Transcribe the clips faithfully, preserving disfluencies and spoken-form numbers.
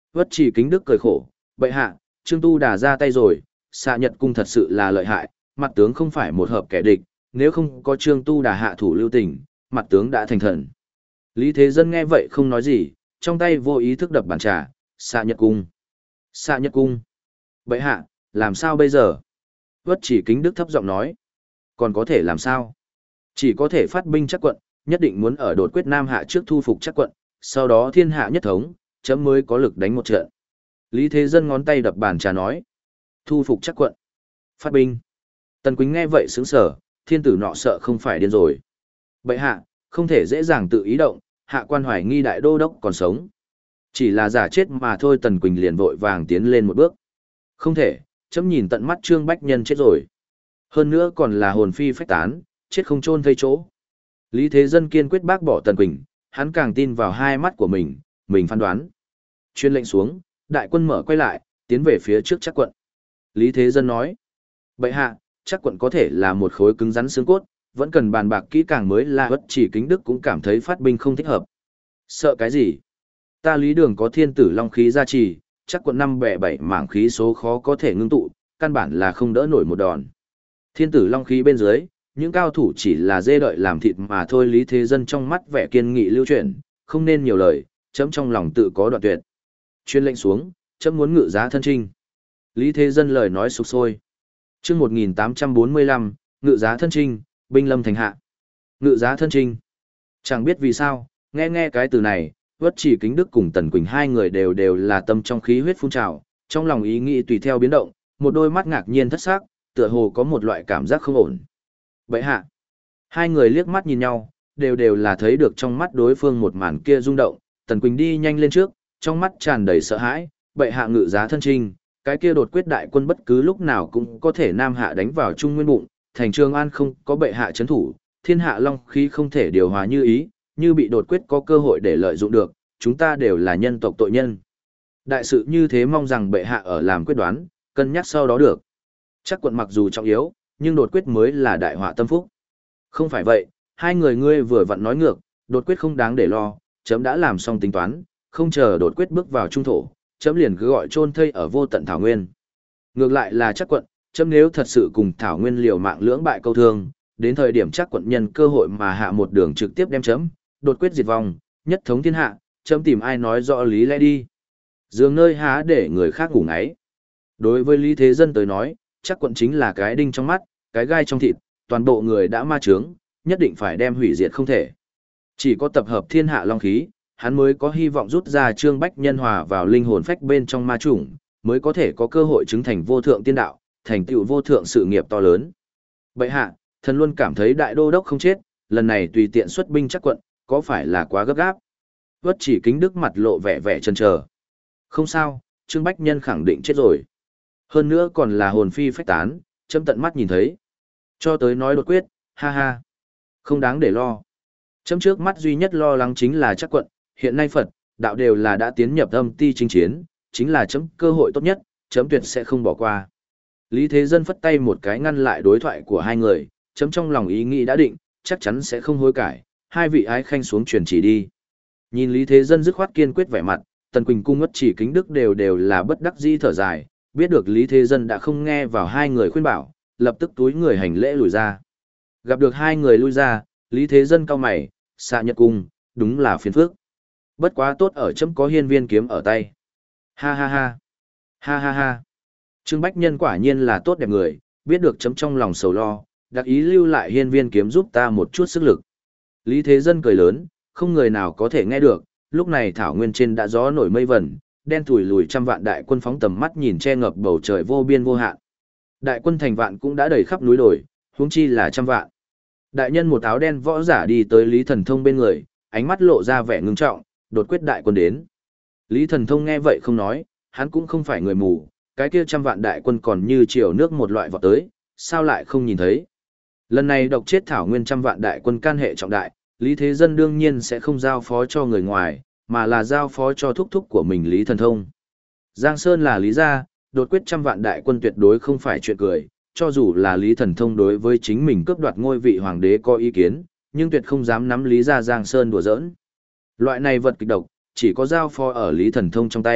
Vất Chỉ Kính Đức cười khổ, bệ hạ, Trương Tu Đà ra tay rồi, xạ Nhật cung thật sự là lợi hại, mặt tướng không phải một hợp kẻ địch, nếu không có Trương Tu Đà hạ thủ lưu tình, mặt tướng đã thành thần. Lý Thế Dân nghe vậy không nói gì, trong tay vô ý thức đập bàn trà, xạ Nhật cung. Xạ Nhật cung. Bệ hạ, làm sao bây giờ? Vất Chỉ Kính Đức thấp giọng nói. Còn có thể làm sao? Chỉ có thể phát binh chắc quận, nhất định muốn ở đột quyết Nam Hạ trước thu phục chắc quận, sau đó thiên hạ nhất thống, chấm mới có lực đánh một trận. Lý Thế Dân ngón tay đập bàn trà nói. Thu phục chắc quận. Phát binh. Tần Quýnh nghe vậy sững sờ, thiên tử nọ sợ không phải điên rồi. Bệ hạ, không thể dễ dàng tự ý động, hạ quan hoài nghi đại đô đốc còn sống. Chỉ là giả chết mà thôi. Tần Quỳnh liền vội vàng tiến lên một bước. Không thể, chấm nhìn tận mắt Trương Bách Nhân chết rồi. Hơn nữa còn là hồn phi phách tán, chết không chôn thây chỗ. Lý Thế Dân kiên quyết bác bỏ Tần Quỳnh, hắn càng tin vào hai mắt của mình, mình phán đoán. Chuyên lệnh xuống, đại quân mở quay lại, tiến về phía trước chắc quận. Lý Thế Dân nói, bệ hạ, chắc quận có thể là một khối cứng rắn xương cốt, vẫn cần bàn bạc kỹ càng mới là. Vất Chỉ Kính Đức cũng cảm thấy phát binh không thích hợp. Sợ cái gì? Ta Lý Đường có thiên tử long khí gia trì, chắc quận năm bẻ bảy mảng khí số khó có thể ngưng tụ, căn bản là không đỡ nổi một đòn. Thiên tử long khí bên dưới, những cao thủ chỉ là dê đợi làm thịt mà thôi. Lý Thế Dân trong mắt vẻ kiên nghị lưu chuyển, không nên nhiều lời, chấm trong lòng tự có đoạn tuyệt. Chuyên lệnh xuống, chấm muốn ngự giá thân trinh. Lý Thế Dân lời nói sục sôi. Chương một nghìn tám trăm bốn mươi lăm, ngự giá thân trinh, binh lâm thành hạ. Ngự giá thân trinh. Chẳng biết vì sao, nghe nghe cái từ này, Vất Chỉ Kính Đức cùng Tần Quỳnh hai người đều đều là tâm trong khí huyết phun trào, trong lòng ý nghĩ tùy theo biến động, một đôi mắt ngạc nhiên thất sắc, tựa hồ có một loại cảm giác không ổn. Bệ hạ. Hai người liếc mắt nhìn nhau, đều đều là thấy được trong mắt đối phương một màn kia rung động. Tần Quỳnh đi nhanh lên trước, trong mắt tràn đầy sợ hãi. Bệ hạ ngự giá thân trinh, cái kia đột quyết đại quân bất cứ lúc nào cũng có thể Nam Hạ đánh vào Trung Nguyên bụng, thành Trường An không có bệ hạ chấn thủ, thiên hạ long khí không thể điều hòa như ý, như bị đột quyết có cơ hội để lợi dụng được, chúng ta đều là nhân tộc tội nhân. Đại sự như thế mong rằng bệ hạ ở làm quyết đoán, cân nhắc sau đó được. Chắc quận mặc dù trọng yếu, nhưng đột quyết mới là đại họa tâm phúc. Không phải vậy, hai người ngươi vừa vặn nói ngược, đột quyết không đáng để lo, chấm đã làm xong tính toán, không chờ đột quyết bước vào trung thổ, chấm liền cứ gọi chôn thây ở vô tận thảo nguyên. Ngược lại là chắc quận, chấm nếu thật sự cùng thảo nguyên liều mạng lưỡng bại câu thương, đến thời điểm chắc quận nhân cơ hội mà hạ một đường trực tiếp đem chấm, đột quyết diệt vong, nhất thống thiên hạ, chấm tìm ai nói rõ lý lẽ đi. Dường nơi há để người khác ngủ ngáy. Đối với Lý Thế Dân tới nói, chắc quận chính là cái đinh trong mắt, cái gai trong thịt, toàn bộ người đã ma trướng, nhất định phải đem hủy diệt không thể. Chỉ có tập hợp thiên hạ long khí, hắn mới có hy vọng rút ra Trương Bách Nhân hòa vào linh hồn phách bên trong ma chủng, mới có thể có cơ hội chứng thành vô thượng tiên đạo, thành tựu vô thượng sự nghiệp to lớn. Bệ hạ, thần luôn cảm thấy đại đô đốc không chết, lần này tùy tiện xuất binh chắc quận, có phải là quá gấp gáp? Vất Chỉ Kính Đức mặt lộ vẻ vẻ chần chờ. Không sao, Trương Bách Nhân khẳng định chết rồi. Hơn nữa còn là hồn phi phách tán, chấm tận mắt nhìn thấy. Cho tới nói đột quyết, ha ha. Không đáng để lo. Chấm trước mắt duy nhất lo lắng chính là chắc quận, hiện nay Phật, đạo đều là đã tiến nhập âm ti chinh chiến, chính là chấm cơ hội tốt nhất, chấm tuyệt sẽ không bỏ qua. Lý Thế Dân phất tay một cái ngăn lại đối thoại của hai người, chấm trong lòng ý nghĩ đã định, chắc chắn sẽ không hối cải, hai vị ái khanh xuống truyền chỉ đi. Nhìn Lý Thế Dân dứt khoát kiên quyết vẻ mặt, Tần Quỳnh cung Vất Chỉ Kính Đức đều đều là bất đắc dĩ thở dài, biết được Lý Thế Dân đã không nghe vào hai người khuyên bảo, lập tức túi người hành lễ lùi ra. Gặp được hai người lui ra, Lý Thế Dân cau mày, xạ Nhật cung, đúng là phiền phức. Bất quá tốt ở chấm có hiên viên kiếm ở tay. Ha ha ha. Ha ha ha. Trương Bách Nhân quả nhiên là tốt đẹp người, biết được chấm trong lòng sầu lo, đặc ý lưu lại hiên viên kiếm giúp ta một chút sức lực. Lý Thế Dân cười lớn, không người nào có thể nghe được, lúc này thảo nguyên trên đã gió nổi mây vẩn, đen thủi lùi trăm vạn đại quân phóng tầm mắt nhìn che ngập bầu trời vô biên vô hạn. Đại quân thành vạn cũng đã đầy khắp núi đồi, huống chi là trăm vạn. Đại nhân một áo đen võ giả đi tới Lý Thần Thông bên người, ánh mắt lộ ra vẻ ngưng trọng, đột quyết đại quân đến. Lý Thần Thông nghe vậy không nói, hắn cũng không phải người mù, cái kia trăm vạn đại quân còn như triều nước một loại vọt tới, sao lại không nhìn thấy. Lần này độc chết thảo nguyên trăm vạn đại quân can hệ trọng đại, Lý Thế Dân đương nhiên sẽ không giao phó cho người ngoài, mà là giao phó cho thúc thúc của mình Lý Thần Thông. Giang Sơn là Lý gia, đột quyết trăm vạn đại quân tuyệt đối không phải chuyện cười, cho dù là Lý Thần Thông đối với chính mình cướp đoạt ngôi vị hoàng đế có ý kiến, nhưng tuyệt không dám nắm Lý gia Giang Sơn đùa giỡn. Loại này vật kịch độc, chỉ có giao phó ở Lý Thần Thông trong tay,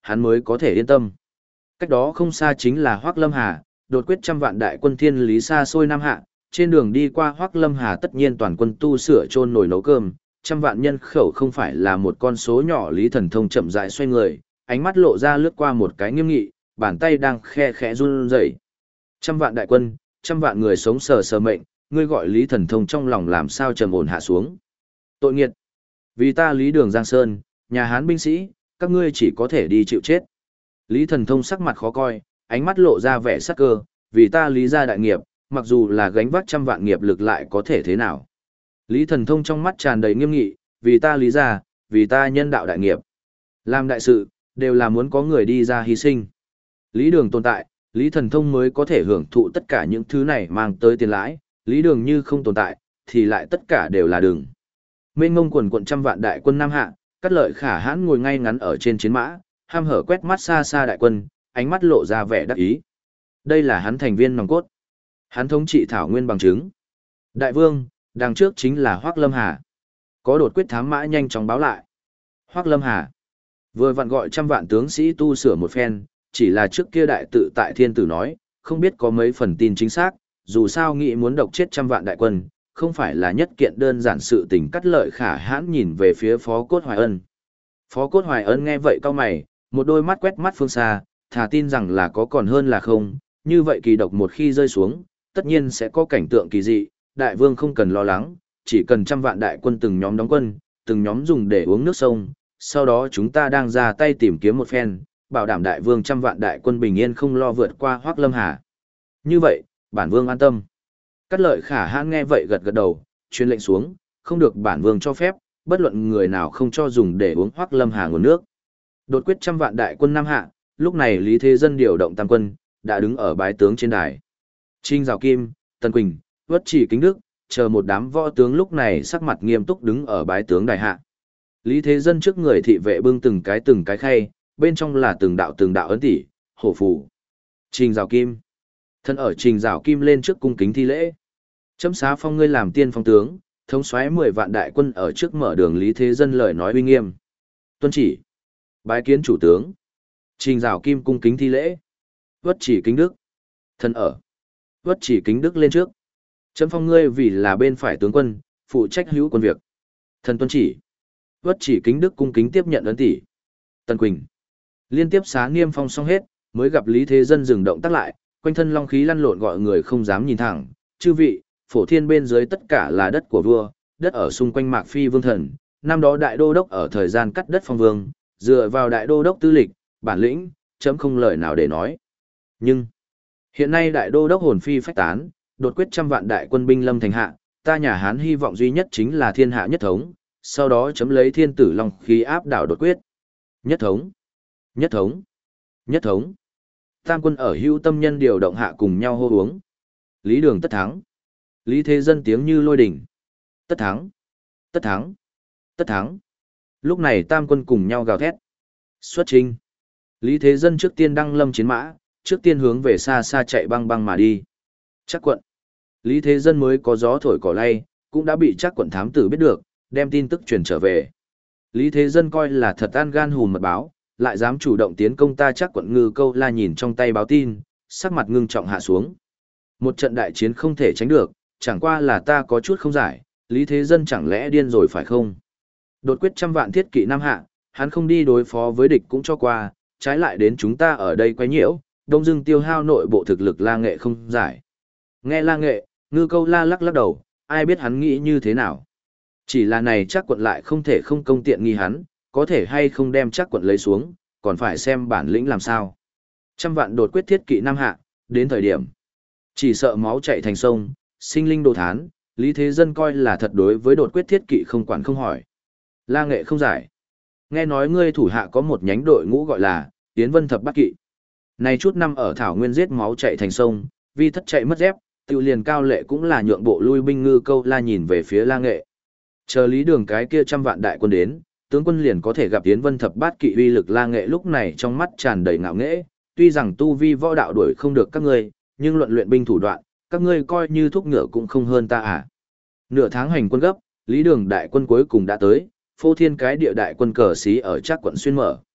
hắn mới có thể yên tâm. Cách đó không xa chính là Hoắc Lâm Hà, đột quyết trăm vạn đại quân thiên lý xa xôi Nam Hạ, trên đường đi qua Hoắc Lâm Hà tất nhiên toàn quân tu sửa chôn nồi nấu cơm, trăm vạn nhân khẩu không phải là một con số nhỏ. Lý Thần Thông chậm rãi xoay người, ánh mắt lộ ra lướt qua một cái nghiêm nghị, bàn tay đang khe khẽ run rẩy. Trăm vạn đại quân, trăm vạn người sống sờ sờ mệnh, ngươi gọi Lý Thần Thông trong lòng làm sao trầm ổn hạ xuống. Tội nghiệt, vì ta Lý Đường Giang Sơn, nhà Hán binh sĩ, các ngươi chỉ có thể đi chịu chết. Lý Thần Thông sắc mặt khó coi, ánh mắt lộ ra vẻ sắc cơ, vì ta Lý gia đại nghiệp, mặc dù là gánh vác trăm vạn nghiệp lực lại có thể thế nào. Lý Thần Thông trong mắt tràn đầy nghiêm nghị, vì ta Lý gia, vì ta nhân đạo đại nghiệp. Làm đại sự, đều là muốn có người đi ra hy sinh. Lý Đường tồn tại, Lý Thần Thông mới có thể hưởng thụ tất cả những thứ này mang tới tiền lãi, Lý Đường như không tồn tại, thì lại tất cả đều là đường. Mênh ngông quần quận trăm vạn đại quân Nam Hạ, Cát Lợi Khả Hãn ngồi ngay ngắn ở trên chiến mã, ham hở quét mắt xa xa đại quân, ánh mắt lộ ra vẻ đắc ý. Đây là hắn thành viên nòng cốt. Hắn thống trị thảo nguyên bằng chứng. Đại vương, đằng trước chính là Hoắc Lâm Hà. Có đột quyết thám mã nhanh chóng báo lại. Hoắc Lâm Hà vừa vặn gọi trăm vạn tướng sĩ tu sửa một phen, chỉ là trước kia đại tự tại thiên tử nói, không biết có mấy phần tin chính xác, dù sao nghĩ muốn độc chết trăm vạn đại quân, không phải là nhất kiện đơn giản sự tình. Cát Lợi Khả Hãn nhìn về phía Phó Cốt Hoài Ân. Phó Cốt Hoài Ân nghe vậy cau mày, một đôi mắt quét mắt phương xa, thà tin rằng là có còn hơn là không, như vậy kỳ độc một khi rơi xuống, tất nhiên sẽ có cảnh tượng kỳ dị, đại vương không cần lo lắng, chỉ cần trăm vạn đại quân từng nhóm đóng quân, từng nhóm dùng để uống nước sông, sau đó chúng ta đang ra tay tìm kiếm một phen, bảo đảm đại vương trăm vạn đại quân bình yên không lo vượt qua Hoắc Lâm Hà. Như vậy, bản vương an tâm. Cát Lợi Khả Hãn nghe vậy gật gật đầu, truyền lệnh xuống, không được bản vương cho phép, bất luận người nào không cho dùng để uống Hoắc Lâm Hà nguồn nước. Đột quyết trăm vạn đại quân Nam Hạ, lúc này Lý Thế Dân điều động tam quân, đã đứng ở bái tướng trên đài. Trinh Giảo Kim, Tần Quỳnh, Uất Chỉ Kính Đức, chờ một đám võ tướng lúc này sắc mặt nghiêm túc đứng ở bái tướng đài hạ. Lý Thế Dân trước người thị vệ bưng từng cái từng cái khay, bên trong là từng đạo từng đạo ấn tỷ, hổ phù. Trình Giảo Kim, thân ở Trình Giảo Kim lên trước cung kính thi lễ. Chấm xá phong ngươi làm tiên phong tướng, thống soái mười vạn đại quân ở trước mở đường. Lý Thế Dân lời nói uy nghiêm. Tuân chỉ. Bái kiến chủ tướng. Trình Giảo Kim cung kính thi lễ. Uất Chỉ Kính Đức. Thân ở. Uất Chỉ Kính Đức lên trước. Chấm phong ngươi vì là bên phải tướng quân, phụ trách hữu quân việc. Thần tuân chỉ. Uất Chỉ Kính Đức cung kính tiếp nhận ấn tỷ. Tần Quỳnh. Liên tiếp xá nghiêm phong xong hết, mới gặp Lý Thế Dân dừng động tác lại, quanh thân long khí lăn lộn gọi người không dám nhìn thẳng. Chư vị, phổ thiên bên dưới tất cả là đất của vua, đất ở xung quanh Mạc Phi vương thần. Năm đó đại đô đốc ở thời gian cắt đất phong vương, dựa vào đại đô đốc tư lịch, bản lĩnh, chấm không lời nào để nói. Nhưng, hiện nay đại đô đốc hồn phi phách tán, đột quyết trăm vạn đại quân binh lâm thành hạ, ta nhà Hán hy vọng duy nhất chính là thiên hạ nhất thống, sau đó chấm lấy thiên tử long khí áp đảo đột quyết. Nhất thống, nhất thống, nhất thống. Tam quân ở hữu tâm nhân điều động hạ cùng nhau hô uống. Lý Đường tất thắng. Lý Thế Dân tiếng như lôi đỉnh. Tất thắng, tất thắng, tất thắng. Lúc này tam quân cùng nhau gào thét. Xuất chinh. Lý Thế Dân trước tiên đăng lâm chiến mã, trước tiên hướng về xa xa chạy băng băng mà đi. Trác quận. Lý Thế Dân mới có gió thổi cỏ lay, cũng đã bị Trác quận thám tử biết được, đem tin tức truyền trở về. Lý Thế Dân coi là thật an gan hùn mật báo, lại dám chủ động tiến công ta. Trác quận Ngư Câu La nhìn trong tay báo tin, sắc mặt ngưng trọng hạ xuống. Một trận đại chiến không thể tránh được, chẳng qua là ta có chút không giải, Lý Thế Dân chẳng lẽ điên rồi phải không? Đột quyết trăm vạn thiết kỵ Nam Hạ, hắn không đi đối phó với địch cũng cho qua, trái lại đến chúng ta ở đây quấy nhiễu, đông dưng tiêu hao nội bộ thực lực La Nghệ không giải. Nghe La Nghệ, Ngư Câu La lắc lắc đầu, ai biết hắn nghĩ như thế nào. Chỉ là này Trác quận lại không thể không công tiện nghi hắn, có thể hay không đem Trác quận lấy xuống, còn phải xem bản lĩnh làm sao. Trăm vạn đột quyết thiết kỵ Nam Hạ, đến thời điểm, chỉ sợ máu chảy thành sông, sinh linh đồ thán, Lý Thế Dân coi là thật đối với đột quyết thiết kỵ không quản không hỏi. La Nghệ không giải. Nghe nói ngươi thủ hạ có một nhánh đội ngũ gọi là Tiến Vân Thập Bát Kỵ. Này chút năm ở Thảo Nguyên giết máu chạy thành sông, vi thất chạy mất dép, tự liền Cao Lệ cũng là nhượng bộ lui binh. Ngư Câu La nhìn về phía La Nghệ. Chờ Lý Đường cái kia trăm vạn đại quân đến, tướng quân liền có thể gặp Tiến Vân Thập Bát Kỵ uy lực. La Nghệ lúc này trong mắt tràn đầy ngạo nghễ, tuy rằng tu vi võ đạo đuổi không được các ngươi, nhưng luận luyện binh thủ đoạn, các ngươi coi như thúc ngựa cũng không hơn ta à. Nửa tháng hành quân gấp, Lý Đường đại quân cuối cùng đã tới, phô thiên cái địa đại quân cờ xí ở Trác quận xuyên mở.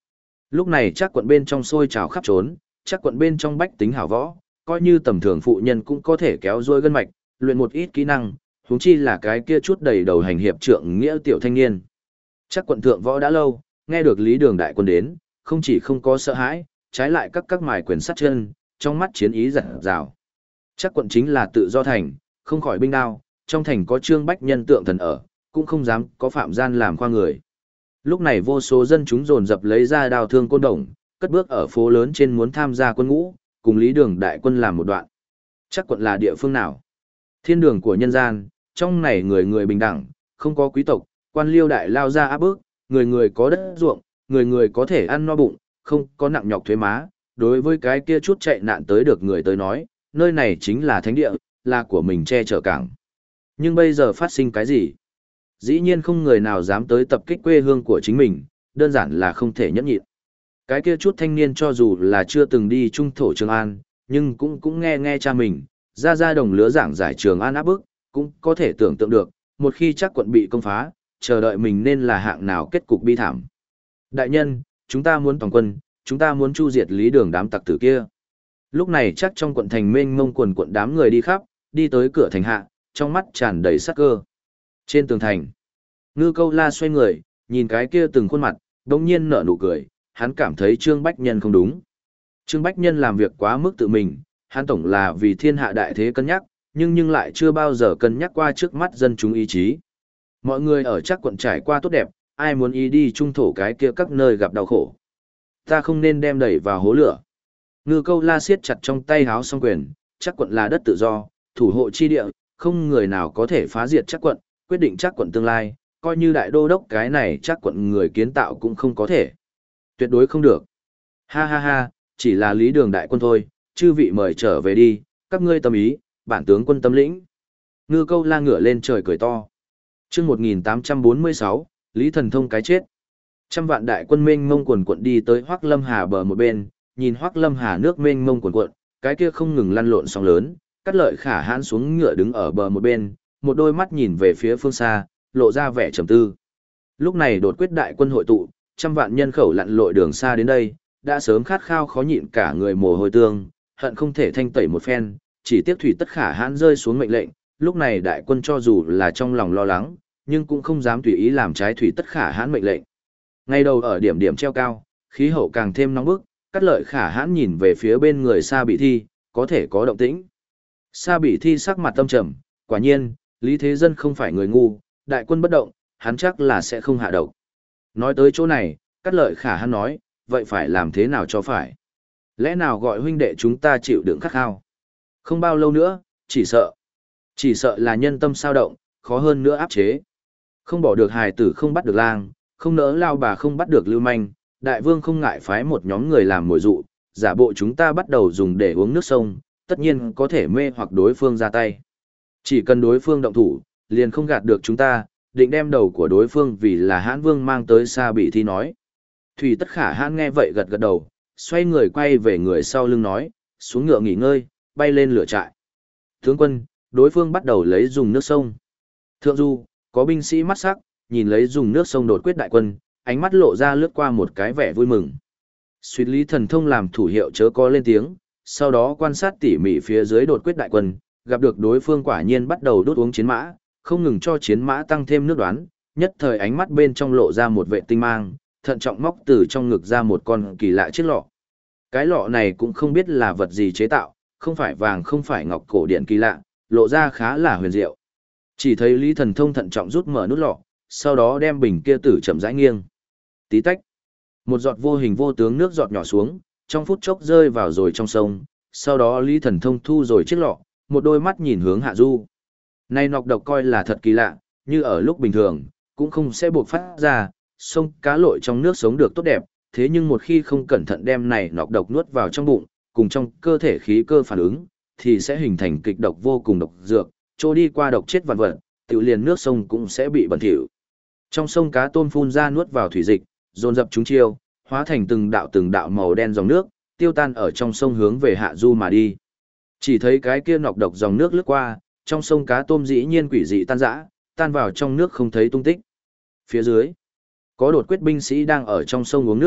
Lúc này chắc quận bên trong sôi trào khắp trốn, chắc quận bên trong bách tính hảo võ, coi như tầm thường phụ nhân cũng có thể kéo duỗi gân mạch, luyện một ít kỹ năng, huống chi là cái kia chút đầy đầu hành hiệp trượng nghĩa tiểu thanh niên. Chắc quận thượng võ đã lâu, nghe được Lý Đường đại quân đến, không chỉ không có sợ hãi, trái lại các các mài quyền sắt chân, trong mắt chiến ý rạng rào. Chắc quận chính là tự do thành, không khỏi binh đao, trong thành có Trương Bách Nhân tượng thần ở, cũng không dám có phạm gian làm khoa người. Lúc này vô số dân chúng dồn dập lấy ra đao thương côn đồng, cất bước ở phố lớn trên muốn tham gia quân ngũ, cùng Lý Đường đại quân làm một đoạn. Chắc quận là địa phương nào? Thiên đường của nhân gian, trong này người người bình đẳng, không có quý tộc, quan liêu đại lao ra áp bức, người người có đất ruộng, người người có thể ăn no bụng, không có nặng nhọc thuế má. Đối với cái kia chút chạy nạn tới được người tới nói, nơi này chính là thánh địa, là của mình che chở cảng. Nhưng bây giờ phát sinh cái gì? Dĩ nhiên không người nào dám tới tập kích quê hương của chính mình, đơn giản là không thể nhẫn nhịn. Cái kia chút thanh niên cho dù là chưa từng đi trung thổ Trường An, nhưng cũng cũng nghe nghe cha mình, ra ra đồng lứa giảng giải Trường An áp bức, cũng có thể tưởng tượng được, một khi chắc quận bị công phá, chờ đợi mình nên là hạng nào kết cục bi thảm. Đại nhân, chúng ta muốn toàn quân, chúng ta muốn chu diệt Lý Đường đám tặc tử kia. Lúc này chắc trong quận thành mênh mông quần quận đám người đi khắp, đi tới cửa thành hạ, trong mắt tràn đầy sắc cơ. Trên tường thành, Ngư Câu La xoay người, nhìn cái kia từng khuôn mặt, đống nhiên nở nụ cười, hắn cảm thấy Trương Bách Nhân không đúng. Trương Bách Nhân làm việc quá mức tự mình, hắn tổng là vì thiên hạ đại thế cân nhắc, nhưng nhưng lại chưa bao giờ cân nhắc qua trước mắt dân chúng ý chí. Mọi người ở chắc quận trải qua tốt đẹp, ai muốn ý đi trung thổ cái kia các nơi gặp đau khổ. Ta không nên đem đẩy vào hố lửa. Ngư Câu La siết chặt trong tay háo song quyền, chắc quận là đất tự do, thủ hộ chi địa, không người nào có thể phá diệt chắc quận, quyết định chắc quận tương lai, coi như đại đô đốc cái này chắc quận người kiến tạo cũng không có thể. Tuyệt đối không được. Ha ha ha, chỉ là Lý Đường đại quân thôi, chư vị mời trở về đi, các ngươi tâm ý, bản tướng quân tâm lĩnh. Ngư Câu La ngửa lên trời cười to. Chương một nghìn tám trăm bốn mươi sáu, Lý Thần Thông cái chết. Trăm vạn đại quân mênh mông quần quận đi tới Hoắc Lâm Hà bờ một bên, nhìn Hoắc Lâm Hà nước mênh mông quần quận, cái kia không ngừng lăn lộn sóng lớn, Cát Lợi Khả hãn xuống ngựa đứng ở bờ một bên, một đôi mắt nhìn về phía phương xa, lộ ra vẻ trầm tư. Lúc này đột quyết đại quân hội tụ, trăm vạn nhân khẩu lặn lội đường xa đến đây, đã sớm khát khao khó nhịn cả người mồ hôi tương, hận không thể thanh tẩy một phen, chỉ tiếc Thủy Tất Khả hãn rơi xuống mệnh lệnh, lúc này đại quân cho dù là trong lòng lo lắng, nhưng cũng không dám tùy ý làm trái Thủy Tất Khả hãn mệnh lệnh. Ngay đầu ở điểm điểm treo cao, khí hậu càng thêm nóng bức, Cát Lợi Khả hãn nhìn về phía bên người Sa Bị Thi, có thể có động tĩnh. Sa Bị Thi sắc mặt tâm trầm, quả nhiên, Lý Thế Dân không phải người ngu, đại quân bất động, hắn chắc là sẽ không hạ độc. Nói tới chỗ này, Cát Lợi Khả hãn nói, vậy phải làm thế nào cho phải? Lẽ nào gọi huynh đệ chúng ta chịu đựng khắc khao? Không bao lâu nữa, chỉ sợ. Chỉ sợ là nhân tâm sao động, khó hơn nữa áp chế. Không bỏ được hài tử không bắt được lang, không nỡ lao bà không bắt được lưu manh, đại vương không ngại phái một nhóm người làm mồi dụ, giả bộ chúng ta bắt đầu dùng để uống nước sông, tất nhiên có thể mê hoặc đối phương ra tay. Chỉ cần đối phương động thủ, liền không gạt được chúng ta, định đem đầu của đối phương vì là hãn vương mang tới Sa Bị Thi nói. Thủy Tất Khả hãn nghe vậy gật gật đầu, xoay người quay về người sau lưng nói, xuống ngựa nghỉ ngơi, bay lên lửa trại. Tướng quân, đối phương bắt đầu lấy dùng nước sông. Thượng du, có binh sĩ mắt sắc, nhìn lấy dùng nước sông đột quyết đại quân, ánh mắt lộ ra lướt qua một cái vẻ vui mừng. Suýt Lý Thần Thông làm thủ hiệu chớ có lên tiếng, sau đó quan sát tỉ mỉ phía dưới đột quyết đại quân, gặp được đối phương quả nhiên bắt đầu đốt uống chiến mã, không ngừng cho chiến mã tăng thêm nước đoán, nhất thời ánh mắt bên trong lộ ra một vệ tinh mang, thận trọng móc từ trong ngực ra một con kỳ lạ chiếc lọ. Cái lọ này cũng không biết là vật gì chế tạo, không phải vàng không phải ngọc cổ điển kỳ lạ, lộ ra khá là huyền diệu. Chỉ thấy Lý Thần Thông thận trọng rút mở nút lọ, sau đó đem bình kia tử chậm rãi nghiêng. Tí tách. Một giọt vô hình vô tướng nước giọt nhỏ xuống, trong phút chốc rơi vào rồi trong sông, sau đó Lý Thần Thông thu rồi chiếc lọ, một đôi mắt nhìn hướng hạ du. Này nọc độc coi là thật kỳ lạ, như ở lúc bình thường, cũng không sẽ buộc phát ra, sông cá lội trong nước sống được tốt đẹp, thế nhưng một khi không cẩn thận đem này nọc độc nuốt vào trong bụng, cùng trong cơ thể khí cơ phản ứng, thì sẽ hình thành kịch độc vô cùng độc dược, trôi đi qua độc chết vạn vật, tự liền nước sông cũng sẽ bị bẩn thỉu. Trong sông cá tôm phun ra nuốt vào thủy dịch, dồn dập chúng chiêu, hóa thành từng đạo từng đạo màu đen dòng nước, tiêu tan ở trong sông hướng về hạ du mà đi. Chỉ thấy cái kia nọc độc dòng nước lướt qua, trong sông cá tôm dĩ nhiên quỷ dị tan rã, tan vào trong nước không thấy tung tích. Phía dưới, có đột quyết binh sĩ đang ở trong sông uống nước,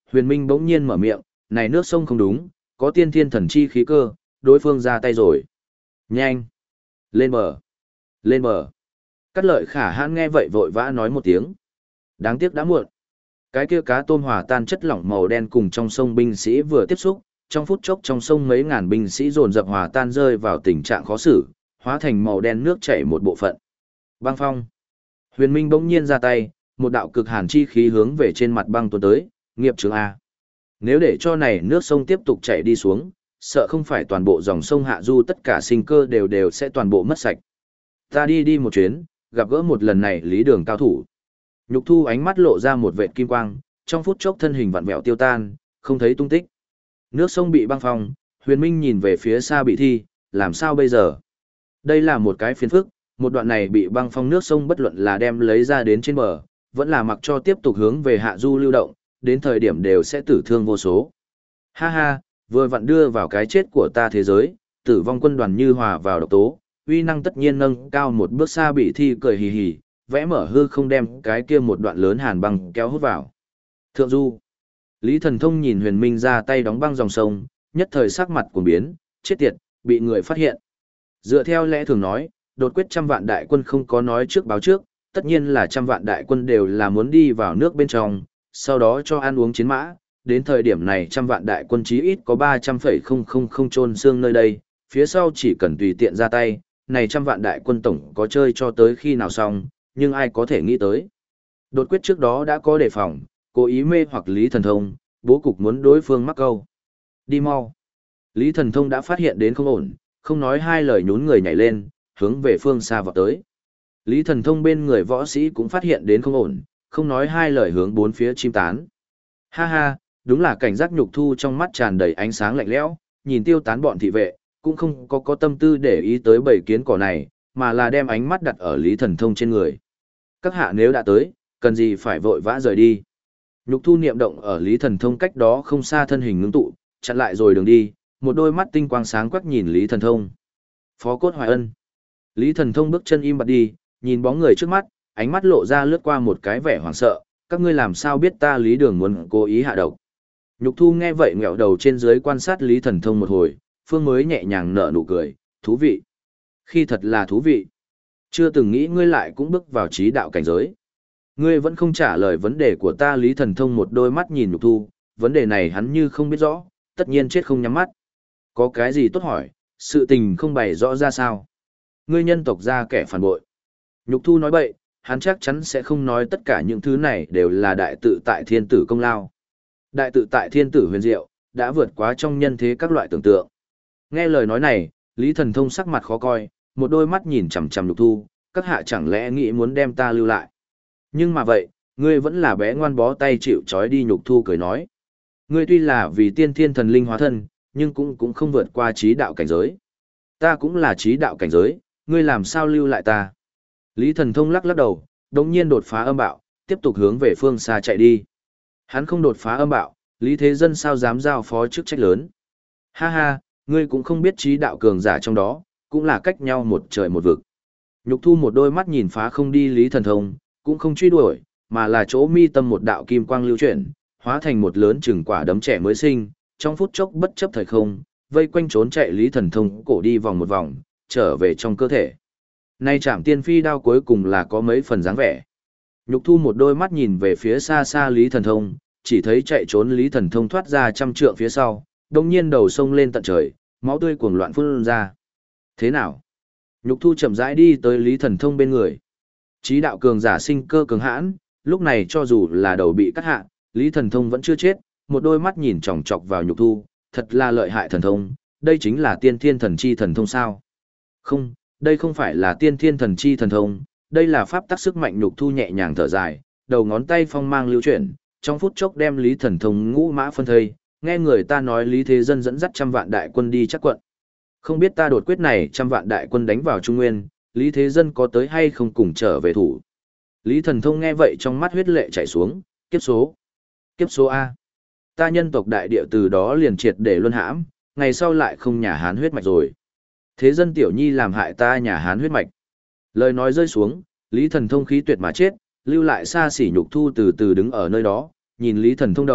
Huyền Minh bỗng nhiên mở miệng, này nước sông không đúng, có tiên thiên thần chi khí cơ, đối phương ra tay rồi. Nhanh! Lên bờ! Lên bờ! Cát lợi khả hãn nghe vậy vội vã nói một tiếng. Đáng tiếc đã muộn. Cái kia cá tôm hòa tan chất lỏng màu đen cùng trong sông binh sĩ vừa tiếp xúc, trong phút chốc trong sông mấy ngàn binh sĩ dồn dập hòa tan rơi vào tình trạng khó xử, hóa thành màu đen nước chảy một bộ phận. Băng phong. Huyền Minh bỗng nhiên ra tay, một đạo cực hàn chi khí hướng về trên mặt băng tuôn tới, nghiệp chướng A. Nếu để cho này nước sông tiếp tục chảy đi xuống, sợ không phải toàn bộ dòng sông Hạ Du tất cả sinh cơ đều đều sẽ toàn bộ mất sạch. Ta đi đi một chuyến, gặp gỡ một lần này lý đường cao thủ. Nhục Thu ánh mắt lộ ra một vệt kim quang, trong phút chốc thân hình vặn vẹo tiêu tan, không thấy tung tích. Nước sông bị băng phong, Huyền Minh nhìn về phía xa bị thi, làm sao bây giờ? Đây là một cái phiền phức, một đoạn này bị băng phong nước sông bất luận là đem lấy ra đến trên bờ, vẫn là mặc cho tiếp tục hướng về hạ du lưu động, đến thời điểm đều sẽ tử thương vô số. Ha ha, vừa vặn đưa vào cái chết của ta thế giới, tử vong quân đoàn như hòa vào độc tố, uy năng tất nhiên nâng cao một bước xa bị thi cười hì hì, vẽ mở hư không đem cái kia một đoạn lớn hàn băng kéo hút vào. Thượng du. Lý Thần Thông nhìn Huyền Minh ra tay đóng băng dòng sông, nhất thời sắc mặt cuồng biến, chết tiệt, bị người phát hiện. Dựa theo lẽ thường nói, đột quyết trăm vạn đại quân không có nói trước báo trước, tất nhiên là trăm vạn đại quân đều là muốn đi vào nước bên trong, sau đó cho ăn uống chiến mã, đến thời điểm này trăm vạn đại quân chí ít có ba trăm phẩy không không không chôn xương nơi đây, phía sau chỉ cần tùy tiện ra tay, này trăm vạn đại quân tổng có chơi cho tới khi nào xong, nhưng ai có thể nghĩ tới. Đột quyết trước đó đã có đề phòng, cố ý mê hoặc Lý Thần Thông, bố cục muốn đối phương mắc câu. Đi mau. Lý Thần Thông đã phát hiện đến không ổn, không nói hai lời nhún người nhảy lên, hướng về phương xa vọt tới. Lý Thần Thông bên người võ sĩ cũng phát hiện đến không ổn, không nói hai lời hướng bốn phía chim tán. Ha ha, đúng là cảnh giác Nhục Thu trong mắt tràn đầy ánh sáng lạnh lẽo, nhìn tiêu tán bọn thị vệ, cũng không có có tâm tư để ý tới bầy kiến cỏ này, mà là đem ánh mắt đặt ở Lý Thần Thông trên người. Các hạ nếu đã tới, cần gì phải vội vã rời đi. Nhục Thu niệm động ở Lý Thần Thông cách đó không xa thân hình ngưng tụ, chặn lại rồi đường đi, một đôi mắt tinh quang sáng quắc nhìn Lý Thần Thông. Phó Cốt Hoài Ân. Lý Thần Thông bước chân im bặt đi, nhìn bóng người trước mắt, ánh mắt lộ ra lướt qua một cái vẻ hoảng sợ, các ngươi làm sao biết ta Lý Đường muốn cố ý hạ độc. Nhục Thu nghe vậy ngẹo đầu trên dưới quan sát Lý Thần Thông một hồi, phương mới nhẹ nhàng nở nụ cười, thú vị. Khi thật là thú vị. Chưa từng nghĩ ngươi lại cũng bước vào trí đạo cảnh giới. Ngươi vẫn không trả lời vấn đề của ta. Lý Thần Thông một đôi mắt nhìn Nhục Thu, vấn đề này hắn như không biết rõ, tất nhiên chết không nhắm mắt. Có cái gì tốt hỏi, sự tình không bày rõ ra sao. Ngươi nhân tộc ra kẻ phản bội. Nhục Thu nói bậy, hắn chắc chắn sẽ không nói tất cả những thứ này đều là đại tự tại thiên tử công lao. Đại tự tại thiên tử huyền diệu, đã vượt quá trong nhân thế các loại tưởng tượng. Nghe lời nói này, Lý Thần Thông sắc mặt khó coi, một đôi mắt nhìn chằm chằm Nhục Thu, các hạ chẳng lẽ nghĩ muốn đem ta lưu lại. Nhưng mà vậy, ngươi vẫn là bé ngoan bó tay chịu trói đi. Nhục Thu cười nói. Ngươi tuy là vì tiên thiên thần linh hóa thân, nhưng cũng cũng không vượt qua trí đạo cảnh giới. Ta cũng là trí đạo cảnh giới, ngươi làm sao lưu lại ta. Lý Thần Thông lắc lắc đầu, đồng nhiên đột phá âm bạo, tiếp tục hướng về phương xa chạy đi. Hắn không đột phá âm bạo, Lý Thế Dân sao dám giao phó chức trách lớn. Ha ha, ngươi cũng không biết trí đạo cường giả trong đó, cũng là cách nhau một trời một vực. Nhục Thu một đôi mắt nhìn phá không đi Lý Thần Thông, cũng không truy đuổi, mà là chỗ mi tâm một đạo kim quang lưu chuyển, hóa thành một lớn chừng quả đấm trẻ mới sinh, trong phút chốc bất chấp thời không, vây quanh trốn chạy Lý Thần Thông cổ đi vòng một vòng, trở về trong cơ thể. Nay Trảm Tiên Phi đao cuối cùng là có mấy phần dáng vẻ. Nhục Thu một đôi mắt nhìn về phía xa xa Lý Thần Thông, chỉ thấy chạy trốn Lý Thần Thông thoát ra trăm trượng phía sau, đồng nhiên đầu sông lên tận trời, máu tươi cuồng loạn phun ra. Thế nào? Nhục Thu chậm rãi đi tới Lý Thần Thông bên người. Chí đạo cường giả sinh cơ cường hãn, lúc này cho dù là đầu bị cắt hạ, Lý Thần Thông vẫn chưa chết, một đôi mắt nhìn chòng chọc vào Nhục Thu, thật là lợi hại thần thông, đây chính là tiên thiên thần chi thần thông sao? Không, đây không phải là tiên thiên thần chi thần thông, đây là pháp tắc sức mạnh. Nhục Thu nhẹ nhàng thở dài, đầu ngón tay phong mang lưu chuyển, trong phút chốc đem Lý Thần Thông ngũ mã phân thây, nghe người ta nói Lý Thế Dân dẫn dắt trăm vạn đại quân đi chắc quận. Không biết ta đột quyết này trăm vạn đại quân đánh vào Trung Nguyên, Lý Thế Dân có tới hay không cùng trở về thủ. Lý Thần Thông nghe vậy trong mắt huyết lệ chảy xuống, kiếp số. Kiếp số A. Ta nhân tộc đại địa từ đó liền triệt để luân hãm, ngày sau lại không nhà Hán huyết mạch rồi. Thế Dân tiểu nhi làm hại ta nhà Hán huyết mạch. Lời nói rơi xuống, Lý Thần Thông khí tuyệt mà chết, lưu lại xa xỉ Nhục Thu từ từ đứng ở nơi đó, nhìn Lý Thần Thông đầu,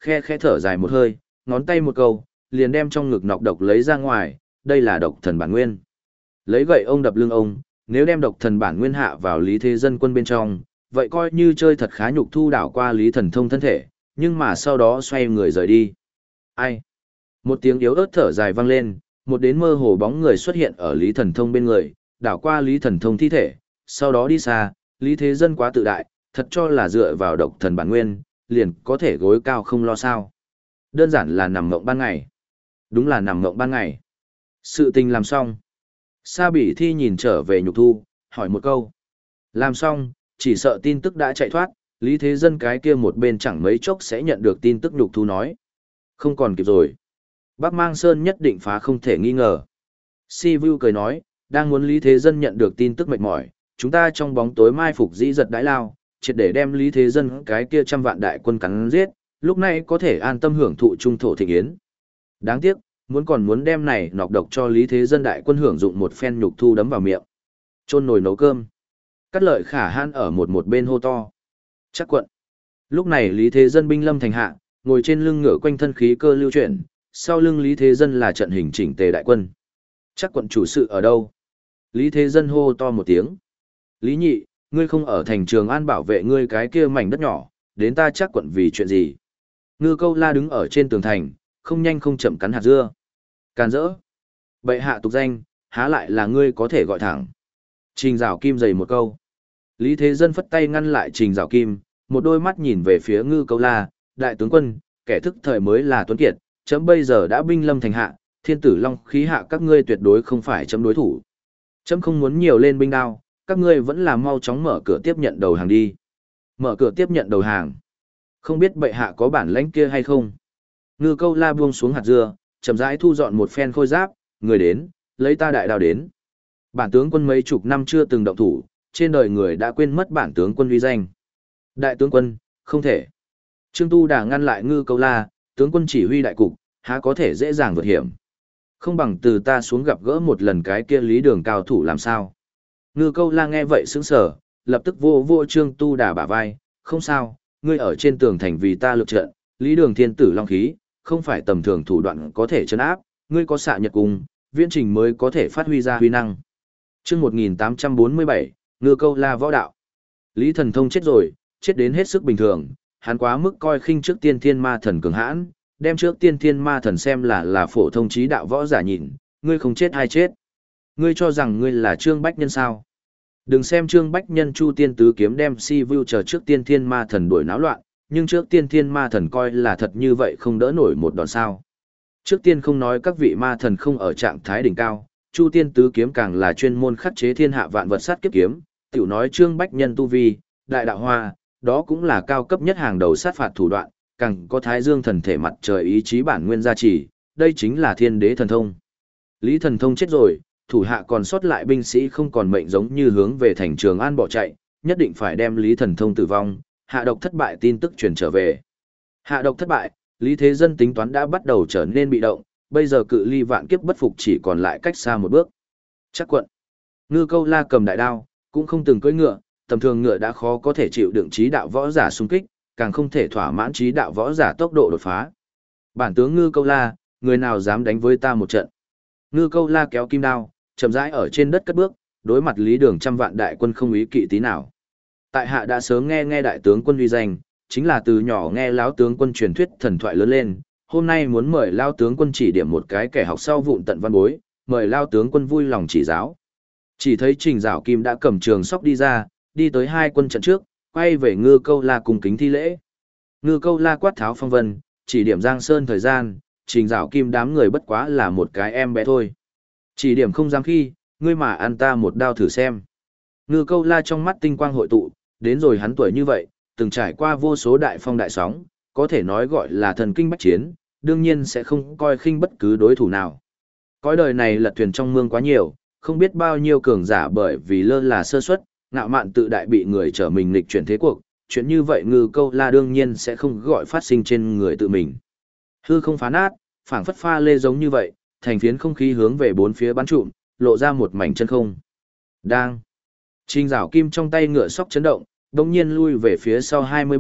khe khẽ thở dài một hơi, ngón tay một câu, liền đem trong ngực nọc độc lấy ra ngoài, đây là độc thần bản nguyên. Lấy gậy ông đập lưng ông, nếu đem độc thần bản nguyên hạ vào Lý Thế Dân quân bên trong, vậy coi như chơi thật khá nhục thu đảo qua Lý Thần Thông thân thể, nhưng mà sau đó xoay người rời đi. Ai? Một tiếng yếu ớt thở dài vang lên, một đến mơ hồ bóng người xuất hiện ở Lý Thần Thông bên người, đảo qua Lý Thần Thông thi thể, sau đó đi xa, Lý Thế Dân quá tự đại, thật cho là dựa vào độc thần bản nguyên, liền có thể gối cao không lo sao. Đơn giản là nằm mộng ban ngày. Đúng là nằm mộng ban ngày. Sự tình làm xong. Sa Bỉ Thi nhìn trở về Nhục Thu, hỏi một câu. Làm xong, chỉ sợ tin tức đã chạy thoát, Lý Thế Dân cái kia một bên chẳng mấy chốc sẽ nhận được tin tức. Nhục Thu nói. Không còn kịp rồi. Bắc Mang Sơn nhất định phá không thể nghi ngờ. Si Vu cười nói, đang muốn Lý Thế Dân nhận được tin tức mệt mỏi, chúng ta trong bóng tối mai phục dĩ giật đãi lao, triệt để đem Lý Thế Dân cái kia trăm vạn đại quân cắn giết, lúc này có thể an tâm hưởng thụ trung thổ thịnh yến. Đáng tiếc, muốn còn muốn đem này nọc độc cho Lý Thế Dân đại quân hưởng dụng một phen Nhục Thu đấm vào miệng. Chôn nồi nấu cơm. Cắt Lợi Khả Hãn ở một một bên hô to. Chắc quận. Lúc này Lý Thế Dân binh lâm thành hạ, ngồi trên lưng ngựa quanh thân khí cơ lưu chuyển, sau lưng Lý Thế Dân là trận hình chỉnh tề đại quân. Chắc quận chủ sự ở đâu? Lý Thế Dân hô to một tiếng. Lý Nhị, ngươi không ở thành Trường An bảo vệ ngươi cái kia mảnh đất nhỏ, đến ta chắc quận vì chuyện gì? Ngư Câu La đứng ở trên tường thành, không nhanh không chậm cắn hạt dưa. Càn rỡ. Bệ hạ tục danh, há lại là ngươi có thể gọi thẳng. Trình Giảo Kim dày một câu. Lý Thế Dân phất tay ngăn lại Trình Giảo Kim, một đôi mắt nhìn về phía Ngư Câu La, đại tướng quân, kẻ thức thời mới là tuấn kiệt, chấm bây giờ đã binh lâm thành hạ, thiên tử long khí hạ các ngươi tuyệt đối không phải chấm đối thủ. Chấm không muốn nhiều lên binh đao, các ngươi vẫn là mau chóng mở cửa tiếp nhận đầu hàng đi. Mở cửa tiếp nhận đầu hàng. Không biết bệ hạ có bản lãnh kia hay không? Ngư Câu La buông xuống hạt dưa, chậm rãi thu dọn một phen khôi giáp, người đến, lấy ta đại đao đến. Bản tướng quân mấy chục năm chưa từng động thủ, trên đời người đã quên mất bản tướng quân uy danh. Đại tướng quân, không thể. Trương Tu Đà ngăn lại Ngư Câu La, tướng quân chỉ huy đại cục, há có thể dễ dàng vượt hiểm. Không bằng từ ta xuống gặp gỡ một lần cái kia Lý Đường cao thủ làm sao. Ngư Câu La nghe vậy sững sờ, lập tức vô vô Trương Tu Đà bả vai, không sao, ngươi ở trên tường thành vì ta lực trận, Lý Đường thiên tử long khí, không phải tầm thường thủ đoạn có thể chấn áp, ngươi có xạ nhật cung, viễn trình mới có thể phát huy ra huy năng. Chương một nghìn tám trăm bốn mươi bảy, Ngư Câu La võ đạo. Lý Thần Thông chết rồi, chết đến hết sức bình thường, hắn quá mức coi khinh trước tiên thiên ma thần cường hãn, đem trước tiên thiên ma thần xem là là phổ thông trí đạo võ giả nhìn, ngươi không chết ai chết. Ngươi cho rằng ngươi là Trương Bách Nhân sao? Đừng xem Trương Bách Nhân Chu Tiên Tứ Kiếm đem Si Vu chờ trước tiên thiên ma thần đuổi náo loạn, nhưng trước tiên thiên ma thần coi là thật như vậy không đỡ nổi một đòn sao. Trước tiên không nói các vị ma thần không ở trạng thái đỉnh cao, Chu Tiên Tứ Kiếm càng là chuyên môn khắc chế thiên hạ vạn vật sát kiếp kiếm, tiểu nói Trương Bách Nhân tu vi, đại đạo hoa, đó cũng là cao cấp nhất hàng đầu sát phạt thủ đoạn, càng có Thái Dương thần thể mặt trời ý chí bản nguyên gia trì, đây chính là thiên đế thần thông. Lý Thần Thông chết rồi, thủ hạ còn sót lại binh sĩ không còn mệnh giống như hướng về thành Trường An bỏ chạy, nhất định phải đem Lý Thần Thông tử vong, hạ độc thất bại tin tức truyền trở về. Hạ độc thất bại, Lý Thế Dân tính toán đã bắt đầu trở nên bị động, bây giờ cự ly vạn kiếp bất phục chỉ còn lại cách xa một bước. Chắc quận. Ngư Câu La cầm đại đao, cũng không từng cưỡi ngựa, tầm thường ngựa đã khó có thể chịu đựng trí đạo võ giả xung kích, càng không thể thỏa mãn trí đạo võ giả tốc độ đột phá. Bản tướng Ngư Câu La, người nào dám đánh với ta một trận? Ngư Câu La kéo kim đao, chậm rãi ở trên đất cất bước, đối mặt Lý Đường trăm vạn đại quân không ý kỵ tí nào. Tại hạ đã sớm nghe nghe đại tướng quân uy danh, chính là từ nhỏ nghe lão tướng quân truyền thuyết thần thoại lớn lên, hôm nay muốn mời lão tướng quân chỉ điểm một cái kẻ học sau vụn tận văn bối, mời lão tướng quân vui lòng chỉ giáo. Chỉ thấy Trình Giảo Kim đã cầm trường sóc đi ra, đi tới hai quân trận trước, quay về Ngư Câu La cùng kính thi lễ. Ngư Câu La quát tháo phong vân, chỉ điểm Giang Sơn thời gian, Trình Giảo Kim đám người bất quá là một cái em bé thôi. Chỉ điểm không dám khi, ngươi mà ăn ta một đao thử xem. Ngư Câu La trong mắt tinh quang hội tụ, đến rồi hắn tuổi như vậy, từng trải qua vô số đại phong đại sóng, có thể nói gọi là thần kinh bách chiến, đương nhiên sẽ không coi khinh bất cứ đối thủ nào. Cõi đời này lật thuyền trong mương quá nhiều, không biết bao nhiêu cường giả bởi vì lơ là sơ suất, ngạo mạn tự đại bị người trở mình nghịch chuyển thế cuộc, chuyện như vậy Ngư Câu La đương nhiên sẽ không gọi phát sinh trên người tự mình. Hư không phá nát, phảng phất pha lê giống như vậy, thành phiến không khí hướng về bốn phía bắn trụm, lộ ra một mảnh chân không. Đang. Trình Giảo Kim trong tay ngựa sóc chấn động, đột nhiên lui về phía sau hai mươi bước,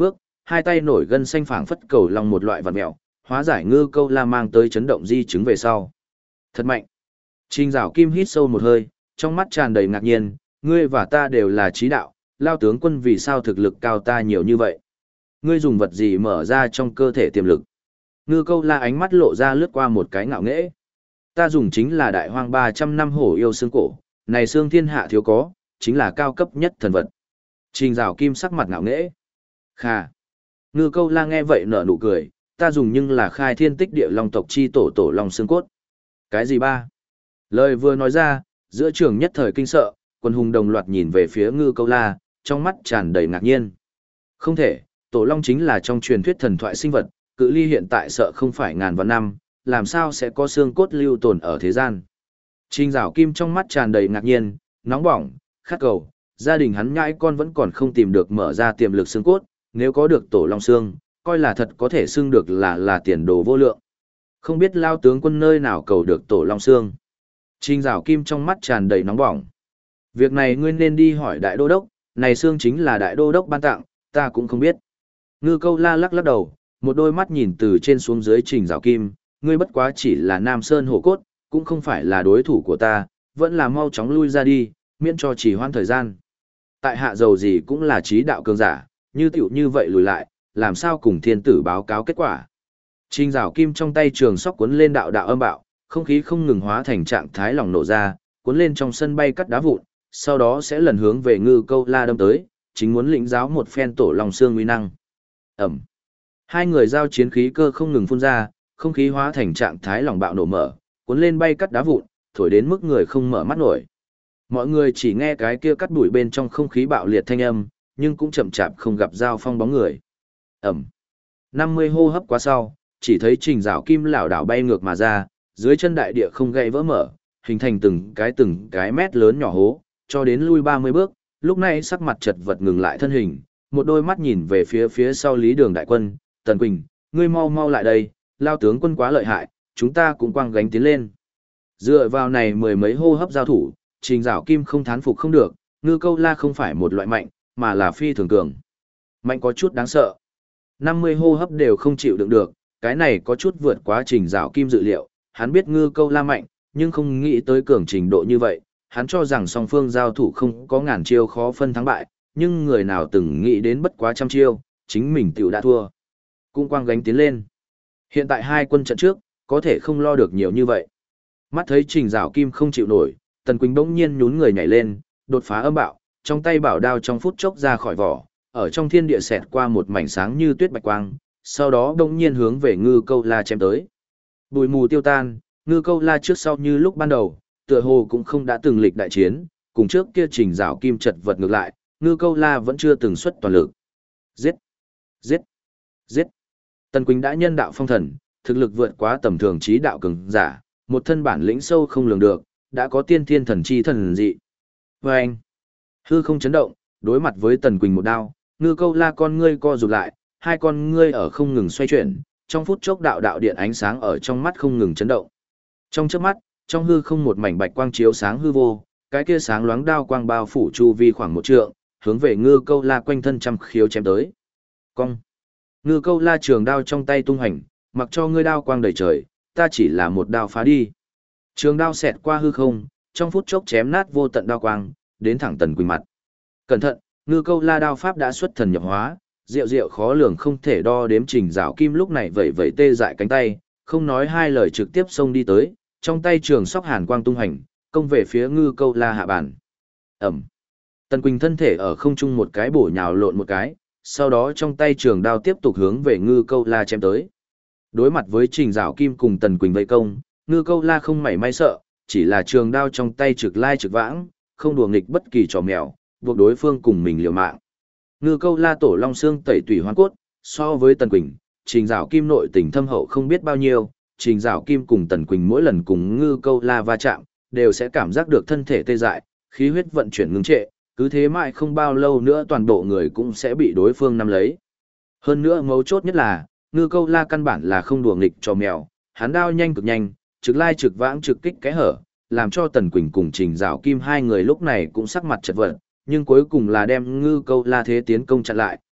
hai tay nổi gân xanh phảng phất cầu long một loại vật mèo, hóa giải ngư câu la mang tới chấn động di chứng về sau. Thật mạnh. Trình Dạo Kim hít sâu một hơi, trong mắt tràn đầy ngạc nhiên, ngươi và ta đều là trí đạo, Lao tướng quân vì sao thực lực cao ta nhiều như vậy? Ngươi dùng vật gì mở ra trong cơ thể tiềm lực? Ngư câu la ánh mắt lộ ra lướt qua một cái ngạo nghễ. Ta dùng chính là đại hoang ba trăm năm hổ yêu xương cổ, này xương thiên hạ thiếu có, chính là cao cấp nhất thần vật. Trình Dạo Kim sắc mặt ngạo nghễ. Khà. Ngư câu la nghe vậy nở nụ cười, ta dùng nhưng là khai thiên tích địa long tộc chi tổ tổ long xương cốt. Cái gì ba? Lời vừa nói ra, giữa trường nhất thời kinh sợ, quân hùng đồng loạt nhìn về phía ngư câu la, trong mắt tràn đầy ngạc nhiên. Không thể, tổ long chính là trong truyền thuyết thần thoại sinh vật, cự ly hiện tại sợ không phải ngàn vạn năm, làm sao sẽ có xương cốt lưu tồn ở thế gian. Trình Dạo Kim trong mắt tràn đầy ngạc nhiên, nóng bỏng, khát cầu, gia đình hắn nhãi con vẫn còn không tìm được mở ra tiềm lực xương cốt, nếu có được tổ long xương, coi là thật có thể xưng được là là tiền đồ vô lượng. Không biết Lao tướng quân nơi nào cầu được tổ long xương. Trình Dạo Kim trong mắt tràn đầy nóng bỏng. Việc này ngươi nên đi hỏi đại đô đốc, này xương chính là đại đô đốc ban tặng, ta cũng không biết. Ngư câu la lắc lắc đầu, một đôi mắt nhìn từ trên xuống dưới Trình Dạo Kim, ngươi bất quá chỉ là Nam Sơn hổ cốt, cũng không phải là đối thủ của ta, vẫn là mau chóng lui ra đi, miễn cho chỉ hoãn thời gian. Tại hạ dầu gì cũng là trí đạo cường giả, như tiểu như vậy lùi lại, làm sao cùng thiên tử báo cáo kết quả. Trình Dạo Kim trong tay trường sóc cuốn lên đạo đạo âm bạo, không khí không ngừng hóa thành trạng thái lòng nổ ra, cuốn lên trong sân bay cắt đá vụn, sau đó sẽ lần hướng về ngư câu la đâm tới, chính muốn lĩnh giáo một phen tổ lòng xương uy năng. Ẩm. Hai người giao chiến khí cơ không ngừng phun ra, không khí hóa thành trạng thái lòng bạo nổ mở, cuốn lên bay cắt đá vụn, thổi đến mức người không mở mắt nổi. Mọi người chỉ nghe cái kia cắt đuổi bên trong không khí bạo liệt thanh âm, nhưng cũng chậm chạp không gặp giao phong bóng người. Ẩm. năm mươi hô hấp qua sau, chỉ thấy Trình Dạo Kim lảo đảo bay ngược mà ra, dưới chân đại địa không gãy vỡ mở, hình thành từng cái từng cái mét lớn nhỏ hố, cho đến lui ba mươi bước, lúc này sắc mặt chật vật ngừng lại thân hình, một đôi mắt nhìn về phía phía sau Lý Đường đại quân, Tần Quỳnh, ngươi mau mau lại đây, Lao tướng quân quá lợi hại, chúng ta cũng quăng gánh tiến lên. Dựa vào này mười mấy hô hấp giao thủ, Trình Dạo Kim không thán phục không được, ngư câu la không phải một loại mạnh, mà là phi thường cường. Mạnh có chút đáng sợ. năm mươi hô hấp đều không chịu đựng được, cái này có chút vượt quá Trình Dạo Kim dự liệu, hắn biết ngư câu la mạnh, nhưng không nghĩ tới cường trình độ như vậy, hắn cho rằng song phương giao thủ không có ngàn chiêu khó phân thắng bại, nhưng người nào từng nghĩ đến bất quá trăm chiêu, chính mình tiểu đã thua. Cũng quang gánh tiến lên. Hiện tại hai quân trận trước, có thể không lo được nhiều như vậy. Mắt thấy Trình Dạo Kim không chịu nổi, Tần Quỳnh bỗng nhiên nhún người nhảy lên, đột phá âm bạo, trong tay bảo đao trong phút chốc ra khỏi vỏ, ở trong thiên địa xẹt qua một mảnh sáng như tuyết bạch quang, sau đó bỗng nhiên hướng về ngư câu la chém tới. Bụi mù tiêu tan, ngư câu la trước sau như lúc ban đầu, tựa hồ cũng không đã từng lịch đại chiến, cùng trước kia Trình Dạo Kim chật vật ngược lại, ngư câu la vẫn chưa từng xuất toàn lực. Giết! Giết! Giết! Tần Quỳnh đã nhân đạo phong thần, thực lực vượt quá tầm thường trí đạo cường giả, một thân bản lĩnh sâu không lường được, đã có tiên thiên thần chi thần dị. Và anh, hư không chấn động, đối mặt với Tần Quỳnh một đao, ngư câu la con ngươi co rụt lại, hai con ngươi ở không ngừng xoay chuyển, trong phút chốc đạo đạo điện ánh sáng ở trong mắt không ngừng chấn động. Trong chớp mắt, trong hư không một mảnh bạch quang chiếu sáng hư vô, cái kia sáng loáng đao quang bao phủ chu vi khoảng một trượng, hướng về ngư câu la quanh thân trăm khiếu chém tới. Cong. Ngư câu la trường đao trong tay tung hành, mặc cho ngươi đao quang đầy trời, ta chỉ là một đao phá đi. Trường đao xẹt qua hư không, trong phút chốc chém nát vô tận đao quang, đến thẳng Tần Quỳnh mặt. Cẩn thận, ngư câu la đao pháp đã xuất thần nhập hóa, diệu diệu khó lường không thể đo đếm. Trình Dạo Kim lúc này vẩy vẩy tê dại cánh tay, không nói hai lời trực tiếp xông đi tới, trong tay trường sóc hàn quang tung hành, công về phía ngư câu la hạ bản. Ẩm. Tần Quỳnh thân thể ở không trung một cái bổ nhào lộn một cái, sau đó trong tay trường đao tiếp tục hướng về ngư câu la chém tới. Đối mặt với Trình Dạo Kim cùng Tần Quỳnh vây công, ngư câu la không mảy may sợ, chỉ là trường đao trong tay trực lai trực vãng, không đùa nghịch bất kỳ trò mèo, buộc đối phương cùng mình liều mạng. Ngư câu la tổ long xương tẩy tủy hoán cốt, so với Tần Quỳnh, Trình Dạo Kim nội tình thâm hậu không biết bao nhiêu, Trình Dạo Kim cùng Tần Quỳnh mỗi lần cùng ngư câu la va chạm, đều sẽ cảm giác được thân thể tê dại, khí huyết vận chuyển ngưng trệ, cứ thế mãi không bao lâu nữa toàn bộ người cũng sẽ bị đối phương nắm lấy. Hơn nữa mấu chốt nhất là, ngư câu la căn bản là không đùa nghịch trò mèo, hắn đao nhanh cực nhanh, trực lai trực vãng trực kích cái hở, làm cho Tần Quỳnh cùng Trình Dạo Kim hai người lúc này cũng sắc mặt chật vật, nhưng cuối cùng là đem ngư câu la thế tiến công chặn lại,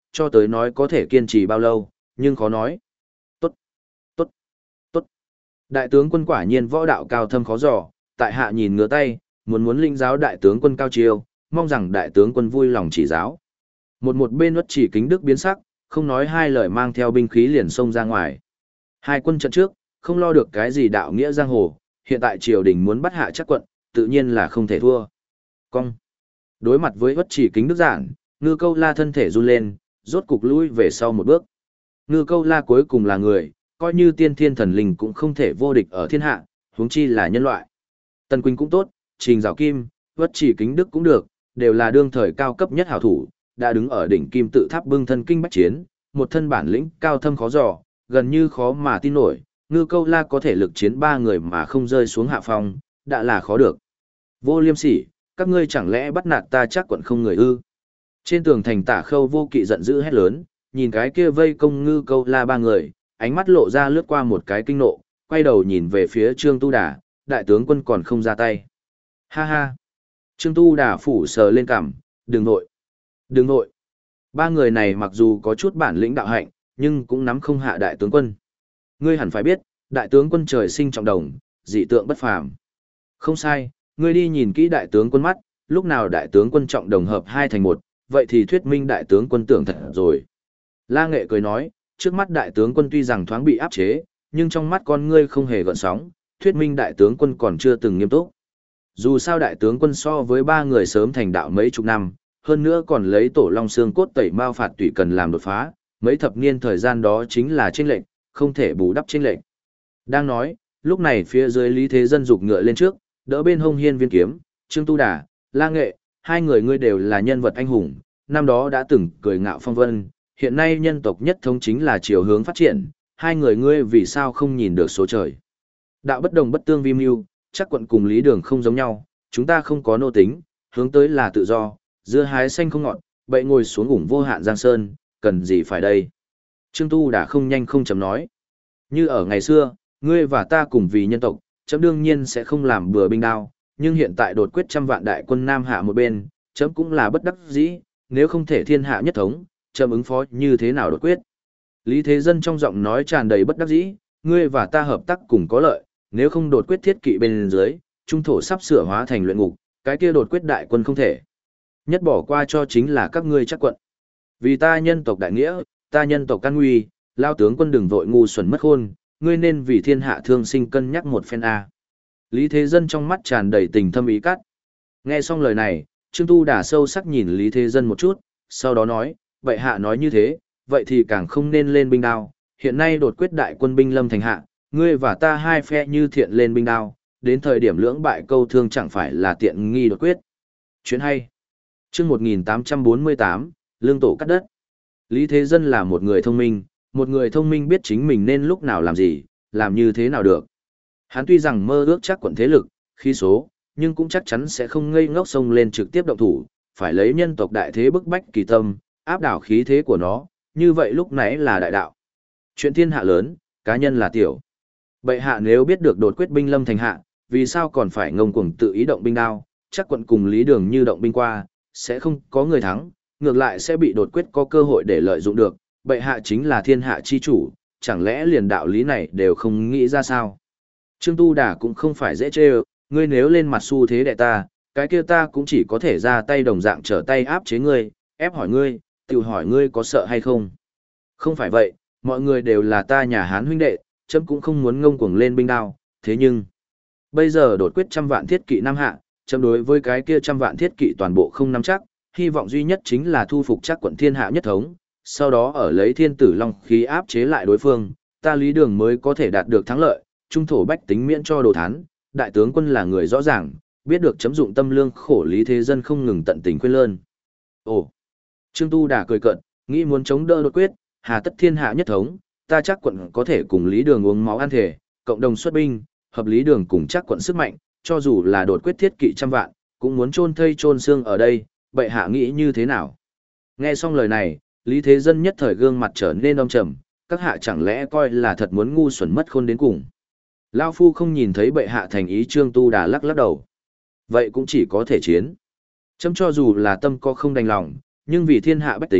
cho tới nói có thể kiên trì bao lâu, nhưng khó nói. Tốt, tốt, tốt. Đại tướng quân quả nhiên võ đạo cao thâm khó dò, tại hạ nhìn ngửa tay, muốn muốn linh giáo đại tướng quân cao chiêu, mong rằng đại tướng quân vui lòng chỉ giáo. Một một bên Uất Chỉ Kính Đức biến sắc, không nói hai lời mang theo binh khí liền xông ra ngoài. Hai quân trận trước, không lo được cái gì đạo nghĩa giang hồ, hiện tại triều đình muốn bắt Hạ Trác quận, tự nhiên là không thể thua. Cong. Đối mặt với Uất Chỉ Kính Đức giản, Ngư Câu La thân thể run lên, rốt cục lui về sau một bước. Ngư Câu La cuối cùng là người, coi như tiên thiên thần linh cũng không thể vô địch ở thiên hạ, huống chi là nhân loại. Tần Quỳnh cũng tốt, Trình Giảo Kim, Uất Chỉ Kính Đức cũng được, đều là đương thời cao cấp nhất hảo thủ, đã đứng ở đỉnh kim tự tháp bưng thân kinh bách chiến, một thân bản lĩnh cao thâm khó dò, gần như khó mà tin nổi, Ngư Câu La có thể lực chiến ba người mà không rơi xuống hạ phong, đã là khó được. Vô Liêm Sỉ, các ngươi chẳng lẽ bắt nạt ta Trác quận không người ư? Trên tường thành Tả Khâu Vô Kỵ giận dữ hét lớn, nhìn cái kia vây công Ngư Câu La ba người, ánh mắt lộ ra lướt qua một cái kinh nộ, quay đầu nhìn về phía Trương Tu Đà, đại tướng quân còn không ra tay. Ha ha. Trương Tu Đà phủ sờ lên cằm, đừng nội. Đừng nội. Ba người này mặc dù có chút bản lĩnh đạo hạnh, nhưng cũng nắm không hạ đại tướng quân. Ngươi hẳn phải biết, đại tướng quân trời sinh trọng đồng, dị tượng bất phàm. Không sai, ngươi đi nhìn kỹ đại tướng quân mắt, lúc nào đại tướng quân trọng đồng hợp hai thành một, vậy thì thuyết minh đại tướng quân tưởng thật rồi. La Nghệ cười nói, trước mắt đại tướng quân tuy rằng thoáng bị áp chế, nhưng trong mắt con ngươi không hề gợn sóng, thuyết minh đại tướng quân còn chưa từng nghiêm túc. Dù sao đại tướng quân so với ba người sớm thành đạo mấy chục năm, hơn nữa còn lấy tổ long xương cốt tẩy mao phạt tùy cần làm đột phá, mấy thập niên thời gian đó chính là chênh lệnh, không thể bù đắp chênh lệnh. Đang nói, lúc này phía dưới Lý Thế Dân giục ngựa lên trước, đỡ bên hông hiên viên kiếm, Trương Tu Đà, La Nghệ, hai người ngươi đều là nhân vật anh hùng, năm đó đã từng cười ngạo phong vân, hiện nay nhân tộc nhất thống chính là chiều hướng phát triển, hai người ngươi vì sao không nhìn được số trời. Đạo bất đồng bất tương vi mưu, chắc quận cùng Lý Đường không giống nhau, chúng ta không có nô tính, hướng tới là tự do, dưa hái xanh không ngọt, bậy ngồi xuống ủng vô hạn giang sơn, cần gì phải đây. Trương Tu đã không nhanh không chấm nói. Như ở ngày xưa, ngươi và ta cùng vì nhân tộc, chấm đương nhiên sẽ không làm bừa binh đao, nhưng hiện tại đột quyết trăm vạn đại quân Nam Hạ một bên, chấm cũng là bất đắc dĩ, nếu không thể thiên hạ nhất thống, chấm ứng phó như thế nào đột quyết. Lý Thế Dân trong giọng nói tràn đầy bất đắc dĩ, ngươi và ta hợp tác cùng có lợi, nếu không đột quyết thiết kỵ bên dưới, trung thổ sắp sửa hóa thành luyện ngục, cái kia đột quyết đại quân không thể. Nhất bỏ qua cho chính là các ngươi Trác quận. Vì ta nhân tộc đại nghĩa, ta nhân tộc căn nguy, lao tướng quân đừng vội ngu xuẩn mất khôn, ngươi nên vì thiên hạ thương sinh cân nhắc một phen a. Lý Thế Dân trong mắt tràn đầy tình thâm ý cắt. Nghe xong lời này, Trương Tu Đà sâu sắc nhìn Lý Thế Dân một chút, sau đó nói, vậy hạ nói như thế, vậy thì càng không nên lên binh đao, hiện nay đột quyết đại quân binh lâm thành hạ, ngươi và ta hai phe như thiện lên binh đao, đến thời điểm lưỡng bại câu thương chẳng phải là tiện nghi đột quyết. Chuyện hay. Chương một nghìn tám trăm bốn mươi tám, lương tổ cắt đất. Lý Thế Dân là một người thông minh, một người thông minh biết chính mình nên lúc nào làm gì, làm như thế nào được. Hắn tuy rằng mơ ước chắc quận thế lực, khí số, nhưng cũng chắc chắn sẽ không ngây ngốc xông lên trực tiếp động thủ, phải lấy nhân tộc đại thế bức bách kỳ tâm, áp đảo khí thế của nó, như vậy lúc nãy là đại đạo. Chuyện thiên hạ lớn, cá nhân là tiểu. Bệ hạ nếu biết được đột quyết binh lâm thành hạ, vì sao còn phải ngông cuồng tự ý động binh đao, chắc quận cùng Lý Đường như động binh qua, sẽ không có người thắng, ngược lại sẽ bị đột quyết có cơ hội để lợi dụng được, bệ hạ chính là thiên hạ chi chủ, chẳng lẽ liền đạo lý này đều không nghĩ ra sao. Trương Tu Đà cũng không phải dễ chê ơ, ngươi nếu lên mặt xu thế đệ ta, cái kia ta cũng chỉ có thể ra tay đồng dạng trở tay áp chế ngươi, ép hỏi ngươi, tự hỏi ngươi có sợ hay không. Không phải vậy, mọi người đều là ta nhà Hán huynh đệ, chấm cũng không muốn ngông cuồng lên binh đao, thế nhưng, bây giờ đột quyết trăm vạn thiết kỵ Nam Hạ, chấm đối với cái kia trăm vạn thiết kỵ toàn bộ không nắm chắc, hy vọng duy nhất chính là thu phục chắc quận thiên hạ nhất thống, sau đó ở lấy thiên tử long khí áp chế lại đối phương, ta Lý Đường mới có thể đạt được thắng lợi, trung thổ bách tính miễn cho đồ thán, đại tướng quân là người rõ ràng, biết được chấm dụng tâm lương khổ Lý Thế Dân không ngừng tận tình khuyên lơn. Ồ, Trương Tu Đà cười cợt, nghĩ muốn chống đỡ đột quyết, hà tất thiên hạ nhất thống, ta chắc quận có thể cùng Lý Đường uống máu ăn thể, cộng đồng xuất binh, hợp Lý Đường cùng chắc quận sức mạnh, cho dù là đột quyết thiết kỵ trăm vạn, cũng muốn chôn thây chôn xương ở đây, bệ hạ nghĩ như thế nào? Nghe xong lời này, Lý Thế Dân nhất thời gương mặt trở nên âm trầm, các hạ chẳng lẽ coi là thật muốn ngu xuẩn mất khôn đến cùng. Lao phu không nhìn thấy bệ hạ thành ý. Trương Tu Đà lắc lắc đầu. Vậy cũng chỉ có thể chiến. Chấm cho dù là tâm có không đành lòng, nhưng vì thiên hạ bách tính,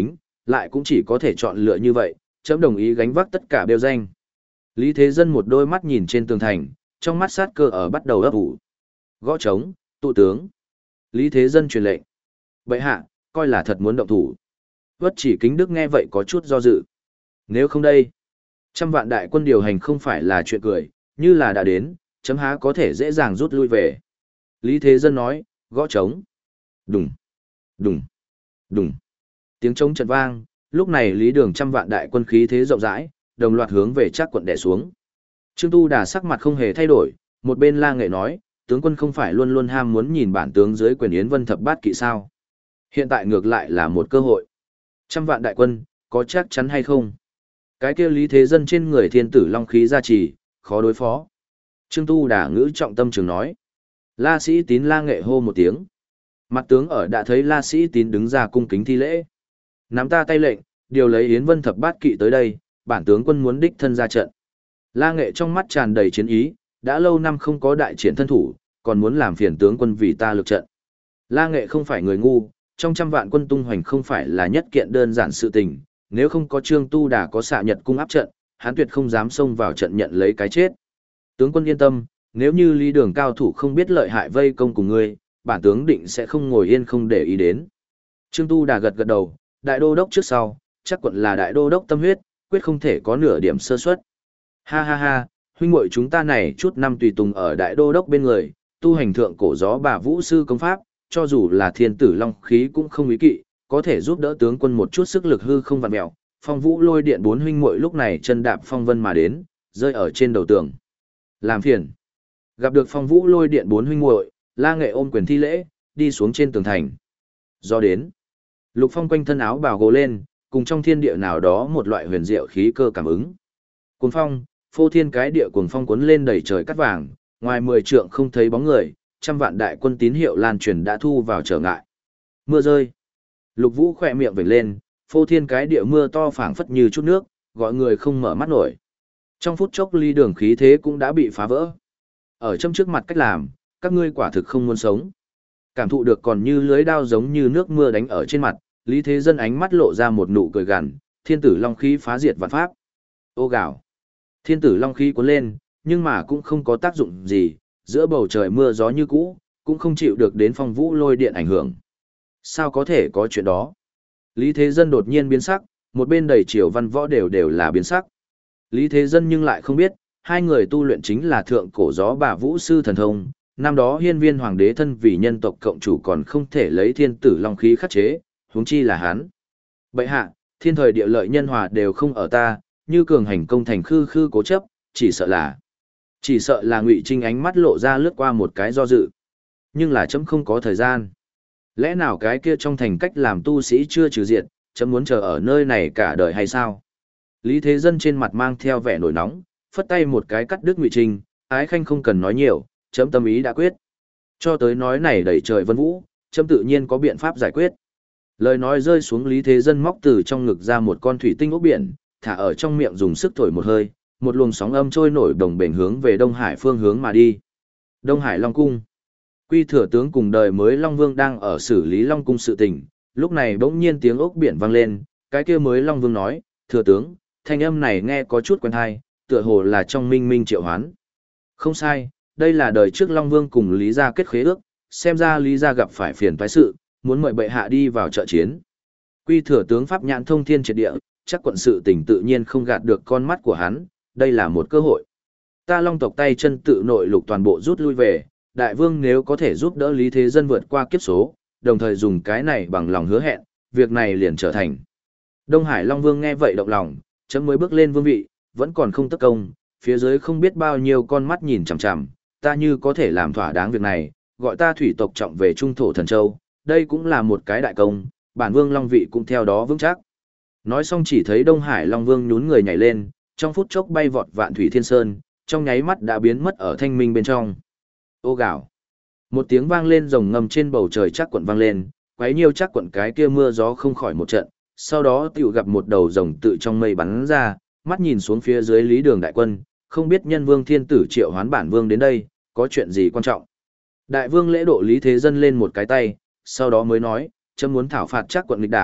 lại cũng chỉ có thể chọn lựa như vậy, chấm đồng ý gánh vác tất cả bêu danh. Lý Thế Dân một đôi mắt nhìn trên tường thành, trong mắt sát cơ ở bắt đầu ấp ủ. Gõ trống, tụ tướng. Lý Thế Dân truyền lệnh. Bệ hạ, coi là thật muốn động thủ. Vất Chỉ Kính Đức nghe vậy có chút do dự. Nếu không đây, trăm vạn đại quân điều hành không phải là chuyện cười, như là đã đến, chấm há có thể dễ dàng rút lui về. Lý Thế Dân nói, gõ trống. Đùng, đùng, đùng. Tiếng trống trận vang, lúc này Lý Đường trăm vạn đại quân khí thế rộng rãi, đồng loạt hướng về Trác quận đè xuống. Trương Tu Đà sắc mặt không hề thay đổi, một bên La Nghệ nói, tướng quân không phải luôn luôn ham muốn nhìn bản tướng dưới quyền Yến Vân thập bát kỵ sao? Hiện tại ngược lại là một cơ hội. Trăm vạn đại quân, có chắc chắn hay không? Cái kia Lý Thế Dân trên người thiên tử long khí gia trì, khó đối phó. Trương Tu Đà ngữ trọng tâm trường nói. La Sĩ Tín La Nghệ hô một tiếng. Mặt tướng ở đã thấy La Sĩ Tín đứng ra cung kính thi lễ. Nắm ta tay lệnh, điều lấy Yến Vân thập bát kỵ tới đây, bản tướng quân muốn đích thân ra trận. La Nghệ trong mắt tràn đầy chiến ý, đã lâu năm không có đại triển thân thủ, còn muốn làm phiền tướng quân vì ta lực trận. La Nghệ không phải người ngu, trong trăm vạn quân tung hoành không phải là nhất kiện đơn giản sự tình, nếu không có Trương Tu Đà có xạ nhật cung áp trận, hắn tuyệt không dám xông vào trận nhận lấy cái chết. Tướng quân yên tâm, nếu như Lý Đường cao thủ không biết lợi hại vây công cùng ngươi, bản tướng định sẽ không ngồi yên không để ý đến. Trương Tu Đà gật gật đầu, đại đô đốc trước sau, chắc quận là đại đô đốc tâm huyết, quyết không thể có nửa điểm sơ suất. Ha ha ha, huynh muội chúng ta này chút năm tùy tùng ở đại đô đốc bên người, tu hành thượng cổ gió bà vũ sư công pháp, cho dù là thiên tử long khí cũng không ý kỵ, có thể giúp đỡ tướng quân một chút sức lực hư không vặn mèo. Phong Vũ Lôi Điện bốn huynh muội lúc này chân đạp phong vân mà đến, rơi ở trên đầu tường. Làm phiền. Gặp được Phong Vũ Lôi Điện bốn huynh muội, La Nghệ ôm quyền thi lễ, đi xuống trên tường thành. Do đến, Lục Phong quanh thân áo bào gồ lên, cùng trong thiên địa nào đó một loại huyền diệu khí cơ cảm ứng. Cuồng phong, phô thiên cái địa cuồng phong cuốn lên đầy trời cát vàng, ngoài mười trượng không thấy bóng người, trăm vạn đại quân tín hiệu lan truyền đã thu vào trở ngại. Mưa rơi. Lục Vũ khỏe miệng vểnh lên, phô thiên cái địa mưa to phảng phất như chút nước, gọi người không mở mắt nổi. Trong phút chốc Lý Đường khí thế cũng đã bị phá vỡ. Ở trong trước mặt cách làm, các ngươi quả thực không muốn sống. Cảm thụ được còn như lưới đao giống như nước mưa đánh ở trên mặt, Lý Thế Dân ánh mắt lộ ra một nụ cười gằn, thiên tử long khí phá diệt vạn pháp. Ô gào. Thiên tử long khí cuốn lên, nhưng mà cũng không có tác dụng gì, giữa bầu trời mưa gió như cũ, cũng không chịu được đến Phong Vũ Lôi Điện ảnh hưởng. Sao có thể có chuyện đó? Lý Thế Dân đột nhiên biến sắc, một bên đầy triều văn võ đều đều là biến sắc. Lý Thế Dân nhưng lại không biết, hai người tu luyện chính là thượng cổ gió bà vũ sư thần thông. Năm đó hiên viên hoàng đế thân vì nhân tộc cộng chủ còn không thể lấy thiên tử long khí khắc chế, huống chi là hắn. Bệ hạ, thiên thời địa lợi nhân hòa đều không ở ta, như cường hành công thành khư khư cố chấp, chỉ sợ là... Chỉ sợ là Ngụy Trinh ánh mắt lộ ra lướt qua một cái do dự. Nhưng là chấm không có thời gian. Lẽ nào cái kia trong thành cách làm tu sĩ chưa trừ diệt, chấm muốn chờ ở nơi này cả đời hay sao? Lý Thế Dân trên mặt mang theo vẻ nổi nóng, phất tay một cái cắt đứt Ngụy Trinh, ái khanh không cần nói nhiều, chấm tâm ý đã quyết. Cho tới nói này đẩy trời vân vũ, chấm tự nhiên có biện pháp giải quyết. Lời nói rơi xuống Lý Thế Dân móc từ trong ngực ra một con thủy tinh ốc biển, thả ở trong miệng dùng sức thổi một hơi, một luồng sóng âm trôi nổi đồng bền hướng về Đông Hải phương hướng mà đi. Đông Hải Long Cung. Quy Thừa tướng cùng đời mới Long Vương đang ở xử lý Long Cung sự tình, lúc này bỗng nhiên tiếng ốc biển vang lên, cái kia mới Long Vương nói, Thừa tướng, thanh âm này nghe có chút quen tai, tựa hồ là trong minh minh triệu hoán. Không sai, đây là đời trước Long Vương cùng Lý Gia kết khế ước, xem ra Lý Gia gặp phải phiền toái sự, muốn mời bệ hạ đi vào trợ chiến. Quy Thừa tướng pháp nhãn thông thiên triệt địa, chắc quận sự tình tự nhiên không gạt được con mắt của hắn, đây là một cơ hội. Ta Long tộc tay chân tự nội lục toàn bộ rút lui về, đại vương nếu có thể giúp đỡ Lý Thế Dân vượt qua kiếp số, đồng thời dùng cái này bằng lòng hứa hẹn, việc này liền trở thành. Đông Hải Long Vương nghe vậy động lòng, chấm mới bước lên vương vị, vẫn còn không tất công, phía dưới không biết bao nhiêu con mắt nhìn chằm chằm, ta như có thể làm thỏa đáng việc này, gọi ta thủy tộc trọng về trung thổ thần châu, đây cũng là một cái đại công, bản vương Long vị cũng theo đó vững chắc. Nói xong chỉ thấy Đông Hải Long Vương nhún người nhảy lên, trong phút chốc bay vọt vạn thủy thiên sơn, trong nháy mắt đã biến mất ở thanh minh bên trong. Ô gào. Một tiếng vang lên rồng ngầm trên bầu trời chắc quận vang lên, quấy nhiêu chắc quận cái kia mưa gió không khỏi một trận, sau đó tiểu gặp một đầu rồng tự trong mây bắn ra, mắt nhìn xuống phía dưới Lý Đường đại quân, không biết nhân vương thiên tử triệu hoán bản vương đến đây, có chuyện gì quan trọng. Đại vương lễ độ Lý Thế Dân lên một cái tay, sau đó mới nói, chấm muốn thảo phạt chắc quận nghịch đảng,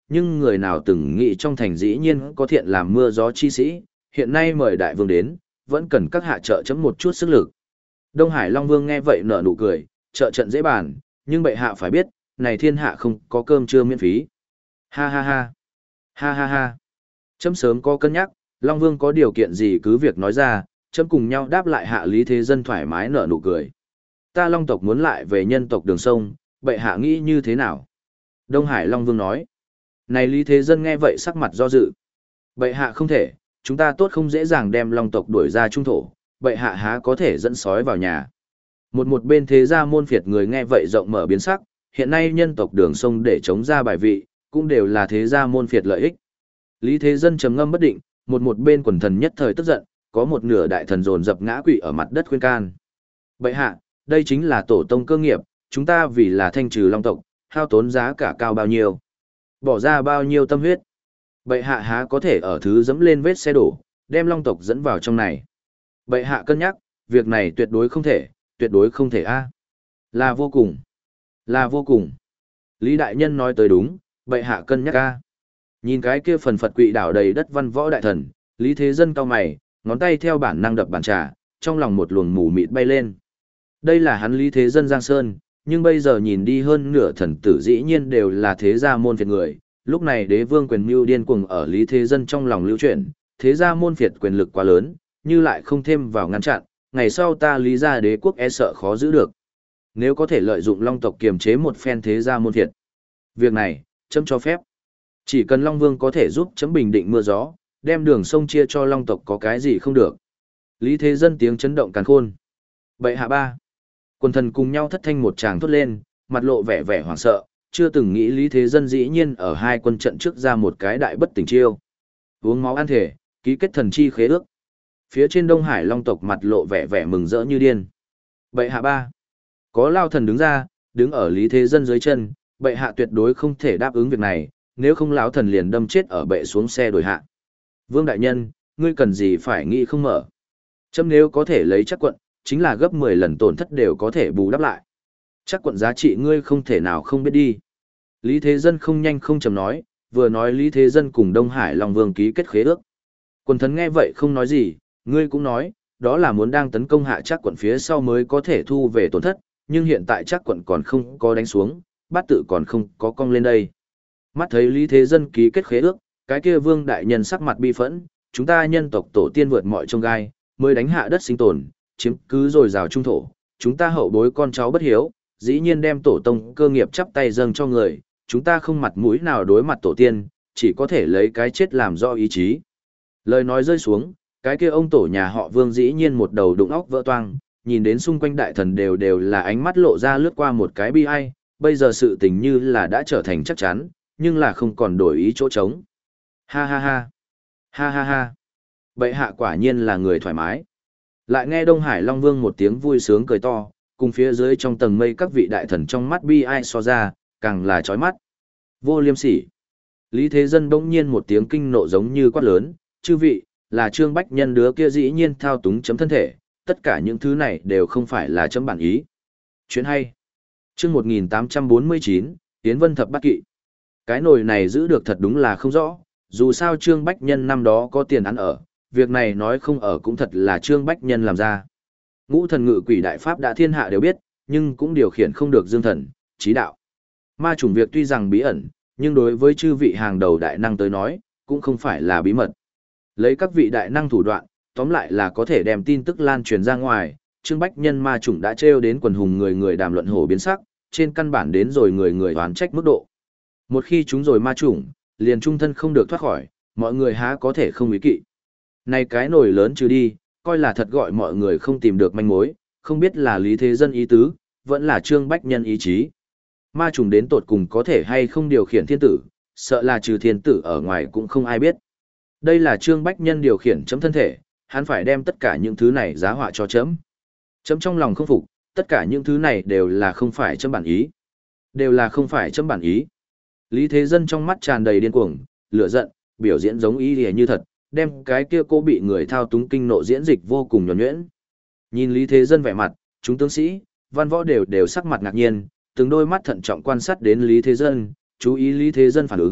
nhưng người nào từng nghĩ trong thành dĩ nhiên có thiện làm mưa gió chi sĩ, hiện nay mời đại vương đến, vẫn cần các hạ trợ chấm một chút sức lực. Đông Hải Long Vương nghe vậy nở nụ cười, trợ trận dễ bàn, nhưng bệ hạ phải biết, này thiên hạ không có cơm trưa miễn phí. Ha ha ha, ha ha ha. Chấm sớm có cân nhắc, Long Vương có điều kiện gì cứ việc nói ra, chấm cùng nhau đáp lại hạ Lý Thế Dân thoải mái nở nụ cười. Ta Long tộc muốn lại về nhân tộc Đường Sông, bệ hạ nghĩ như thế nào? Đông Hải Long Vương nói. Này Lý Thế Dân nghe vậy sắc mặt do dự. Bệ hạ không thể, chúng ta tốt không dễ dàng đem Long tộc đuổi ra trung thổ, bệ hạ há có thể dẫn sói vào nhà. Một một bên thế gia môn phiệt người nghe vậy rộng mở biến sắc, hiện nay nhân tộc Đường Sông để chống ra bài vị, cũng đều là thế gia môn phiệt lợi ích. Lý Thế Dân trầm ngâm bất định, một một bên quần thần nhất thời tức giận, có một nửa đại thần dồn dập ngã quỵ ở mặt đất khuyên can. Bệ hạ, đây chính là tổ tông cơ nghiệp, chúng ta vì là thanh trừ Long tộc, hao tốn giá cả cao bao nhiêu, bỏ ra bao nhiêu tâm huyết. Bệ hạ há có thể ở thứ dẫm lên vết xe đổ, đem Long tộc dẫn vào trong này. Bệ hạ cân nhắc, việc này tuyệt đối không thể, tuyệt đối không thể a. Là vô cùng, là vô cùng. Lý đại nhân nói tới đúng, bệ hạ cân nhắc a. Nhìn cái kia phần phật quỵ đảo đầy đất văn võ đại thần, Lý Thế Dân cau mày, ngón tay theo bản năng đập bàn trà, trong lòng một luồng mù mịt bay lên. Đây là hắn Lý Thế Dân Giang Sơn, nhưng bây giờ nhìn đi hơn nửa thần tử dĩ nhiên đều là thế gia môn phiệt người, lúc này đế vương quyền mưu điên cuồng ở Lý Thế Dân trong lòng lưu chuyển, thế gia môn phiệt quyền lực quá lớn, như lại không thêm vào ngăn chặn, ngày sau ta Lý gia đế quốc e sợ khó giữ được. Nếu có thể lợi dụng Long tộc kiềm chế một phen thế gia môn phiệt, việc này, chấm cho phép. Chỉ cần Long Vương có thể giúp chấm bình định mưa gió, đem Đường Sông chia cho Long tộc có cái gì không được. Lý Thế Dân tiếng chấn động càn khôn. Bệ hạ ba. Quần thần cùng nhau thất thanh một tràng thốt lên, mặt lộ vẻ vẻ hoảng sợ, chưa từng nghĩ Lý Thế Dân dĩ nhiên ở hai quân trận trước ra một cái đại bất tình chiêu. Uống máu ăn thể, ký kết thần chi khế ước. Phía trên Đông Hải Long tộc mặt lộ vẻ vẻ mừng rỡ như điên. Bệ hạ ba. Có lao thần đứng ra, đứng ở Lý Thế Dân dưới chân, bệ hạ tuyệt đối không thể đáp ứng việc này, nếu không lão thần liền đâm chết ở bệ xuống xe đổi hạ. Vương đại nhân, ngươi cần gì phải nghĩ không mở. Chấm nếu có thể lấy chắc quận, chính là gấp mười lần tổn thất đều có thể bù đắp lại. Chắc quận giá trị ngươi không thể nào không biết đi. Lý Thế Dân không nhanh không chậm nói, vừa nói Lý Thế Dân cùng Đông Hải Long Vương ký kết khế ước. Quần thần nghe vậy không nói gì, ngươi cũng nói, đó là muốn đang tấn công hạ chắc quận phía sau mới có thể thu về tổn thất, nhưng hiện tại chắc quận còn không có đánh xuống, bát tự còn không có cong lên đây. Mắt thấy Lý Thế Dân ký kết khế ước, cái kia Vương đại nhân sắc mặt bi phẫn, chúng ta nhân tộc tổ tiên vượt mọi chông gai, mới đánh hạ đất sinh tồn, chiếm cứ rồi rào trung thổ, chúng ta hậu bối con cháu bất hiếu, dĩ nhiên đem tổ tông cơ nghiệp chắp tay dâng cho người, chúng ta không mặt mũi nào đối mặt tổ tiên, chỉ có thể lấy cái chết làm do ý chí. Lời nói rơi xuống, cái kia ông tổ nhà họ Vương dĩ nhiên một đầu đụng óc vỡ toang, nhìn đến xung quanh đại thần đều đều là ánh mắt lộ ra lướt qua một cái bi ai, bây giờ sự tình như là đã trở thành chắc chắn, nhưng là không còn đổi ý chỗ trống. Ha ha ha, ha ha ha, bệ hạ quả nhiên là người thoải mái. Lại nghe Đông Hải Long Vương một tiếng vui sướng cười to, cùng phía dưới trong tầng mây các vị đại thần trong mắt bi ai so ra, càng là chói mắt. Vô liêm sỉ. Lý Thế Dân bỗng nhiên một tiếng kinh nộ giống như quát lớn, chư vị, là Trương Bách Nhân đứa kia dĩ nhiên thao túng chấm thân thể, tất cả những thứ này đều không phải là chấm bản ý. Chuyện hay. Chương một nghìn tám trăm bốn mươi chín, Yến Vân Thập Bát Kỵ. Cái nồi này giữ được thật đúng là không rõ, dù sao Trương Bách Nhân năm đó có tiền ăn ở, việc này nói không ở cũng thật là Trương Bách Nhân làm ra. Ngũ thần ngự quỷ đại pháp đã thiên hạ đều biết, nhưng cũng điều khiển không được dương thần, trí đạo. Ma chủng việc tuy rằng bí ẩn, nhưng đối với chư vị hàng đầu đại năng tới nói, cũng không phải là bí mật. Lấy các vị đại năng thủ đoạn, tóm lại là có thể đem tin tức lan truyền ra ngoài, Trương Bách Nhân ma chủng đã trêu đến quần hùng người người đàm luận hổ biến sắc, trên căn bản đến rồi người người oán trách mức độ. Một khi chúng rồi ma chủng, liền trung thân không được thoát khỏi, mọi người há có thể không ý kỵ. Này cái nổi lớn trừ đi, coi là thật gọi mọi người không tìm được manh mối, không biết là Lý Thế Dân ý tứ, vẫn là Trương Bách Nhân ý chí. Ma trùng đến tột cùng có thể hay không điều khiển thiên tử, sợ là trừ thiên tử ở ngoài cũng không ai biết. Đây là Trương Bách Nhân điều khiển chấm thân thể, hắn phải đem tất cả những thứ này giá họa cho chấm. Chấm trong lòng không phục, tất cả những thứ này đều là không phải chấm bản ý. Đều là không phải chấm bản ý. Lý Thế Dân trong mắt tràn đầy điên cuồng, lửa giận, biểu diễn giống ý lìa như thật, đem cái kia cô bị người thao túng kinh nộ diễn dịch vô cùng nhuần nhuyễn. Nhìn Lý Thế Dân vẻ mặt, chúng tướng sĩ, văn võ đều đều sắc mặt ngạc nhiên, từng đôi mắt thận trọng quan sát đến Lý Thế Dân, chú ý Lý Thế Dân phản ứng,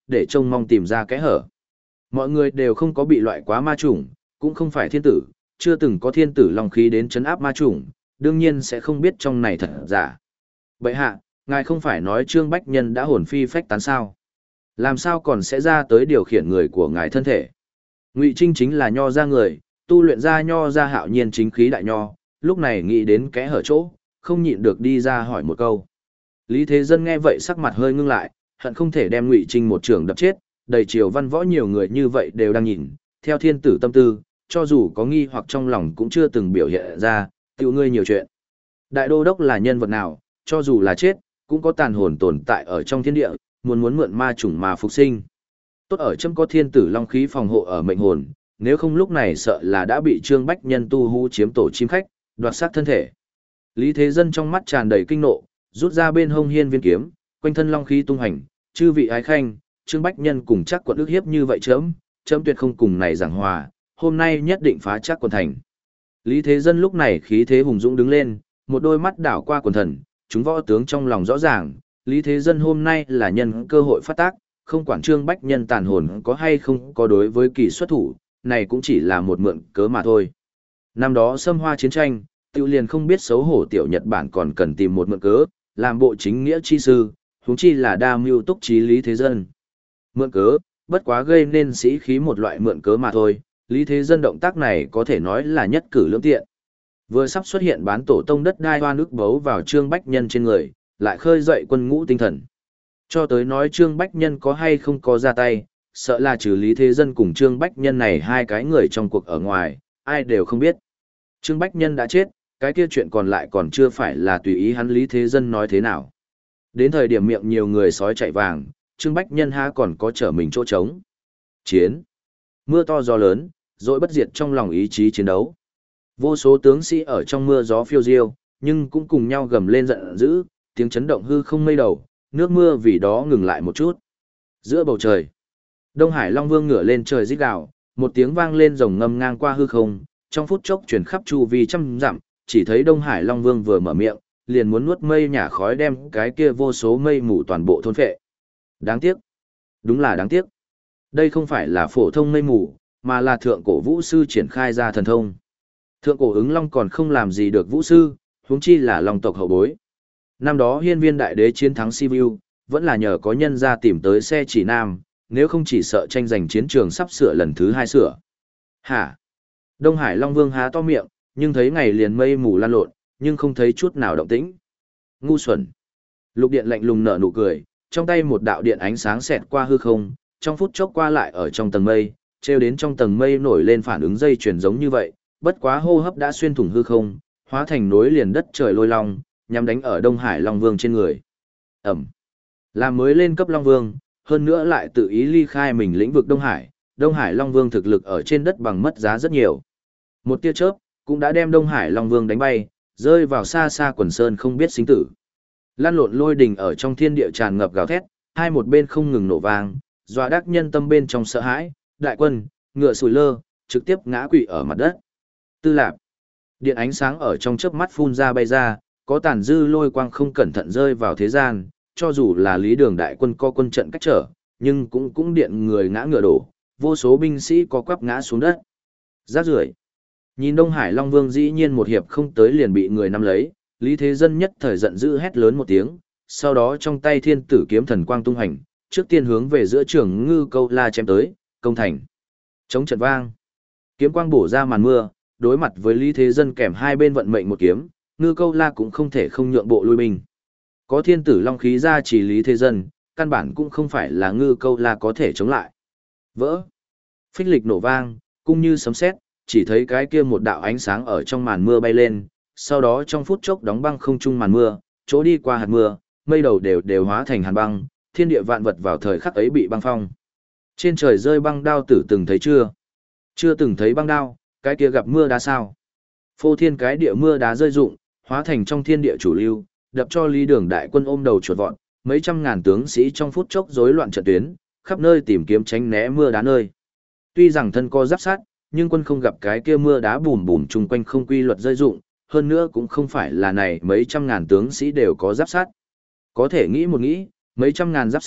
để trông mong tìm ra kẽ hở. Mọi người đều không có bị loại quá ma chủng, cũng không phải thiên tử, chưa từng có thiên tử long khí đến chấn áp ma chủng, đương nhiên sẽ không biết trong này thật giả. Bệ hạ, ngài không phải nói Trương Bách Nhân đã hồn phi phách tán sao? Làm sao còn sẽ ra tới điều khiển người của ngài thân thể? Ngụy Trinh chính là nho ra người, tu luyện ra nho ra hạo nhiên chính khí đại nho, lúc này nghĩ đến kẽ hở chỗ, không nhịn được đi ra hỏi một câu. Lý Thế Dân nghe vậy sắc mặt hơi ngưng lại, hận không thể đem Ngụy Trinh một trường đập chết, đầy triều văn võ nhiều người như vậy đều đang nhìn, theo thiên tử tâm tư, cho dù có nghi hoặc trong lòng cũng chưa từng biểu hiện ra, tiểu ngươi nhiều chuyện. Đại đô đốc là nhân vật nào, cho dù là chết, cũng có tàn hồn tồn tại ở trong thiên địa, muốn muốn mượn ma chủng mà phục sinh. Tốt ở chấm có thiên tử long khí phòng hộ ở mệnh hồn, nếu không lúc này sợ là đã bị Trương Bách Nhân tu hú chiếm tổ chim khách, đoạt xác thân thể. Lý Thế Dân trong mắt tràn đầy kinh nộ, rút ra bên hông hiên viên kiếm, quanh thân long khí tung hành, chư vị ái khanh, Trương Bách Nhân cùng chắc quận ức hiếp như vậy chấm, chấm tuyệt không cùng này giảng hòa, hôm nay nhất định phá chắc quận thành. Lý Thế Dân lúc này khí thế hùng dũng đứng lên, một đôi mắt đảo qua quần thần, chúng võ tướng trong lòng rõ ràng, Lý Thế Dân hôm nay là nhân cơ hội phát tác, không quản Trương Bách Nhân tàn hồn có hay không có đối với kỳ xuất thủ, này cũng chỉ là một mượn cớ mà thôi. Năm đó xâm hoa chiến tranh, Tiêu liền không biết xấu hổ tiểu Nhật Bản còn cần tìm một mượn cớ, làm bộ chính nghĩa chi sư, huống chi là đa mưu túc trí Lý Thế Dân. Mượn cớ, bất quá gây nên sĩ khí một loại mượn cớ mà thôi, Lý Thế Dân động tác này có thể nói là nhất cử lưỡng tiện. Vừa sắp xuất hiện bán tổ tông đất đai hoa nước bấu vào Trương Bách Nhân trên người, lại khơi dậy quân ngũ tinh thần. Cho tới nói Trương Bách Nhân có hay không có ra tay, sợ là trừ Lý Thế Dân cùng Trương Bách Nhân này hai cái người trong cuộc ở ngoài, ai đều không biết. Trương Bách Nhân đã chết, cái kia chuyện còn lại còn chưa phải là tùy ý hắn Lý Thế Dân nói thế nào. Đến thời điểm miệng nhiều người sói chạy vàng, Trương Bách Nhân ha còn có trở mình chỗ trống. Chiến. Mưa to gió lớn, dội bất diệt trong lòng ý chí chiến đấu. Vô số tướng sĩ ở trong mưa gió phiêu diêu, nhưng cũng cùng nhau gầm lên giận dữ, tiếng chấn động hư không mây đầu, nước mưa vì đó ngừng lại một chút. Giữa bầu trời, Đông Hải Long Vương ngửa lên trời rít gào, một tiếng vang lên rồng ngâm ngang qua hư không, trong phút chốc truyền khắp chu vi trăm dặm, chỉ thấy Đông Hải Long Vương vừa mở miệng, liền muốn nuốt mây nhả khói đem cái kia vô số mây mù toàn bộ thôn phệ. Đáng tiếc, đúng là đáng tiếc. Đây không phải là phổ thông mây mù, mà là thượng cổ vũ sư triển khai ra thần thông. Thượng cổ ứng long còn không làm gì được vũ sư, huống chi là long tộc hậu bối. Năm đó hiên viên đại đế chiến thắng Sibiu, vẫn là nhờ có nhân ra tìm tới xe chỉ nam, nếu không chỉ sợ tranh giành chiến trường sắp sửa lần thứ hai sửa. Hả? Đông Hải Long Vương há to miệng, nhưng thấy ngày liền mây mù lan lộn, nhưng không thấy chút nào động tĩnh. Ngu xuẩn. Lục điện lạnh lùng nở nụ cười, trong tay một đạo điện ánh sáng xẹt qua hư không, trong phút chốc qua lại ở trong tầng mây, treo đến trong tầng mây nổi lên phản ứng dây chuyển giống như vậy, bất quá hô hấp đã xuyên thủng hư không, hóa thành nối liền đất trời lôi long, nhằm đánh ở Đông Hải Long Vương trên người. Ẩm. Làm mới lên cấp Long Vương, hơn nữa lại tự ý ly khai mình lĩnh vực Đông Hải, Đông Hải Long Vương thực lực ở trên đất bằng mất giá rất nhiều. Một tia chớp, cũng đã đem Đông Hải Long Vương đánh bay, rơi vào xa xa quần sơn không biết sinh tử. Lan lộn lôi đình ở trong thiên địa tràn ngập gào thét, hai một bên không ngừng nổ vang, dọa đắc nhân tâm bên trong sợ hãi, đại quân, ngựa sùi lơ, trực tiếp ngã quỵ ở mặt đất. Tư Lạp. Điện ánh sáng ở trong chớp mắt phun ra bay ra, có tàn dư lôi quang không cẩn thận rơi vào thế gian, cho dù là lý đường đại quân co quân trận cách trở, nhưng cũng cũng điện người ngã ngựa đổ, vô số binh sĩ có quắp ngã xuống đất. Rác rưởi. Nhìn Đông Hải Long Vương dĩ nhiên một hiệp không tới liền bị người nắm lấy, Lý Thế Dân nhất thời giận dữ hét lớn một tiếng, sau đó trong tay thiên tử kiếm thần quang tung hành, trước tiên hướng về giữa trường ngư câu la chém tới, công thành. Chống trận vang. Kiếm quang bổ ra màn mưa, đối mặt với Lý Thế Dân kèm hai bên vận mệnh một kiếm, ngư câu la cũng không thể không nhượng bộ lui binh. Có thiên tử long khí ra chỉ Lý Thế Dân, căn bản cũng không phải là ngư câu la có thể chống lại. Vỡ. Phích lịch nổ vang, cũng như sấm sét, chỉ thấy cái kia một đạo ánh sáng ở trong màn mưa bay lên, sau đó trong phút chốc đóng băng không trung màn mưa, chỗ đi qua hạt mưa, mây đầu đều đều hóa thành hàn băng, thiên địa vạn vật vào thời khắc ấy bị băng phong. Trên trời rơi băng đao tử từng thấy chưa? Chưa từng thấy băng đao, cái kia gặp mưa đá sao? Phô thiên cái địa mưa đá rơi rụng, hóa thành trong thiên địa chủ lưu, đập cho Lý Đường đại quân ôm đầu chuột vọt, mấy trăm ngàn tướng sĩ trong phút chốc rối loạn trận tuyến, khắp nơi tìm kiếm tránh né mưa đá nơi. Tuy rằng thân co giáp sát, nhưng quân không gặp cái kia mưa đá bùm bùm chung quanh không quy luật rơi rụng, hơn nữa cũng không phải là này mấy trăm ngàn tướng sĩ đều có giáp sát. Có thể nghĩ một nghĩ, mấy trăm ngàn giáp sát,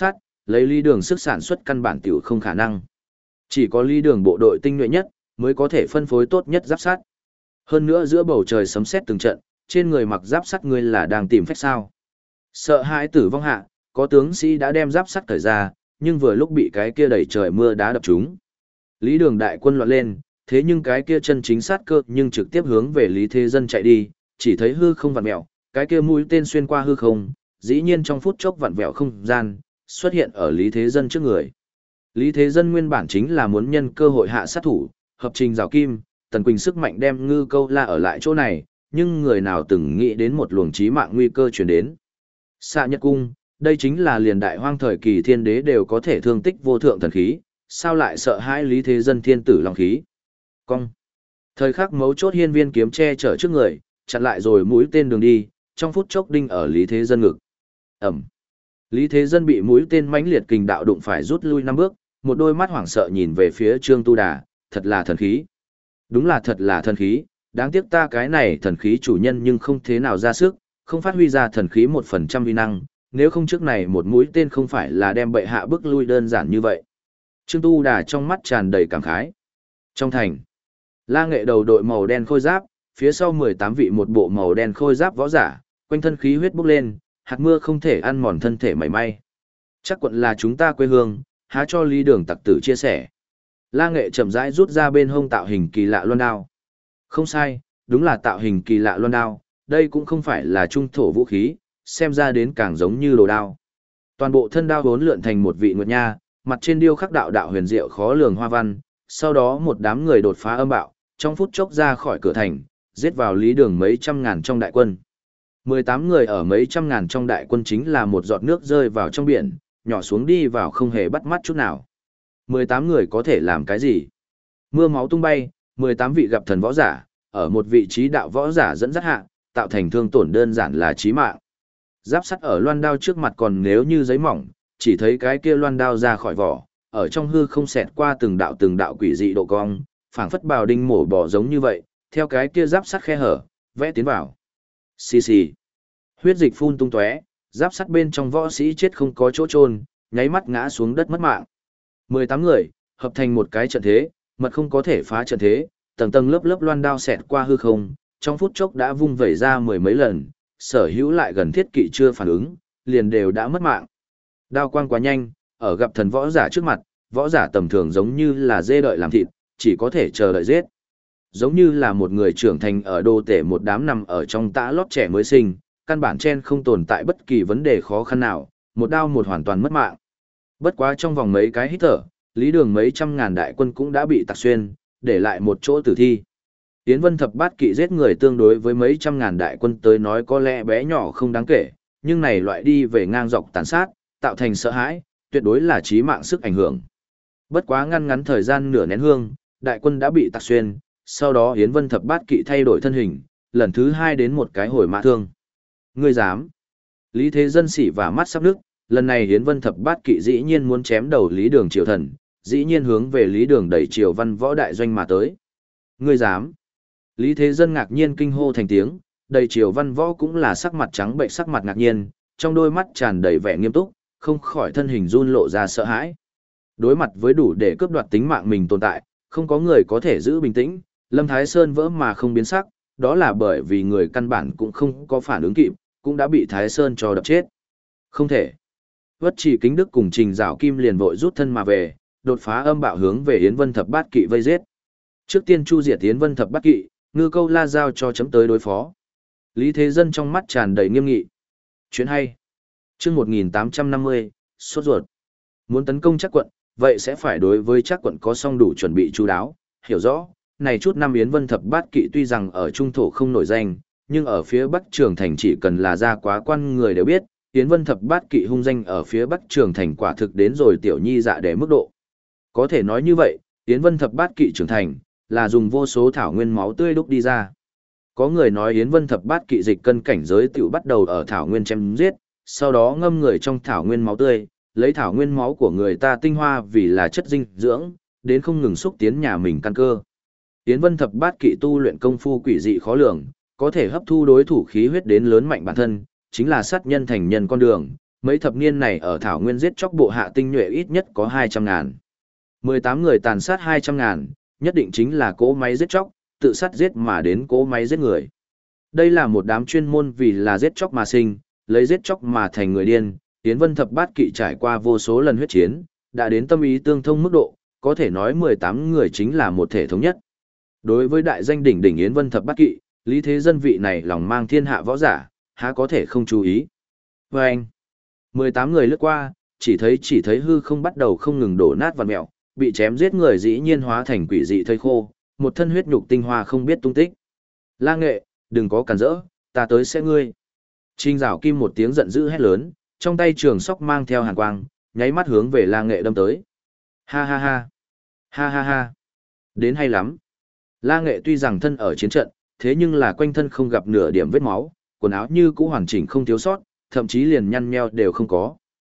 Lấy Lý Đường sức sản xuất căn bản tiểu không khả năng. Chỉ có Lý Đường bộ đội tinh nhuệ nhất, mới có thể phân phối tốt nhất giáp sắt. Hơn nữa giữa bầu trời sấm sét từng trận, trên người mặc giáp sắt ngươi là đang tìm phách sao. Sợ hãi tử vong hạ, có tướng sĩ đã đem giáp sắt cởi ra, nhưng vừa lúc bị cái kia đẩy trời mưa đá đập trúng. Lý Đường đại quân loạn lên, thế nhưng cái kia chân chính sát cơ nhưng trực tiếp hướng về Lý Thế Dân chạy đi, chỉ thấy hư không vặn vẹo, cái kia mũi tên xuyên qua hư không, dĩ nhiên trong phút chốc vặn vẹo không gian, xuất hiện ở Lý Thế Dân trước người. Lý Thế Dân nguyên bản chính là muốn nhân cơ hội hạ sát thủ, hợp trình rào kim, Tần Quỳnh sức mạnh đem Ngư Câu La ở lại chỗ này, nhưng người nào từng nghĩ đến một luồng chí mạng nguy cơ truyền đến. Xạ Nhật Cung, đây chính là liền đại hoang thời kỳ thiên đế đều có thể thương tích vô thượng thần khí, sao lại sợ hãi Lý Thế Dân thiên tử long khí. Cong. Thời khắc mấu chốt hiên viên kiếm che chở trước người, chặn lại rồi mũi tên đường đi, trong phút chốc đinh ở Lý Thế Dân ngực. Ẩm. Lý Thế Dân bị mũi tên mãnh liệt kình đạo đụng phải rút lui năm bước, một đôi mắt hoảng sợ nhìn về phía Trương Tu Đà, thật là thần khí. Đúng là thật là thần khí, đáng tiếc ta cái này thần khí chủ nhân nhưng không thế nào ra sức, không phát huy ra thần khí một phần trăm uy năng, nếu không trước này một mũi tên không phải là đem bệ hạ bức lui đơn giản như vậy. Trương Tu Đà trong mắt tràn đầy cảm khái. Trong thành, La Nghệ đầu đội màu đen khôi giáp, phía sau mười tám vị một bộ màu đen khôi giáp võ giả, quanh thân khí huyết bốc lên, hạt mưa không thể ăn mòn thân thể mảy may. Chắc quận là chúng ta quê hương, há cho Lý Đường tặc tử chia sẻ. La Nghệ chậm rãi rút ra bên hông tạo hình kỳ lạ loan đao. Không sai, đúng là tạo hình kỳ lạ loan đao, đây cũng không phải là trung thổ vũ khí, xem ra đến càng giống như đồ đao. Toàn bộ thân đao vốn lượn thành một vị nguyệt nha, mặt trên điêu khắc đạo đạo huyền diệu khó lường hoa văn, sau đó một đám người đột phá âm bạo, trong phút chốc ra khỏi cửa thành, giết vào Lý Đường mấy trăm ngàn trong đại quân. mười tám người ở mấy trăm ngàn trong đại quân chính là một giọt nước rơi vào trong biển, nhỏ xuống đi vào không hề bắt mắt chút nào. mười tám người có thể làm cái gì? Mưa máu tung bay, mười tám vị gặp thần võ giả, ở một vị trí đạo võ giả dẫn dắt hạ, tạo thành thương tổn đơn giản là chí mạng. Giáp sắt ở loan đao trước mặt còn nếu như giấy mỏng, chỉ thấy cái kia loan đao ra khỏi vỏ, ở trong hư không xẹt qua từng đạo từng đạo quỷ dị độ cong, phảng phất bào đinh mổ bỏ giống như vậy, theo cái kia giáp sắt khe hở, vẽ tiến vào. Xì xì. Huyết dịch phun tung tóe, giáp sắt bên trong võ sĩ chết không có chỗ chôn, nháy mắt ngã xuống đất mất mạng. mười tám người, hợp thành một cái trận thế, mật không có thể phá trận thế, tầng tầng lớp lớp loan đao xẹt qua hư không, trong phút chốc đã vung vẩy ra mười mấy lần, sở hữu lại gần thiết kỵ chưa phản ứng, liền đều đã mất mạng. Đao quang quá nhanh, ở gặp thần võ giả trước mặt, võ giả tầm thường giống như là dê đợi làm thịt, chỉ có thể chờ đợi giết. Giống như là một người trưởng thành ở đô tể một đám nằm ở trong tã lót trẻ mới sinh, căn bản trên không tồn tại bất kỳ vấn đề khó khăn nào, một đao một hoàn toàn mất mạng. Bất quá trong vòng mấy cái hít thở, Lý Đường mấy trăm ngàn đại quân cũng đã bị tạc xuyên, để lại một chỗ tử thi. Yến Vân Thập Bát Kỵ giết người tương đối với mấy trăm ngàn đại quân tới nói có lẽ bé nhỏ không đáng kể, nhưng này loại đi về ngang dọc tàn sát, tạo thành sợ hãi, tuyệt đối là chí mạng sức ảnh hưởng. Bất quá ngăn ngắn thời gian nửa nén hương, đại quân đã bị tạc xuyên, sau đó Yến Vân Thập Bát Kỵ thay đổi thân hình, lần thứ hai đến một cái hồi mã thương. Ngươi dám? Lý Thế Dân sỉ và mắt sắp nước, lần này Yến Vân Thập Bát Kỵ dĩ nhiên muốn chém đầu Lý Đường Triều Thần, dĩ nhiên hướng về Lý Đường đẩy Triều Văn Võ đại doanh mà tới. Ngươi dám? Lý Thế Dân ngạc nhiên kinh hô thành tiếng, đầy Triều Văn Võ cũng là sắc mặt trắng bệch sắc mặt ngạc nhiên, trong đôi mắt tràn đầy vẻ nghiêm túc, không khỏi thân hình run lộ ra sợ hãi. Đối mặt với đủ để cướp đoạt tính mạng mình tồn tại, không có người có thể giữ bình tĩnh, Lâm Thái Sơn vỡ mà không biến sắc, đó là bởi vì người căn bản cũng không có phản ứng kịp, cũng đã bị Thái Sơn cho đập chết. Không thể. Vất Chỉ Kính Đức cùng Trình Giảo Kim liền vội rút thân mà về, đột phá âm bạo hướng về Yến Vân Thập Bát Kỵ vây giết. Trước tiên chu diệt Yến Vân Thập Bát Kỵ, Ngư Câu La giao cho chấm tới đối phó. Lý Thế Dân trong mắt tràn đầy nghiêm nghị. Chuyện hay. Chương một nghìn tám trăm năm mươi, sốt ruột. Muốn tấn công Trác quận, vậy sẽ phải đối với Trác quận có song đủ chuẩn bị chu đáo, hiểu rõ. Này chút năm Yến Vân Thập Bát Kỵ tuy rằng ở trung thổ không nổi danh, nhưng ở phía Bắc Trường Thành chỉ cần là ra quá quan người đều biết, Yến Vân Thập Bát Kỵ hung danh ở phía Bắc Trường Thành quả thực đến rồi tiểu nhi dạ để mức độ. Có thể nói như vậy, Yến Vân Thập Bát Kỵ trưởng thành, là dùng vô số thảo nguyên máu tươi đúc đi ra. Có người nói Yến Vân Thập Bát Kỵ dịch cân cảnh giới tiểu bắt đầu ở thảo nguyên chém giết, sau đó ngâm người trong thảo nguyên máu tươi, lấy thảo nguyên máu của người ta tinh hoa vì là chất dinh dưỡng, đến không ngừng xúc tiến nhà mình căn cơ. Yến Vân Thập Bát Kỵ tu luyện công phu quỷ dị khó lường, có thể hấp thu đối thủ khí huyết đến lớn mạnh bản thân, chính là sát nhân thành nhân con đường, mấy thập niên này ở Thảo Nguyên giết chóc bộ hạ tinh nhuệ ít nhất có hai trăm ngàn. mười tám người tàn sát hai trăm ngàn, nhất định chính là cỗ máy giết chóc, tự sát giết mà đến cỗ máy giết người. Đây là một đám chuyên môn vì là giết chóc mà sinh, lấy giết chóc mà thành người điên. Yến Vân Thập Bát Kỵ trải qua vô số lần huyết chiến, đã đến tâm ý tương thông mức độ, có thể nói mười tám người chính là một thể thống nhất. Đối với đại danh đỉnh đỉnh Yến Vân Thập Bát Kỵ, Lý Thế Dân vị này lòng mang thiên hạ võ giả, há có thể không chú ý. Và anh, mười tám người lướt qua, chỉ thấy chỉ thấy hư không bắt đầu không ngừng đổ nát vặn mèo, bị chém giết người dĩ nhiên hóa thành quỷ dị thây khô, một thân huyết nhục tinh hoa không biết tung tích. La Nghệ, đừng có cản rỡ, ta tới sẽ ngươi. Trình Giảo Kim một tiếng giận dữ hét lớn, trong tay trường sóc mang theo hàn quang, nháy mắt hướng về La Nghệ đâm tới. Ha ha ha, ha ha ha, đến hay lắm. La Nghệ tuy rằng thân ở chiến trận, thế nhưng là quanh thân không gặp nửa điểm vết máu, quần áo như cũ hoàn chỉnh không thiếu sót, thậm chí liền nhăn nheo đều không có.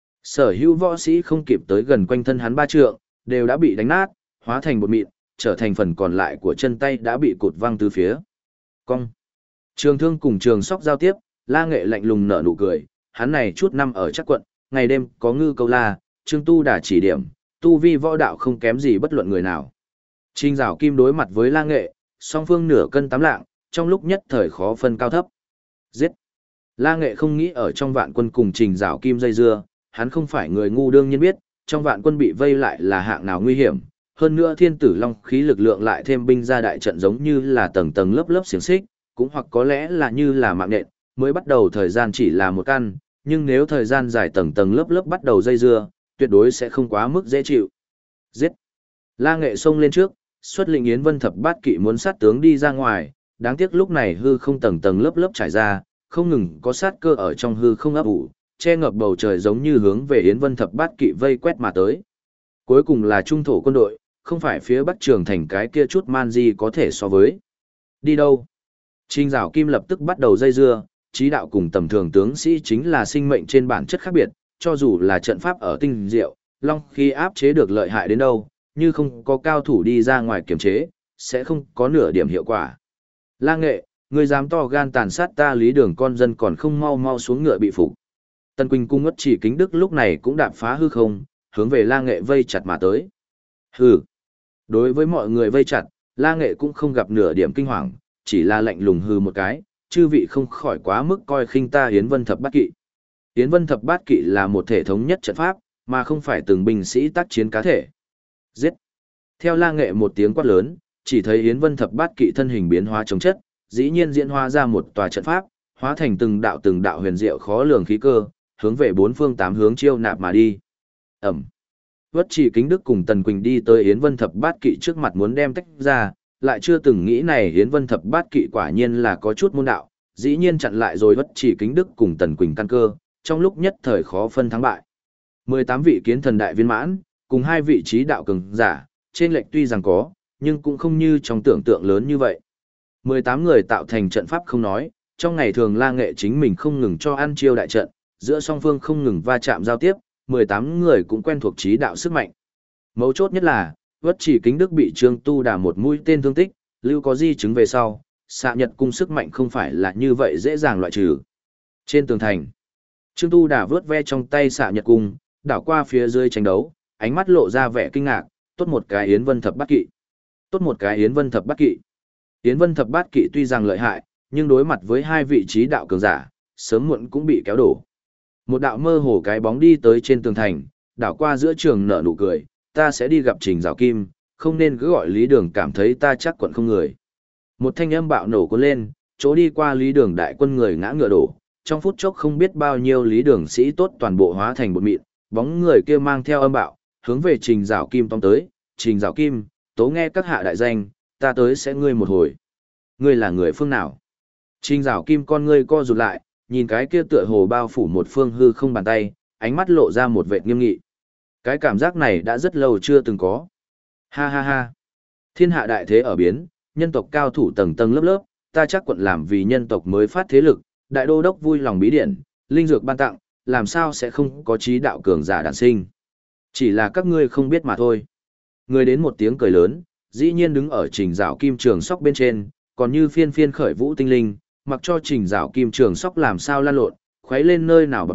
Sở hữu võ sĩ không kịp tới gần quanh thân hắn ba trượng, đều đã bị đánh nát, hóa thành bột mịn, trở thành phần còn lại của chân tay đã bị cụt văng tứ phía. Cong. Trường thương cùng trường sóc giao tiếp, La Nghệ lạnh lùng nở nụ cười, hắn này chút năm ở chắc quận, ngày đêm có ngư câu la, Trương Tu Đà chỉ điểm, tu vi võ đạo không kém gì bất luận người nào. Trình Giảo Kim đối mặt với La Nghệ, song phương nửa cân tám lạng, trong lúc nhất thời khó phân cao thấp. Giết! La Nghệ không nghĩ ở trong vạn quân cùng Trình Giảo Kim dây dưa, hắn không phải người ngu đương nhiên biết, trong vạn quân bị vây lại là hạng nào nguy hiểm. Hơn nữa thiên tử long khí lực lượng lại thêm binh ra đại trận giống như là tầng tầng lớp lớp xiềng xích, cũng hoặc có lẽ là như là mạng nện, mới bắt đầu thời gian chỉ là một căn, nhưng nếu thời gian dài tầng tầng lớp lớp bắt đầu dây dưa, tuyệt đối sẽ không quá mức dễ chịu. Giết! La Nghệ xông lên trước, xuất lĩnh Yến Vân Thập Bát Kỵ muốn sát tướng đi ra ngoài, đáng tiếc lúc này hư không tầng tầng lớp lớp trải ra, không ngừng có sát cơ ở trong hư không ấp ủ, che ngập bầu trời giống như hướng về Yến Vân Thập Bát Kỵ vây quét mà tới. Cuối cùng là trung thổ quân đội, không phải phía Bắc Trường Thành cái kia chút man di có thể so với. Đi đâu? Trình Giảo Kim lập tức bắt đầu dây dưa, trí đạo cùng tầm thường tướng sĩ chính là sinh mệnh trên bản chất khác biệt, cho dù là trận pháp ở tinh diệu, long khi áp chế được lợi hại đến đâu, như không có cao thủ đi ra ngoài kiểm chế, sẽ không có nửa điểm hiệu quả. La Nghệ, ngươi dám to gan tàn sát ta Lý Đường con dân còn không mau mau xuống ngựa bị phục. Tân Quỳnh cung Ngất Chỉ Kính Đức lúc này cũng đạp phá hư không, hướng về La Nghệ vây chặt mà tới. Hừ. Đối với mọi người vây chặt, La Nghệ cũng không gặp nửa điểm kinh hoàng, chỉ là lạnh lùng hừ một cái, chư vị không khỏi quá mức coi khinh ta Yến Vân Thập Bát Kỵ. Yến Vân Thập Bát Kỵ là một thể thống nhất trận pháp, mà không phải từng binh sĩ tác chiến cá thể. Giết! Theo La Nghệ một tiếng quát lớn, chỉ thấy Yến Vân Thập Bát Kỵ thân hình biến hóa chống chất, dĩ nhiên diễn hóa ra một tòa trận pháp, hóa thành từng đạo từng đạo huyền diệu khó lường khí cơ, hướng về bốn phương tám hướng chiêu nạp mà đi. Ẩm. Vất Chỉ Kính Đức cùng Tần Quỳnh đi tới Yến Vân Thập Bát Kỵ trước mặt muốn đem tách ra, lại chưa từng nghĩ này Yến Vân Thập Bát Kỵ quả nhiên là có chút môn đạo, dĩ nhiên chặn lại rồi Vất Chỉ Kính Đức cùng Tần Quỳnh căn cơ, trong lúc nhất thời khó phân thắng bại. mười tám vị kiến thần đại viên mãn, cùng hai vị trí đạo cường giả, trên lệch tuy rằng có, nhưng cũng không như trong tưởng tượng lớn như vậy. mười tám người tạo thành trận pháp không nói, trong ngày thường La Nghệ chính mình không ngừng cho ăn chiêu đại trận, giữa song phương không ngừng va chạm giao tiếp, mười tám người cũng quen thuộc trí đạo sức mạnh. Mấu chốt nhất là, Vất Chỉ Kính Đức bị Trương Tu Đà một mũi tên thương tích, lưu có di chứng về sau, xạ nhật cung sức mạnh không phải là như vậy dễ dàng loại trừ. Trên tường thành, Trương Tu Đà vớt ve trong tay xạ nhật cung, đảo qua phía dưới tranh đấu, ánh mắt lộ ra vẻ kinh ngạc, tốt một cái Yến Vân Thập Bát Kỵ. Tốt một cái Yến Vân Thập Bát Kỵ. Yến Vân Thập Bát Kỵ tuy rằng lợi hại, nhưng đối mặt với hai vị trí đạo cường giả, sớm muộn cũng bị kéo đổ. Một đạo mơ hồ cái bóng đi tới trên tường thành, đảo qua giữa trường nở nụ cười, ta sẽ đi gặp Trình Giảo Kim, không nên cứ gọi Lý Đường cảm thấy ta chắc quận không người. Một thanh âm bạo nổ cuốn lên, chỗ đi qua Lý Đường đại quân người ngã ngựa đổ, trong phút chốc không biết bao nhiêu Lý Đường sĩ tốt toàn bộ hóa thành bột mịn, bóng người kia mang theo âm bạo, hướng về Trình Giảo Kim tông tới, Trình Giảo Kim, tố nghe các hạ đại danh, ta tới sẽ ngươi một hồi. Ngươi là người phương nào? Trình Giảo Kim con ngươi co rụt lại, nhìn cái kia tựa hồ bao phủ một phương hư không bàn tay, ánh mắt lộ ra một vẻ nghiêm nghị. Cái cảm giác này đã rất lâu chưa từng có. Ha ha ha. Thiên hạ đại thế ở biến, nhân tộc cao thủ tầng tầng lớp lớp, ta chắc quận làm vì nhân tộc mới phát thế lực, đại đô đốc vui lòng bí điển, linh dược ban tặng, làm sao sẽ không có trí đạo cường giả đản sinh. Chỉ là các ngươi không biết mà thôi. Người đến một tiếng cười lớn, dĩ nhiên đứng ở Trình Giảo Kim trường sóc bên trên, còn như phiên phiên khởi vũ tinh linh, mặc cho Trình Giảo Kim trường sóc làm sao lan lộn, khuấy lên nơi nào bọt nước,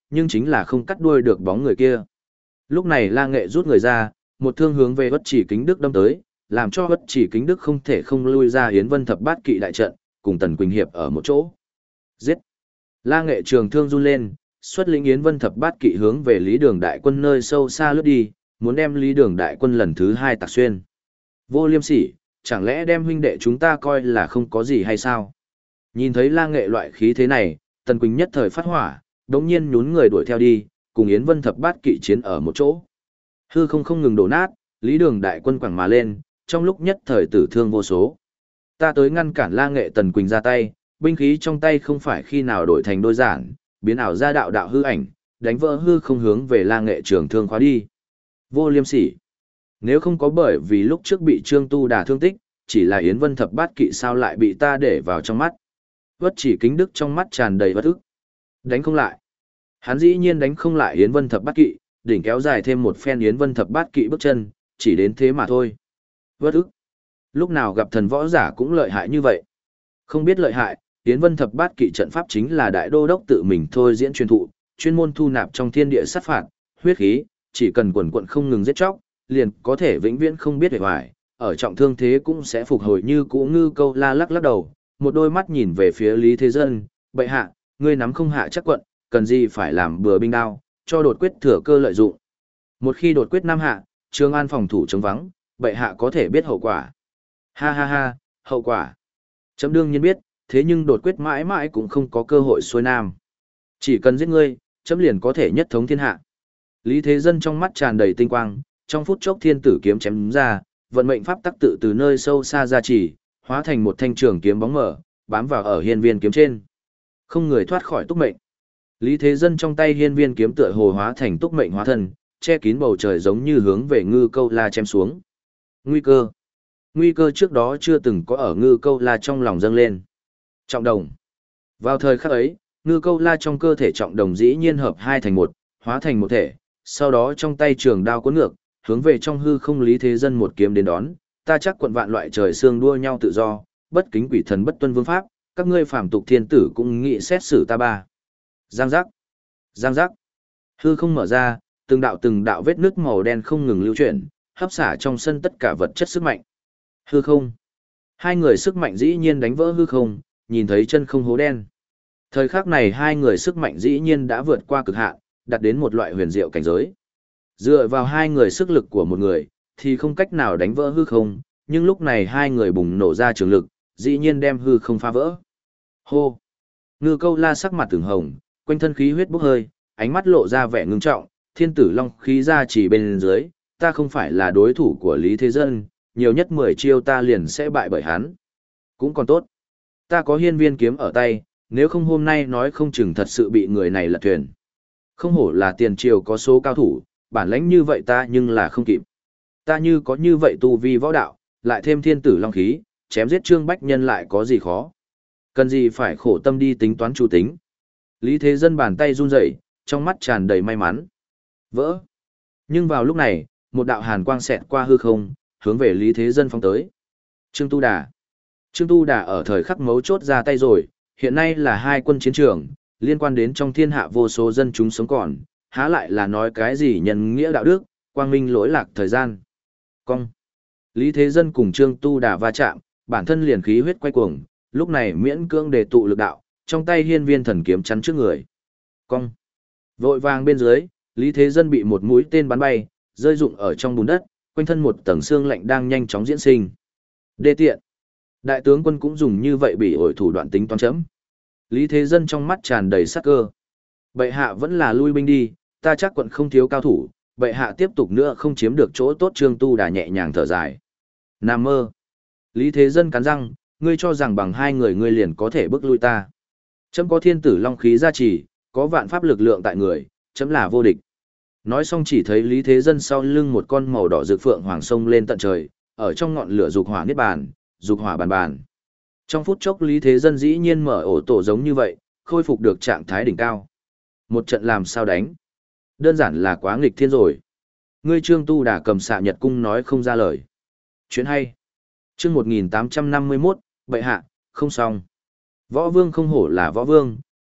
nhưng chính là không cắt đuôi được bóng người kia. Lúc này La Nghệ rút người ra, một thương hướng về Bất Chỉ Kính Đức đâm tới, làm cho Bất Chỉ Kính Đức không thể không lui ra Yến Vân Thập Bát Kỵ đại trận, cùng Tần Quỳnh Hiệp ở một chỗ. Giết! La Nghệ trường thương run lên, xuất lĩnh Yến Vân Thập Bát Kỵ hướng về Lý Đường đại quân nơi sâu xa lướt đi, muốn đem Lý Đường đại quân lần thứ hai tạc xuyên. Vô Liêm Sỉ, chẳng lẽ đem huynh đệ chúng ta coi là không có gì hay sao? Nhìn thấy La Nghệ loại khí thế này, Tần Quỳnh nhất thời phát hỏa, đống nhiên nhún người đuổi theo đi, cùng Yến Vân Thập Bát Kỵ chiến ở một chỗ. Hư không không ngừng đổ nát, Lý Đường đại quân quẳng mà lên, trong lúc nhất thời tử thương vô số. Ta tới ngăn cản La Nghệ, Tần Quỳnh ra tay, binh khí trong tay không phải khi nào đổi thành đôi giản, biến ảo ra đạo đạo hư ảnh, đánh vỡ hư không hướng về La Nghệ trường thương khóa đi. Vô Liêm Sỉ. Nếu không có bởi vì lúc trước bị Trương Tu Đà thương tích, chỉ là Yến Vân Thập Bát Kỵ sao lại bị ta để vào trong mắt. Bất Chỉ Kính Đức trong mắt tràn đầy bất ức. Đánh không lại. Hắn dĩ nhiên đánh không lại Yến Vân Thập Bát Kỵ, đỉnh kéo dài thêm một phen Yến Vân Thập Bát Kỵ bước chân, chỉ đến thế mà thôi. Bất ức. Lúc nào gặp thần võ giả cũng lợi hại như vậy. Không biết lợi hại, Yến Vân Thập Bát Kỵ trận pháp chính là đại đô đốc tự mình thôi diễn truyền thụ, chuyên môn thu nạp trong thiên địa sát phạt, huyết khí, chỉ cần quần quận không ngừng giết chóc, liền có thể vĩnh viễn không biết hề hoài, ở trọng thương thế cũng sẽ phục hồi như cũ. Ngư Câu La lắc lắc đầu, một đôi mắt nhìn về phía Lý Thế Dân, bệ hạ, ngươi nắm không hạ chắc quận, cần gì phải làm bừa binh đao, cho đột quyết thừa cơ lợi dụng. Một khi đột quyết nam hạ, Trường An phòng thủ chống vắng, bệ hạ có thể biết hậu quả. Ha ha ha, hậu quả. Chấm đương nhiên biết, thế nhưng đột quyết mãi mãi cũng không có cơ hội xuôi nam. Chỉ cần giết ngươi, chấm liền có thể nhất thống thiên hạ. Lý Thế Dân trong mắt tràn đầy tinh quang, trong phút chốc thiên tử kiếm chém ra, vận mệnh pháp tắc tự từ nơi sâu xa ra chỉ, hóa thành một thanh trường kiếm bóng mở, bám vào ở hiên viên kiếm trên. Không người thoát khỏi túc mệnh. Lý Thế Dân trong tay hiên viên kiếm tựa hồ hóa thành túc mệnh hóa thân, che kín bầu trời giống như hướng về Ngư Câu La chém xuống. Nguy cơ. Nguy cơ trước đó chưa từng có ở Ngư Câu La trong lòng dâng lên. Trọng đồng. Vào thời khắc ấy, Ngư Câu La trong cơ thể trọng đồng dĩ nhiên hợp hai thành một, hóa thành một thể, sau đó trong tay trường đao cuốn ngược, hướng về trong hư không Lý Thế Dân một kiếm đến đón. Ta chắc quận vạn loại trời xương đua nhau tự do, bất kính quỷ thần bất tuân vương pháp, các ngươi phàm tục thiên tử cũng nghị xét xử ta ba. Giang giác. Giang giác. Hư không mở ra, từng đạo từng đạo vết nước màu đen không ngừng lưu chuyển, hấp xả trong sân tất cả vật chất sức mạnh. Hư không. Hai người sức mạnh dĩ nhiên đánh vỡ hư không, nhìn thấy chân không hố đen. Thời khắc này hai người sức mạnh dĩ nhiên đã vượt qua cực hạn, đạt đến một loại huyền diệu cảnh giới. Dựa vào hai người sức lực của một người, thì không cách nào đánh vỡ hư không, nhưng lúc này hai người bùng nổ ra trường lực, dĩ nhiên đem hư không phá vỡ. Hô! Ngư Câu La sắc mặt từng hồng, quanh thân khí huyết bốc hơi, ánh mắt lộ ra vẻ ngưng trọng, thiên tử long khí ra chỉ bên dưới, ta không phải là đối thủ của Lý Thế Dân, nhiều nhất mười chiêu ta liền sẽ bại bởi hắn. Cũng còn tốt. Ta có hiên viên kiếm ở tay, nếu không hôm nay nói không chừng thật sự bị người này lật thuyền. Không hổ là tiền triều có số cao thủ, bản lãnh như vậy ta nhưng là không kịp. Ta như có như vậy tu vi võ đạo, lại thêm thiên tử long khí, chém giết Trương Bách Nhân lại có gì khó. Cần gì phải khổ tâm đi tính toán chủ tính. Lý Thế Dân bàn tay run rẩy, trong mắt tràn đầy may mắn. Vỡ. Nhưng vào lúc này, một đạo hàn quang xẹt qua hư không, hướng về Lý Thế Dân phóng tới. Trương Tu Đà. Trương Tu Đà ở thời khắc mấu chốt ra tay rồi, hiện nay là hai quân chiến trường, liên quan đến trong thiên hạ vô số dân chúng sống còn, há lại là nói cái gì nhân nghĩa đạo đức, quang minh lỗi lạc thời gian. Cong. Lý Thế Dân cùng Trương Tu Đà va chạm, bản thân liền khí huyết quay cuồng, lúc này miễn cưỡng đề tụ lực đạo, trong tay hiên viên thần kiếm chắn trước người. Cong. Vội vàng bên dưới, Lý Thế Dân bị một mũi tên bắn bay, rơi rụng ở trong bùn đất, quanh thân một tầng xương lạnh đang nhanh chóng diễn sinh. Đê tiện. Đại tướng quân cũng dùng như vậy bị ổi thủ đoạn tính toán chấm. Lý Thế Dân trong mắt tràn đầy sát cơ. Bệ hạ vẫn là lui binh đi, ta chắc quận không thiếu cao thủ, bệ hạ tiếp tục nữa không chiếm được chỗ tốt. Trương Tu Đà nhẹ nhàng thở dài. Nam mơ. Lý Thế Dân cắn răng, ngươi cho rằng bằng hai người ngươi liền có thể bức lui ta. Chấm có thiên tử long khí gia trì, có vạn pháp lực lượng tại người, chấm là vô địch. Nói xong chỉ thấy Lý Thế Dân sau lưng một con màu đỏ rực phượng hoàng sông lên tận trời, ở trong ngọn lửa dục hỏa niết bàn, dục hỏa bàn bàn. Trong phút chốc Lý Thế Dân dĩ nhiên mở ổ tổ giống như vậy, khôi phục được trạng thái đỉnh cao. Một trận làm sao đánh? Đơn giản là quá nghịch thiên rồi. Ngươi Trương Tu Đà cầm xạ nhật cung nói không ra lời. Chuyện hay. Chương một nghìn tám trăm năm mươi mốt, bệ hạ, không xong. Võ Vương không hổ là Võ Vương,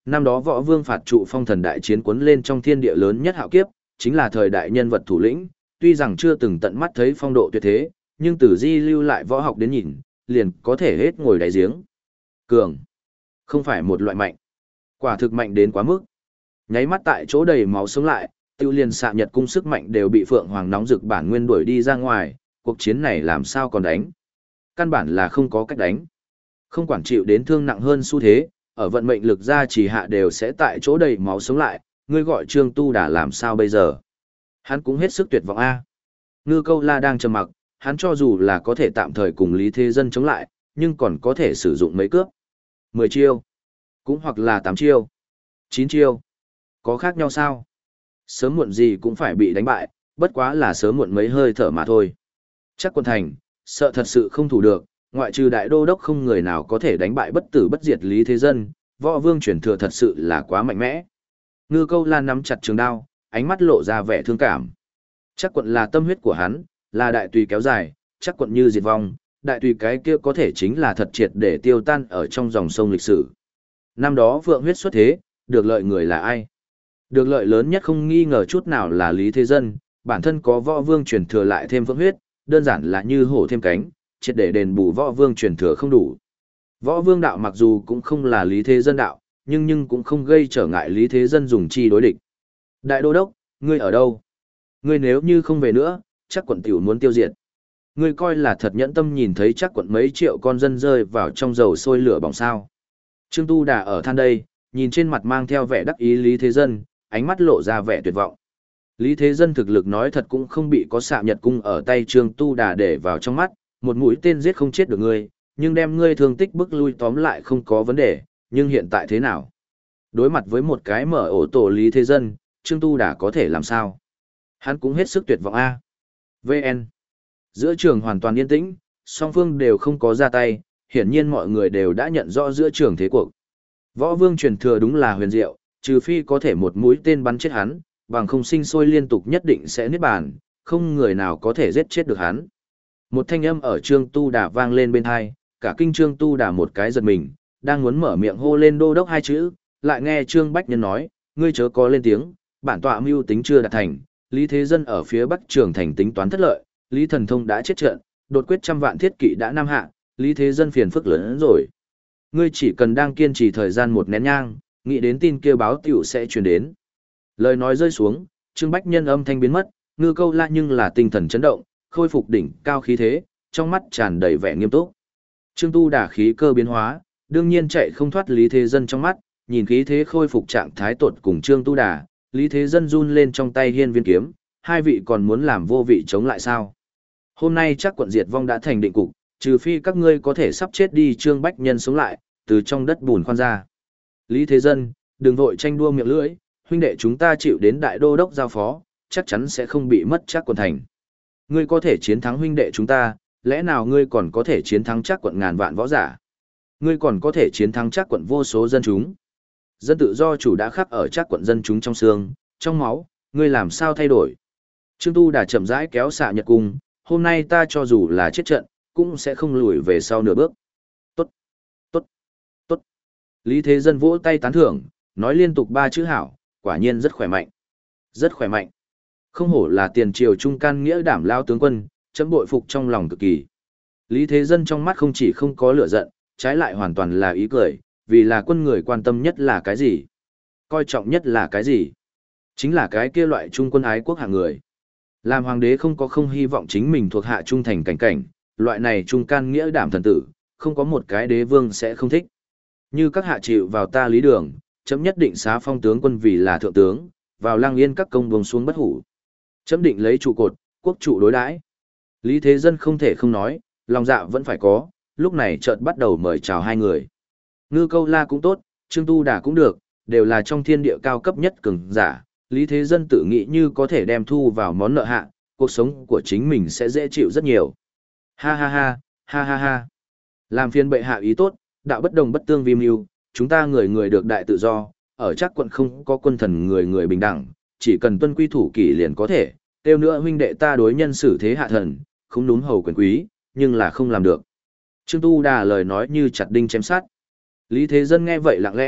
Năm đó võ vương phạt trụ phong thần đại chiến cuốn lên trong thiên địa lớn nhất hạo kiếp, chính là thời đại nhân vật thủ lĩnh, tuy rằng chưa từng tận mắt thấy phong độ tuyệt thế, nhưng từ di lưu lại võ học đến nhìn, liền có thể hết ngồi đáy giếng. Cường, không phải một loại mạnh, quả thực mạnh đến quá mức. Nháy mắt tại chỗ đầy máu sống lại, tiêu liền xạ nhật cung sức mạnh đều bị Phượng Hoàng nóng rực bản nguyên đuổi đi ra ngoài, cuộc chiến này làm sao còn đánh. Căn bản là không có cách đánh. Không quản chịu đến thương nặng hơn xu thế, ở vận mệnh lực ra chỉ hạ đều sẽ tại chỗ đầy máu sống lại, ngươi gọi Trương Tu Đà làm sao bây giờ? Hắn cũng hết sức tuyệt vọng a. Ngư Câu La đang trầm mặc, hắn cho dù là có thể tạm thời cùng Lý Thế Dân chống lại, nhưng còn có thể sử dụng mấy cướp. mười chiêu, cũng hoặc là tám chiêu, chín chiêu. Có khác nhau sao? Sớm muộn gì cũng phải bị đánh bại, bất quá là sớm muộn mấy hơi thở mà thôi. Chắc quân thành, sợ thật sự không thủ được, ngoại trừ đại đô đốc không người nào có thể đánh bại bất tử bất diệt Lý Thế Dân, võ vương chuyển thừa thật sự là quá mạnh mẽ. Ngư Câu La nắm chặt trường đao, ánh mắt lộ ra vẻ thương cảm. Chắc quận là tâm huyết của hắn, là đại tùy kéo dài, chắc quận như diệt vong, đại tùy cái kia có thể chính là thật triệt để tiêu tan ở trong dòng sông lịch sử. Năm đó vượng huyết xuất thế, được lợi người là ai? Được lợi lớn nhất không nghi ngờ chút nào là Lý Thế Dân, bản thân có võ vương truyền thừa lại thêm vượng huyết, đơn giản là như hổ thêm cánh, triệt để đền bù võ vương truyền thừa không đủ. Võ vương đạo mặc dù cũng không là Lý Thế Dân đạo, nhưng nhưng cũng không gây trở ngại Lý Thế Dân dùng chi đối địch. Đại đô đốc, ngươi ở đâu? Ngươi nếu như không về nữa, chắc quận tiểu muốn tiêu diệt. Ngươi coi là thật nhẫn tâm nhìn thấy chắc quận mấy triệu con dân rơi vào trong dầu sôi lửa bỏng sao. Trương Tu Đà ở than đây, nhìn trên mặt mang theo vẻ đắc ý Lý Thế Dân, ánh mắt lộ ra vẻ tuyệt vọng. Lý Thế Dân thực lực nói thật cũng không bị có xạ nhật cung ở tay Trương Tu Đà để vào trong mắt, một mũi tên giết không chết được ngươi, nhưng đem ngươi thương tích bức lui tóm lại không có vấn đề, nhưng hiện tại thế nào? Đối mặt với một cái mở ổ tổ Lý Thế Dân, Trương Tu Đà có thể làm sao? Hắn cũng hết sức tuyệt vọng a. vê en. Giữa trường hoàn toàn yên tĩnh, song phương đều không có ra tay, hiển nhiên mọi người đều đã nhận rõ giữa trường thế cuộc. Võ vương truyền thừa đúng là huyền diệu, trừ phi có thể một mũi tên bắn chết hắn, bằng không sinh sôi liên tục nhất định sẽ niết bàn, không người nào có thể giết chết được hắn. Một thanh âm ở Trương Tu Đà vang lên bên hai, cả kinh Trương Tu Đà một cái giật mình, đang muốn mở miệng hô lên đô đốc hai chữ, lại nghe Trương Bách Nhân nói, ngươi chớ có lên tiếng, bản tọa mưu tính chưa đạt thành, Lý Thế Dân ở phía Bắc Trường thành tính toán thất lợi, Lý Thần Thông đã chết trận, đột quyết trăm vạn thiết kỵ đã nam hạ, Lý Thế Dân phiền phức lớn hơn rồi. Ngươi chỉ cần đang kiên trì thời gian một nén nhang, nghĩ đến tin kia báo tiểu sẽ truyền đến. Lời nói rơi xuống, Trương Bách Nhân âm thanh biến mất, Ngư Câu La nhưng là tinh thần chấn động, khôi phục đỉnh cao khí thế, trong mắt tràn đầy vẻ nghiêm túc. Trương Tu Đà khí cơ biến hóa, đương nhiên chạy không thoát Lý Thế Dân trong mắt, nhìn khí thế khôi phục trạng thái tột cùng Trương Tu Đà, Lý Thế Dân run lên trong tay hiên viên kiếm, hai vị còn muốn làm vô vị chống lại sao? Hôm nay chắc quận diệt vong đã thành định cục, trừ phi các ngươi có thể sắp chết đi Trương Bách Nhân sống lại, từ trong đất bùn khoan ra. Lý Thế Dân, đừng vội tranh đua miệng lưỡi, huynh đệ chúng ta chịu đến đại đô đốc giao phó, chắc chắn sẽ không bị mất chắc quận thành. Ngươi có thể chiến thắng huynh đệ chúng ta, lẽ nào ngươi còn có thể chiến thắng chắc quận ngàn vạn võ giả? Ngươi còn có thể chiến thắng chắc quận vô số dân chúng? Dân tự do chủ đã khắc ở chắc quận dân chúng trong xương, trong máu, ngươi làm sao thay đổi? Trương Tu Đà chậm rãi kéo xạ nhật cung, hôm nay ta cho dù là chết trận, cũng sẽ không lùi về sau nửa bước. Tốt, tốt, tốt. Lý Thế Dân vỗ tay tán thưởng, nói liên tục ba chữ hảo, quả nhiên rất khỏe mạnh. Rất khỏe mạnh. Không hổ là tiền triều trung can nghĩa đảm lao tướng quân, chấm bội phục trong lòng cực kỳ. Lý Thế Dân trong mắt không chỉ không có lửa giận, trái lại hoàn toàn là ý cười, vì là quân người quan tâm nhất là cái gì? Coi trọng nhất là cái gì? Chính là cái kia loại trung quân ái quốc hạng người. Làm hoàng đế không có không hy vọng chính mình thuộc hạ trung thành cảnh cảnh, loại này trung can nghĩa đảm thần tử, không có một cái đế vương sẽ không thích. Như các hạ chịu vào ta lý đường, chấm nhất định xá phong tướng quân vì là thượng tướng, vào lang yên các công buông xuống bất hủ. Chấm định lấy trụ cột, quốc trụ đối đãi. Lý Thế Dân không thể không nói, lòng dạ vẫn phải có, lúc này chợt bắt đầu mời chào hai người. Ngư Câu La cũng tốt, Trương Tu Đà cũng được, đều là trong thiên địa cao cấp nhất cường giả. Lý Thế Dân tự nghĩ như có thể đem thu vào món nợ hạ, cuộc sống của chính mình sẽ dễ chịu rất nhiều. Ha ha ha, ha ha ha. Làm phiên bệ hạ ý tốt, đạo bất đồng bất tương vi mưu, chúng ta người người được đại tự do, ở chắc quận không có quân thần người người bình đẳng, chỉ cần tuân quy thủ kỷ liền có thể, tiêu nữa huynh đệ ta đối nhân xử thế hạ thần, không núm hầu quyền quý, nhưng là không làm được. Trương Tu Đà lời nói như chặt đinh chém sát. Lý Thế Dân nghe vậy lặng lẽ,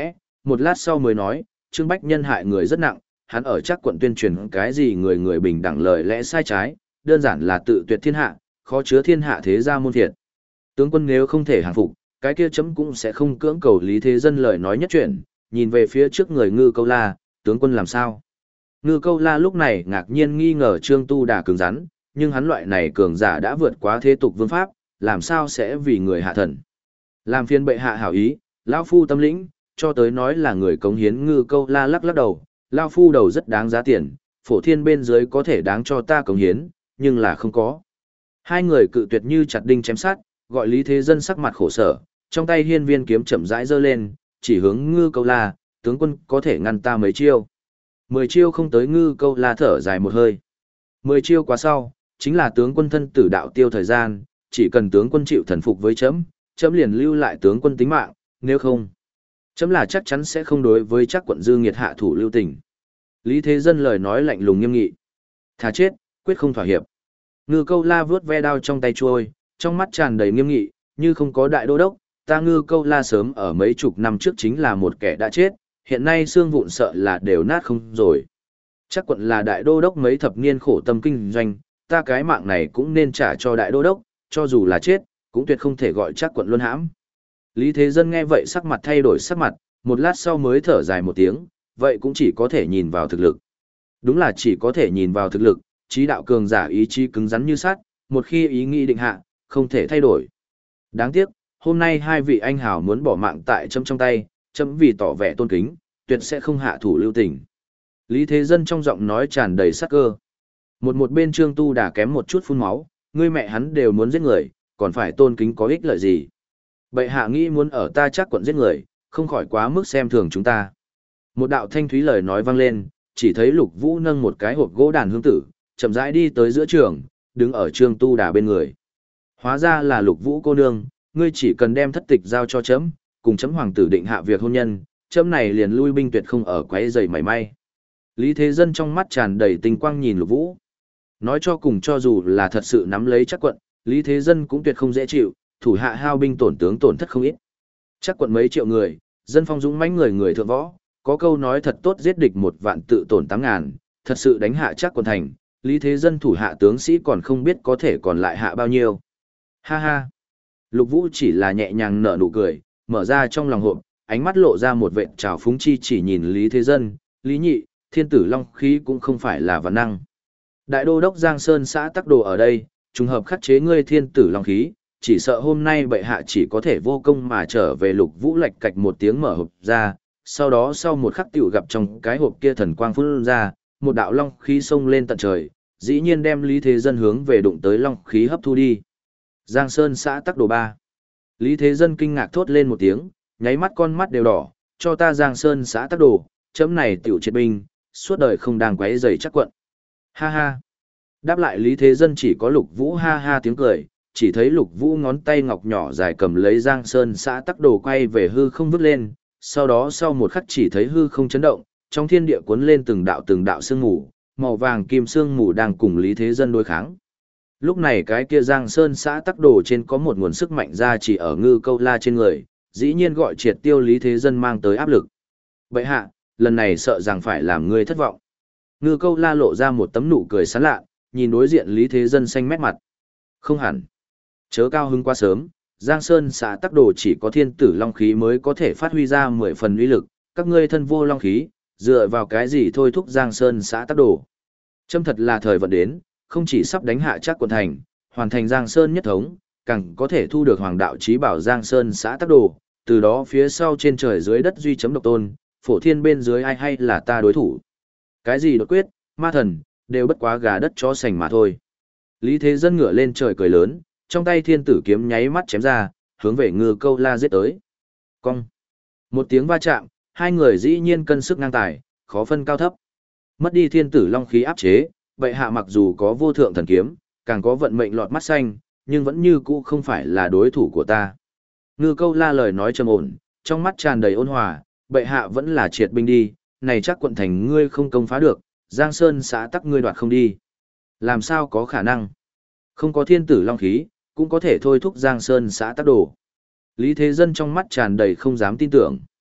một lát sau mới nói, Trương Bách Nhân hại người rất nặng, hắn ở chắc quận tuyên truyền cái gì người người bình đẳng lời lẽ sai trái, đơn giản là tự tuyệt thiên hạ, khó chứa thiên hạ thế gia môn thiệt. Tướng quân nếu không thể hàng phục, cái kia chấm cũng sẽ không cưỡng cầu Lý Thế Dân lời nói nhất chuyện, nhìn về phía trước người Ngư Câu La, tướng quân làm sao? Ngư Câu La lúc này ngạc nhiên nghi ngờ Trương Tu Đà cứng rắn, nhưng hắn loại này cường giả đã vượt quá thế tục vương pháp, làm sao sẽ vì người hạ thần. Làm phiên bệ hạ hảo ý, lão phu tâm lĩnh, cho tới nói là người cống hiến. Ngư Câu La lắc lắc đầu, lão phu đầu rất đáng giá tiền, phổ thiên bên dưới có thể đáng cho ta cống hiến, nhưng là không có. Hai người cự tuyệt như chặt đinh chém sát, gọi Lý Thế Dân sắc mặt khổ sở, trong tay hiên viên kiếm chậm rãi giơ lên, chỉ hướng Ngư Câu La, tướng quân có thể ngăn ta mấy chiêu. Mười chiêu không tới. Ngư Câu La thở dài một hơi. Mười chiêu quá sau, chính là tướng quân thân tử đạo tiêu thời gian, chỉ cần tướng quân chịu thần phục với chấm, chấm liền lưu lại tướng quân tính mạng, nếu không, chấm là chắc chắn sẽ không đối với chắc quận dư nghiệt hạ thủ lưu tình. Lý Thế Dân lời nói lạnh lùng nghiêm nghị. Thà chết, quyết không thỏa hiệp. Ngư Câu La vướt ve đao trong tay trôi, trong mắt tràn đầy nghiêm nghị, như không có đại đô đốc, ta Ngư Câu La sớm ở mấy chục năm trước chính là một kẻ đã chết, hiện nay xương vụn sợ là đều nát không rồi. Chắc quận là đại đô đốc mấy thập niên khổ tâm kinh doanh, ta cái mạng này cũng nên trả cho đại đô đốc, cho dù là chết, cũng tuyệt không thể gọi chắc quận luân hãm. Lý Thế Dân nghe vậy sắc mặt thay đổi sắc mặt, một lát sau mới thở dài một tiếng, vậy cũng chỉ có thể nhìn vào thực lực. Đúng là chỉ có thể nhìn vào thực lực, trí đạo cường giả ý chí cứng rắn như sắt, một khi ý nghĩ định hạ, không thể thay đổi. Đáng tiếc, hôm nay hai vị anh hào muốn bỏ mạng tại chấm trong tay, chấm vì tỏ vẻ tôn kính, tuyệt sẽ không hạ thủ lưu tình. Lý Thế Dân trong giọng nói tràn đầy sắc cơ. Một một bên Trương Tu Đà kém một chút phun máu, ngươi mẹ hắn đều muốn giết người, còn phải tôn kính có ích lợi gì? Bệ hạ nghĩ muốn ở ta chắc quận giết người, không khỏi quá mức xem thường chúng ta. Một đạo thanh thúy lời nói vang lên, chỉ thấy Lục Vũ nâng một cái hộp gỗ đàn hương tử, chậm rãi đi tới giữa trường, đứng ở Trương Tu Đà bên người. Hóa ra là Lục Vũ cô nương, ngươi chỉ cần đem thất tịch giao cho chấm, cùng chấm hoàng tử định hạ việc hôn nhân, chấm này liền lui binh tuyệt không ở quấy rầy mảy may. Lý Thế Dân trong mắt tràn đầy tinh quang nhìn Lục Vũ. Nói cho cùng cho dù là thật sự nắm lấy chắc quận, Lý Thế Dân cũng tuyệt không dễ chịu, thủ hạ hao binh tổn tướng tổn thất không ít. Chắc quận mấy triệu người, dân phong dũng mãnh người người thượng võ, có câu nói thật tốt giết địch một vạn tự tổn tám ngàn, thật sự đánh hạ chắc quận thành, Lý Thế Dân thủ hạ tướng sĩ còn không biết có thể còn lại hạ bao nhiêu. Ha ha. Lục Vũ chỉ là nhẹ nhàng nở nụ cười, mở ra trong lòng hộp, ánh mắt lộ ra một vệt trào phúng chi chỉ nhìn Lý Thế Dân, Lý Nhị, thiên tử long khí cũng không phải là vạn năng. Đại đô đốc Giang Sơn xã Tắc Đồ ở đây, trùng hợp khắc chế ngươi thiên tử long khí, chỉ sợ hôm nay bệ hạ chỉ có thể vô công mà trở về. Lục Vũ lạch cạch một tiếng mở hộp ra, sau đó sau một khắc tiểu gặp trong cái hộp kia thần quang phun ra, một đạo long khí xông lên tận trời, dĩ nhiên đem Lý Thế Dân hướng về đụng tới long khí hấp thu đi. Giang Sơn xã Tắc Đồ ba. Lý Thế Dân kinh ngạc thốt lên một tiếng, nháy mắt con mắt đều đỏ, cho ta Giang Sơn xã Tắc Đồ, chấm này tiểu triệt binh, suốt đời không đang quấy rầy chắc quận. Ha ha. Đáp lại Lý Thế Dân chỉ có Lục Vũ ha ha tiếng cười, chỉ thấy Lục Vũ ngón tay ngọc nhỏ dài cầm lấy Giang Sơn xã Tắc Đồ quay về hư không vứt lên, sau đó sau một khắc chỉ thấy hư không chấn động, trong thiên địa cuốn lên từng đạo từng đạo sương mù, màu vàng kim sương mù đang cùng Lý Thế Dân đối kháng. Lúc này cái kia Giang Sơn xã Tắc Đồ trên có một nguồn sức mạnh ra chỉ ở Ngư Câu La trên người, dĩ nhiên gọi triệt tiêu Lý Thế Dân mang tới áp lực. Bệ hạ, lần này sợ rằng phải làm ngươi thất vọng. Ngư Câu La lộ ra một tấm nụ cười sán lạ, nhìn đối diện Lý Thế Dân xanh mét mặt. Không hẳn. Chớ cao hứng quá sớm, Giang Sơn xã Tắc Đồ chỉ có thiên tử long khí mới có thể phát huy ra mười phần uy lực, các ngươi thân vô long khí, dựa vào cái gì thôi thúc Giang Sơn xã Tắc Đồ. Châm thật là thời vận đến, không chỉ sắp đánh hạ chắc quận thành, hoàn thành Giang Sơn nhất thống, càng có thể thu được hoàng đạo chí bảo Giang Sơn xã Tắc Đồ, từ đó phía sau trên trời dưới đất duy chấm độc tôn, phổ thiên bên dưới ai hay là ta đối thủ. Cái gì đột quyết, ma thần, đều bất quá gà đất chó sành mà thôi. Lý Thế Dân ngửa lên trời cười lớn, trong tay thiên tử kiếm nháy mắt chém ra, hướng về Ngư Câu La giết tới. Cong. Một tiếng va chạm, hai người dĩ nhiên cân sức ngang tài, khó phân cao thấp. Mất đi thiên tử long khí áp chế, bệ hạ mặc dù có vô thượng thần kiếm, càng có vận mệnh lọt mắt xanh, nhưng vẫn như cũ không phải là đối thủ của ta. Ngư Câu La lời nói trầm ổn, trong mắt tràn đầy ôn hòa, bệ hạ vẫn là triệt binh đi, này chắc quận thành ngươi không công phá được, Giang Sơn xã Tắc ngươi đoạt không đi. Làm sao có khả năng? Không có thiên tử long khí, cũng có thể thôi thúc Giang Sơn xã Tắc Đồ. Lý Thế Dân trong mắt tràn đầy không dám tin tưởng.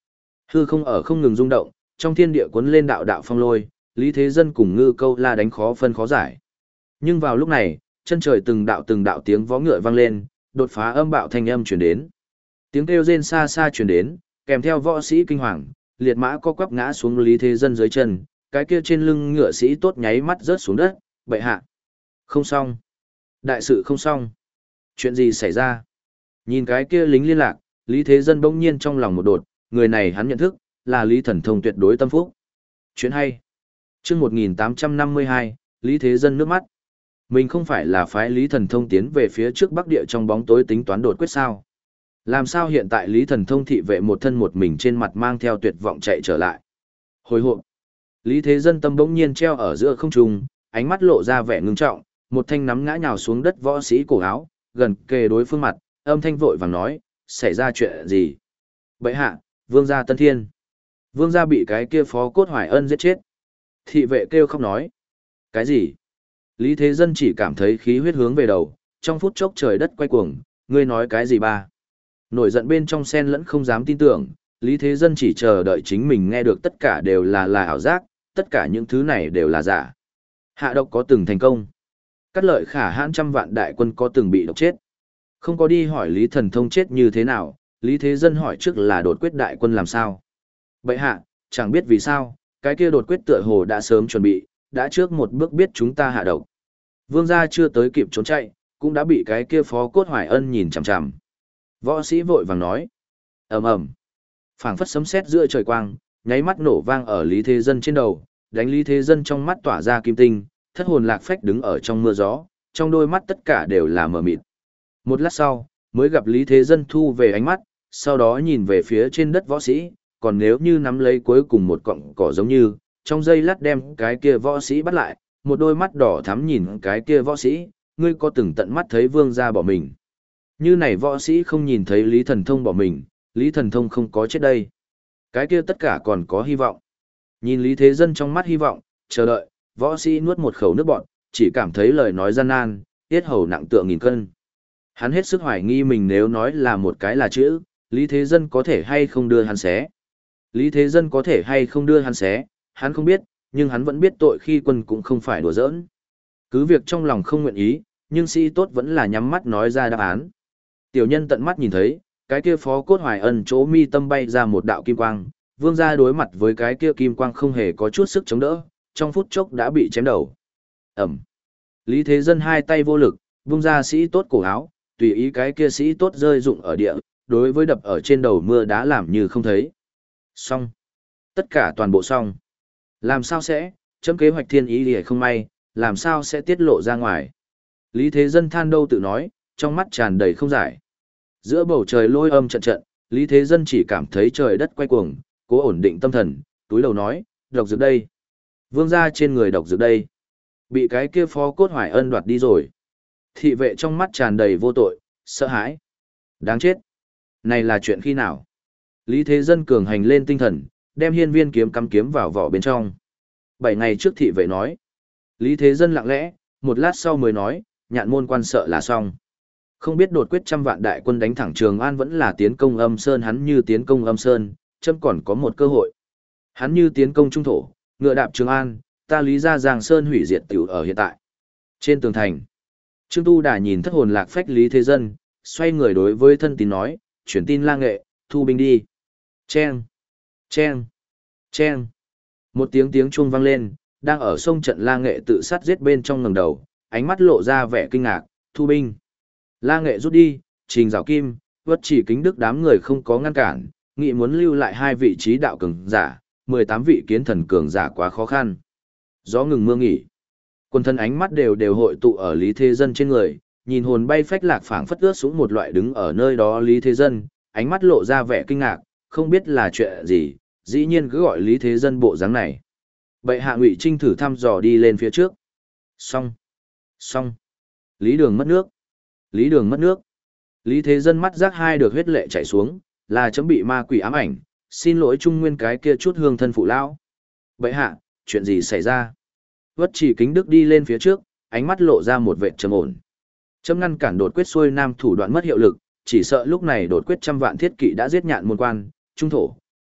Hư không ở không ngừng rung động, trong thiên địa cuốn lên đạo đạo phong lôi, Lý Thế Dân cùng Ngư Câu La đánh khó phân khó giải. Nhưng vào lúc này, chân trời từng đạo từng đạo tiếng vó ngựa vang lên, đột phá âm bạo thanh âm truyền đến. Tiếng kêu rên xa xa truyền đến, kèm theo võ sĩ kinh hoàng, liệt mã co quắp ngã xuống Lý Thế Dân dưới chân, cái kia trên lưng ngựa sĩ tốt nháy mắt rớt xuống đất, bệ hạ. Không xong. Đại sự không xong. Chuyện gì xảy ra? Nhìn cái kia lính liên lạc, Lý Thế Dân bỗng nhiên trong lòng một đột, người này hắn nhận thức, là Lý Thần Thông tuyệt đối tâm phúc. Chuyện hay. Chương một nghìn tám trăm năm mươi hai, Lý Thế Dân nước mắt. Mình không phải là phái Lý Thần Thông tiến về phía trước Bắc Địa trong bóng tối tính toán đột quyết sao? Làm sao hiện tại Lý Thần Thông thị vệ một thân một mình trên mặt mang theo tuyệt vọng chạy trở lại? Hồi hộp. Lý Thế Dân tâm bỗng nhiên treo ở giữa không trung, ánh mắt lộ ra vẻ ngưng trọng, một thanh nắm ngã nhào xuống đất võ sĩ cổ áo, gần kề đối phương mặt, âm thanh vội vàng nói, xảy ra chuyện gì? Bệ hạ, vương gia Tân Thiên. Vương gia bị cái kia Phó Cốt Hoài Ân giết chết. Thị vệ kêu khóc nói. Cái gì? Lý Thế Dân chỉ cảm thấy khí huyết hướng về đầu, trong phút chốc trời đất quay cuồng, ngươi nói cái gì ba? Nổi giận bên trong sen lẫn không dám tin tưởng, Lý Thế Dân chỉ chờ đợi chính mình nghe được tất cả đều là là ảo giác, tất cả những thứ này đều là giả. Hạ độc có từng thành công. Cắt lợi khả hãn trăm vạn đại quân có từng bị độc chết. Không có đi hỏi Lý Thần Thông chết như thế nào, Lý Thế Dân hỏi trước là đột quyết đại quân làm sao. Bệ hạ, chẳng biết vì sao, cái kia đột quyết tựa hồ đã sớm chuẩn bị, đã trước một bước biết chúng ta hạ độc. Vương gia chưa tới kịp trốn chạy, cũng đã bị cái kia Phó Cốt Hoài Ân nhìn chằm chằm. Võ sĩ vội vàng nói. Ầm ầm. Phảng phất sấm sét giữa trời quang, nháy mắt nổ vang ở Lý Thế Dân trên đầu, đánh Lý Thế Dân trong mắt tỏa ra kim tinh, thất hồn lạc phách đứng ở trong mưa gió, trong đôi mắt tất cả đều là mờ mịt. Một lát sau, mới gặp Lý Thế Dân thu về ánh mắt, sau đó nhìn về phía trên đất võ sĩ, còn nếu như nắm lấy cuối cùng một cọng cỏ giống như, trong giây lát đem cái kia võ sĩ bắt lại, một đôi mắt đỏ thắm nhìn cái kia võ sĩ, ngươi có từng tận mắt thấy vương gia bỏ mình. Như này võ sĩ không nhìn thấy Lý Thần Thông bỏ mình, Lý Thần Thông không có chết đây. Cái kia tất cả còn có hy vọng. Nhìn Lý Thế Dân trong mắt hy vọng, chờ đợi, võ sĩ nuốt một khẩu nước bọt, chỉ cảm thấy lời nói gian nan, tiết hầu nặng tựa nghìn cân. Hắn hết sức hoài nghi mình nếu nói là một cái là chữ, Lý Thế Dân có thể hay không đưa hắn xé. Lý Thế Dân có thể hay không đưa hắn xé, hắn không biết, nhưng hắn vẫn biết tội khi quân cũng không phải đùa giỡn. Cứ việc trong lòng không nguyện ý, nhưng sĩ tốt vẫn là nhắm mắt nói ra đáp án. Tiểu nhân tận mắt nhìn thấy, cái kia Phó Cốt Hoài Ân chỗ mi tâm bay ra một đạo kim quang, vương gia đối mặt với cái kia kim quang không hề có chút sức chống đỡ, trong phút chốc đã bị chém đầu. Ẩm. Lý Thế Dân hai tay vô lực, vung ra sĩ tốt cổ áo, tùy ý cái kia sĩ tốt rơi rụng ở địa, đối với đập ở trên đầu mưa đá làm như không thấy. Xong. Tất cả toàn bộ xong. Làm sao sẽ, chấm kế hoạch thiên ý thì không may, làm sao sẽ tiết lộ ra ngoài. Lý Thế Dân than đâu tự nói, trong mắt tràn đầy không giải. Giữa bầu trời lôi âm trận trận, Lý Thế Dân chỉ cảm thấy trời đất quay cuồng, cố ổn định tâm thần, túi đầu nói, độc dược đây. Vương gia trên người độc dược đây. Bị cái kia Phó Cốt Hoài Ân đoạt đi rồi. Thị vệ trong mắt tràn đầy vô tội, sợ hãi. Đáng chết. Này là chuyện khi nào? Lý Thế Dân cường hành lên tinh thần, đem hiên viên kiếm cắm kiếm vào vỏ bên trong. Bảy ngày trước thị vệ nói. Lý Thế Dân lặng lẽ, một lát sau mới nói, nhạn môn quan sợ là xong. Không biết đột quyết trăm vạn đại quân đánh thẳng Trường An vẫn là tiến công âm sơn, hắn như tiến công âm sơn, châm còn có một cơ hội. Hắn như tiến công trung thổ, ngựa đạp Trường An, ta Lý ra Giang Sơn hủy diệt tiểu ở hiện tại. Trên tường thành, Trương Tu Đà nhìn thất hồn lạc phách Lý Thế Dân, xoay người đối với thân tín nói, chuyển tin La Nghệ, thu binh đi. Chen, chen, chen. Một tiếng tiếng chuông vang lên, đang ở sông trận La Nghệ tự sát giết bên trong ngẩng đầu, ánh mắt lộ ra vẻ kinh ngạc, thu binh. La Nghệ rút đi, Trình Giảo Kim, Vất Chỉ Kính Đức đám người không có ngăn cản, nghị muốn lưu lại hai vị trí đạo cường giả, mười tám vị kiến thần cường giả quá khó khăn. Gió ngừng mưa nghỉ. Quân thân ánh mắt đều đều hội tụ ở Lý Thế Dân trên người, nhìn hồn bay phách lạc phảng phất ướt xuống một loại đứng ở nơi đó Lý Thế Dân, ánh mắt lộ ra vẻ kinh ngạc, không biết là chuyện gì, dĩ nhiên cứ gọi Lý Thế Dân bộ dáng này. Bệ hạ Ngụy Trinh thử thăm dò đi lên phía trước. Xong. Xong. Lý Đường mất nước. Lý Đường mất nước. Lý Thế Dân mắt giác hai được huyết lệ chảy xuống, là chấm bị ma quỷ ám ảnh, xin lỗi Trung Nguyên cái kia chút hương thân phụ lão. Bệ hạ, chuyện gì xảy ra? Vất Chỉ Kính Đức đi lên phía trước, ánh mắt lộ ra một vẻ trầm ổn. Chấm ngăn cản đột quyết xuôi nam thủ đoạn mất hiệu lực, chỉ sợ lúc này đột quyết trăm vạn thiết kỵ đã giết nhạn môn quan, trung thổ,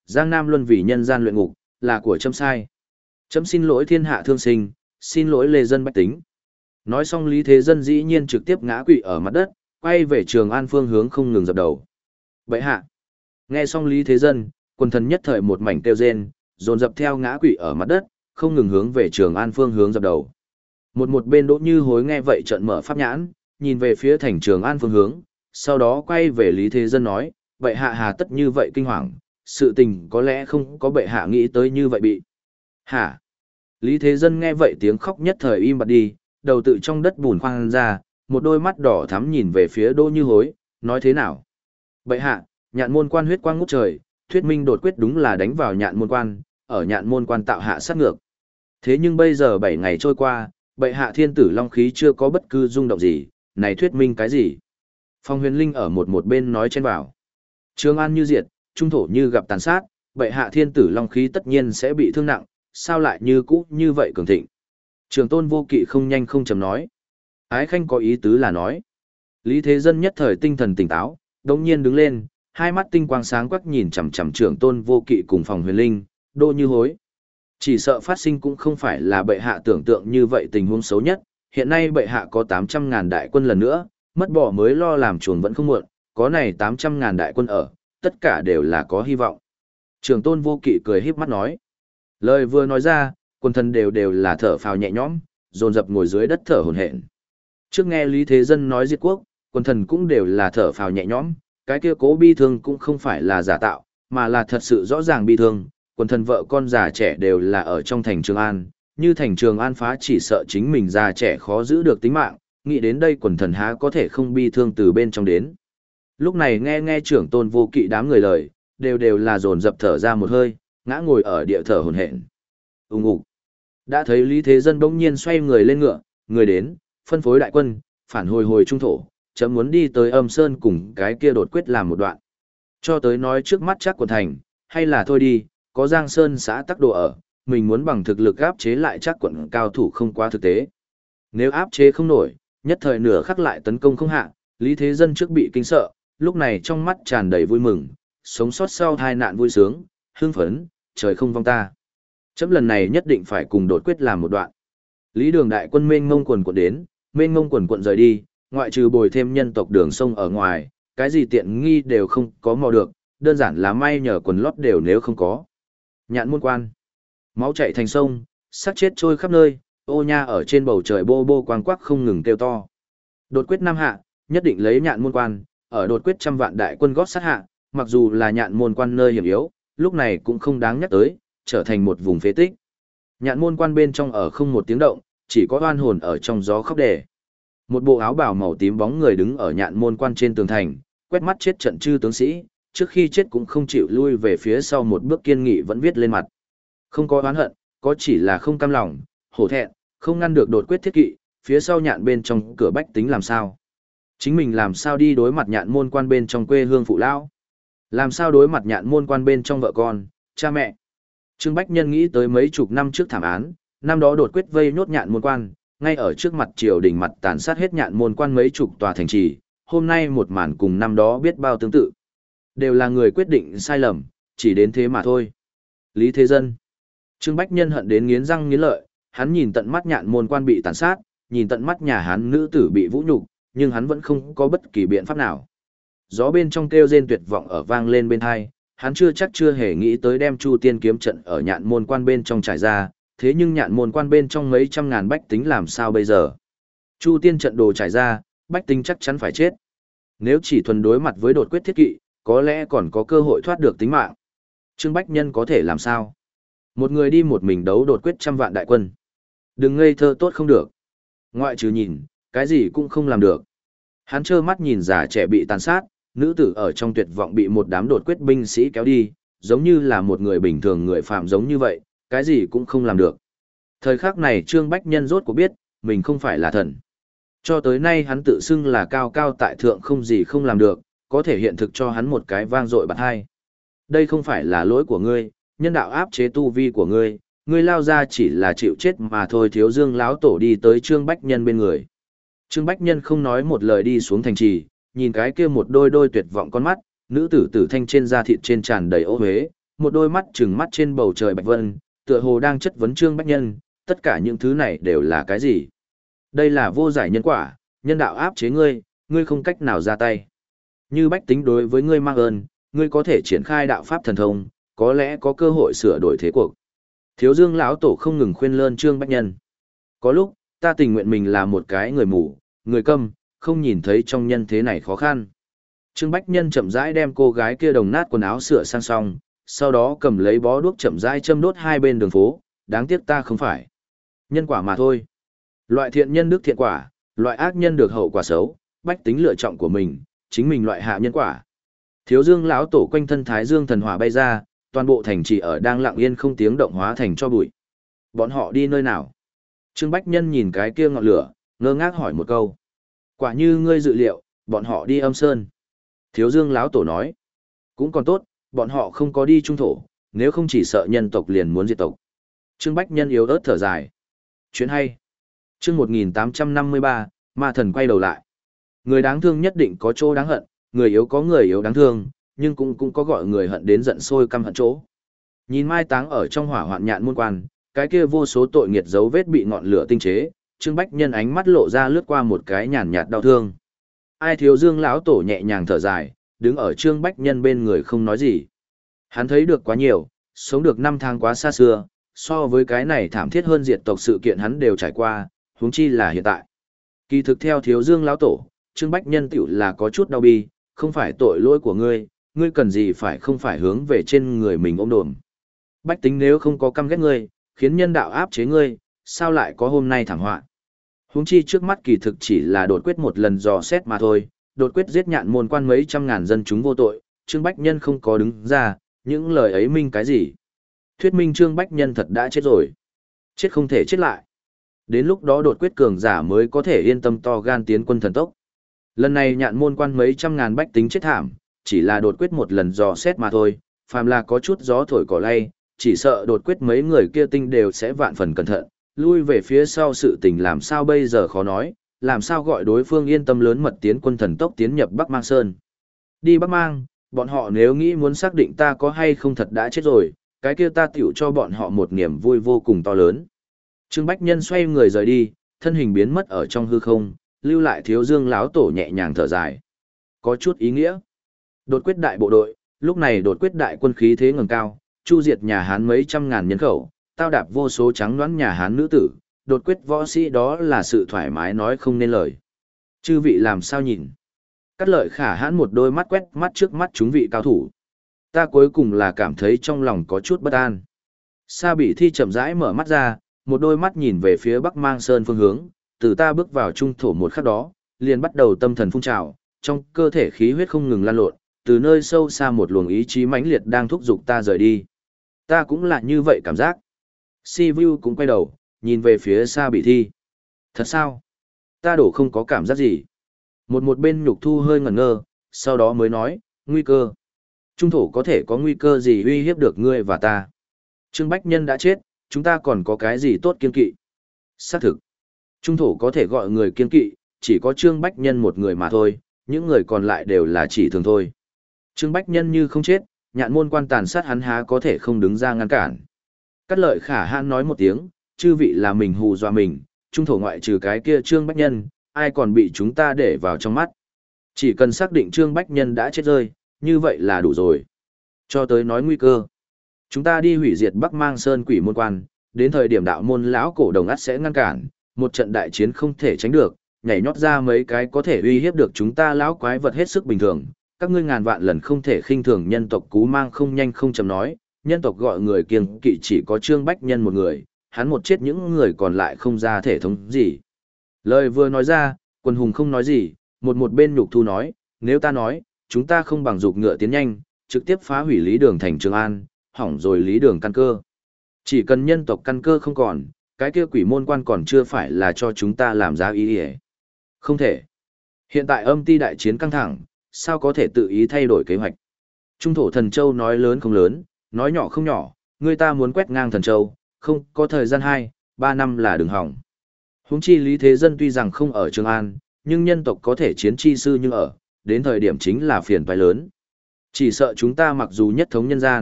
Giang Nam luân vì nhân gian luyện ngục, là của chấm sai. Chấm xin lỗi thiên hạ thương sinh, xin lỗi lê dân bách tính. Nói xong Lý Thế Dân dĩ nhiên trực tiếp ngã quỵ ở mặt đất, quay về Trường An phương hướng không ngừng dập đầu. Bệ hạ. Nghe xong Lý Thế Dân, quần thần nhất thời một mảnh kêu rên, dồn dập theo ngã quỵ ở mặt đất, không ngừng hướng về Trường An phương hướng dập đầu. Một một bên Đỗ Như Hối nghe vậy trợn mở pháp nhãn, nhìn về phía thành Trường An phương hướng, sau đó quay về Lý Thế Dân nói, bệ hạ hà tất như vậy kinh hoàng, sự tình có lẽ không có bệ hạ nghĩ tới như vậy bị. Hả? Lý Thế Dân nghe vậy tiếng khóc nhất thời im bặt đi, đầu tự trong đất bùn khoan ra, một đôi mắt đỏ thắm nhìn về phía Đỗ Như Hối, nói thế nào? Bệ hạ, nhạn môn quan huyết quang ngút trời, thuyết minh đột quyết đúng là đánh vào nhạn môn quan, ở nhạn môn quan tạo hạ sát ngược. Thế nhưng bây giờ bảy ngày trôi qua, bệ hạ thiên tử long khí chưa có bất cứ rung động gì, này thuyết minh cái gì? Phong Huyền Linh ở một một bên nói chen vào. Trường An như diệt, trung thổ như gặp tàn sát, bệ hạ thiên tử long khí tất nhiên sẽ bị thương nặng, sao lại như cũ như vậy cường thịnh? Trường Tôn Vô Kỵ không nhanh không chậm nói. Ái Khanh có ý tứ là nói. Lý Thế Dân nhất thời tinh thần tỉnh táo, đột nhiên đứng lên, hai mắt tinh quang sáng quắc nhìn chằm chằm Trường Tôn Vô Kỵ cùng Phòng Huyền Linh, Đỗ Như Hối. Chỉ sợ phát sinh cũng không phải là bệ hạ tưởng tượng như vậy tình huống xấu nhất, hiện nay bệ hạ có tám trăm ngàn đại quân lần nữa, mất bỏ mới lo làm chuồng vẫn không muộn, có này tám trăm ngàn đại quân ở, tất cả đều là có hy vọng. Trường Tôn Vô Kỵ cười híp mắt nói. Lời vừa nói ra, quân thần đều đều là thở phào nhẹ nhõm, dồn dập ngồi dưới đất thở hổn hển. Trước nghe Lý Thế Dân nói diệt quốc, quân thần cũng đều là thở phào nhẹ nhõm, cái kia cố bi thương cũng không phải là giả tạo, mà là thật sự rõ ràng bi thương. Quân thần vợ con già trẻ đều là ở trong thành Trường An, như thành Trường An phá chỉ sợ chính mình già trẻ khó giữ được tính mạng, nghĩ đến đây quần thần há có thể không bi thương từ bên trong đến. Lúc này nghe nghe Trưởng Tôn Vô Kỵ đám người lời, đều đều là dồn dập thở ra một hơi, ngã ngồi ở địa thở hổn hển. Ùng ục. Đã thấy Lý Thế Dân bỗng nhiên xoay người lên ngựa, người đến, phân phối đại quân, phản hồi hồi trung thổ, chấm muốn đi tới Âm Sơn cùng cái kia đột quyết làm một đoạn. Cho tới nói trước mắt chắc quần thành, hay là thôi đi, có Giang Sơn xã tắc độ ở, mình muốn bằng thực lực áp chế lại chắc quận cao thủ không quá thực tế. Nếu áp chế không nổi, nhất thời nửa khắc lại tấn công không hạ, Lý Thế Dân trước bị kinh sợ, lúc này trong mắt tràn đầy vui mừng, sống sót sau tai nạn vui sướng, hưng phấn, trời không vong ta. Chấm lần này nhất định phải cùng đột quyết làm một đoạn. Lý Đường đại quân mênh mông quần quận đến, mênh mông quần quận rời đi, ngoại trừ bồi thêm nhân tộc đường sông ở ngoài, cái gì tiện nghi đều không có mò được, đơn giản là may nhờ quần lót đều nếu không có. Nhạn môn quan, máu chảy thành sông, xác chết trôi khắp nơi, ô nha ở trên bầu trời bô bô quang quắc không ngừng kêu to. Đột quyết Nam hạ, nhất định lấy nhạn môn quan, ở đột quyết trăm vạn đại quân gót sát hạ, mặc dù là nhạn môn quan nơi hiểm yếu, lúc này cũng không đáng nhắc tới, trở thành một vùng phế tích. Nhạn môn quan bên trong ở không một tiếng động, chỉ có oan hồn ở trong gió khóc đẻ. Một bộ áo bào màu tím bóng người đứng ở nhạn môn quan trên tường thành, quét mắt chết trận chư tướng sĩ, trước khi chết cũng không chịu lui về phía sau một bước kiên nghị vẫn viết lên mặt. Không có oán hận, có chỉ là không cam lòng, hổ thẹn, không ngăn được đột quyết thiết kỵ, phía sau nhạn bên trong cửa bách tính làm sao. Chính mình làm sao đi đối mặt nhạn môn quan bên trong quê hương phụ lão, làm sao đối mặt nhạn môn quan bên trong vợ con, cha mẹ. Trương Bách Nhân nghĩ tới mấy chục năm trước thảm án, năm đó đột quyết vây nhốt nhạn môn quan, ngay ở trước mặt triều đình mặt tàn sát hết nhạn môn quan mấy chục tòa thành trì, hôm nay một màn cùng năm đó biết bao tương tự. Đều là người quyết định sai lầm, chỉ đến thế mà thôi. Lý Thế Dân. Trương Bách Nhân hận đến nghiến răng nghiến lợi, hắn nhìn tận mắt nhạn môn quan bị tàn sát, nhìn tận mắt nhà hắn nữ tử bị vũ nhục, nhưng hắn vẫn không có bất kỳ biện pháp nào. Gió bên trong kêu rên tuyệt vọng ở vang lên bên hai, hắn chưa chắc chưa hề nghĩ tới đem Chu Tiên kiếm trận ở nhạn môn quan bên trong trải ra, thế nhưng nhạn môn quan bên trong mấy trăm ngàn bách tính làm sao bây giờ? Chu Tiên trận đồ trải ra, bách tính chắc chắn phải chết. Nếu chỉ thuần đối mặt với đột quyết thiết kỵ, có lẽ còn có cơ hội thoát được tính mạng. Trương Bách Nhân có thể làm sao? Một người đi một mình đấu đột quyết trăm vạn đại quân. Đừng ngây thơ tốt không được. Ngoại trừ nhìn, cái gì cũng không làm được. Hắn trơ mắt nhìn già trẻ bị tàn sát, nữ tử ở trong tuyệt vọng bị một đám đột quyết binh sĩ kéo đi, giống như là một người bình thường người phạm giống như vậy, cái gì cũng không làm được. Thời khắc này Trương Bách Nhân rốt cuộc biết, mình không phải là thần. Cho tới nay hắn tự xưng là cao cao tại thượng không gì không làm được, có thể hiện thực cho hắn một cái vang dội bạt hai. Đây không phải là lỗi của ngươi, nhân đạo áp chế tu vi của ngươi, ngươi lao ra chỉ là chịu chết mà thôi. Thiếu Dương lão tổ đi tới Trương Bách Nhân bên người. Trương Bách Nhân không nói một lời đi xuống thành trì, nhìn cái kia một đôi đôi tuyệt vọng con mắt, nữ tử tử thanh trên da thịt trên tràn đầy ô huế, một đôi mắt trừng mắt trên bầu trời bạch vân, tựa hồ đang chất vấn Trương Bách Nhân, tất cả những thứ này đều là cái gì? Đây là vô giải nhân quả, nhân đạo áp chế ngươi, ngươi không cách nào ra tay. Như bách tính đối với ngươi mang ơn, ngươi có thể triển khai đạo pháp thần thông, có lẽ có cơ hội sửa đổi thế cuộc. Thiếu Dương lão tổ không ngừng khuyên lơn Trương Bách Nhân. Có lúc, ta tình nguyện mình là một cái người mù, người câm, không nhìn thấy trong nhân thế này khó khăn. Trương Bách Nhân chậm rãi đem cô gái kia đồng nát quần áo sửa sang xong, sau đó cầm lấy bó đuốc chậm rãi châm đốt hai bên đường phố, đáng tiếc ta không phải nhân quả mà thôi. Loại thiện nhân đức thiện quả, loại ác nhân được hậu quả xấu, bách tính lựa chọn của mình, chính mình loại hạ nhân quả. Thiếu Dương lão tổ quanh thân Thái Dương thần hỏa bay ra, toàn bộ thành trì ở đang lặng yên không tiếng động hóa thành cho bụi. Bọn họ đi nơi nào? Trương Bách Nhân nhìn cái kia ngọn lửa, ngơ ngác hỏi một câu. Quả như ngươi dự liệu, bọn họ đi âm sơn. Thiếu Dương lão tổ nói. Cũng còn tốt, bọn họ không có đi trung thổ, nếu không chỉ sợ nhân tộc liền muốn diệt tộc. Trương Bách Nhân yếu ớt thở dài. Chuyện hay. Chương một nghìn tám trăm năm mươi ba, ma thần quay đầu lại. Người đáng thương nhất định có chỗ đáng hận, người yếu có người yếu đáng thương, nhưng cũng cũng có gọi người hận đến giận sôi căm hận chỗ. Nhìn mai táng ở trong hỏa hoạn nhạn môn quan, cái kia vô số tội nghiệt dấu vết bị ngọn lửa tinh chế, Trương Bách Nhân ánh mắt lộ ra lướt qua một cái nhàn nhạt đau thương. Ai Thiếu Dương lão tổ nhẹ nhàng thở dài, đứng ở Trương Bách Nhân bên người không nói gì. Hắn thấy được quá nhiều, sống được năm tháng quá xa xưa, so với cái này thảm thiết hơn diệt tộc sự kiện hắn đều trải qua, huống chi là hiện tại. Kỳ thực theo Thiếu Dương lão tổ, Trương Bách Nhân tiểu là có chút đau bi, không phải tội lỗi của ngươi, ngươi cần gì phải không phải hướng về trên người mình ôm đồm. Bách tính nếu không có căm ghét ngươi, khiến nhân đạo áp chế ngươi, sao lại có hôm nay thảm họa. Huống chi trước mắt kỳ thực chỉ là đột quyết một lần dò xét mà thôi, đột quyết giết nhạn môn quan mấy trăm ngàn dân chúng vô tội, Trương Bách Nhân không có đứng ra, những lời ấy minh cái gì. Thuyết minh Trương Bách Nhân thật đã chết rồi. Chết không thể chết lại. Đến lúc đó đột quyết cường giả mới có thể yên tâm to gan tiến quân thần tốc. Lần này nhạn môn quan mấy trăm ngàn bách tính chết thảm, chỉ là đột quyết một lần dò xét mà thôi, phàm là có chút gió thổi cỏ lay, chỉ sợ đột quyết mấy người kia tinh đều sẽ vạn phần cẩn thận, lui về phía sau sự tình làm sao bây giờ khó nói, làm sao gọi đối phương yên tâm lớn mật tiến quân thần tốc tiến nhập Bắc Mang Sơn. Đi Bắc Mang, bọn họ nếu nghĩ muốn xác định ta có hay không thật đã chết rồi, cái kia ta tiểu cho bọn họ một niềm vui vô cùng to lớn. Trương Bách Nhân xoay người rời đi, thân hình biến mất ở trong hư không, lưu lại Thiếu Dương lão tổ nhẹ nhàng thở dài. Có chút ý nghĩa. Đột quyết đại bộ đội, lúc này đột quyết đại quân khí thế ngẩng cao, chu diệt nhà Hán mấy trăm ngàn nhân khẩu, tao đạp vô số trắng đoán nhà Hán nữ tử, đột quyết võ sĩ đó là sự thoải mái nói không nên lời. Chư vị làm sao nhìn? Cát Lợi Khả Hãn một đôi mắt quét mắt trước mắt chúng vị cao thủ. Ta cuối cùng là cảm thấy trong lòng có chút bất an. Sa Bị Thi chậm rãi mở mắt ra, một đôi mắt nhìn về phía Bắc Mang Sơn phương hướng, từ ta bước vào trung thổ một khắc đó, liền bắt đầu tâm thần phun trào, trong cơ thể khí huyết không ngừng lan lộn, từ nơi sâu xa một luồng ý chí mãnh liệt đang thúc giục ta rời đi. Ta cũng là như vậy cảm giác. Si Vu cũng quay đầu, nhìn về phía Sa Bị Thi. Thật sao? Ta đổ không có cảm giác gì. Một một bên Nhục Thu hơi ngẩn ngơ, sau đó mới nói, nguy cơ. Trung thổ có thể có nguy cơ gì uy hiếp được ngươi và ta? Trương Bách Nhân đã chết, chúng ta còn có cái gì tốt kiên kỵ? Xác thực. Trung thổ có thể gọi người kiên kỵ, chỉ có Trương Bách Nhân một người mà thôi, những người còn lại đều là chỉ thường thôi. Trương Bách Nhân như không chết, nhạn môn quan tàn sát hắn há có thể không đứng ra ngăn cản. Cát Lợi Khả Hãn nói một tiếng, chư vị là mình hù dọa mình, trung thổ ngoại trừ cái kia Trương Bách Nhân, ai còn bị chúng ta để vào trong mắt. Chỉ cần xác định Trương Bách Nhân đã chết rơi, như vậy là đủ rồi. Cho tới nói nguy cơ. Chúng ta đi hủy diệt Bắc Mang Sơn quỷ môn quan, đến thời điểm đạo môn lão cổ đồng ắt sẽ ngăn cản, một trận đại chiến không thể tránh được, nhảy nhót ra mấy cái có thể uy hiếp được chúng ta lão quái vật hết sức bình thường. Các ngươi ngàn vạn lần không thể khinh thường nhân tộc Cú Mang không nhanh không chậm nói, nhân tộc gọi người kiêng kỵ chỉ có Trương Bách Nhân một người, hắn một chết những người còn lại không ra thể thống gì. Lời vừa nói ra, quần hùng không nói gì, một một bên Nhục Thu nói, nếu ta nói, chúng ta không bằng dục ngựa tiến nhanh, trực tiếp phá hủy Lý Đường thành Trường An, hỏng rồi Lý Đường căn cơ. Chỉ cần nhân tộc căn cơ không còn, cái kia quỷ môn quan còn chưa phải là cho chúng ta làm giá ý ý. Không thể. Hiện tại âm ti đại chiến căng thẳng, sao có thể tự ý thay đổi kế hoạch. Trung thổ thần châu nói lớn không lớn, nói nhỏ không nhỏ, người ta muốn quét ngang thần châu, không có thời gian hai, ba năm là đừng hỏng. Huống chi Lý Thế Dân tuy rằng không ở Trường An, nhưng nhân tộc có thể chiến chi sư nhưng ở, đến thời điểm chính là phiền toái lớn. Chỉ sợ chúng ta mặc dù nhất thống nhân gian,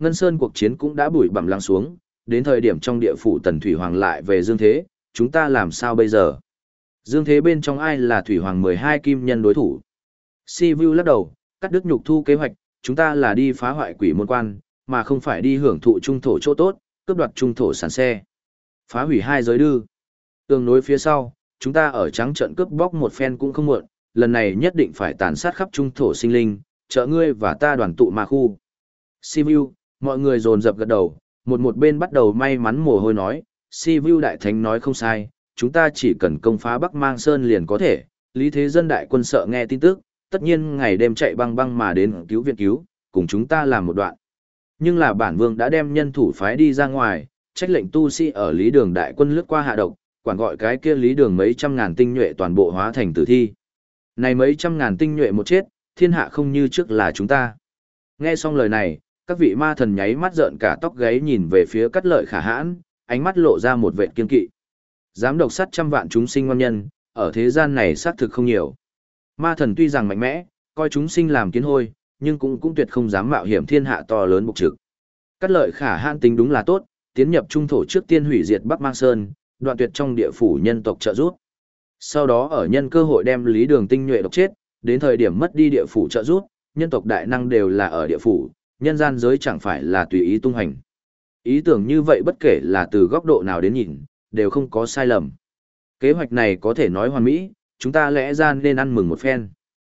Ngân Sơn cuộc chiến cũng đã bụi bặm lắng xuống, đến thời điểm trong địa phủ Tần Thủy Hoàng lại về Dương Thế, chúng ta làm sao bây giờ? Dương Thế bên trong ai là Thủy Hoàng mười hai kim nhân đối thủ? Si Vu lắc đầu, cắt đứt Nhục Thu kế hoạch, chúng ta là đi phá hoại quỷ môn quan, mà không phải đi hưởng thụ trung thổ chỗ tốt, cướp đoạt trung thổ sản xe. Phá hủy hai giới đư. Tương nối phía sau, chúng ta ở trắng trận cướp bóc một phen cũng không muộn, lần này nhất định phải tàn sát khắp trung thổ sinh linh, trợ ngươi và ta đoàn tụ mà khu. Si Vu, mọi người dồn dập gật đầu, một một bên bắt đầu may mắn mồ hôi nói, Si Vu đại thánh nói không sai, chúng ta chỉ cần công phá Bắc Mang Sơn liền có thể, Lý Thế Dân đại quân sợ nghe tin tức, tất nhiên ngày đêm chạy băng băng mà đến cứu viện cứu, cùng chúng ta làm một đoạn. Nhưng là bản vương đã đem nhân thủ phái đi ra ngoài, trách lệnh tu sĩ ở Lý Đường đại quân lướt qua hạ độc, quản gọi cái kia Lý Đường mấy trăm ngàn tinh nhuệ toàn bộ hóa thành tử thi. Này mấy trăm ngàn tinh nhuệ một chết, thiên hạ không như trước là chúng ta. Nghe xong lời này, các vị ma thần nháy mắt rợn cả tóc gáy nhìn về phía Cát Lợi Khả Hãn, ánh mắt lộ ra một vẻ kiên kỵ. Dám độc sát trăm vạn chúng sinh ngon nhân, ở thế gian này xác thực không nhiều. Ma thần tuy rằng mạnh mẽ, coi chúng sinh làm kiến hôi, nhưng cũng cũng tuyệt không dám mạo hiểm thiên hạ to lớn bộc trực. Cát Lợi Khả Hãn tính đúng là tốt, tiến nhập trung thổ trước tiên hủy diệt Bắc Mang Sơn, đoạn tuyệt trong địa phủ nhân tộc trợ giúp. Sau đó ở nhân cơ hội đem Lý Đường tinh nhuệ độc chết, đến thời điểm mất đi địa phủ trợ giúp, nhân tộc đại năng đều là ở địa phủ, nhân gian giới chẳng phải là tùy ý tung hành. Ý tưởng như vậy bất kể là từ góc độ nào đến nhìn, đều không có sai lầm. Kế hoạch này có thể nói hoàn mỹ, chúng ta lẽ ra nên ăn mừng một phen.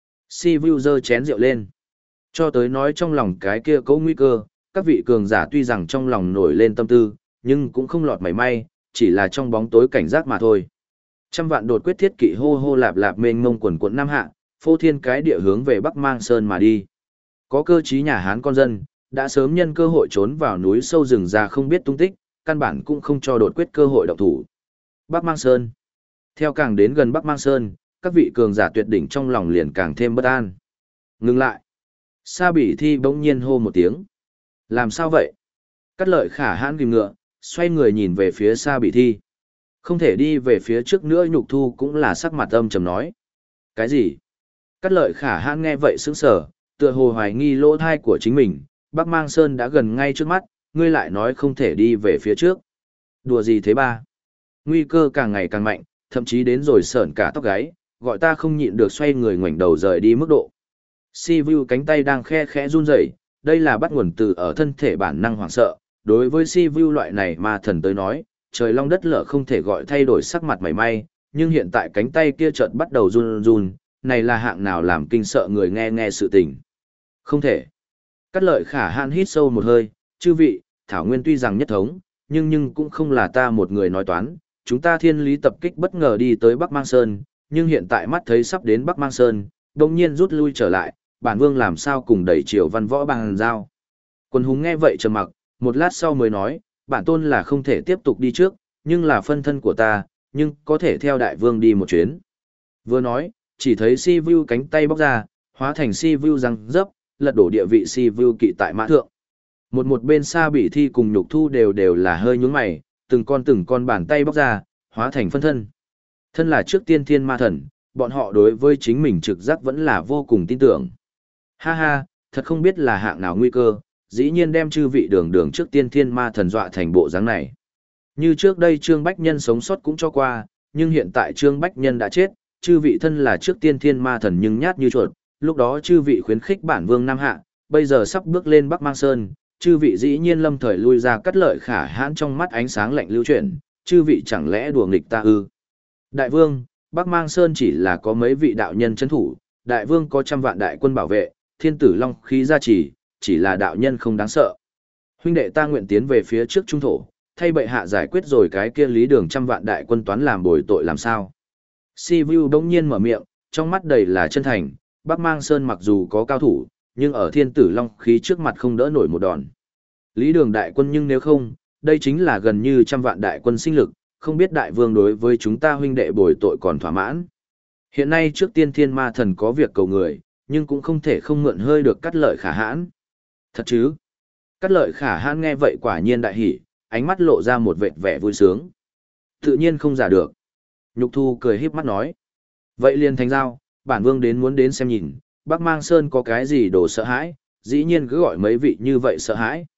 Si Vu giơ chén rượu lên. Cho tới nói trong lòng cái kia cấu nguy cơ, các vị cường giả tuy rằng trong lòng nổi lên tâm tư, nhưng cũng không lọt mảy may, chỉ là trong bóng tối cảnh giác mà thôi. Trăm vạn đột quyết thiết kỵ hô hô lạp lạp mênh mông quần quận Nam Hạ, phô thiên cái địa hướng về Bắc Mang Sơn mà đi. Có cơ trí nhà Hán con dân, đã sớm nhân cơ hội trốn vào núi sâu rừng già không biết tung tích, căn bản cũng không cho đột quyết cơ hội động thủ. Bắc Mang Sơn. Theo càng đến gần Bắc Mang Sơn, các vị cường giả tuyệt đỉnh trong lòng liền càng thêm bất an. Ngừng lại. Sa Bỉ Thi bỗng nhiên hô một tiếng. Làm sao vậy? Cát Lợi Khả Hãn ghim ngựa, xoay người nhìn về phía Sa Bỉ Thi. Không thể đi về phía trước nữa. Nhục Thu cũng là sắc mặt âm trầm nói. Cái gì? Cát Lợi Khả Hãn nghe vậy sững sờ, tựa hồ hoài nghi lỗ thai của chính mình. Bắc Mang Sơn đã gần ngay trước mắt, ngươi lại nói không thể đi về phía trước. Đùa gì thế ba? Nguy cơ càng ngày càng mạnh, thậm chí đến rồi sởn cả tóc gáy, gọi ta không nhịn được xoay người ngoảnh đầu rời đi mức độ. Si Vu cánh tay đang khe khẽ run rẩy, đây là bắt nguồn từ ở thân thể bản năng hoảng sợ. Đối với Si Vu loại này ma thần tới nói, trời long đất lở không thể gọi thay đổi sắc mặt mảy may, nhưng hiện tại cánh tay kia chợt bắt đầu run run, này là hạng nào làm kinh sợ người nghe nghe sự tình. Không thể. Cát Lợi Khả Hãn hít sâu một hơi, chư vị, Thảo Nguyên tuy rằng nhất thống, nhưng nhưng cũng không là ta một người nói toán, chúng ta thiên lý tập kích bất ngờ đi tới Bắc Mang Sơn, nhưng hiện tại mắt thấy sắp đến Bắc Mang Sơn, đồng nhiên rút lui trở lại, bản vương làm sao cùng đẩy triều văn võ bằng giao. Quân hùng nghe vậy trầm mặc, một lát sau mới nói, bản tôn là không thể tiếp tục đi trước, nhưng là phân thân của ta, nhưng có thể theo đại vương đi một chuyến. Vừa nói, chỉ thấy Si Vu cánh tay bóc ra, hóa thành Si Vu răng dấp, lật đổ địa vị Si Vu kỵ tại mã thượng. Một một bên Sa Bỉ Thi cùng Nhục Thu đều đều là hơi nhướng mày, từng con từng con bàn tay bóc ra, hóa thành phân thân. Thân là trước tiên thiên ma thần, bọn họ đối với chính mình trực giác vẫn là vô cùng tin tưởng. Ha ha, thật không biết là hạng nào nguy cơ, dĩ nhiên đem chư vị đường đường trước tiên thiên ma thần dọa thành bộ dáng này. Như trước đây Trương Bách Nhân sống sót cũng cho qua, nhưng hiện tại Trương Bách Nhân đã chết, chư vị thân là trước tiên thiên ma thần nhưng nhát như chuột, lúc đó chư vị khuyến khích bản vương Nam Hạ, bây giờ sắp bước lên Bắc Mang Sơn, chư vị dĩ nhiên lâm thời lui ra. Cát Lợi Khả Hãn trong mắt ánh sáng lạnh lưu chuyển, chư vị chẳng lẽ đùa nghịch ta ư? Đại vương, Bắc Mang Sơn chỉ là có mấy vị đạo nhân trấn thủ, đại vương có trăm vạn đại quân bảo vệ, thiên tử long khí gia trì, chỉ là đạo nhân không đáng sợ. Huynh đệ ta nguyện tiến về phía trước trung thổ, thay bệ hạ giải quyết rồi cái kia Lý Đường trăm vạn đại quân toán làm bồi tội làm sao. Si Vu đông nhiên mở miệng, trong mắt đầy là chân thành, Bắc Mang Sơn mặc dù có cao thủ, nhưng ở thiên tử long khí trước mặt không đỡ nổi một đòn. Lý Đường đại quân nhưng nếu không, đây chính là gần như trăm vạn đại quân sinh lực, không biết đại vương đối với chúng ta huynh đệ bồi tội còn thỏa mãn. Hiện nay trước tiên thiên ma thần có việc cầu người, nhưng cũng không thể không mượn hơi được Cát Lợi Khả Hãn. Thật chứ? Cát Lợi Khả Hãn nghe vậy quả nhiên đại hỉ, ánh mắt lộ ra một vệt vẻ vui sướng. Tự nhiên không giả được. Nhục Thu cười híp mắt nói. Vậy liền thành giao, bản vương đến muốn đến xem nhìn, Bắc Mang Sơn có cái gì đồ sợ hãi, dĩ nhiên cứ gọi mấy vị như vậy sợ hãi.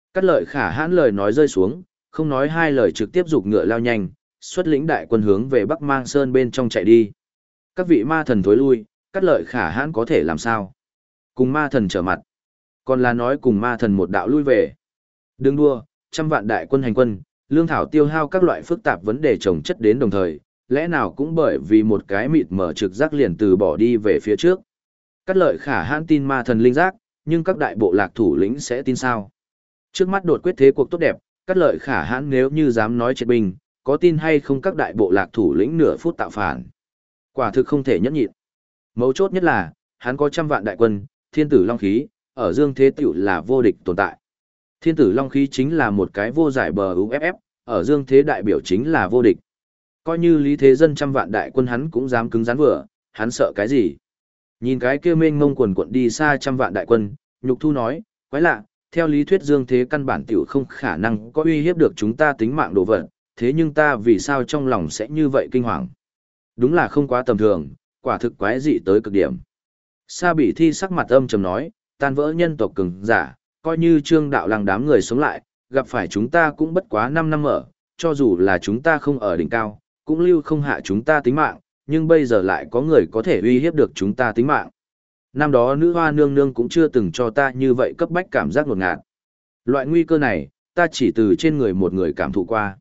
Cắt lợi khả hãn lời nói rơi xuống, không nói hai lời trực tiếp giục ngựa lao nhanh, xuất lĩnh đại quân hướng về Bắc Mang Sơn bên trong chạy đi. Các vị ma thần thối lui, cắt lợi khả hãn có thể làm sao? Cùng ma thần trở mặt. Còn là nói cùng ma thần một đạo lui về. Đừng đua, trăm vạn đại quân hành quân, lương thảo tiêu hao các loại phức tạp vấn đề trồng chất đến đồng thời, lẽ nào cũng bởi vì một cái mịt mở trực giác liền từ bỏ đi về phía trước. Cắt lợi khả hãn tin ma thần linh giác, nhưng các đại bộ lạc thủ lĩnh sẽ tin sao? Trước mắt đột quyết thế cuộc tốt đẹp, cắt lợi khả hãn nếu như dám nói triệt binh, có tin hay không các đại bộ lạc thủ lĩnh nửa phút tạo phản. Quả thực không thể nhẫn nhịn. Mấu chốt nhất là, hắn có trăm vạn đại quân, thiên tử long khí, ở dương thế tiểu là vô địch tồn tại. Thiên tử long khí chính là một cái vô giải bờ u ép ép, ở dương thế đại biểu chính là vô địch. Coi như lý thế dân trăm vạn đại quân hắn cũng dám cứng rắn vừa, hắn sợ cái gì? Nhìn cái kia mênh mông quần quận đi xa trăm vạn đại quân, nhục thu nói, quái lạ, theo lý thuyết dương thế căn bản tiểu không khả năng có uy hiếp được chúng ta tính mạng đồ vật, thế nhưng ta vì sao trong lòng sẽ như vậy kinh hoàng? Đúng là không quá tầm thường, quả thực quái dị tới cực điểm. Sa Bỉ Thi sắc mặt âm trầm nói, tan vỡ nhân tộc cường giả, coi như Trương đạo lăng đám người sống lại, gặp phải chúng ta cũng bất quá năm năm ở, cho dù là chúng ta không ở đỉnh cao, cũng lưu không hạ chúng ta tính mạng, nhưng bây giờ lại có người có thể uy hiếp được chúng ta tính mạng. Năm đó nữ hoa nương nương cũng chưa từng cho ta như vậy cấp bách cảm giác ngột ngạt. Loại nguy cơ này, ta chỉ từ trên người một người cảm thụ qua.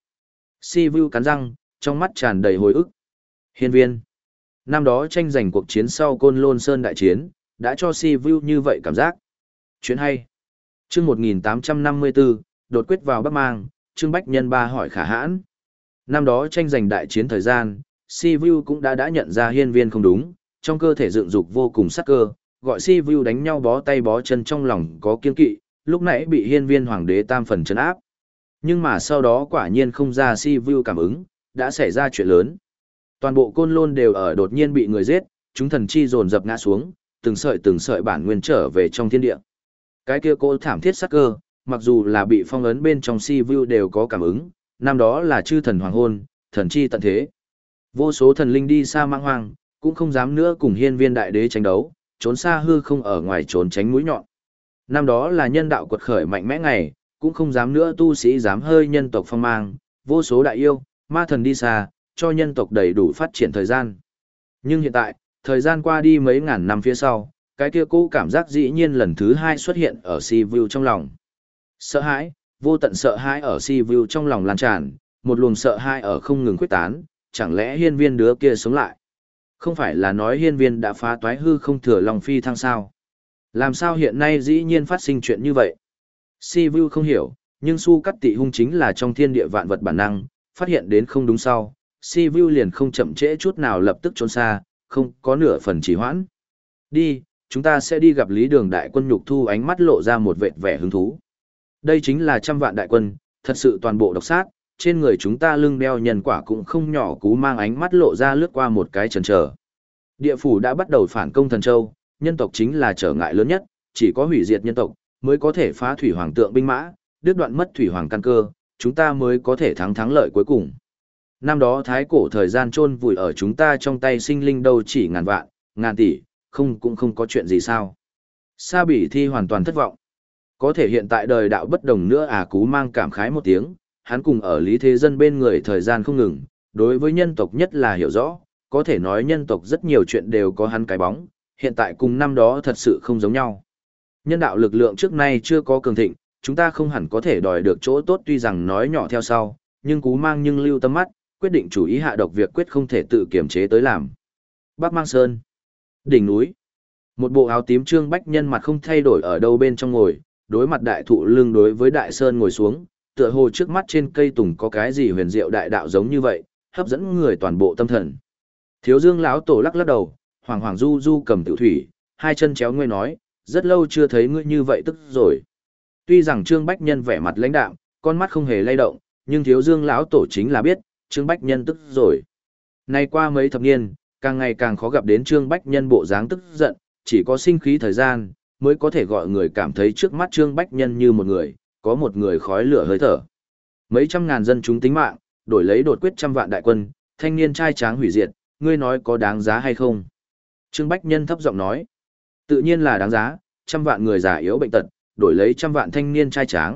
Si Vu cắn răng, trong mắt tràn đầy hồi ức. Hiên viên. Năm đó tranh giành cuộc chiến sau Côn Lôn Sơn đại chiến, đã cho Si Vu như vậy cảm giác. Chuyện hay. Chương một nghìn tám trăm năm mươi tư, đột quyết vào Bắc Mang, Trương Bách Nhân ba hỏi khả hãn. Năm đó tranh giành đại chiến thời gian, Si Vu cũng đã đã nhận ra hiên viên không đúng, trong cơ thể dựng dục vô cùng sắc cơ, gọi Si Vu đánh nhau bó tay bó chân trong lòng có kiên kỵ, lúc nãy bị hiên viên hoàng đế tam phần trấn áp. Nhưng mà sau đó quả nhiên không ra Si Vu cảm ứng, đã xảy ra chuyện lớn. Toàn bộ Côn Lôn đều ở đột nhiên bị người giết, chúng thần chi dồn dập ngã xuống, từng sợi từng sợi bản nguyên trở về trong thiên địa. Cái kia cô thảm thiết sắc cơ, mặc dù là bị phong ấn bên trong Si Vu đều có cảm ứng, năm đó là chư thần hoàng hôn, thần chi tận thế. Vô số thần linh đi xa mang hoang, cũng không dám nữa cùng hiên viên đại đế tranh đấu, trốn xa hư không ở ngoài trốn tránh mũi nhọn. Năm đó là nhân đạo quật khởi mạnh mẽ ngày, cũng không dám nữa tu sĩ dám hơi nhân tộc phong mang, vô số đại yêu, ma thần đi xa, cho nhân tộc đầy đủ phát triển thời gian. Nhưng hiện tại, thời gian qua đi mấy ngàn năm phía sau, cái kia cũ cảm giác dĩ nhiên lần thứ hai xuất hiện ở Si Vu trong lòng. Sợ hãi, vô tận sợ hãi ở Si Vu trong lòng lan tràn, một luồng sợ hãi ở không ngừng quyết tán, chẳng lẽ hiên viên đứa kia sống lại? Không phải là nói hiên viên đã phá toái hư không thừa lòng phi thăng sao? Làm sao hiện nay dĩ nhiên phát sinh chuyện như vậy? Si Vu không hiểu, nhưng Su Cắt Tị Hung chính là trong thiên địa vạn vật bản năng, phát hiện đến không đúng sau, Si Vu liền không chậm trễ chút nào lập tức trốn xa, không có nửa phần trì hoãn. Đi, chúng ta sẽ đi gặp Lý Đường đại quân. Nhục thu ánh mắt lộ ra một vệt vẻ hứng thú. Đây chính là trăm vạn đại quân, thật sự toàn bộ độc sát, trên người chúng ta lưng đeo nhân quả cũng không nhỏ. Cú mang ánh mắt lộ ra lướt qua một cái chần chờ. Địa phủ đã bắt đầu phản công Thần Châu, nhân tộc chính là trở ngại lớn nhất, chỉ có hủy diệt nhân tộc mới có thể phá thủy hoàng tượng binh mã, đứt đoạn mất thủy hoàng căn cơ, chúng ta mới có thể thắng thắng lợi cuối cùng. Năm đó thái cổ thời gian chôn vùi ở chúng ta trong tay sinh linh đâu chỉ ngàn vạn, ngàn tỷ, không cũng không có chuyện gì sao. Sa Bỉ Thi hoàn toàn thất vọng. Có thể hiện tại đời đạo bất đồng nữa à. Cú mang cảm khái một tiếng, hắn cùng ở Lý Thế Dân bên người thời gian không ngừng, đối với nhân tộc nhất là hiểu rõ, có thể nói nhân tộc rất nhiều chuyện đều có hắn cái bóng, hiện tại cùng năm đó thật sự không giống nhau. Nhân đạo lực lượng trước nay chưa có cường thịnh, chúng ta không hẳn có thể đòi được chỗ tốt, tuy rằng nói nhỏ theo sau, nhưng Cú mang nhưng lưu tâm mắt, quyết định chủ ý hạ độc việc quyết không thể tự kiểm chế tới làm. Bắc Mang Sơn, đỉnh núi, một bộ áo tím Trương Bách Nhân mặt không thay đổi ở đâu bên trong ngồi, đối mặt đại thụ lưng đối với đại sơn ngồi xuống, tựa hồ trước mắt trên cây tùng có cái gì huyền diệu đại đạo giống như vậy, hấp dẫn người toàn bộ tâm thần. Thiếu Dương lão tổ lắc lắc đầu, hoàng hoàng du du cầm tiểu thủy, hai chân chéo ngươi nói, rất lâu chưa thấy ngươi như vậy tức rồi. Tuy rằng Trương Bách Nhân vẻ mặt lãnh đạm, con mắt không hề lay động, nhưng Thiếu Dương lão tổ chính là biết, Trương Bách Nhân tức rồi. Nay qua mấy thập niên, càng ngày càng khó gặp đến Trương Bách Nhân bộ dáng tức giận, chỉ có sinh khí thời gian, mới có thể gọi người cảm thấy trước mắt Trương Bách Nhân như một người, có một người khói lửa hơi thở. Mấy trăm ngàn dân chúng tính mạng, đổi lấy đột quyết trăm vạn đại quân, thanh niên trai tráng hủy diệt, ngươi nói có đáng giá hay không? Trương Bách Nhân thấp giọng nói, tự nhiên là đáng giá, trăm vạn người già yếu bệnh tật, đổi lấy trăm vạn thanh niên trai tráng,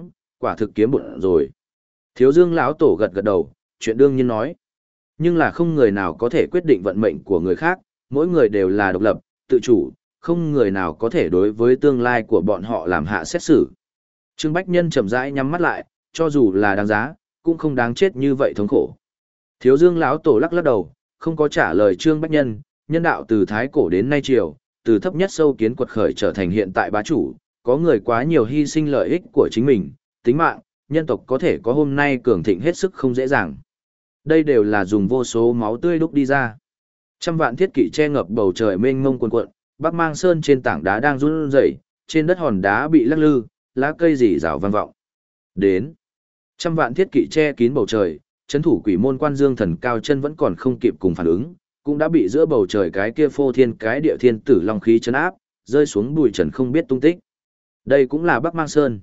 quả thực kiếm bụng rồi. Thiếu Dương lão tổ gật gật đầu, chuyện đương nhiên nói. Nhưng là không người nào có thể quyết định vận mệnh của người khác, mỗi người đều là độc lập, tự chủ, không người nào có thể đối với tương lai của bọn họ làm hạ xét xử. Trương Bách Nhân chậm rãi nhắm mắt lại, cho dù là đáng giá, cũng không đáng chết như vậy thống khổ. Thiếu Dương lão tổ lắc lắc đầu, không có trả lời Trương Bách Nhân, nhân đạo từ thái cổ đến nay triều, từ thấp nhất sâu kiến quật khởi trở thành hiện tại bá chủ, có người quá nhiều hy sinh lợi ích của chính mình, tính mạng, nhân tộc có thể có hôm nay cường thịnh hết sức không dễ dàng. Đây đều là dùng vô số máu tươi đúc đi ra. Trăm vạn thiết kỵ che ngập bầu trời mênh mông cuồn cuộn, Bắc Mang Sơn trên tảng đá đang run rẩy, trên đất hòn đá bị lắc lư, lá cây rỉ rào vang vọng. Đến. Trăm vạn thiết kỵ che kín bầu trời, trấn thủ quỷ môn quan Dương Thần cao chân vẫn còn không kịp cùng phản ứng, cũng đã bị giữa bầu trời cái kia phô thiên cái địa thiên tử long khí chấn áp, rơi xuống bụi trần không biết tung tích. Đây cũng là Bắc Mang Sơn.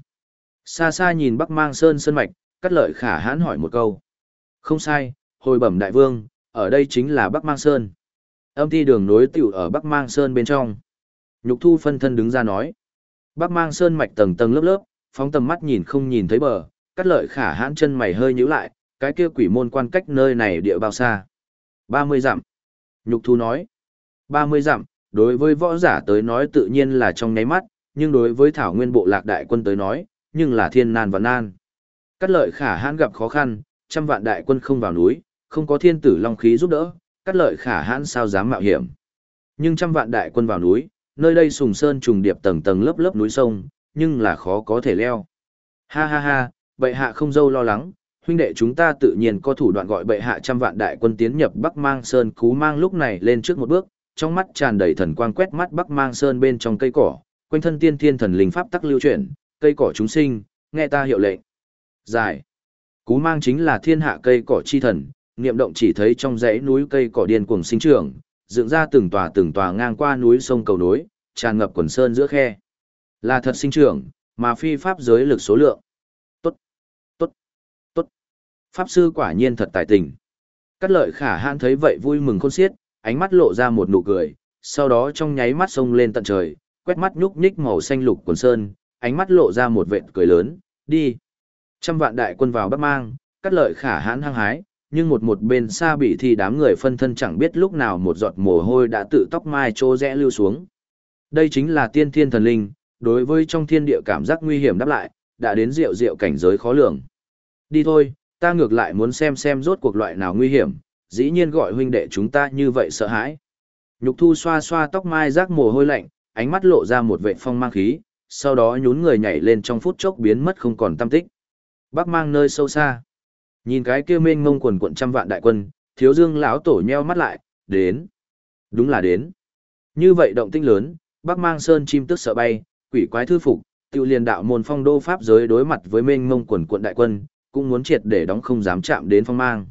Xa xa nhìn Bắc Mang Sơn sơn mạch, Cát Lợi Khả hãn hỏi một câu. Không sai, hồi bẩm đại vương, ở đây chính là Bắc Mang Sơn. Âm ti đường nối tiểu ở Bắc Mang Sơn bên trong. Nhục Thu phân thân đứng ra nói. Bắc Mang Sơn mạch tầng tầng lớp lớp, phóng tầm mắt nhìn không nhìn thấy bờ, Cát Lợi Khả hãn chân mày hơi nhíu lại, cái kia quỷ môn quan cách nơi này địa bao xa? ba mươi dặm. Nhục Thu nói. ba mươi dặm, đối với võ giả tới nói tự nhiên là trong nháy mắt, nhưng đối với Thảo Nguyên bộ lạc đại quân tới nói, nhưng là thiên nan và nan. Cát Lợi Khả hãn gặp khó khăn, trăm vạn đại quân không vào núi, không có thiên tử long khí giúp đỡ, Cát Lợi Khả hãn sao dám mạo hiểm. Nhưng trăm vạn đại quân vào núi, nơi đây sùng sơn trùng điệp tầng tầng lớp lớp núi sông, nhưng là khó có thể leo. Ha ha ha, bệ hạ không dâu lo lắng, huynh đệ chúng ta tự nhiên có thủ đoạn gọi bệ hạ trăm vạn đại quân tiến nhập Bắc Mang Sơn. Cú Mang lúc này lên trước một bước, trong mắt tràn đầy thần quang quét mắt Bắc Mang Sơn bên trong cây cỏ, quanh thân tiên thiên thần linh pháp tắc lưu chuyển, cây cỏ chúng sinh, nghe ta hiệu lệnh. Giải. Cú Mang chính là thiên hạ cây cỏ chi thần, niệm động chỉ thấy trong dãy núi cây cỏ điên cuồng sinh trưởng, dựng ra từng tòa từng tòa ngang qua núi sông cầu nối, tràn ngập quần sơn giữa khe. Là thật sinh trưởng, mà phi pháp giới lực số lượng. Tốt, tốt, tốt. Pháp sư quả nhiên thật tài tình. Cát Lợi Khả hãn thấy vậy vui mừng khôn xiết, ánh mắt lộ ra một nụ cười, sau đó trong nháy mắt sông lên tận trời, quét mắt nhúc nhích màu xanh lục quần sơn, ánh mắt lộ ra một vệt cười lớn, đi. Trăm vạn đại quân vào Bắc Mang, Cát Lợi Khả hãn hăng hái, nhưng một một bên xa bị thì đám người phân thân chẳng biết lúc nào một giọt mồ hôi đã tự tóc mai trô rẽ lưu xuống. Đây chính là tiên thiên thần linh, đối với trong thiên địa cảm giác nguy hiểm đáp lại, đã đến diệu diệu cảnh giới khó lường. Đi thôi, ta ngược lại muốn xem xem rốt cuộc loại nào nguy hiểm, dĩ nhiên gọi huynh đệ chúng ta như vậy sợ hãi. Nhục Thu xoa xoa tóc mai rác mồ hôi lạnh, ánh mắt lộ ra một vệ phong mang khí, sau đó nhún người nhảy lên trong phút chốc biến mất không còn tăm tích. Bắc Mang nơi sâu xa. Nhìn cái kia mênh mông quần quận trăm vạn đại quân, Thiếu Dương lão tổ nheo mắt lại, đến. Đúng là đến. Như vậy động tĩnh lớn, Bắc Mang Sơn chim tức sợ bay, quỷ quái thư phục, tiêu liền đạo môn phong đô pháp giới đối mặt với mênh mông quần quận đại quân, cũng muốn triệt để đóng không dám chạm đến phong mang.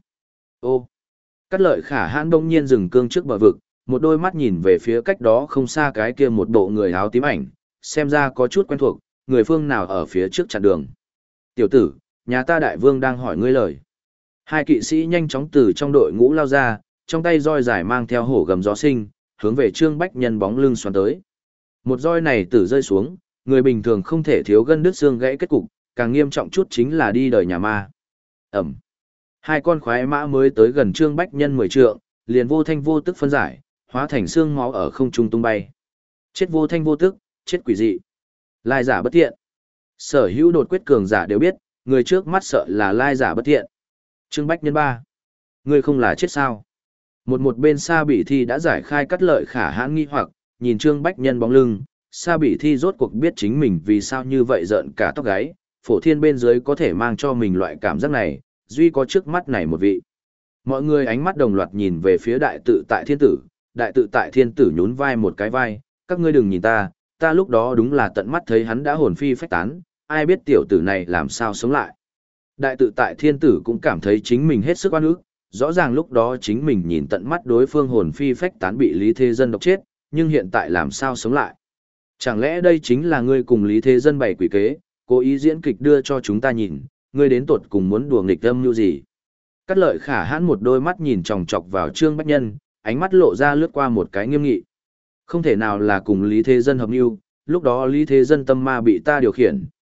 Ô. Cát Lợi Khả hãn đông nhiên dừng cương trước bờ vực, một đôi mắt nhìn về phía cách đó không xa cái kia một bộ người áo tím ảnh, xem ra có chút quen thuộc, người phương nào ở phía trước chặn đường. Tiểu tử, nhà ta đại vương đang hỏi ngươi lời. Hai kỵ sĩ nhanh chóng từ trong đội ngũ lao ra, trong tay roi dài mang theo hổ gầm gió sinh, hướng về Trương Bách Nhân bóng lưng xoắn tới. Một roi này tử rơi xuống, người bình thường không thể thiếu gân đứt xương gãy kết cục, càng nghiêm trọng chút chính là đi đời nhà ma. Ẩm. Hai con khoái mã mới tới gần Trương Bách Nhân mười trượng, liền vô thanh vô tức phân giải, hóa thành xương máu ở không trung tung bay. Chết vô thanh vô tức, chết quỷ dị. Lai giả bất thiện. Sở hữu đột quyết cường giả đều biết, người trước mắt sợ là lai giả bất thiện. Trương Bách Nhân ba. Ngươi không là chết sao? Một một bên Sa Bỉ Thi đã giải khai Cát Lợi Khả hãn nghi hoặc, nhìn Trương Bách Nhân bóng lưng, Sa Bỉ Thi rốt cuộc biết chính mình vì sao như vậy giận cả tóc gáy, phổ thiên bên dưới có thể mang cho mình loại cảm giác này, duy có trước mắt này một vị. Mọi người ánh mắt đồng loạt nhìn về phía đại tự tại thiên tử, đại tự tại thiên tử nhún vai một cái vai, các ngươi đừng nhìn ta, ta lúc đó đúng là tận mắt thấy hắn đã hồn phi phách tán, ai biết tiểu tử này làm sao sống lại. Đại tự tại thiên tử cũng cảm thấy chính mình hết sức oan ức, rõ ràng lúc đó chính mình nhìn tận mắt đối phương hồn phi phách tán bị Lý Thế Dân độc chết, nhưng hiện tại làm sao sống lại. Chẳng lẽ đây chính là ngươi cùng Lý Thế Dân bày quỷ kế, cố ý diễn kịch đưa cho chúng ta nhìn, ngươi đến tột cùng muốn đùa nghịch âm như gì. Cát Lợi Khả hãn một đôi mắt nhìn chòng chọc vào Trương Bách Nhân, ánh mắt lộ ra lướt qua một cái nghiêm nghị. Không thể nào là cùng Lý Thế Dân hợp mưu, lúc đó Lý Thế Dân tâm ma bị ta điều khiển,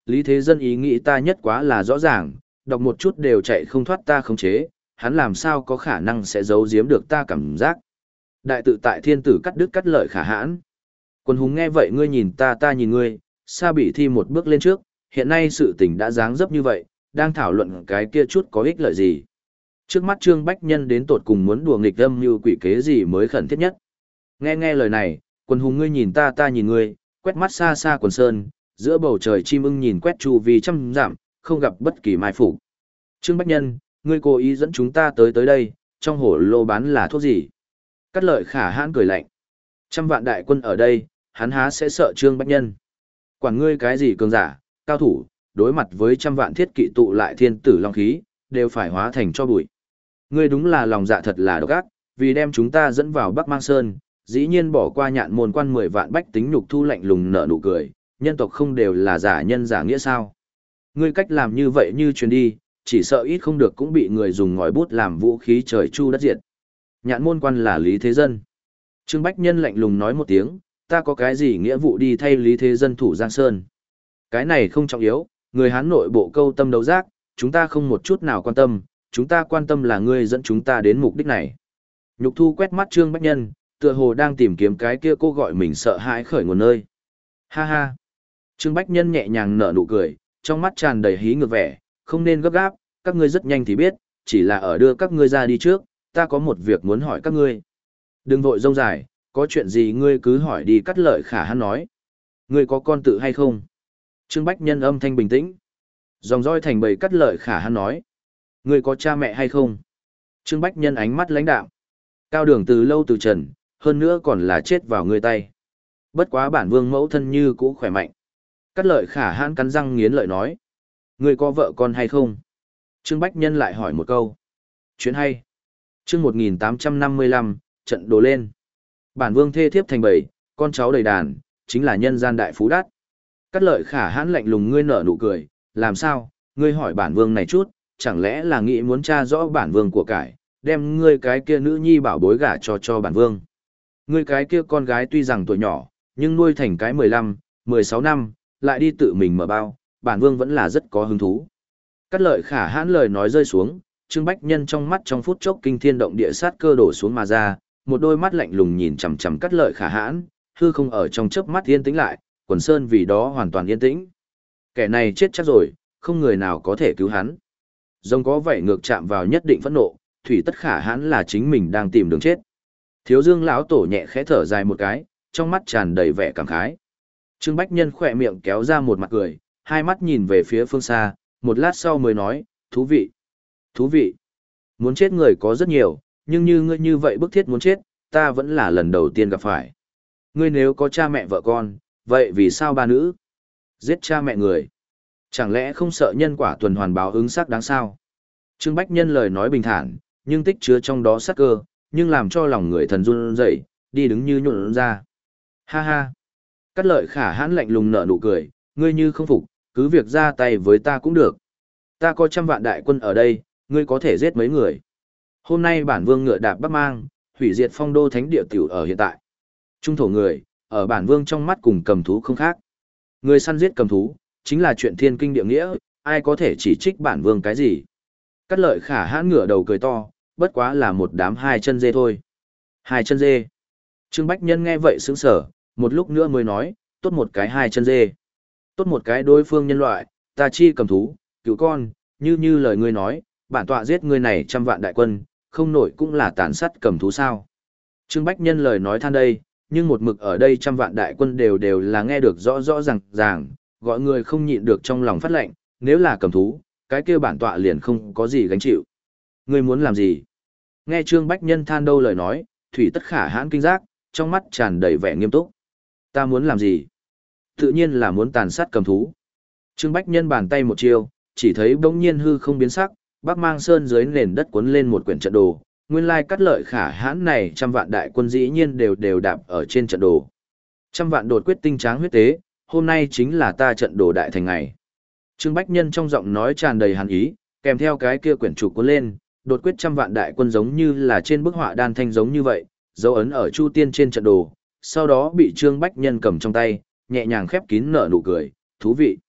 Lý Thế Dân ý nghĩ ta nhất quá là rõ ràng, đọc một chút đều chạy không thoát ta khống chế, hắn làm sao có khả năng sẽ giấu giếm được ta cảm giác. Đại tự tại thiên tử cắt đứt cắt lợi khả hãn. Quân hùng nghe vậy ngươi nhìn ta ta nhìn ngươi, Sa Bỉ thi một bước lên trước, hiện nay sự tình đã dáng dấp như vậy, đang thảo luận cái kia chút có ích lợi gì. Trước mắt Trương Bách Nhân đến tột cùng muốn đùa nghịch âm như quỷ kế gì mới khẩn thiết nhất. Nghe nghe lời này, Quân hùng ngươi nhìn ta ta nhìn ngươi, quét mắt xa xa quần sơn, giữa bầu trời chim ưng nhìn quét chu vi trăm dặm, không gặp bất kỳ mai phục. Trương Bách Nhân, ngươi cố ý dẫn chúng ta tới tới đây, trong hổ lô bán là thuốc gì? Cắt lợi khả hãn cười lạnh. Trăm vạn đại quân ở đây, hắn há sẽ sợ Trương Bách Nhân. Quản ngươi cái gì cường giả, cao thủ, đối mặt với trăm vạn thiết kỵ tụ lại thiên tử long khí, đều phải hóa thành cho bụi. Ngươi đúng là lòng dạ thật là độc ác, vì đem chúng ta dẫn vào Bắc Mang Sơn, dĩ nhiên bỏ qua nhạn môn quan mười vạn bách tính nhục thu lạnh lùng nở nụ cười, nhân tộc không đều là giả nhân giả nghĩa sao? Ngươi cách làm như vậy như truyền đi, chỉ sợ ít không được cũng bị người dùng ngòi bút làm vũ khí trời chu đất diệt. Nhạn môn quan là Lý Thế Dân. Trương Bách Nhân lạnh lùng nói một tiếng, ta có cái gì nghĩa vụ đi thay Lý Thế Dân thủ Giang Sơn. Cái này không trọng yếu, người Hán nội bộ câu tâm đấu giác, chúng ta không một chút nào quan tâm, chúng ta quan tâm là ngươi dẫn chúng ta đến mục đích này. Nhục thu quét mắt Trương Bách Nhân, tựa hồ đang tìm kiếm cái kia cô gọi mình sợ hãi khởi nguồn nơi. Ha ha. Trương Bách Nhân nhẹ nhàng nở nụ cười, trong mắt tràn đầy hí ngược vẻ, không nên gấp gáp, các ngươi rất nhanh thì biết, chỉ là ở đưa các ngươi ra đi trước, ta có một việc muốn hỏi các ngươi. Đừng vội rông dài, có chuyện gì ngươi cứ hỏi đi. Cắt lợi khả hãn nói. Ngươi có con tự hay không? Trương Bách Nhân âm thanh bình tĩnh. Dòng roi thành bầy Cắt lợi khả hãn nói. Ngươi có cha mẹ hay không? Trương Bách Nhân ánh mắt lãnh đạm. Cao Đường từ lâu từ trần, hơn nữa còn là chết vào ngươi tay. Bất quá bản vương mẫu thân như cũ khỏe mạnh. Cắt lợi khả hãn cắn răng nghiến lợi nói. Ngươi có vợ con hay không? Trương Bách Nhân lại hỏi một câu. Chuyện hay. Chương một nghìn tám trăm năm mươi lăm, trận đồ lên. Bản vương thê thiếp thành bầy, con cháu đầy đàn, chính là nhân gian đại phú đát. Cắt lợi khả hãn lạnh lùng ngươi nở nụ cười, làm sao, ngươi hỏi bản vương này chút, chẳng lẽ là nghĩ muốn tra rõ bản vương của cải, đem ngươi cái kia nữ nhi bảo bối gả cho cho bản vương. Ngươi cái kia con gái tuy rằng tuổi nhỏ, nhưng nuôi thành cái mười lăm, mười sáu năm, lại đi tự mình mở bao, bản vương vẫn là rất có hứng thú. Cắt lợi khả hãn lời nói rơi xuống, Trương Bách Nhân trong mắt trong phút chốc kinh thiên động địa sát cơ đổ xuống mà ra, một đôi mắt lạnh lùng nhìn chằm chằm Cắt lợi khả hãn, hư không ở trong chớp mắt yên tĩnh lại, quần sơn vì đó hoàn toàn yên tĩnh. Kẻ này chết chắc rồi, không người nào có thể cứu hắn. Rồng có vẻ ngược chạm vào nhất định phẫn nộ, thủy tất khả hãn là chính mình đang tìm đường chết. Thiếu Dương lão tổ nhẹ khẽ thở dài một cái, trong mắt tràn đầy vẻ cảm khái. Trương Bách Nhân khỏe miệng kéo ra một mặt cười, hai mắt nhìn về phía phương xa, một lát sau mới nói, thú vị, thú vị. Muốn chết người có rất nhiều, nhưng như ngươi như vậy bức thiết muốn chết, ta vẫn là lần đầu tiên gặp phải. Ngươi nếu có cha mẹ vợ con, vậy vì sao ba nữ? Giết cha mẹ người. Chẳng lẽ không sợ nhân quả tuần hoàn báo ứng sắc đáng sao? Trương Bách Nhân lời nói bình thản, nhưng tích chứa trong đó sắc cơ, nhưng làm cho lòng người thần run rẩy, đi đứng như nhuộn ra. Ha ha. Cắt lợi khả hãn lạnh lùng nở nụ cười, ngươi như không phục, cứ việc ra tay với ta cũng được. Ta có trăm vạn đại quân ở đây, ngươi có thể giết mấy người. Hôm nay bản vương ngựa đạp Bắc Mang, hủy diệt phong đô thánh địa tiểu ở hiện tại. Trung thổ người, ở bản vương trong mắt cùng cầm thú không khác. Người săn giết cầm thú, chính là chuyện thiên kinh địa nghĩa, ai có thể chỉ trích bản vương cái gì. Cắt lợi khả hãn ngửa đầu cười to, bất quá là một đám hai chân dê thôi. Hai chân dê. Trương Bách Nhân nghe vậy sững sờ, một lúc nữa mới nói, tốt một cái hai chân dê. Tốt một cái đối phương nhân loại, ta chi cầm thú, cứu con, như như lời ngươi nói, bản tọa giết ngươi này trăm vạn đại quân, không nổi cũng là tàn sát cầm thú sao. Trương Bách Nhân lời nói than đây, nhưng một mực ở đây trăm vạn đại quân đều đều là nghe được rõ rõ ràng ràng, gọi người không nhịn được trong lòng phát lệnh, nếu là cầm thú, cái kia bản tọa liền không có gì gánh chịu. Ngươi muốn làm gì? Nghe Trương Bách Nhân than đâu lời nói, thủy tất khả hãn kinh giác, trong mắt tràn đầy vẻ nghiêm túc. Ta muốn làm gì? Tự nhiên là muốn tàn sát cầm thú. Trương Bách Nhân bàn tay một chiêu, chỉ thấy bỗng nhiên hư không biến sắc, Bắc Mang Sơn dưới nền đất cuốn lên một quyển trận đồ, nguyên lai cắt lợi khả hãn này trăm vạn đại quân dĩ nhiên đều đều đạp ở trên trận đồ. Trăm vạn đột quyết tinh tráng huyết tế, hôm nay chính là ta trận đồ đại thành ngày. Trương Bách Nhân trong giọng nói tràn đầy hàn ý, kèm theo cái kia quyển trục cuốn lên, đột quyết trăm vạn đại quân giống như là trên bức họa đan thanh giống như vậy, dấu ấn ở chu tiên trên trận đồ, sau đó bị Trương Bách Nhân cầm trong tay, nhẹ nhàng khép kín nở nụ cười, thú vị.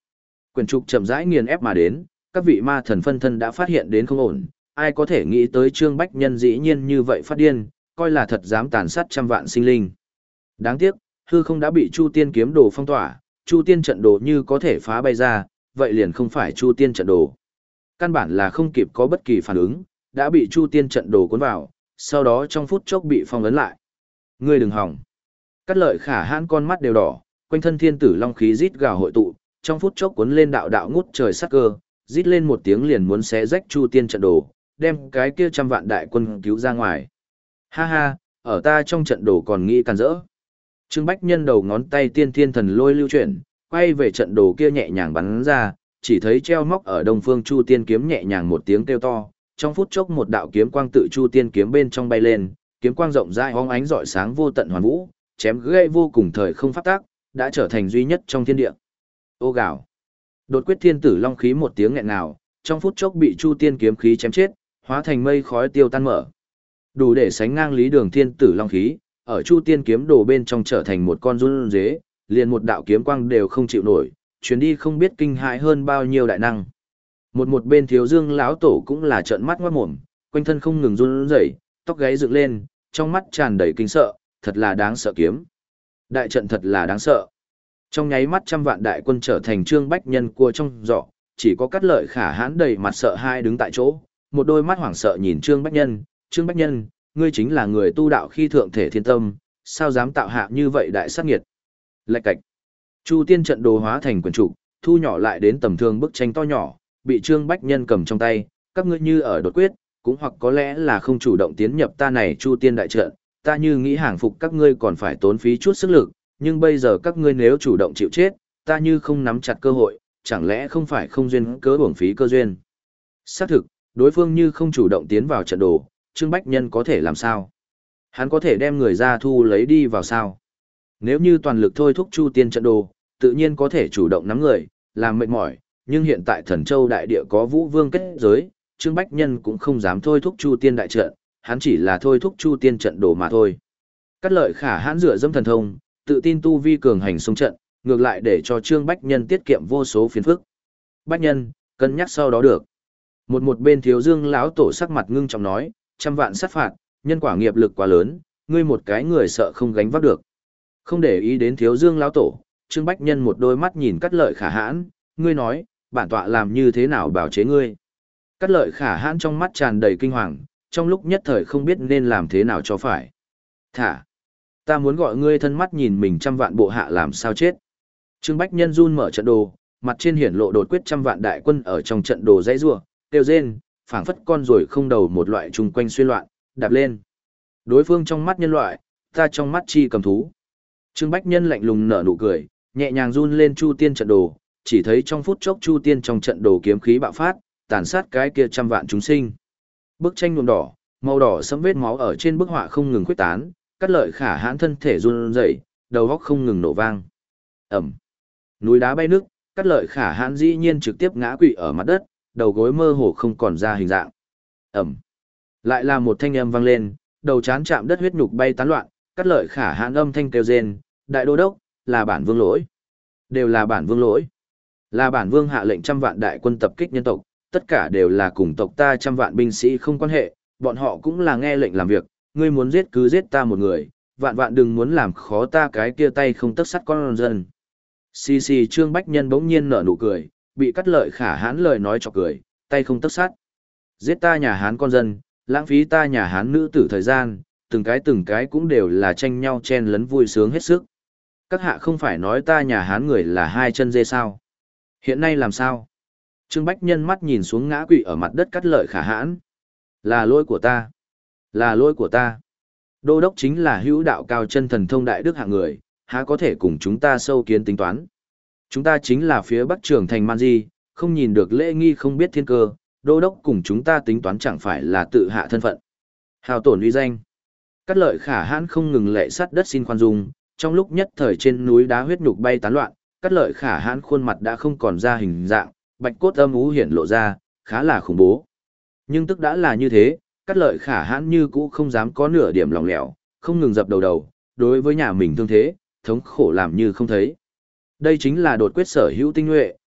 Quyển trục chậm rãi nghiền ép mà đến, các vị ma thần phân thân đã phát hiện đến không ổn, ai có thể nghĩ tới Trương Bách Nhân dĩ nhiên như vậy phát điên, coi là thật dám tàn sát trăm vạn sinh linh. Đáng tiếc, hư không đã bị Chu Tiên kiếm đồ phong tỏa, Chu Tiên trận đồ như có thể phá bay ra, vậy liền không phải Chu Tiên trận đồ. Căn bản là không kịp có bất kỳ phản ứng, đã bị Chu Tiên trận đồ cuốn vào, sau đó trong phút chốc bị phong ấn lại. Ngươi đừng hỏng. Cắt Lợi Khả Hãn con mắt đều đỏ, quanh thân thiên tử long khí rít gào hội tụ, trong phút chốc cuốn lên đạo đạo ngút trời sắc cơ, rít lên một tiếng liền muốn xé rách Chu Tiên trận đồ, đem cái kia trăm vạn đại quân cứu ra ngoài. Ha ha, ở ta trong trận đồ còn nghĩ càn rỡ. Trương Bách Nhân đầu ngón tay tiên thiên thần lôi lưu chuyển, quay về trận đồ kia nhẹ nhàng bắn ra, chỉ thấy treo móc ở đông phương Chu Tiên kiếm nhẹ nhàng một tiếng kêu to, trong phút chốc một đạo kiếm quang tự Chu Tiên kiếm bên trong bay lên, kiếm quang rộng rãi hóng ánh rọi sáng vô tận hoàn vũ, chém gây vô cùng thời không pháp tác, đã trở thành duy nhất trong thiên địa. Ô gào. Đột quyết thiên tử long khí một tiếng nghẹn nào, trong phút chốc bị Chu Tiên kiếm khí chém chết, hóa thành mây khói tiêu tan mở. Đủ để sánh ngang Lý Đường thiên tử long khí, ở Chu Tiên kiếm đồ bên trong trở thành một con run dế, liền một đạo kiếm quang đều không chịu nổi, chuyến đi không biết kinh hãi hơn bao nhiêu đại năng. Một một bên Thiếu Dương lão tổ cũng là trợn mắt ngoát mồm, quanh thân không ngừng run rẩy, tóc gáy dựng lên, trong mắt tràn đầy kinh sợ, thật là đáng sợ kiếm. Đại trận thật là đáng sợ. Trong nháy mắt trăm vạn đại quân trở thành Trương Bách Nhân cua trong giỏ, chỉ có Cát Lợi Khả Hãn đầy mặt sợ hai đứng tại chỗ, một đôi mắt hoảng sợ nhìn Trương Bách Nhân, "Trương Bách Nhân, ngươi chính là người tu đạo khi thượng thể thiên tâm, sao dám tạo hạ như vậy đại sát nghiệt?" Lạch cạch. Chu Tiên trận đồ hóa thành quyển trục, thu nhỏ lại đến tầm thường bức tranh to nhỏ, bị Trương Bách Nhân cầm trong tay, các ngươi như ở đột quyết, cũng hoặc có lẽ là không chủ động tiến nhập ta này Chu Tiên đại trận, ta như nghĩ hàng phục các ngươi còn phải tốn phí chút sức lực, nhưng bây giờ các ngươi nếu chủ động chịu chết, ta như không nắm chặt cơ hội, chẳng lẽ không phải không duyên cớ uổng phí cơ duyên. Xác thực, đối phương như không chủ động tiến vào trận đồ, Trương Bách Nhân có thể làm sao? Hắn có thể đem người ra thu lấy đi vào sao? Nếu như toàn lực thôi thúc Chu Tiên trận đồ, tự nhiên có thể chủ động nắm người, làm mệt mỏi, nhưng hiện tại Thần Châu đại địa có Vũ Vương kết giới, Trương Bách Nhân cũng không dám thôi thúc Chu Tiên đại trận, hắn chỉ là thôi thúc Chu Tiên trận đồ mà thôi. Cát Lợi Khả Hãn dựa dẫm thần thông, tự tin tu vi cường hành xông trận, ngược lại để cho Trương Bách Nhân tiết kiệm vô số phiền phức. Bách Nhân, cân nhắc sau đó được. Một một bên Thiếu Dương lão tổ sắc mặt ngưng trọng nói, trăm vạn sát phạt, nhân quả nghiệp lực quá lớn, ngươi một cái người sợ không gánh vác được. Không để ý đến Thiếu Dương lão tổ, Trương Bách Nhân một đôi mắt nhìn Cát Lợi Khả Hãn, ngươi nói, bản tọa làm như thế nào bảo chế ngươi? Cát Lợi Khả Hãn trong mắt tràn đầy kinh hoàng, trong lúc nhất thời không biết nên làm thế nào cho phải. Thả, ta muốn gọi ngươi thân mắt nhìn mình trăm vạn bộ hạ làm sao chết. Trương Bách Nhân run mở trận đồ, mặt trên hiển lộ đột quyết trăm vạn đại quân ở trong trận đồ dãy rủa, kêu rên, phảng phất con rồi không đầu một loại trùng quanh xuyên loạn, đạp lên. Đối phương trong mắt nhân loại, ta trong mắt chi cầm thú. Trương Bách Nhân lạnh lùng nở nụ cười, nhẹ nhàng run lên Chu Tiên trận đồ, chỉ thấy trong phút chốc Chu Tiên trong trận đồ kiếm khí bạo phát, tàn sát cái kia trăm vạn chúng sinh. Bức tranh nhuộm đỏ, màu đỏ sẫm vết máu ở trên bức họa không ngừng khuếch tán, Cát Lợi Khả Hãn thân thể run rẩy, đầu óc không ngừng nổ vang. Ầm. Núi đá bay nước, Cát Lợi Khả Hãn dĩ nhiên trực tiếp ngã quỵ ở mặt đất, đầu gối mơ hồ không còn ra hình dạng. Ầm. Lại là một thanh âm vang lên, đầu trán chạm đất huyết nhục bay tán loạn, Cát Lợi Khả Hãn âm thanh kêu rên, đại đô đốc, là bản vương lỗi. Đều là bản vương lỗi. Là bản vương hạ lệnh trăm vạn đại quân tập kích nhân tộc, tất cả đều là cùng tộc ta trăm vạn binh sĩ không quan hệ, bọn họ cũng là nghe lệnh làm việc, ngươi muốn giết cứ giết ta một người, vạn vạn đừng muốn làm khó ta cái kia tay không tấc sắt con dân. Xì xì Trương Bách Nhân bỗng nhiên nở nụ cười, bị Cát Lợi Khả Hãn lời nói chọc cười, tay không tấc sắt. Giết ta nhà Hán con dân, lãng phí ta nhà Hán nữ tử thời gian, từng cái từng cái cũng đều là tranh nhau chen lấn vui sướng hết sức. Các hạ không phải nói ta nhà Hán người là hai chân dê sao? Hiện nay làm sao? Trương Bách Nhân mắt nhìn xuống ngã quỵ ở mặt đất Cát Lợi Khả Hãn. Là lỗi của ta. Là lỗi của ta. Đô đốc chính là hữu đạo cao chân thần thông đại đức hạng người, há có thể cùng chúng ta sâu kiến tính toán. Chúng ta chính là phía Bắc Trường thành Man Di, không nhìn được lễ nghi không biết thiên cơ, đô đốc cùng chúng ta tính toán chẳng phải là tự hạ thân phận. Hào tổn uy danh. Cát Lợi Khả Hãn không ngừng lệ sắt đất xin khoan dung, trong lúc nhất thời trên núi đá huyết nhục bay tán loạn, Cát Lợi Khả Hãn khuôn mặt đã không còn ra hình dạng, bạch cốt âm ú hiển lộ ra, khá là khủng bố. Nhưng tức đã là như thế, Cát Lợi Khả Hãn như cũ không dám có nửa điểm lòng lẻo, không ngừng dập đầu đầu, đối với nhà mình thương thế, thống khổ làm như không thấy. Đây chính là đột quyết sở hữu tinh nhuệ,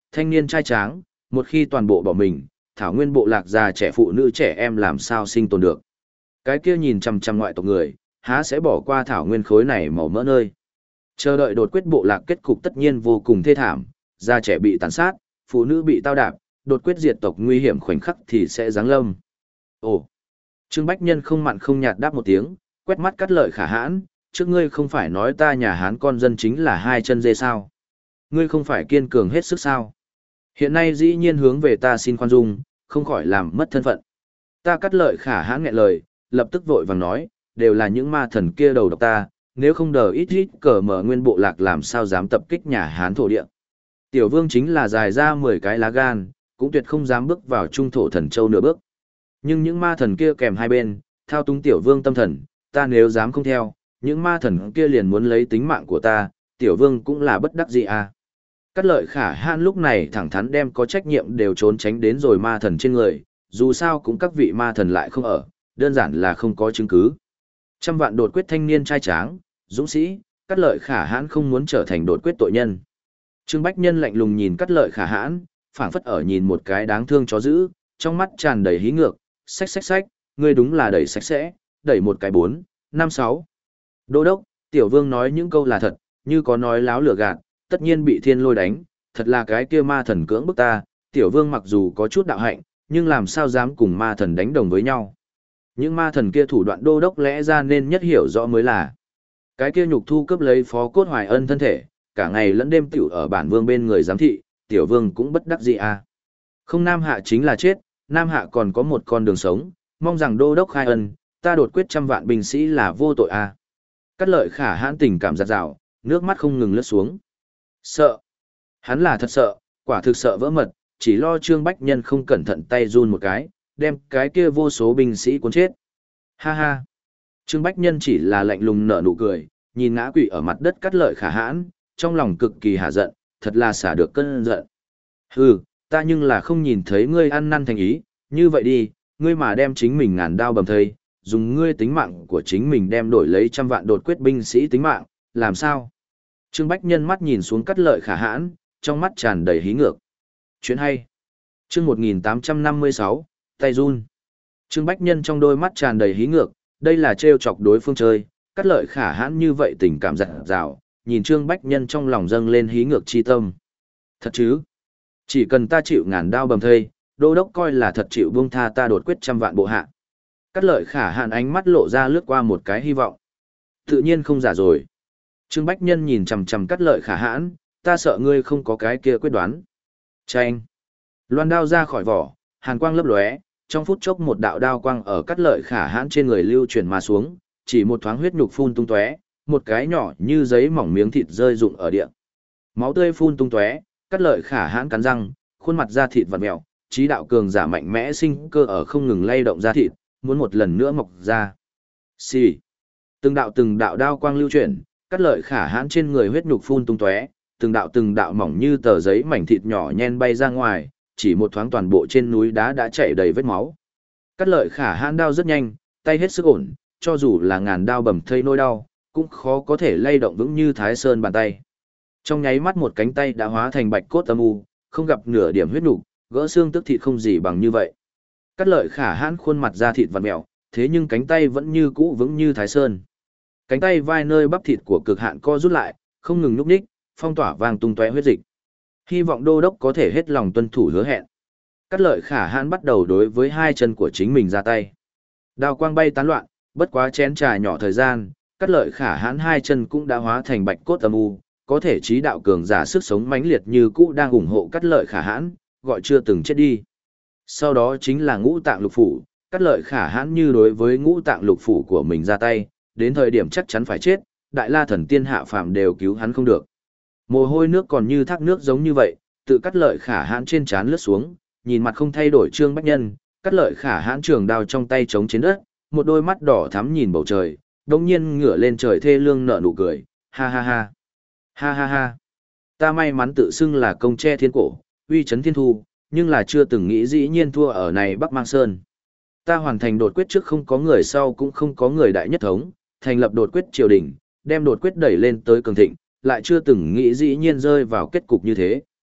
thanh niên trai tráng, một khi toàn bộ bỏ mình, thảo nguyên bộ lạc già trẻ phụ nữ trẻ em làm sao sinh tồn được. Cái kia nhìn chằm chằm ngoại tộc người, há sẽ bỏ qua thảo nguyên khối này màu mỡ nơi. Chờ đợi đột quyết bộ lạc kết cục tất nhiên vô cùng thê thảm, già trẻ bị tàn sát, phụ nữ bị tao đạp, đột quyết diệt tộc nguy hiểm khoảnh khắc thì sẽ giáng lâm. Ồ! Trương Bách Nhân không mặn không nhạt đáp một tiếng, quét mắt Cát Lợi Khả Hãn, trước ngươi không phải nói ta nhà Hán con dân chính là hai chân dê sao? Ngươi không phải kiên cường hết sức sao? Hiện nay dĩ nhiên hướng về ta xin khoan dung, không khỏi làm mất thân phận. Ta Cát Lợi Khả Hãn nghẹn lời, lập tức vội vàng nói, đều là những ma thần kia đầu độc ta, nếu không đờ ít ít cờ mở nguyên bộ lạc làm sao dám tập kích nhà Hán thổ địa. Tiểu vương chính là dài ra mười cái lá gan, cũng tuyệt không dám bước vào trung thổ thần châu nửa bước. Nhưng những ma thần kia kèm hai bên, thao túng tiểu vương tâm thần, ta nếu dám không theo, những ma thần kia liền muốn lấy tính mạng của ta, tiểu vương cũng là bất đắc dĩ à. Cát Lợi Khả Hãn lúc này thẳng thắn đem có trách nhiệm đều trốn tránh đến rồi ma thần trên người, dù sao cũng các vị ma thần lại không ở, đơn giản là không có chứng cứ. Trăm vạn đột quyết thanh niên trai tráng, dũng sĩ, Cát Lợi Khả Hãn không muốn trở thành đột quyết tội nhân. Trương Bách Nhân lạnh lùng nhìn Cát Lợi Khả Hãn, phảng phất ở nhìn một cái đáng thương chó dữ, trong mắt tràn đầy hí ngược, xách xách xách, ngươi đúng là đẩy sạch sẽ, đẩy một cái bốn, năm sáu. Đô đốc, tiểu vương nói những câu là thật, như có nói láo lửa gạt, tất nhiên bị thiên lôi đánh, thật là cái kia ma thần cưỡng bức ta, tiểu vương mặc dù có chút đạo hạnh, nhưng làm sao dám cùng ma thần đánh đồng với nhau. Những ma thần kia thủ đoạn đô đốc lẽ ra nên nhất hiểu rõ mới là. Cái kia nhục thu cướp lấy phó cốt hoài ân thân thể, cả ngày lẫn đêm tiểu ở bản vương bên người giám thị, tiểu vương cũng bất đắc dĩ à. Không nam hạ chính là chết, nam hạ còn có một con đường sống, mong rằng đô đốc khai ân, ta đột quyết trăm vạn binh sĩ là vô tội à. Cát Lợi Khả Hãn tình cảm giặt rào, nước mắt không ngừng lướt xuống. Sợ. Hắn là thật sợ, quả thực sợ vỡ mật, chỉ lo Trương Bách Nhân không cẩn thận tay run một cái, đem cái kia vô số binh sĩ cuốn chết. Ha ha. Trương Bách Nhân chỉ là lạnh lùng nở nụ cười, nhìn ngã quỵ ở mặt đất Cát Lợi Khả Hãn, trong lòng cực kỳ hả giận, thật là xả được cơn giận. Hừ, ta nhưng là không nhìn thấy ngươi ăn năn thành ý, như vậy đi, ngươi mà đem chính mình ngàn đao bầm thây, dùng ngươi tính mạng của chính mình đem đổi lấy trăm vạn đột quyết binh sĩ tính mạng, làm sao? Trương Bách Nhân mắt nhìn xuống Cát Lợi Khả Hãn, trong mắt tràn đầy hí ngược. Chuyện hay. Chương một nghìn tám trăm năm mươi sáu, tay run. Trương Bách Nhân trong đôi mắt tràn đầy hí ngược, đây là trêu chọc đối phương chơi, Cát Lợi Khả Hãn như vậy tình cảm dạt dào, nhìn Trương Bách Nhân trong lòng dâng lên hí ngược chi tâm. Thật chứ? Chỉ cần ta chịu ngàn đao bầm thây, đô đốc coi là thật chịu buông tha ta đột quyết trăm vạn bộ hạ. Cát Lợi Khả Hãn ánh mắt lộ ra lướt qua một cái hy vọng. Tự nhiên không giả rồi. Trương Bách Nhân nhìn chằm chằm Cát Lợi Khả Hãn, ta sợ ngươi không có cái kia quyết đoán. Chanh. Loan đao ra khỏi vỏ, hàn quang lấp lóe, trong phút chốc một đạo đao quang ở Cát Lợi Khả Hãn trên người lưu chuyển mà xuống, chỉ một thoáng huyết nhục phun tung tóe, một cái nhỏ như giấy mỏng miếng thịt rơi rụng ở địa. Máu tươi phun tung tóe, Cát Lợi Khả Hãn cắn răng, khuôn mặt da thịt vặn mèo, trí đạo cường giả mạnh mẽ sinh cơ ở không ngừng lay động da thịt, muốn một lần nữa mọc ra. Xì. Từng đạo từng đạo đao quang lưu chuyển, Cát Lợi Khả Hãn trên người huyết nhục phun tung tóe, từng đạo từng đạo mỏng như tờ giấy mảnh thịt nhỏ nhen bay ra ngoài, chỉ một thoáng toàn bộ trên núi đá đã chảy đầy vết máu. Cát Lợi Khả Hãn đao rất nhanh, tay hết sức ổn, cho dù là ngàn đao bầm thây nỗi đau, cũng khó có thể lay động vững như Thái Sơn bàn tay. Trong nháy mắt một cánh tay đã hóa thành bạch cốt âm u, không gặp nửa điểm huyết nục, gỡ xương tức thịt không gì bằng như vậy. Cát Lợi Khả Hãn khuôn mặt da thịt vặn mèo, thế nhưng cánh tay vẫn như cũ vững như Thái Sơn. Cánh tay vai nơi bắp thịt của cực hạn co rút lại, không ngừng nhúc nhích, phong tỏa vang tung tóe huyết dịch. Hy vọng đô đốc có thể hết lòng tuân thủ hứa hẹn. Cát Lợi Khả Hãn bắt đầu đối với hai chân của chính mình ra tay. Đao quang bay tán loạn, bất quá chén trà nhỏ thời gian, Cát Lợi Khả Hãn hai chân cũng đã hóa thành bạch cốt âm u, có thể trí đạo cường giả sức sống mãnh liệt như cũ đang ủng hộ Cát Lợi Khả Hãn, gọi chưa từng chết đi. Sau đó chính là ngũ tạng lục phủ, Cát Lợi Khả Hãn như đối với ngũ tạng lục phủ của mình ra tay, đến thời điểm chắc chắn phải chết, đại la thần tiên hạ phàm đều cứu hắn không được. Mồ hôi nước còn như thác nước giống như vậy, tự Cát Lợi Khả Hãn trên trán lướt xuống, nhìn mặt không thay đổi Trương Bách Nhân, Cát Lợi Khả Hãn trường đao trong tay chống trên đất, một đôi mắt đỏ thắm nhìn bầu trời, đột nhiên ngửa lên trời thê lương nở nụ cười, ha ha ha. Ha ha ha. Ta may mắn tự xưng là công tre thiên cổ, uy chấn thiên thu, nhưng là chưa từng nghĩ dĩ nhiên thua ở này Bắc Mang Sơn. Ta hoàn thành đột quyết trước không có người sau cũng không có người đại nhất thống, thành lập đột quyết triều đình, đem đột quyết đẩy lên tới cường thịnh, lại chưa từng nghĩ dĩ nhiên rơi vào kết cục như thế.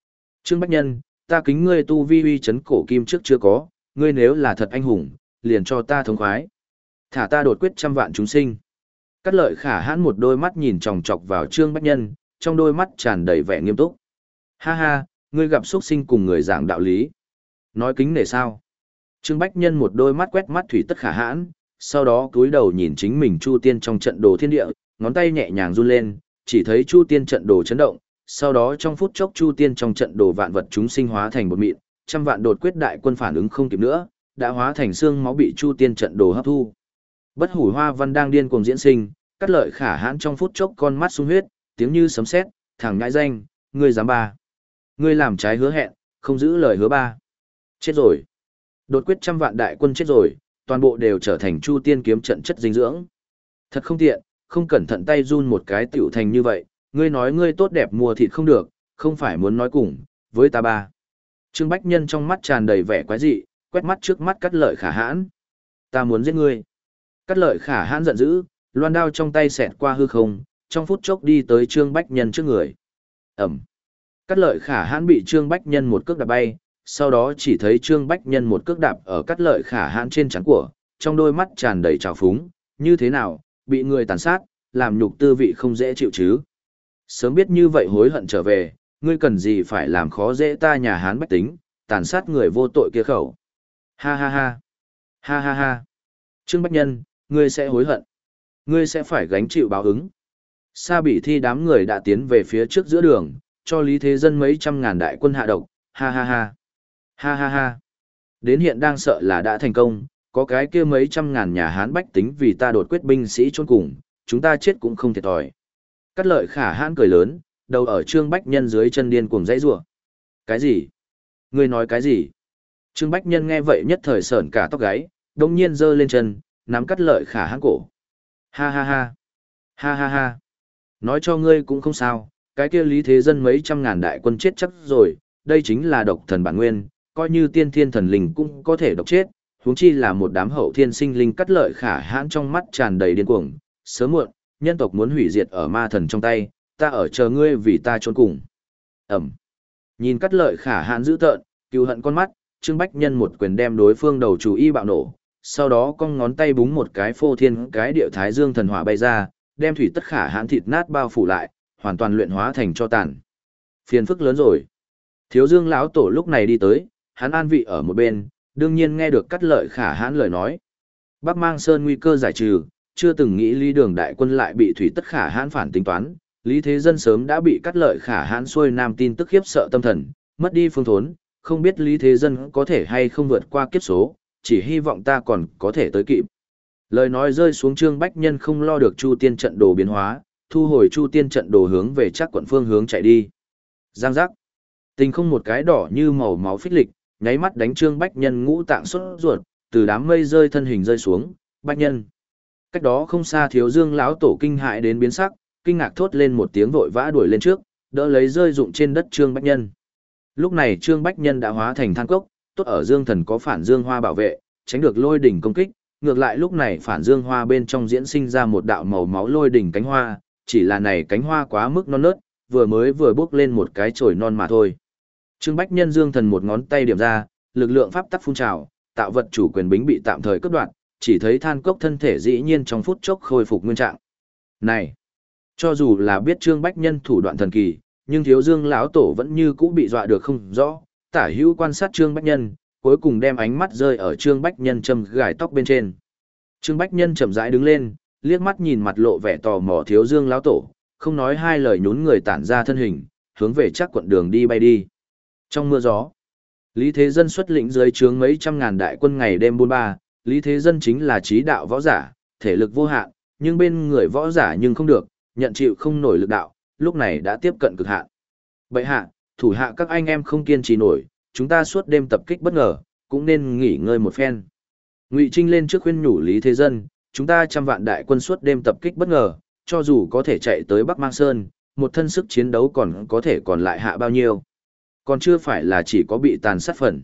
Trương Bách Nhân, ta kính ngươi tu vi uy chấn cổ kim trước chưa có, ngươi nếu là thật anh hùng, liền cho ta thống khoái. Thả ta đột quyết trăm vạn chúng sinh. Cát Lợi Khả Hãn một đôi mắt nhìn chòng chọc vào Trương Bách Nhân, trong đôi mắt tràn đầy vẻ nghiêm túc. Ha ha, ngươi gặp xuất sinh cùng người giảng đạo lý. Nói kính nể sao? Trương Bách Nhân một đôi mắt quét mắt Thủy Tất Khả Hãn, sau đó cúi đầu nhìn chính mình Chu Tiên trong trận đồ thiên địa, ngón tay nhẹ nhàng run lên, chỉ thấy Chu Tiên trận đồ chấn động, sau đó trong phút chốc Chu Tiên trong trận đồ vạn vật chúng sinh hóa thành một mịn, trăm vạn đột quyết đại quân phản ứng không kịp nữa, đã hóa thành xương máu bị Chu Tiên trận đồ hấp thu. Bất Hủ Hoa Văn đang điên cuồng diễn sinh, Cát Lợi Khả Hãn trong phút chốc con mắt sung huyết, tiếng như sấm sét, thằng nhãi danh, ngươi dám ba. Ngươi làm trái hứa hẹn, không giữ lời hứa ba. Chết rồi. Đột quyết trăm vạn đại quân chết rồi, toàn bộ đều trở thành Chu Tiên kiếm trận chất dinh dưỡng. Thật không tiện, không cẩn thận tay run một cái tiểu thành như vậy, ngươi nói ngươi tốt đẹp mua thịt không được, không phải muốn nói cùng, với ta ba. Trương Bách Nhân trong mắt tràn đầy vẻ quái dị, quét mắt trước mắt Cát Lợi Khả Hãn. Ta muốn giết ngươi. Cát Lợi Khả Hãn giận dữ, loan đao trong tay xẹt qua hư không, trong phút chốc đi tới Trương Bách Nhân trước người. Ẩm. Cát Lợi Khả Hãn bị Trương Bách Nhân một cước đạp bay, sau đó chỉ thấy Trương Bách Nhân một cước đạp ở Cát Lợi Khả Hãn trên trán của, trong đôi mắt tràn đầy trào phúng, như thế nào, bị người tàn sát, làm nhục tư vị không dễ chịu chứ. Sớm biết như vậy hối hận trở về, ngươi cần gì phải làm khó dễ ta nhà Hán bách tính, tàn sát người vô tội kia khẩu. Ha ha ha. Ha ha ha. Trương Bách Nhân, ngươi sẽ hối hận. Ngươi sẽ phải gánh chịu báo ứng. Sa Bỉ Thi đám người đã tiến về phía trước giữa đường, cho Lý Thế Dân mấy trăm ngàn đại quân hạ độc. Ha ha ha. Ha ha ha. Đến hiện đang sợ là đã thành công, có cái kia mấy trăm ngàn nhà Hán bách tính vì ta đột quyết binh sĩ chôn cùng, chúng ta chết cũng không thiệt thòi. Cát Lợi Khả Hãn cười lớn, đầu ở Trương Bách Nhân dưới chân điên cuồng dãy rủa. Cái gì? Ngươi nói cái gì? Trương Bách Nhân nghe vậy nhất thời sởn cả tóc gáy, đồng nhiên giơ lên chân, nắm Cát Lợi Khả Hãn cổ. Ha ha ha. Ha ha ha. Nói cho ngươi cũng không sao, cái kia Lý Thế Dân mấy trăm ngàn đại quân chết chắc rồi, đây chính là độc thần bản nguyên, coi như tiên thiên thần linh cũng có thể độc chết, huống chi là một đám hậu thiên sinh linh. Cát Lợi Khả Hãn trong mắt tràn đầy điên cuồng, sớm muộn, nhân tộc muốn hủy diệt ở ma thần trong tay, ta ở chờ ngươi vì ta trốn cùng. Ẩm. Nhìn Cát Lợi Khả Hãn dữ tợn, cừu hận con mắt, Trương Bách Nhân một quyền đem đối phương đầu chủ y bạo nổ, sau đó cong ngón tay búng một cái phô thiên cái địa thái dương thần hỏa bay ra, đem Thủy Tất Khả Hãn thịt nát bao phủ lại, hoàn toàn luyện hóa thành tro tàn. Phiền phức lớn rồi. Thiếu Dương lão tổ lúc này đi tới, hắn an vị ở một bên, đương nhiên nghe được Cát Lợi Khả Hãn lời nói. Bắc Mang Sơn nguy cơ giải trừ, chưa từng nghĩ Lý Đường đại quân lại bị Thủy Tất Khả Hãn phản tính toán, Lý Thế Dân sớm đã bị Cát Lợi Khả Hãn xuôi nam tin tức khiếp sợ tâm thần, mất đi phương thốn, không biết Lý Thế Dân có thể hay không vượt qua kiếp số, chỉ hy vọng ta còn có thể tới kịp. Lời nói rơi xuống, Trương Bách Nhân không lo được Chu Tiên trận đồ biến hóa, thu hồi Chu Tiên trận đồ hướng về chắc quận phương hướng chạy đi. Giang giác. Tình không một cái đỏ như màu máu phích lịch, nháy mắt đánh Trương Bách Nhân ngũ tạng xuất ruột, từ đám mây rơi thân hình rơi xuống. Bách Nhân. Cách đó không xa Thiếu Dương lão tổ kinh hại đến biến sắc, kinh ngạc thốt lên một tiếng, vội vã đuổi lên trước, đỡ lấy rơi rụng trên đất Trương Bách Nhân. Lúc này Trương Bách Nhân đã hóa thành than cốc, tốt ở Dương Thần có phản dương hoa bảo vệ, tránh được lôi đỉnh công kích, ngược lại lúc này phản dương hoa bên trong diễn sinh ra một đạo màu máu lôi đỉnh cánh hoa, chỉ là này cánh hoa quá mức non nớt, vừa mới vừa bước lên một cái chồi non mà thôi. Trương Bách Nhân Dương Thần một ngón tay điểm ra, lực lượng pháp tắc phun trào, tạo vật chủ quyền bính bị tạm thời cắt đoạn, chỉ thấy than cốc thân thể dĩ nhiên trong phút chốc khôi phục nguyên trạng. Này, cho dù là biết Trương Bách Nhân thủ đoạn thần kỳ, nhưng Thiếu Dương lão tổ vẫn như cũ bị dọa được không rõ, tả hữu quan sát Trương Bách Nhân, cuối cùng đem ánh mắt rơi ở Trương Bách Nhân châm gài tóc bên trên. Trương Bách Nhân chậm rãi đứng lên, liếc mắt nhìn mặt lộ vẻ tò mò Thiếu Dương lão tổ, không nói hai lời nhún người tản ra thân hình, hướng về chắc quận đường đi bay đi. Trong mưa gió, Lý Thế Dân xuất lĩnh dưới trướng mấy trăm ngàn đại quân ngày đêm buôn ba, Lý Thế Dân chính là trí đạo võ giả, thể lực vô hạn, nhưng bên người võ giả nhưng không được, nhận chịu không nổi lực đạo, lúc này đã tiếp cận cực hạn. Bệ hạ, thủ hạ các anh em không kiên trì nổi, chúng ta suốt đêm tập kích bất ngờ, cũng nên nghỉ ngơi một phen. Ngụy Trinh lên trước khuyên nhủ Lý Thế Dân, chúng ta trăm vạn đại quân suốt đêm tập kích bất ngờ, cho dù có thể chạy tới Bắc Mang Sơn, một thân sức chiến đấu còn có thể còn lại hạ bao nhiêu. Còn chưa phải là chỉ có bị tàn sát phần.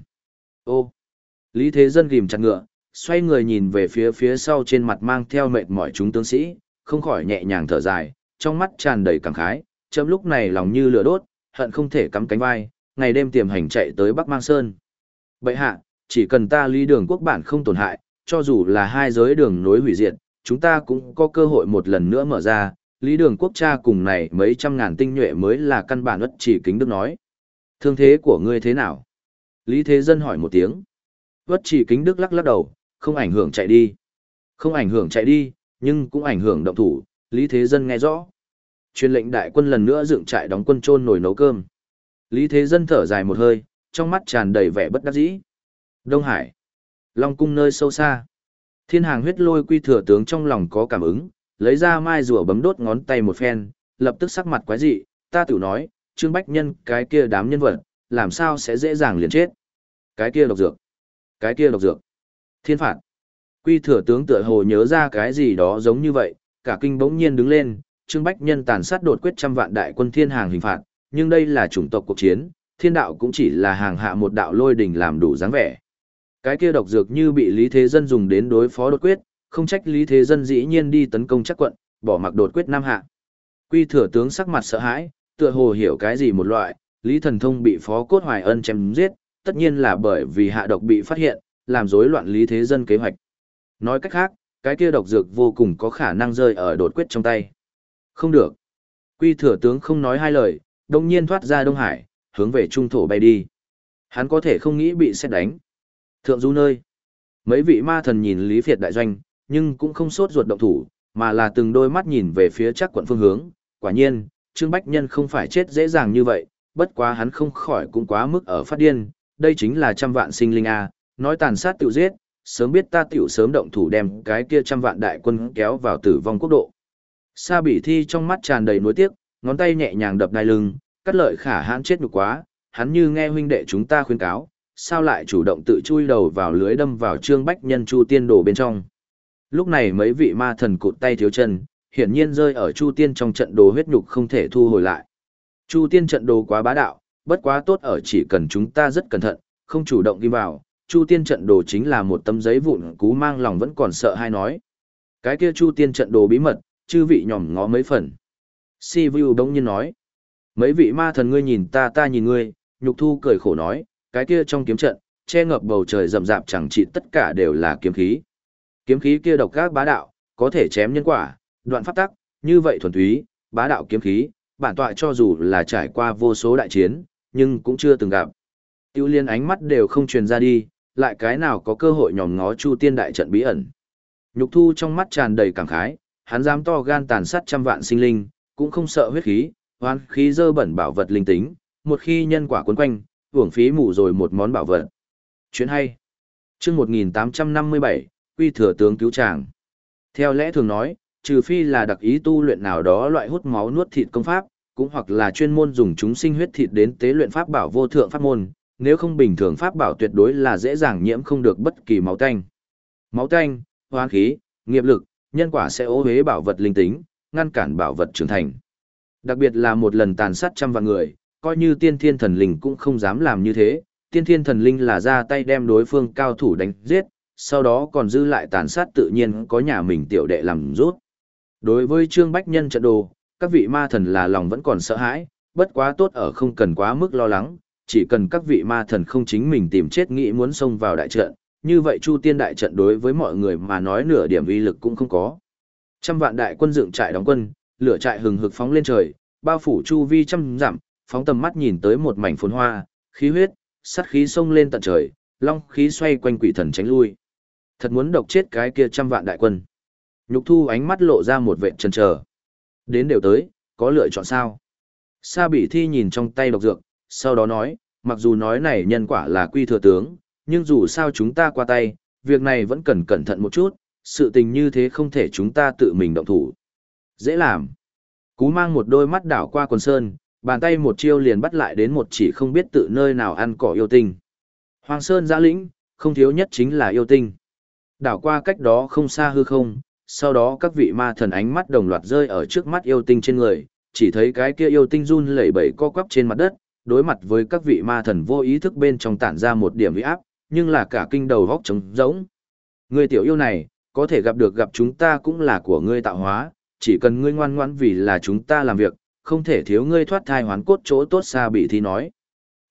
Ô, Lý Thế Dân ghim chặt ngựa, xoay người nhìn về phía phía sau, trên mặt mang theo mệt mỏi chúng tướng sĩ, không khỏi nhẹ nhàng thở dài, trong mắt tràn đầy cảm khái, chấm lúc này lòng như lửa đốt, hận không thể cắm cánh vai, ngày đêm tiềm hành chạy tới Bắc Mang Sơn. Bệ hạ, chỉ cần ta Lý Đường Quốc bản không tổn hại, cho dù là hai giới đường nối hủy diệt, chúng ta cũng có cơ hội một lần nữa mở ra. Lý Đường Quốc cha cùng này mấy trăm ngàn tinh nhuệ mới là căn bản Uất Chỉ Kính Đức nói. Thương thế của ngươi thế nào? Lý Thế Dân hỏi một tiếng. Uất Chỉ Kính Đức lắc lắc đầu, không ảnh hưởng chạy đi. Không ảnh hưởng chạy đi, nhưng cũng ảnh hưởng động thủ, Lý Thế Dân nghe rõ. Truyền lệnh đại quân lần nữa dựng trại đóng quân chôn nồi nấu cơm. Lý Thế Dân thở dài một hơi, trong mắt tràn đầy vẻ bất đắc dĩ. Đông Hải, Long Cung nơi sâu xa. Thiên Hàng Huyết Lôi Quy thừa tướng trong lòng có cảm ứng, lấy ra mai rùa bấm đốt ngón tay một phen, lập tức sắc mặt quái dị, ta tiểu nói, Trương Bách Nhân cái kia đám nhân vật, làm sao sẽ dễ dàng liền chết. Cái kia độc dược, cái kia độc dược. Thiên phạt. Quy thừa tướng tựa hồ nhớ ra cái gì đó giống như vậy, cả kinh bỗng nhiên đứng lên, Trương Bách Nhân tàn sát đột quyết trăm vạn đại quân thiên hàng hình phạt, nhưng đây là chủng tộc cuộc chiến, thiên đạo cũng chỉ là hàng hạ một đạo lôi đỉnh làm đủ dáng vẻ. Cái kia độc dược như bị Lý Thế Dân dùng đến đối phó đột quyết, không trách Lý Thế Dân dĩ nhiên đi tấn công chắc quận, bỏ mặc đột quyết Nam Hạ. Quy thừa tướng sắc mặt sợ hãi, tựa hồ hiểu cái gì một loại, Lý Thần Thông bị Phó Cốt Hoài Ân chém giết, tất nhiên là bởi vì hạ độc bị phát hiện, làm rối loạn Lý Thế Dân kế hoạch. Nói cách khác, cái kia độc dược vô cùng có khả năng rơi ở đột quyết trong tay. Không được. Quy thừa tướng không nói hai lời, đồng nhiên thoát ra Đông Hải, hướng về trung thổ bay đi. Hắn có thể không nghĩ bị xét đánh. Thượng du nơi. Mấy vị ma thần nhìn Lý Việt đại doanh, nhưng cũng không sốt ruột động thủ, mà là từng đôi mắt nhìn về phía chắc quận phương hướng. Quả nhiên, Trương Bách Nhân không phải chết dễ dàng như vậy, bất quá hắn không khỏi cũng quá mức ở phát điên. Đây chính là trăm vạn sinh linh A, nói tàn sát tự giết, sớm biết ta tiểu sớm động thủ đem cái kia trăm vạn đại quân kéo vào tử vong quốc độ. Sa Bỉ Thi trong mắt tràn đầy nuối tiếc, ngón tay nhẹ nhàng đập đai lưng, cắt lợi khả hãn chết nhục quá, hắn như nghe huynh đệ chúng ta khuyên cáo, sao lại chủ động tự chui đầu vào lưới đâm vào Trương Bách Nhân Chu Tiên Đồ bên trong. Lúc này mấy vị ma thần cụt tay thiếu chân, hiển nhiên rơi ở Chu Tiên trong trận đồ huyết nhục không thể thu hồi lại. Chu Tiên trận đồ quá bá đạo, bất quá tốt ở chỉ cần chúng ta rất cẩn thận, không chủ động đi vào, Chu Tiên trận đồ chính là một tấm giấy vụn cú mang lòng vẫn còn sợ hay nói. Cái kia Chu Tiên trận đồ bí mật, chư vị nhòm ngó mấy phần. Si Vu đông nhiên nói. Mấy vị ma thần ngươi nhìn ta ta nhìn ngươi, Nhục Thu cười khổ nói, cái kia trong kiếm trận, che ngập bầu trời rậm rạp chẳng trị tất cả đều là kiếm khí. Kiếm khí kia độc ác bá đạo, có thể chém nhân quả, đoạn pháp tắc, như vậy thuần túy, bá đạo kiếm khí, bản tọa cho dù là trải qua vô số đại chiến, nhưng cũng chưa từng gặp. Tiêu Liên ánh mắt đều không truyền ra đi, lại cái nào có cơ hội nhòm ngó Chu Tiên đại trận bí ẩn. Nhục Thu trong mắt tràn đầy cảm khái, hắn dám to gan tàn sát trăm vạn sinh linh, cũng không sợ huyết khí, hoán khí dơ bẩn bảo vật linh tính, một khi nhân quả cuốn quanh, uổng phí mù rồi một món bảo vật. Chuyện hay. Chương một nghìn tám trăm năm mươi bảy, Quy thừa tướng cứu chàng. Theo lẽ thường nói, trừ phi là đặc ý tu luyện nào đó loại hút máu nuốt thịt công pháp, cũng hoặc là chuyên môn dùng chúng sinh huyết thịt đến tế luyện pháp bảo vô thượng pháp môn, nếu không bình thường pháp bảo tuyệt đối là dễ dàng nhiễm không được bất kỳ máu tanh. Máu tanh, hoán khí, nghiệp lực, nhân quả sẽ ô uế bảo vật linh tính, ngăn cản bảo vật trưởng thành. Đặc biệt là một lần tàn sát trăm vạn người, coi như tiên thiên thần linh cũng không dám làm như thế, tiên thiên thần linh là ra tay đem đối phương cao thủ đánh giết, sau đó còn dư lại tàn sát tự nhiên có nhà mình tiểu đệ làm rút. Đối với Trương Bách Nhân trận đồ, các vị ma thần là lòng vẫn còn sợ hãi, bất quá tốt ở không cần quá mức lo lắng, chỉ cần các vị ma thần không chính mình tìm chết nghĩ muốn xông vào đại trận, như vậy Chu Tiên đại trận đối với mọi người mà nói nửa điểm uy lực cũng không có. Trăm vạn đại quân dựng trại đóng quân, lửa trại hừng hực phóng lên trời, bao phủ chu vi trăm dặm, phóng tầm mắt nhìn tới một mảnh phồn hoa, khí huyết, sát khí xông lên tận trời, long khí xoay quanh quỷ thần tránh lui. Thật muốn độc chết cái kia trăm vạn đại quân. Nhục Thu ánh mắt lộ ra một vệt chần chờ. Đến đều tới, có lựa chọn sao? Sa Bỉ Thi nhìn trong tay độc dược, sau đó nói, mặc dù nói này nhân quả là Quy thừa tướng, nhưng dù sao chúng ta qua tay, việc này vẫn cần cẩn thận một chút, sự tình như thế không thể chúng ta tự mình động thủ. Dễ làm. Cú Mang một đôi mắt đảo qua quần sơn, bàn tay một chiêu liền bắt lại đến một chỉ không biết tự nơi nào ăn cỏ yêu tinh. Hoàng Sơn giã lĩnh, không thiếu nhất chính là yêu tinh. Đảo qua cách đó không xa hư không, sau đó các vị ma thần ánh mắt đồng loạt rơi ở trước mắt yêu tinh trên người, chỉ thấy cái kia yêu tinh run lẩy bẩy co quắp trên mặt đất, đối mặt với các vị ma thần vô ý thức bên trong tản ra một điểm uy áp, nhưng là cả kinh đầu góc trống rỗng. Người tiểu yêu này, có thể gặp được gặp chúng ta cũng là của ngươi tạo hóa, chỉ cần ngươi ngoan ngoãn vì là chúng ta làm việc, không thể thiếu ngươi thoát thai hoán cốt chỗ tốt. Sa Bỉ Thi nói.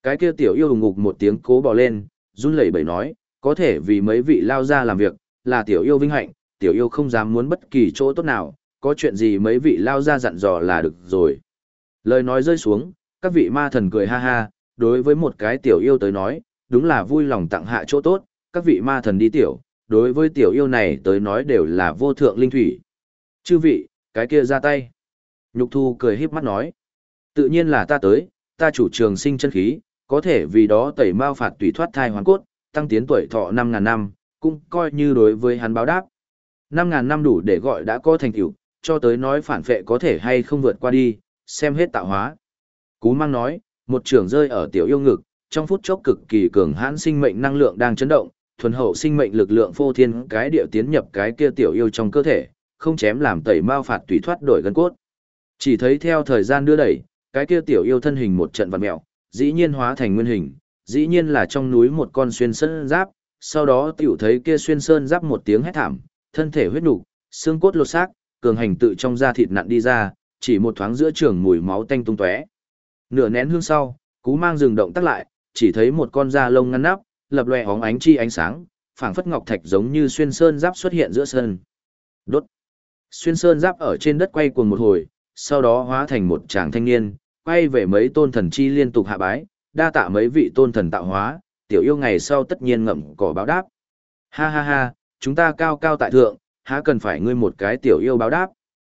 Cái kia tiểu yêu ngục một tiếng cố bò lên, run lẩy bẩy nói, có thể vì mấy vị lao ra làm việc, là tiểu yêu vinh hạnh, tiểu yêu không dám muốn bất kỳ chỗ tốt nào, có chuyện gì mấy vị lao ra dặn dò là được rồi. Lời nói rơi xuống, các vị ma thần cười ha ha, đối với một cái tiểu yêu tới nói, đúng là vui lòng tặng hạ chỗ tốt, các vị ma thần đi tiểu, đối với tiểu yêu này tới nói đều là vô thượng linh thủy. Chư vị, cái kia ra tay. Nhục thu cười híp mắt nói, tự nhiên là ta tới, ta chủ trường sinh chân khí, có thể vì đó tẩy mao phạt tùy thoát thai hoàn cốt, tăng tiến tuổi thọ năm ngàn năm, cũng coi như đối với hắn báo đáp. năm ngàn năm đủ để gọi đã có thành tựu, cho tới nói phản phệ có thể hay không vượt qua đi, xem hết tạo hóa. Cú Mang nói, một trường rơi ở tiểu yêu ngực, trong phút chốc cực kỳ cường hãn sinh mệnh năng lượng đang chấn động, thuần hậu sinh mệnh lực lượng phô thiên cái điệu tiến nhập cái kia tiểu yêu trong cơ thể, không chém làm tẩy mao phạt tùy thoát đổi gân cốt. Chỉ thấy theo thời gian đưa đẩy, cái kia tiểu yêu thân hình một trận vặn mèo, dĩ nhiên hóa thành nguyên hình, dĩ nhiên là trong núi một con xuyên sơn giáp, sau đó tiểu thấy kia xuyên sơn giáp một tiếng hét thảm, thân thể huyết nục, xương cốt lột xác, cường hành tự trong da thịt nặn đi ra, chỉ một thoáng giữa trường mùi máu tanh tung tóe. Nửa nén hương sau, Cú Mang dừng động tác lại, chỉ thấy một con da lông ngăn nắp, lập lòe óng ánh chi ánh sáng, phảng phất ngọc thạch giống như xuyên sơn giáp xuất hiện giữa sân. Đốt. Xuyên sơn giáp ở trên đất quay cuồng một hồi, sau đó hóa thành một chàng thanh niên, quay về mấy tôn thần chi liên tục hạ bái, đa tạ mấy vị tôn thần tạo hóa, tiểu yêu ngày sau tất nhiên ngậm cỏ báo đáp. Ha ha ha, chúng ta cao cao tại thượng, há cần phải ngươi một cái tiểu yêu báo đáp.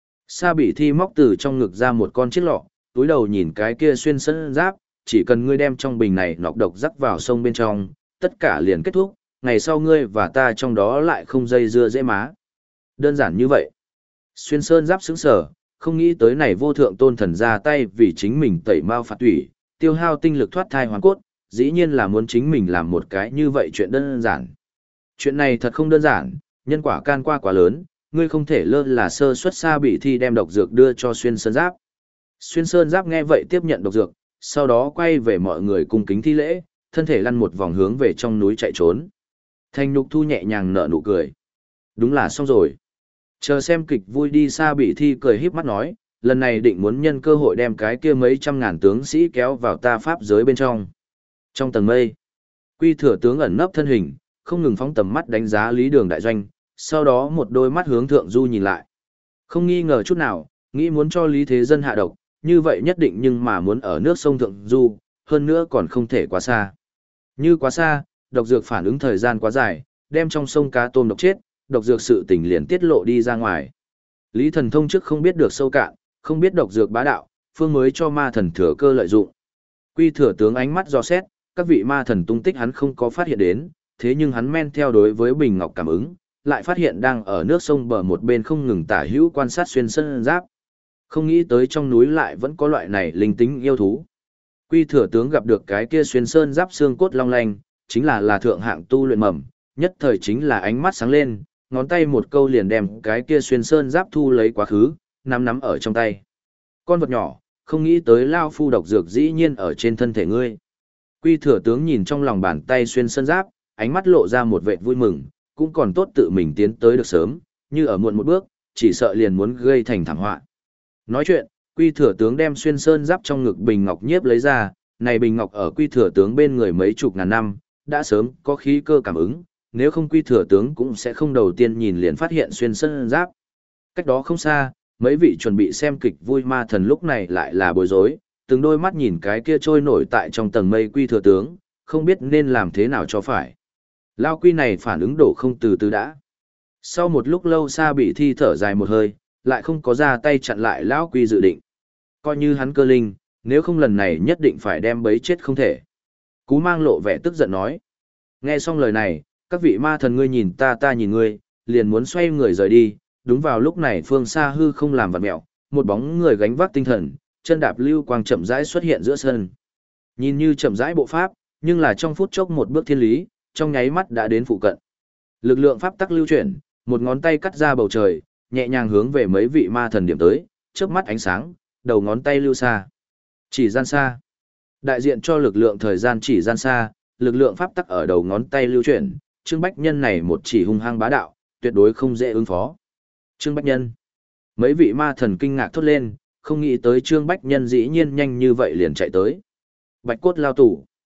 Sa Bỉ Thi móc từ trong ngực ra một con chiếc lọ, túi đầu nhìn cái kia xuyên sơn giáp, chỉ cần ngươi đem trong bình này nọc độc rắc vào sông bên trong, tất cả liền kết thúc, ngày sau ngươi và ta trong đó lại không dây dưa dễ má. Đơn giản như vậy. Xuyên sơn giáp sững sờ, không nghĩ tới này vô thượng tôn thần ra tay vì chính mình tẩy mao phạt tủy, tiêu hao tinh lực thoát thai hoàn cốt, dĩ nhiên là muốn chính mình làm một cái như vậy chuyện đơn giản. Chuyện này thật không đơn giản, nhân quả can qua quá lớn, ngươi không thể lơ là sơ suất Sa Bỉ Thi đem độc dược đưa cho xuyên sơn giáp. Xuyên sơn giáp nghe vậy tiếp nhận độc dược, sau đó quay về mọi người cung kính thi lễ, thân thể lăn một vòng hướng về trong núi chạy trốn. Thanh Nhục Thu nhẹ nhàng nở nụ cười. Đúng là xong rồi. Chờ xem kịch vui đi. Sa Bỉ Thi cười híp mắt nói, lần này định muốn nhân cơ hội đem cái kia mấy trăm ngàn tướng sĩ kéo vào ta pháp giới bên trong. Trong tầng mây, Quy Thừa tướng ẩn nấp thân hình, không ngừng phóng tầm mắt đánh giá Lý Đường đại doanh, sau đó một đôi mắt hướng thượng du nhìn lại. Không nghi ngờ chút nào, nghĩ muốn cho Lý Thế Dân hạ độc, như vậy nhất định nhưng mà muốn ở nước sông thượng du, hơn nữa còn không thể quá xa. Như quá xa, độc dược phản ứng thời gian quá dài, đem trong sông cá tôm độc chết, độc dược sự tình liền tiết lộ đi ra ngoài. Lý Thần Thông trước không biết được sâu cạn, không biết độc dược bá đạo, phương mới cho ma thần thừa cơ lợi dụng. Quy Thừa tướng ánh mắt dò xét, các vị ma thần tung tích hắn không có phát hiện đến, thế nhưng hắn men theo đối với bình ngọc cảm ứng, lại phát hiện đang ở nước sông bờ một bên không ngừng tả hữu quan sát xuyên sơn giáp. Không nghĩ tới trong núi lại vẫn có loại này linh tính yêu thú. Quy Thừa tướng gặp được cái kia xuyên sơn giáp xương cốt long lanh, chính là là thượng hạng tu luyện mầm, nhất thời chính là ánh mắt sáng lên, ngón tay một câu liền đem cái kia xuyên sơn giáp thu lấy quá khứ, nắm nắm ở trong tay. Con vật nhỏ, không nghĩ tới lao phu độc dược dĩ nhiên ở trên thân thể ngươi. Quy Thừa tướng nhìn trong lòng bàn tay xuyên sơn giáp, ánh mắt lộ ra một vệt vui mừng, cũng còn tốt tự mình tiến tới được sớm, như ở muộn một bước, chỉ sợ liền muốn gây thành thảm họa. Nói chuyện, Quy Thừa tướng đem xuyên sơn giáp trong ngực bình ngọc nhiếp lấy ra, này bình ngọc ở Quy Thừa tướng bên người mấy chục ngàn năm, đã sớm có khí cơ cảm ứng, nếu không Quy Thừa tướng cũng sẽ không đầu tiên nhìn liền phát hiện xuyên sơn giáp. Cách đó không xa, mấy vị chuẩn bị xem kịch vui ma thần lúc này lại là bối rối, từng đôi mắt nhìn cái kia trôi nổi tại trong tầng mây Quy Thừa tướng, không biết nên làm thế nào cho phải. Lao Quy này phản ứng đổ không từ từ đã. Sau một lúc lâu Sa Bỉ Thi thở dài một hơi, lại không có ra tay chặn lại Lão Quy dự định. Coi như hắn cơ linh, nếu không lần này nhất định phải đem bấy chết không thể. Cú Mang lộ vẻ tức giận nói. Nghe xong lời này, các vị ma thần ngươi nhìn ta ta nhìn ngươi, liền muốn xoay người rời đi. Đúng vào lúc này phương xa hư không làm vặn mẹo, một bóng người gánh vác tinh thần, chân đạp lưu quang chậm rãi xuất hiện giữa sân. Nhìn như chậm rãi bộ pháp, nhưng là trong phút chốc một bước thiên lý, trong nháy mắt đã đến phụ cận. Lực lượng pháp tắc lưu chuyển, một ngón tay cắt ra bầu trời, nhẹ nhàng hướng về mấy vị ma thần điểm tới, chớp mắt ánh sáng, đầu ngón tay lưu xa. Chỉ gian xa. Đại diện cho lực lượng thời gian chỉ gian xa, lực lượng pháp tắc ở đầu ngón tay lưu chuyển, Trương Bách Nhân này một chỉ hung hăng bá đạo, tuyệt đối không dễ ứng phó. Trương Bách Nhân. Mấy vị ma thần kinh ngạc thốt lên, không nghĩ tới Trương Bách Nhân dĩ nhiên nhanh như vậy liền chạy tới. Bạch cốt lao tủ.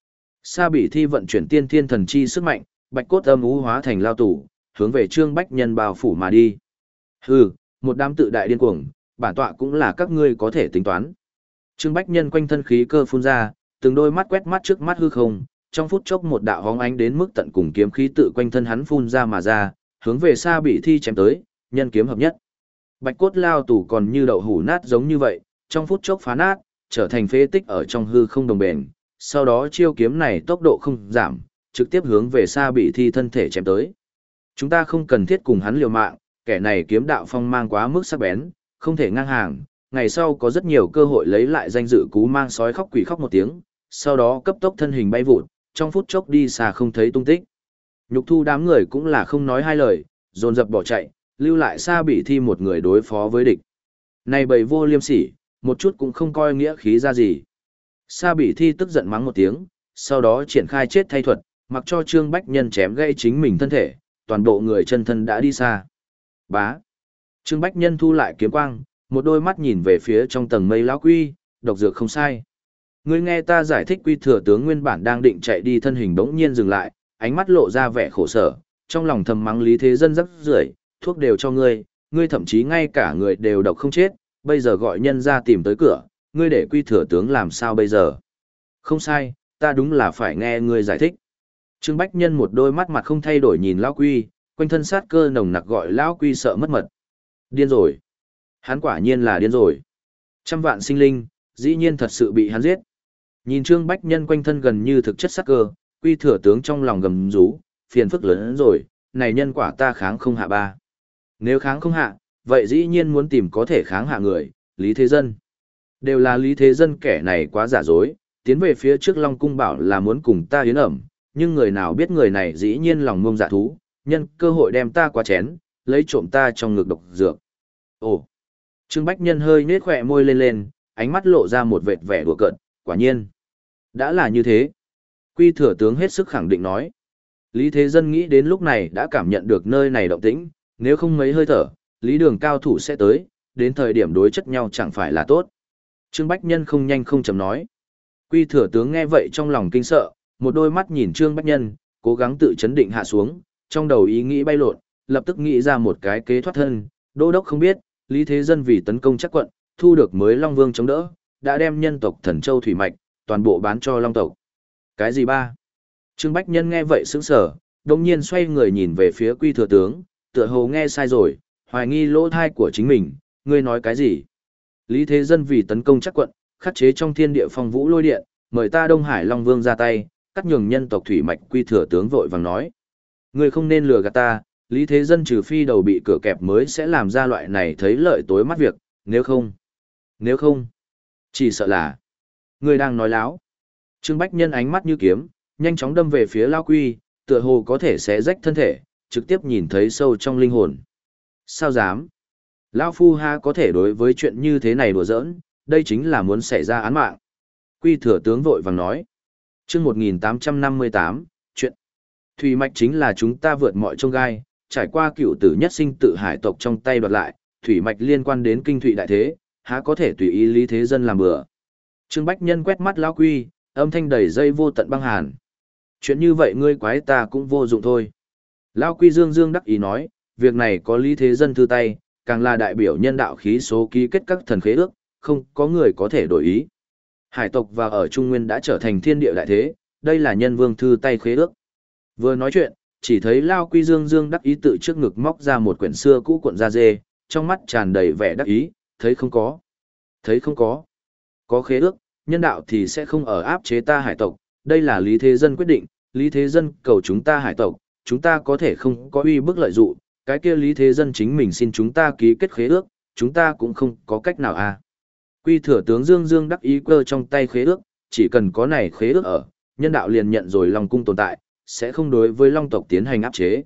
Sa Bỉ Thi vận chuyển tiên thiên thần chi sức mạnh, bạch cốt âm u hóa thành lao tù, hướng về Trương Bách Nhân bao phủ mà đi. Hừ, một đám tự đại điên cuồng, bản tọa cũng là các ngươi có thể tính toán. Trương Bách Nhân quanh thân khí cơ phun ra, từng đôi mắt quét mắt trước mắt hư không, trong phút chốc một đạo hóng ánh đến mức tận cùng kiếm khí tự quanh thân hắn phun ra mà ra, hướng về Sa Bỉ Thi chém tới, nhân kiếm hợp nhất. Bạch cốt lao tù còn như đậu hũ nát giống như vậy, trong phút chốc phá nát, trở thành phế tích ở trong hư không đồng bền. Sau đó chiêu kiếm này tốc độ không giảm, trực tiếp hướng về Sa Bỉ Thi thân thể chém tới. Chúng ta không cần thiết cùng hắn liều mạng, kẻ này kiếm đạo phong mang quá mức sắc bén, không thể ngang hàng, ngày sau có rất nhiều cơ hội lấy lại danh dự cú mang sói khóc quỷ khóc một tiếng, sau đó cấp tốc thân hình bay vụt, trong phút chốc đi xa không thấy tung tích. Nhục thu đám người cũng là không nói hai lời, dồn dập bỏ chạy, lưu lại Sa Bỉ Thi một người đối phó với địch. Này bầy vô liêm sỉ, một chút cũng không coi nghĩa khí ra gì. Sa Bỉ Thi tức giận mắng một tiếng, sau đó triển khai chết thay thuật, mặc cho Trương Bách Nhân chém gãy chính mình thân thể, toàn bộ người chân thân đã đi xa. Bá. Trương Bách Nhân thu lại kiếm quang, một đôi mắt nhìn về phía trong tầng mây lão quy, độc dược không sai. Ngươi nghe ta giải thích. Quy thừa tướng nguyên bản đang định chạy đi thân hình bỗng nhiên dừng lại, ánh mắt lộ ra vẻ khổ sở, trong lòng thầm mắng Lý Thế Dân rắc rưởi, thuốc đều cho ngươi, ngươi thậm chí ngay cả người đều độc không chết, bây giờ gọi nhân ra tìm tới cửa, ngươi để Quy thừa tướng làm sao bây giờ? Không sai, ta đúng là phải nghe ngươi giải thích. Trương Bách Nhân một đôi mắt mặt không thay đổi nhìn lão quy, quanh thân sát cơ nồng nặc gọi lão quy sợ mất mật. Điên rồi. Hắn quả nhiên là điên rồi. Trăm vạn sinh linh, dĩ nhiên thật sự bị hắn giết. Nhìn Trương Bách Nhân quanh thân gần như thực chất sát cơ, Quy thừa tướng trong lòng gầm rú, phiền phức lớn hơn rồi, này nhân quả ta kháng không hạ ba. Nếu kháng không hạ, vậy dĩ nhiên muốn tìm có thể kháng hạ người, Lý Thế Dân. Đều là Lý Thế Dân kẻ này quá giả dối, tiến về phía trước Long Cung bảo là muốn cùng ta yến ẩm, nhưng người nào biết người này dĩ nhiên lòng ngông dạ thú, nhân cơ hội đem ta qua chén, lấy trộm ta trong ngực độc dược. Ồ! Trương Bách Nhân hơi nết khỏe môi lên lên, ánh mắt lộ ra một vệt vẻ đùa cợt, quả nhiên. Đã là như thế. Quy thừa tướng hết sức khẳng định nói. Lý Thế Dân nghĩ đến lúc này đã cảm nhận được nơi này động tĩnh, nếu không mấy hơi thở, Lý Đường cao thủ sẽ tới, đến thời điểm đối chất nhau chẳng phải là tốt. Trương Bách Nhân không nhanh không chậm nói. Quy thừa tướng nghe vậy trong lòng kinh sợ, một đôi mắt nhìn Trương Bách Nhân, cố gắng tự chấn định hạ xuống, trong đầu ý nghĩ bay lộn, lập tức nghĩ ra một cái kế thoát thân. Đô đốc không biết, Lý Thế Dân vì tấn công chắc quận, thu được mới Long Vương chống đỡ, đã đem nhân tộc Thần Châu Thủy Mạch, toàn bộ bán cho Long tộc. Cái gì ba? Trương Bách Nhân nghe vậy sững sờ, đồng nhiên xoay người nhìn về phía Quy thừa tướng, tựa hồ nghe sai rồi, hoài nghi lỗ thai của chính mình, ngươi nói cái gì? Lý Thế Dân vì tấn công chắc quận, khắc chế trong thiên địa phong vũ lôi điện, mời ta Đông Hải Long Vương ra tay, cắt nhường nhân tộc Thủy Mạch. Quy thừa tướng vội vàng nói. Ngươi không nên lừa gạt ta, Lý Thế Dân trừ phi đầu bị cửa kẹp mới sẽ làm ra loại này thấy lợi tối mắt việc, nếu không, nếu không, chỉ sợ là, ngươi đang nói láo. Trương Bách Nhân ánh mắt như kiếm, nhanh chóng đâm về phía Lao Quy, tựa hồ có thể xé rách thân thể, trực tiếp nhìn thấy sâu trong linh hồn. Sao dám? Lão Phu ha có thể đối với chuyện như thế này đùa giỡn, đây chính là muốn xảy ra án mạng. Quy thừa tướng vội vàng nói. Chương một nghìn tám trăm năm mươi tám, chuyện. Thủy Mạch chính là chúng ta vượt mọi chông gai, trải qua cựu tử nhất sinh tự hải tộc trong tay đoạt lại, Thủy Mạch liên quan đến kinh thụy đại thế, há có thể tùy ý Lý Thế Dân làm bừa. Trương Bách Nhân quét mắt Lão Quy, âm thanh đầy dây vô tận băng hàn. Chuyện như vậy ngươi quái ta cũng vô dụng thôi. Lão Quy dương dương đắc ý nói, việc này có Lý Thế Dân thư tay, càng là đại biểu nhân đạo khí số ký kết các thần khế ước, không có người có thể đổi ý. Hải tộc và ở Trung Nguyên đã trở thành thiên địa đại thế, đây là nhân vương thư tay khế ước. Vừa nói chuyện, chỉ thấy Lao Quy dương dương đắc ý tự trước ngực móc ra một quyển xưa cũ cuộn da dê, trong mắt tràn đầy vẻ đắc ý, thấy không có. Thấy không có. Có khế ước, nhân đạo thì sẽ không ở áp chế ta hải tộc, đây là Lý Thế Dân quyết định, Lý Thế Dân cầu chúng ta hải tộc, chúng ta có thể không có uy bức lợi dụ, cái kia Lý Thế Dân chính mình xin chúng ta ký kết khế ước, chúng ta cũng không có cách nào à. Quy thừa tướng Dương Dương đắc ý cơ trong tay khế ước, chỉ cần có này khế ước ở, nhân đạo liền nhận rồi Long Cung tồn tại, sẽ không đối với Long tộc tiến hành áp chế.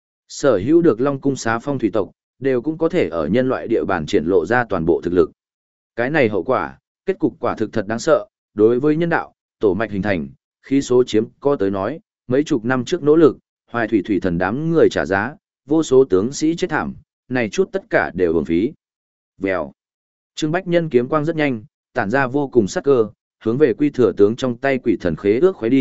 Sở hữu được Long Cung xá phong thủy tộc, đều cũng có thể ở nhân loại địa bàn triển lộ ra toàn bộ thực lực. Cái này hậu quả, kết cục quả thực thật đáng sợ, đối với nhân đạo, tổ mạch hình thành, khí số chiếm có tới nói, mấy chục năm trước nỗ lực, hoài thủy thủy thần đám người trả giá, vô số tướng sĩ chết thảm, này chút tất cả đều uổng phí. Vèo. Trương Bách Nhân kiếm quang rất nhanh, tản ra vô cùng sắc cơ, hướng về Quy thừa tướng trong tay quỷ thần khế ước khuấy đi,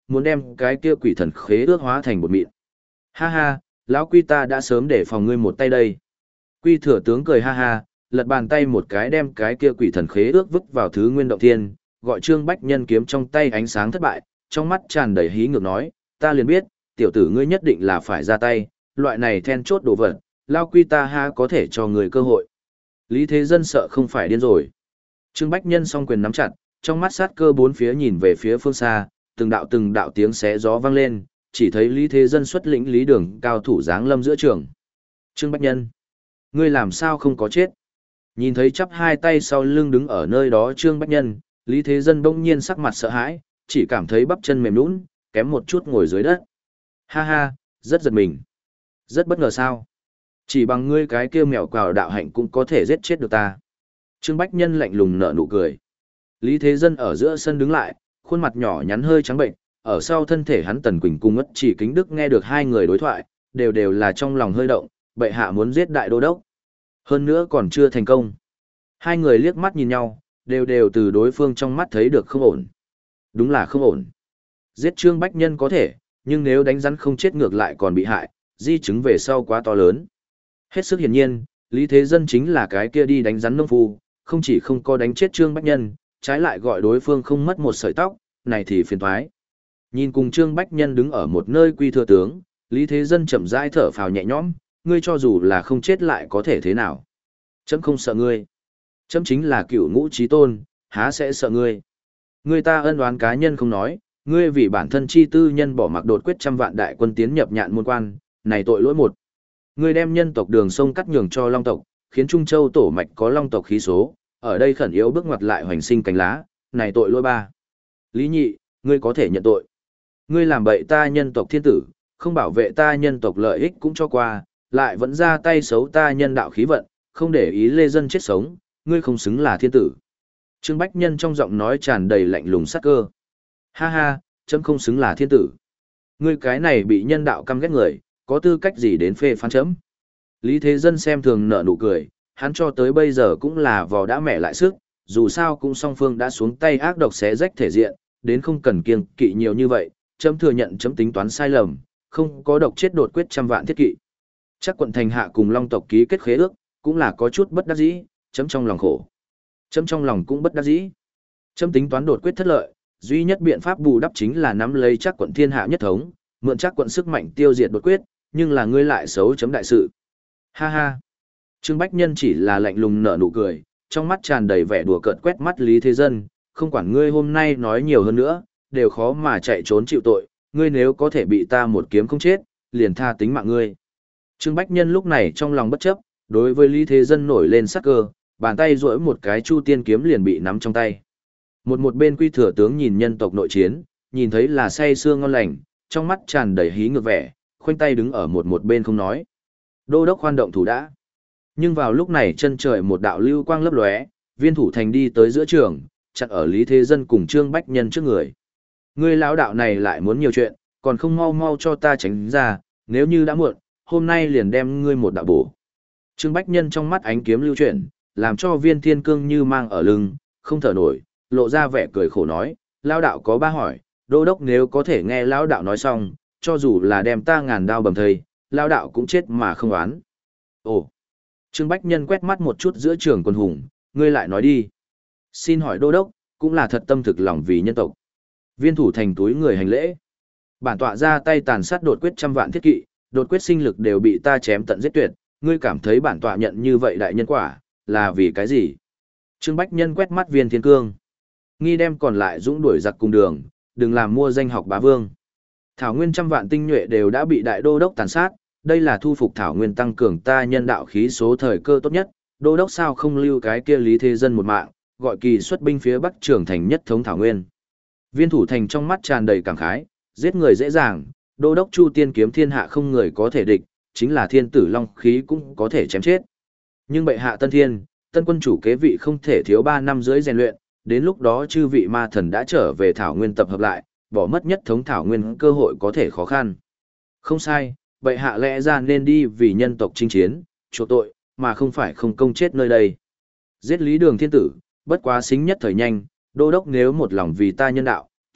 muốn đem cái kia quỷ thần khế ước hóa thành bột mịn. Ha ha, lão Quy ta đã sớm để phòng ngươi một tay đây. Quy thừa tướng cười ha ha, lật bàn tay một cái đem cái kia quỷ thần khế ước vứt vào thứ nguyên động thiên, gọi Trương Bách Nhân kiếm trong tay ánh sáng thất bại, trong mắt tràn đầy hí ngược nói, ta liền biết, tiểu tử ngươi nhất định là phải ra tay, loại này then chốt đồ vật, lão Quy ta ha có thể cho người cơ hội. Lý Thế Dân sợ không phải điên rồi. Trương Bách Nhân song quyền nắm chặt, trong mắt sát cơ bốn phía nhìn về phía phương xa, từng đạo từng đạo tiếng xé gió vang lên, chỉ thấy Lý Thế Dân xuất lĩnh Lý Đường cao thủ giáng lâm giữa trường. Trương Bách Nhân, ngươi làm sao không có chết? Nhìn thấy chắp hai tay sau lưng đứng ở nơi đó Trương Bách Nhân, Lý Thế Dân bỗng nhiên sắc mặt sợ hãi, chỉ cảm thấy bắp chân mềm nhũn, kém một chút ngồi dưới đất. Ha ha, rất giật mình. Rất bất ngờ sao? Chỉ bằng ngươi cái kia mèo quào đạo hạnh cũng có thể giết chết được ta. Trương Bách Nhân lạnh lùng nở nụ cười. Lý Thế Dân ở giữa sân đứng lại, khuôn mặt nhỏ nhắn hơi trắng bệnh, ở sau thân thể hắn Tần Quỳnh cùng Ngất Chỉ Kính Đức nghe được hai người đối thoại, đều đều là trong lòng hơi động, bệ hạ muốn giết đại đô đốc. Hơn nữa còn chưa thành công. Hai người liếc mắt nhìn nhau, đều đều từ đối phương trong mắt thấy được không ổn. Đúng là không ổn. Giết Trương Bách Nhân có thể, nhưng nếu đánh rắn không chết ngược lại còn bị hại, di chứng về sau quá to lớn. Hết sức hiển nhiên, Lý Thế Dân chính là cái kia đi đánh rắn nông phu, không chỉ không có đánh chết Trương Bách Nhân, trái lại gọi đối phương không mất một sợi tóc, này thì phiền toái. Nhìn cùng Trương Bách Nhân đứng ở một nơi Quy thừa tướng, Lý Thế Dân chậm rãi thở phào nhẹ nhõm, ngươi cho dù là không chết lại có thể thế nào? Chấm không sợ ngươi. Chấm chính là cựu ngũ chí tôn, há sẽ sợ ngươi. Ngươi ta ân oán cá nhân không nói, ngươi vì bản thân chi tư nhân bỏ mặc đột quyết trăm vạn đại quân tiến nhập nhạn môn quan, này tội lỗi một. Ngươi đem nhân tộc đường sông cắt nhường cho Long tộc, khiến Trung Châu tổ mạch có Long tộc khí số, ở đây khẩn yếu bước ngoặt lại hoành sinh cánh lá, này tội lỗi ba. Lý Nhị, ngươi có thể nhận tội. Ngươi làm bậy ta nhân tộc thiên tử, không bảo vệ ta nhân tộc lợi ích cũng cho qua, lại vẫn ra tay xấu ta nhân đạo khí vận, không để ý lê dân chết sống, ngươi không xứng là thiên tử. Trương Bách Nhân trong giọng nói tràn đầy lạnh lùng sắc cơ. Ha ha, chấm không xứng là thiên tử. Ngươi cái này bị nhân đạo căm ghét người, có tư cách gì đến phê phán chấm. Lý Thế Dân xem thường nở nụ cười, hắn cho tới bây giờ cũng là vò đã mẹ lại sức, dù sao cũng song phương đã xuống tay ác độc xé rách thể diện, đến không cần kiêng kỵ nhiều như vậy, chấm thừa nhận chấm tính toán sai lầm, không có độc chết đột quyết trăm vạn thiết kỵ. Chắc quận thành hạ cùng Long tộc ký kết khế ước, cũng là có chút bất đắc dĩ, chấm trong lòng khổ. Chấm trong lòng cũng bất đắc dĩ. Chấm tính toán đột quyết thất lợi, duy nhất biện pháp bù đắp chính là nắm lấy chắc quận thiên hạ nhất thống, mượn chắc quận sức mạnh tiêu diệt đột quyết, nhưng là ngươi lại xấu chấm đại sự. Ha ha. Trương Bách Nhân chỉ là lạnh lùng nở nụ cười, trong mắt tràn đầy vẻ đùa cợt quét mắt Lý Thế Dân, không quản ngươi hôm nay nói nhiều hơn nữa, đều khó mà chạy trốn chịu tội, ngươi nếu có thể bị ta một kiếm không chết, liền tha tính mạng ngươi. Trương Bách Nhân lúc này trong lòng bất chấp, đối với Lý Thế Dân nổi lên sắc cơ, bàn tay duỗi một cái chu tiên kiếm liền bị nắm trong tay. Một một bên Quy thừa tướng nhìn nhân tộc nội chiến, nhìn thấy là say sưa ngon lành, trong mắt tràn đầy hí ngược vẻ, khoanh tay đứng ở một một bên không nói. Đô đốc khoan động thủ đã. Nhưng vào lúc này chân trời một đạo lưu quang lấp lóe, Viên Thủ Thành đi tới giữa trường, chặn ở Lý Thế Dân cùng Trương Bách Nhân trước người. Ngươi lão đạo này lại muốn nhiều chuyện, còn không mau mau cho ta tránh ra, nếu như đã muộn, hôm nay liền đem ngươi một đạo bổ. Trương Bách Nhân trong mắt ánh kiếm lưu chuyển, làm cho Viên Thiên Cương như mang ở lưng, không thở nổi, lộ ra vẻ cười khổ nói, lão đạo có ba hỏi, đô đốc nếu có thể nghe lão đạo nói xong, cho dù là đem ta ngàn đao bầm thây, lão đạo cũng chết mà không oán. Ồ. Trương Bách Nhân quét mắt một chút giữa trường quân hùng, ngươi lại nói đi. Xin hỏi đô đốc, cũng là thật tâm thực lòng vì nhân tộc. Viên Thủ Thành túi người hành lễ. Bản tọa ra tay tàn sát đột quyết trăm vạn thiết kỵ, đột quyết sinh lực đều bị ta chém tận giết tuyệt, ngươi cảm thấy bản tọa nhận như vậy đại nhân quả, là vì cái gì? Trương Bách Nhân quét mắt Viên Thiên Cương. Nghi đem còn lại dũng đuổi giặc cùng đường, đừng làm mua danh học bá vương. Thảo nguyên trăm vạn tinh nhuệ đều đã bị đại đô đốc tàn sát, đây là thu phục Thảo nguyên tăng cường ta nhân đạo khí số thời cơ tốt nhất, đô đốc sao không lưu cái kia Lý Thế Dân một mạng, gọi kỳ xuất binh phía Bắc trưởng thành nhất thống Thảo nguyên. Viên Thủ Thành trong mắt tràn đầy cảm khái, giết người dễ dàng, đô đốc Chu Tiên kiếm thiên hạ không người có thể địch, chính là thiên tử long khí cũng có thể chém chết. Nhưng bệ hạ tân thiên, tân quân chủ kế vị không thể thiếu ba năm dưới rèn luyện, đến lúc đó chư vị ma thần đã trở về Thảo nguyên tập hợp lại, bỏ mất nhất thống Thảo nguyên cơ hội có thể khó khăn. Không sai, bệ hạ lẽ ra nên đi vì nhân tộc chinh chiến, chỗ tội, mà không phải không công chết nơi đây. Giết Lý Đường thiên tử, bất quá xính nhất thời nhanh, đô đốc nếu một lòng vì ta nhân đạo,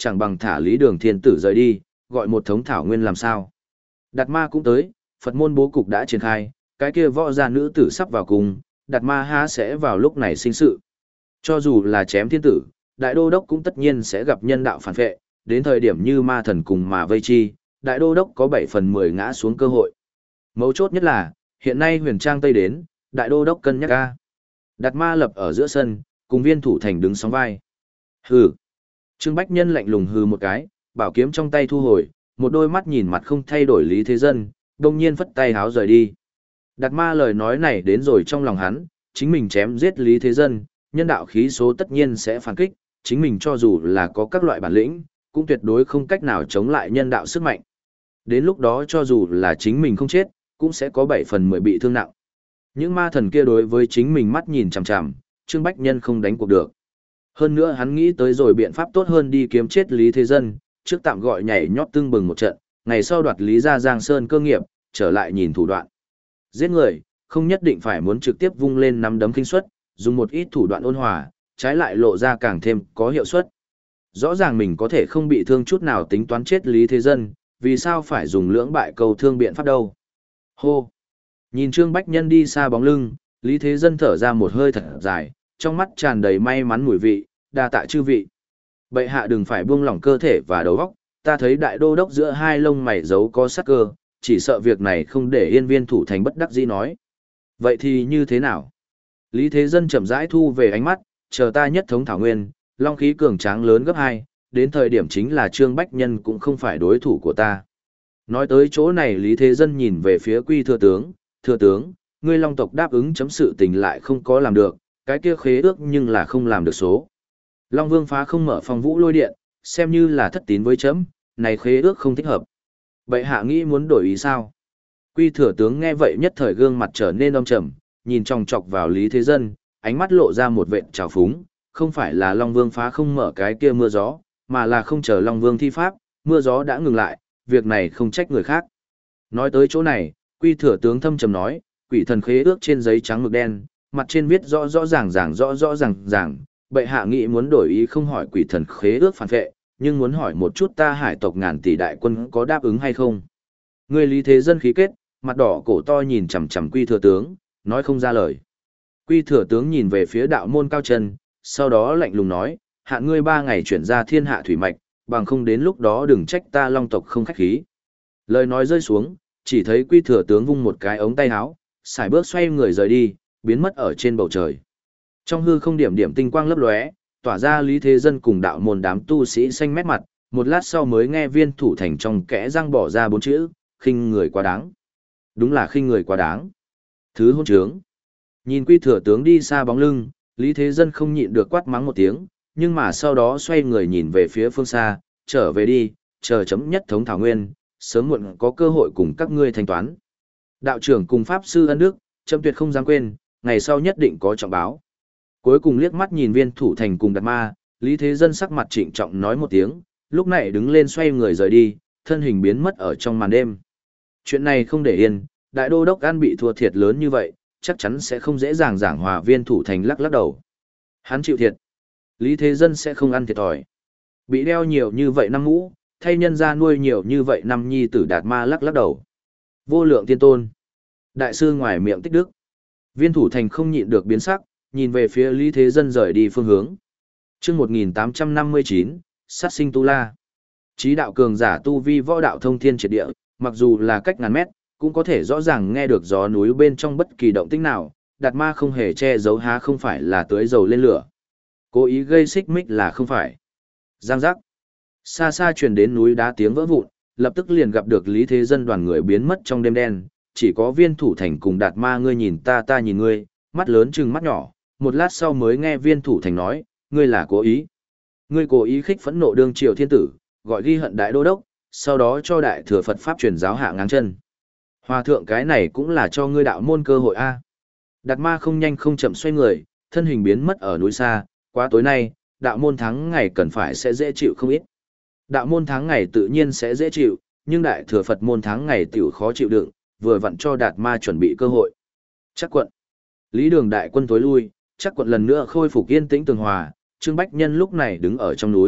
chẳng bằng thả Lý Đường Thiên Tử rời đi, gọi một thống thảo nguyên làm sao. Đạt ma cũng tới, Phật môn bố cục đã triển khai, cái kia võ gia nữ tử sắp vào cùng, Đạt ma há sẽ vào lúc này sinh sự. Cho dù là chém thiên tử, đại đô đốc cũng tất nhiên sẽ gặp nhân đạo phản vệ, đến thời điểm như ma thần cùng mà vây chi, đại đô đốc có bảy phần mười ngã xuống cơ hội. Mấu chốt nhất là, hiện nay huyền trang Tây đến, đại đô đốc cân nhắc ca. Đạt ma lập ở giữa sân, cùng viên thủ thành đứng sóng vai. Hừ. Trương Bách Nhân lạnh lùng hừ một cái, bảo kiếm trong tay thu hồi, một đôi mắt nhìn mặt không thay đổi Lý Thế Dân, đông nhiên phất tay háo rời đi. Đạt ma lời nói này đến rồi trong lòng hắn, chính mình chém giết Lý Thế Dân, nhân đạo khí số tất nhiên sẽ phản kích, chính mình cho dù là có các loại bản lĩnh, cũng tuyệt đối không cách nào chống lại nhân đạo sức mạnh. Đến lúc đó cho dù là chính mình không chết, cũng sẽ có bảy phần mười bị thương nặng. Những ma thần kia đối với chính mình mắt nhìn chằm chằm, Trương Bách Nhân không đánh cuộc được. Hơn nữa hắn nghĩ tới rồi biện pháp tốt hơn đi kiếm chết Lý Thế Dân, trước tạm gọi nhảy nhót tương bừng một trận, ngày sau đoạt Lý gia Giang Sơn cơ nghiệp, trở lại nhìn thủ đoạn. Giết người, không nhất định phải muốn trực tiếp vung lên nắm đấm kinh suất, dùng một ít thủ đoạn ôn hòa, trái lại lộ ra càng thêm có hiệu suất. Rõ ràng mình có thể không bị thương chút nào tính toán chết Lý Thế Dân, vì sao phải dùng lưỡng bại cầu thương biện pháp đâu. Hô! Nhìn Trương Bách Nhân đi xa bóng lưng, Lý Thế Dân thở ra một hơi thật dài, trong mắt tràn đầy may mắn mùi vị, đa tạ chư vị. Bệ hạ đừng phải buông lỏng cơ thể và đầu óc, ta thấy đại đô đốc giữa hai lông mày giấu có sắc cơ, chỉ sợ việc này không để yên viên thủ thành bất đắc dĩ nói. Vậy thì như thế nào? Lý Thế Dân chậm rãi thu về ánh mắt, chờ ta nhất thống thảo nguyên, long khí cường tráng lớn gấp hai, đến thời điểm chính là Trương Bách Nhân cũng không phải đối thủ của ta. Nói tới chỗ này Lý Thế Dân nhìn về phía Quy thừa tướng, thừa tướng, ngươi long tộc đáp ứng chấm sự tình lại không có làm được, cái kia khế ước nhưng là không làm được số. Long Vương phá không mở phong vũ lôi điện, xem như là thất tín với chấm, này khế ước không thích hợp. Bệ hạ nghĩ muốn đổi ý sao? Quy thừa tướng nghe vậy nhất thời gương mặt trở nên âm trầm, nhìn chòng chọc vào Lý Thế Dân, ánh mắt lộ ra một vệt trào phúng, không phải là Long Vương phá không mở cái kia mưa gió, mà là không chờ Long Vương thi pháp, mưa gió đã ngừng lại, việc này không trách người khác. Nói tới chỗ này, Quy thừa tướng thâm trầm nói, quỷ thần khế ước trên giấy trắng mực đen, mặt trên viết rõ rõ ràng ràng rõ rõ ràng ràng, bệ hạ nghĩ muốn đổi ý không hỏi quỷ thần khế ước phản vệ, nhưng muốn hỏi một chút ta hải tộc ngàn tỷ đại quân có đáp ứng hay không. Người Lý Thế Dân khí kết, mặt đỏ cổ to nhìn chằm chằm Quy thừa tướng, nói không ra lời. Quy thừa tướng nhìn về phía đạo môn cao chân, sau đó lạnh lùng nói, hạn ngươi ba ngày chuyển ra thiên hạ thủy mạch, bằng không đến lúc đó đừng trách ta long tộc không khách khí. Lời nói rơi xuống, chỉ thấy Quy thừa tướng vung một cái ống tay áo, xài bước xoay người rời đi, biến mất ở trên bầu trời. Trong hư không điểm điểm tinh quang lấp lóe, tỏa ra Lý Thế Dân cùng đạo môn đám tu sĩ xanh mét mặt, một lát sau mới nghe viên thủ thành trong kẽ răng bỏ ra bốn chữ, khinh người quá đáng. Đúng là khinh người quá đáng. Thứ hôn trướng. Nhìn Quy thừa tướng đi xa bóng lưng, Lý Thế Dân không nhịn được quát mắng một tiếng, nhưng mà sau đó xoay người nhìn về phía phương xa, trở về đi, chờ chấm nhất thống thảo nguyên, sớm muộn có cơ hội cùng các ngươi thanh toán. Đạo trưởng cùng Pháp Sư ân đức, chấm tuyệt không dám quên, ngày sau nhất định có trọng báo. Cuối cùng liếc mắt nhìn viên thủ thành cùng Đạt ma, Lý Thế Dân sắc mặt trịnh trọng nói một tiếng, lúc này đứng lên xoay người rời đi, thân hình biến mất ở trong màn đêm. Chuyện này không để yên, đại đô đốc An bị thua thiệt lớn như vậy, chắc chắn sẽ không dễ dàng giảng hòa viên thủ thành lắc lắc đầu. Hắn chịu thiệt. Lý Thế Dân sẽ không ăn thiệt thòi. Bị đeo nhiều như vậy năm mũ, thay nhân ra nuôi nhiều như vậy năm nhi tử Đạt ma lắc lắc đầu. Vô lượng tiên tôn. Đại sư ngoài miệng tích đức. Viên thủ thành không nhịn được biến sắc, nhìn về phía Lý Thế Dân rời đi phương hướng. Chương một nghìn tám trăm năm mươi chín, sát sinh tu la. Chí đạo cường giả tu vi võ đạo thông thiên triệt địa, mặc dù là cách ngàn mét, cũng có thể rõ ràng nghe được gió núi bên trong bất kỳ động tĩnh nào, Đạt ma không hề che giấu há không phải là tưới dầu lên lửa. Cố ý gây xích mích là không phải. Giang giác. Xa xa truyền đến núi đá tiếng vỡ vụn, lập tức liền gặp được Lý Thế Dân đoàn người biến mất trong đêm đen, chỉ có viên thủ thành cùng Đạt ma ngươi nhìn ta ta nhìn ngươi, mắt lớn chừng mắt nhỏ, một lát sau mới nghe viên thủ thành nói, ngươi là cố ý. Ngươi cố ý khích phẫn nộ đương triều thiên tử, gọi ghi hận đại đô đốc, sau đó cho đại thừa Phật Pháp truyền giáo hạ ngang chân. Hòa thượng cái này cũng là cho ngươi đạo môn cơ hội a. Đạt ma không nhanh không chậm xoay người, thân hình biến mất ở núi xa, quá tối nay, đạo môn tháng ngày cần phải sẽ dễ chịu không ít. Đạo môn tháng ngày tự nhiên sẽ dễ chịu, nhưng đại thừa Phật môn tháng ngày tiểu khó chịu đựng, vừa vặn cho Đạt ma chuẩn bị cơ hội. Chắc quận. Lý Đường đại quân tối lui, chắc quận lần nữa khôi phục yên tĩnh tường hòa, Trương Bách Nhân lúc này đứng ở trong núi,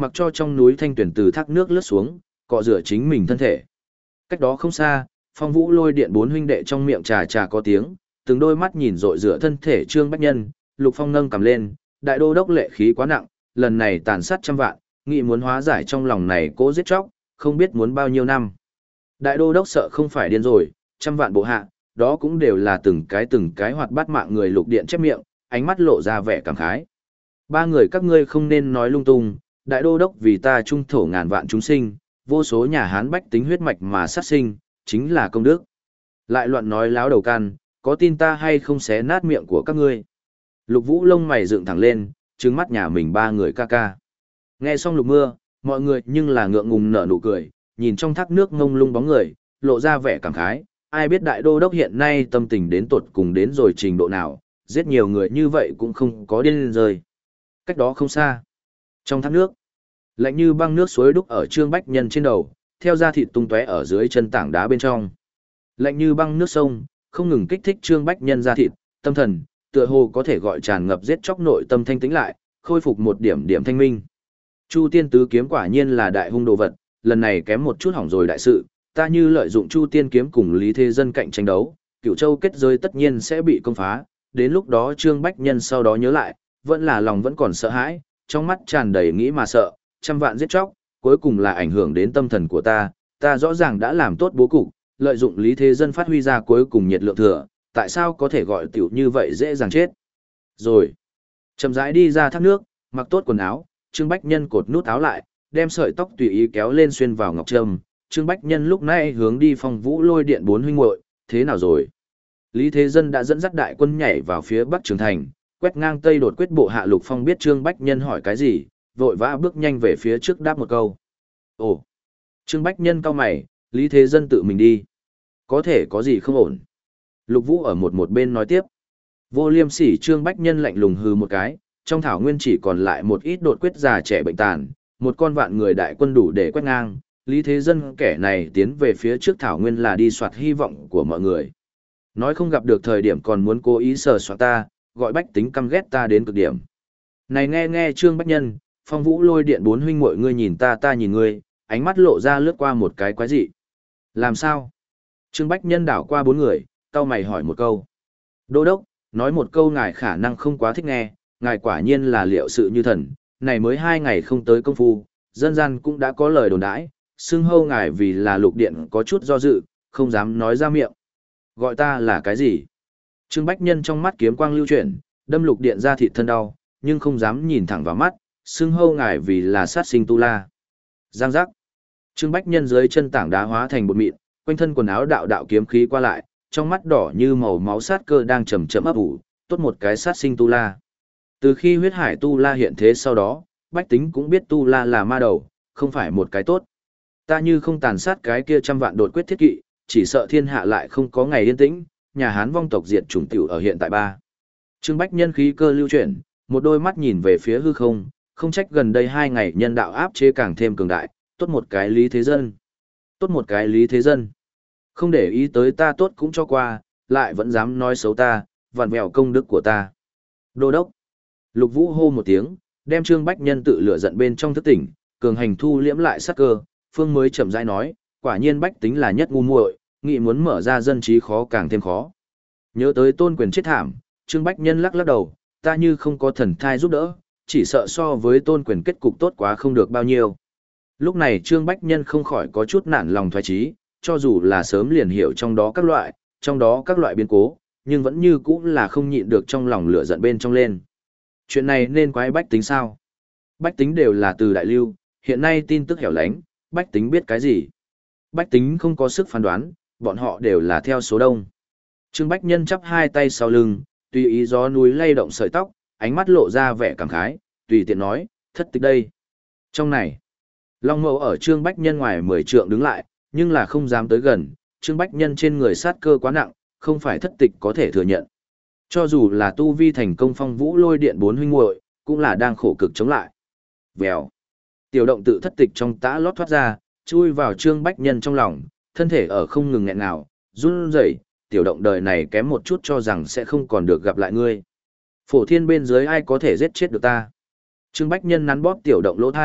mặc cho trong núi thanh tuyển từ thác nước lướt xuống, cọ rửa chính mình thân thể. Cách đó không xa, Phong Vũ Lôi Điện bốn huynh đệ trong miệng trà trà có tiếng, từng đôi mắt nhìn rọi rửa thân thể Trương Bách Nhân, Lục Phong nâng cầm lên, đại đô đốc lệ khí quá nặng, lần này tàn sát trăm vạn, nghị muốn hóa giải trong lòng này cố giết chóc, không biết muốn bao nhiêu năm. Đại đô đốc sợ không phải điên rồi, trăm vạn bộ hạ, đó cũng đều là từng cái từng cái hoạt bát mạng người Lục Điện chép miệng, ánh mắt lộ ra vẻ cảm khái. Ba người các ngươi không nên nói lung tung, đại đô đốc vì ta trung thổ ngàn vạn chúng sinh, vô số nhà Hán bách tính huyết mạch mà sát sinh, chính là công đức. Lại loạn nói láo đầu can, có tin ta hay không xé nát miệng của các ngươi. Lục Vũ lông mày dựng thẳng lên, trừng mắt nhà mình ba người ca ca. Nghe xong Lục Mưa, mọi người nhưng là ngượng ngùng nở nụ cười, nhìn trong thác nước ngông lung bóng người, lộ ra vẻ cảm khái, ai biết đại đô đốc hiện nay tâm tình đến tột cùng đến rồi trình độ nào, giết nhiều người như vậy cũng không có điên lên rơi. Cách đó không xa, trong thác nước, lạnh như băng nước suối đúc ở Trương Bách Nhân trên đầu, theo da thịt tung tóe ở dưới chân tảng đá bên trong. Lạnh như băng nước sông, không ngừng kích thích Trương Bách Nhân da thịt, tâm thần, tựa hồ có thể gọi tràn ngập giết chóc nội tâm thanh tĩnh lại, khôi phục một điểm điểm thanh minh. Chu Tiên tứ kiếm quả nhiên là đại hung đồ vật, lần này kém một chút hỏng rồi đại sự, ta như lợi dụng Chu Tiên kiếm cùng Lý Thế Dân cạnh tranh đấu, Cửu Châu kết giới tất nhiên sẽ bị công phá, đến lúc đó Trương Bách Nhân sau đó nhớ lại, vẫn là lòng vẫn còn sợ hãi, trong mắt tràn đầy nghĩ mà sợ, trăm vạn giết chóc, cuối cùng là ảnh hưởng đến tâm thần của ta, ta rõ ràng đã làm tốt bố cục, lợi dụng Lý Thế Dân phát huy ra cuối cùng nhiệt lượng thừa, tại sao có thể gọi tiểu như vậy dễ dàng chết. Rồi, chậm rãi đi ra thác nước, mặc tốt quần áo, Trương Bách Nhân cột nút áo lại, đem sợi tóc tùy ý kéo lên xuyên vào ngọc trâm. Trương Bách Nhân lúc này hướng đi Phong Vũ Lôi Điện bốn huynh muội, thế nào rồi? Lý Thế Dân đã dẫn dắt đại quân nhảy vào phía Bắc Trường Thành, quét ngang Tây đột quyết bộ hạ Lục Phong biết Trương Bách Nhân hỏi cái gì, vội vã bước nhanh về phía trước đáp một câu. Ồ! Trương Bách Nhân cau mày, Lý Thế Dân tự mình đi. Có thể có gì không ổn? Lục Vũ ở một một bên nói tiếp. Vô Liêm Sỉ Trương Bách Nhân lạnh lùng hừ một cái, trong thảo nguyên chỉ còn lại một ít đột quyết già trẻ bệnh tàn, một con vạn người đại quân đủ để quét ngang, Lý Thế Dân kẻ này tiến về phía trước thảo nguyên là đi soạt hy vọng của mọi người. Nói không gặp được thời điểm còn muốn cố ý sờ soạt ta, gọi bách tính căm ghét ta đến cực điểm. Này nghe nghe Trương Bách Nhân, Phong Vũ Lôi Điện bốn huynh muội ngươi nhìn ta ta nhìn ngươi, ánh mắt lộ ra lướt qua một cái quái dị. Làm sao? Trương Bách Nhân đảo qua bốn người, cau mày hỏi một câu. Đô đốc, nói một câu ngài khả năng không quá thích nghe, ngài quả nhiên là liệu sự như thần, này mới hai ngày không tới công phu, dân gian cũng đã có lời đồn đãi, xưng hâu ngài vì là Lục Điện có chút do dự, không dám nói ra miệng. Gọi ta là cái gì? Trương Bách Nhân trong mắt kiếm quang lưu chuyển, đâm Lục Điện ra thịt thân đau, nhưng không dám nhìn thẳng vào mắt, xưng hâu ngài vì là sát sinh tu la. Giang giác. Trương Bách Nhân dưới chân tảng đá hóa thành bột mịn, quanh thân quần áo đạo đạo kiếm khí qua lại, trong mắt đỏ như màu máu sát cơ đang chậm chậm ấp ủ, tốt một cái sát sinh tu la. Từ khi huyết hải tu la hiện thế sau đó, bách tính cũng biết tu la là ma đầu, không phải một cái tốt. Ta như không tàn sát cái kia trăm vạn đột quyết thiết kỵ, chỉ sợ thiên hạ lại không có ngày yên tĩnh, nhà Hán vong tộc diệt chủng tiểu ở hiện tại ba. Trương Bách Nhân khí cơ lưu chuyển, một đôi mắt nhìn về phía hư không, không trách gần đây hai ngày nhân đạo áp chế càng thêm cường đại, tốt một cái Lý Thế Dân. Tốt một cái Lý Thế Dân. Không để ý tới ta tốt cũng cho qua, lại vẫn dám nói xấu ta, vặn vẹo công đức của ta. Đô đốc. Lục Vũ hô một tiếng, đem Trương Bách Nhân tự lửa giận bên trong thức tỉnh, cường hành thu liễm lại sát cơ, phương mới chậm rãi nói, quả nhiên bách tính là nhất ngu muội, nghị muốn mở ra dân trí khó càng thêm khó. Nhớ tới Tôn Quyền chết thảm, Trương Bách Nhân lắc lắc đầu, ta như không có thần thai giúp đỡ, chỉ sợ so với Tôn Quyền kết cục tốt quá không được bao nhiêu. Lúc này Trương Bách Nhân không khỏi có chút nản lòng thoái trí, cho dù là sớm liền hiểu trong đó các loại, trong đó các loại biến cố, nhưng vẫn như cũng là không nhịn được trong lòng lửa giận bên trong lên. Chuyện này nên quái bách tính sao? Bách tính đều là từ đại lưu, hiện nay tin tức hẻo lánh, bách tính biết cái gì? Bách tính không có sức phán đoán, bọn họ đều là theo số đông. Trương Bách Nhân chắp hai tay sau lưng, tùy ý gió núi lay động sợi tóc, ánh mắt lộ ra vẻ cảm khái, tùy tiện nói, thất tịch đây. Trong này, Long Mẫu ở Trương Bách Nhân ngoài mười trượng đứng lại, nhưng là không dám tới gần, Trương Bách Nhân trên người sát cơ quá nặng, không phải thất tịch có thể thừa nhận. Cho dù là tu vi thành công Phong Vũ Lôi Điện bốn huynh muội, cũng là đang khổ cực chống lại. Vèo. Tiểu động tự thất tịch trong tã lót thoát ra, chui vào Trương Bách Nhân trong lòng, thân thể ở không ngừng nghẹn nào, run rẩy, tiểu động đời này kém một chút cho rằng sẽ không còn được gặp lại ngươi. Phổ thiên bên dưới ai có thể giết chết được ta. Trương Bách Nhân nắn bóp tiểu động lỗ thai,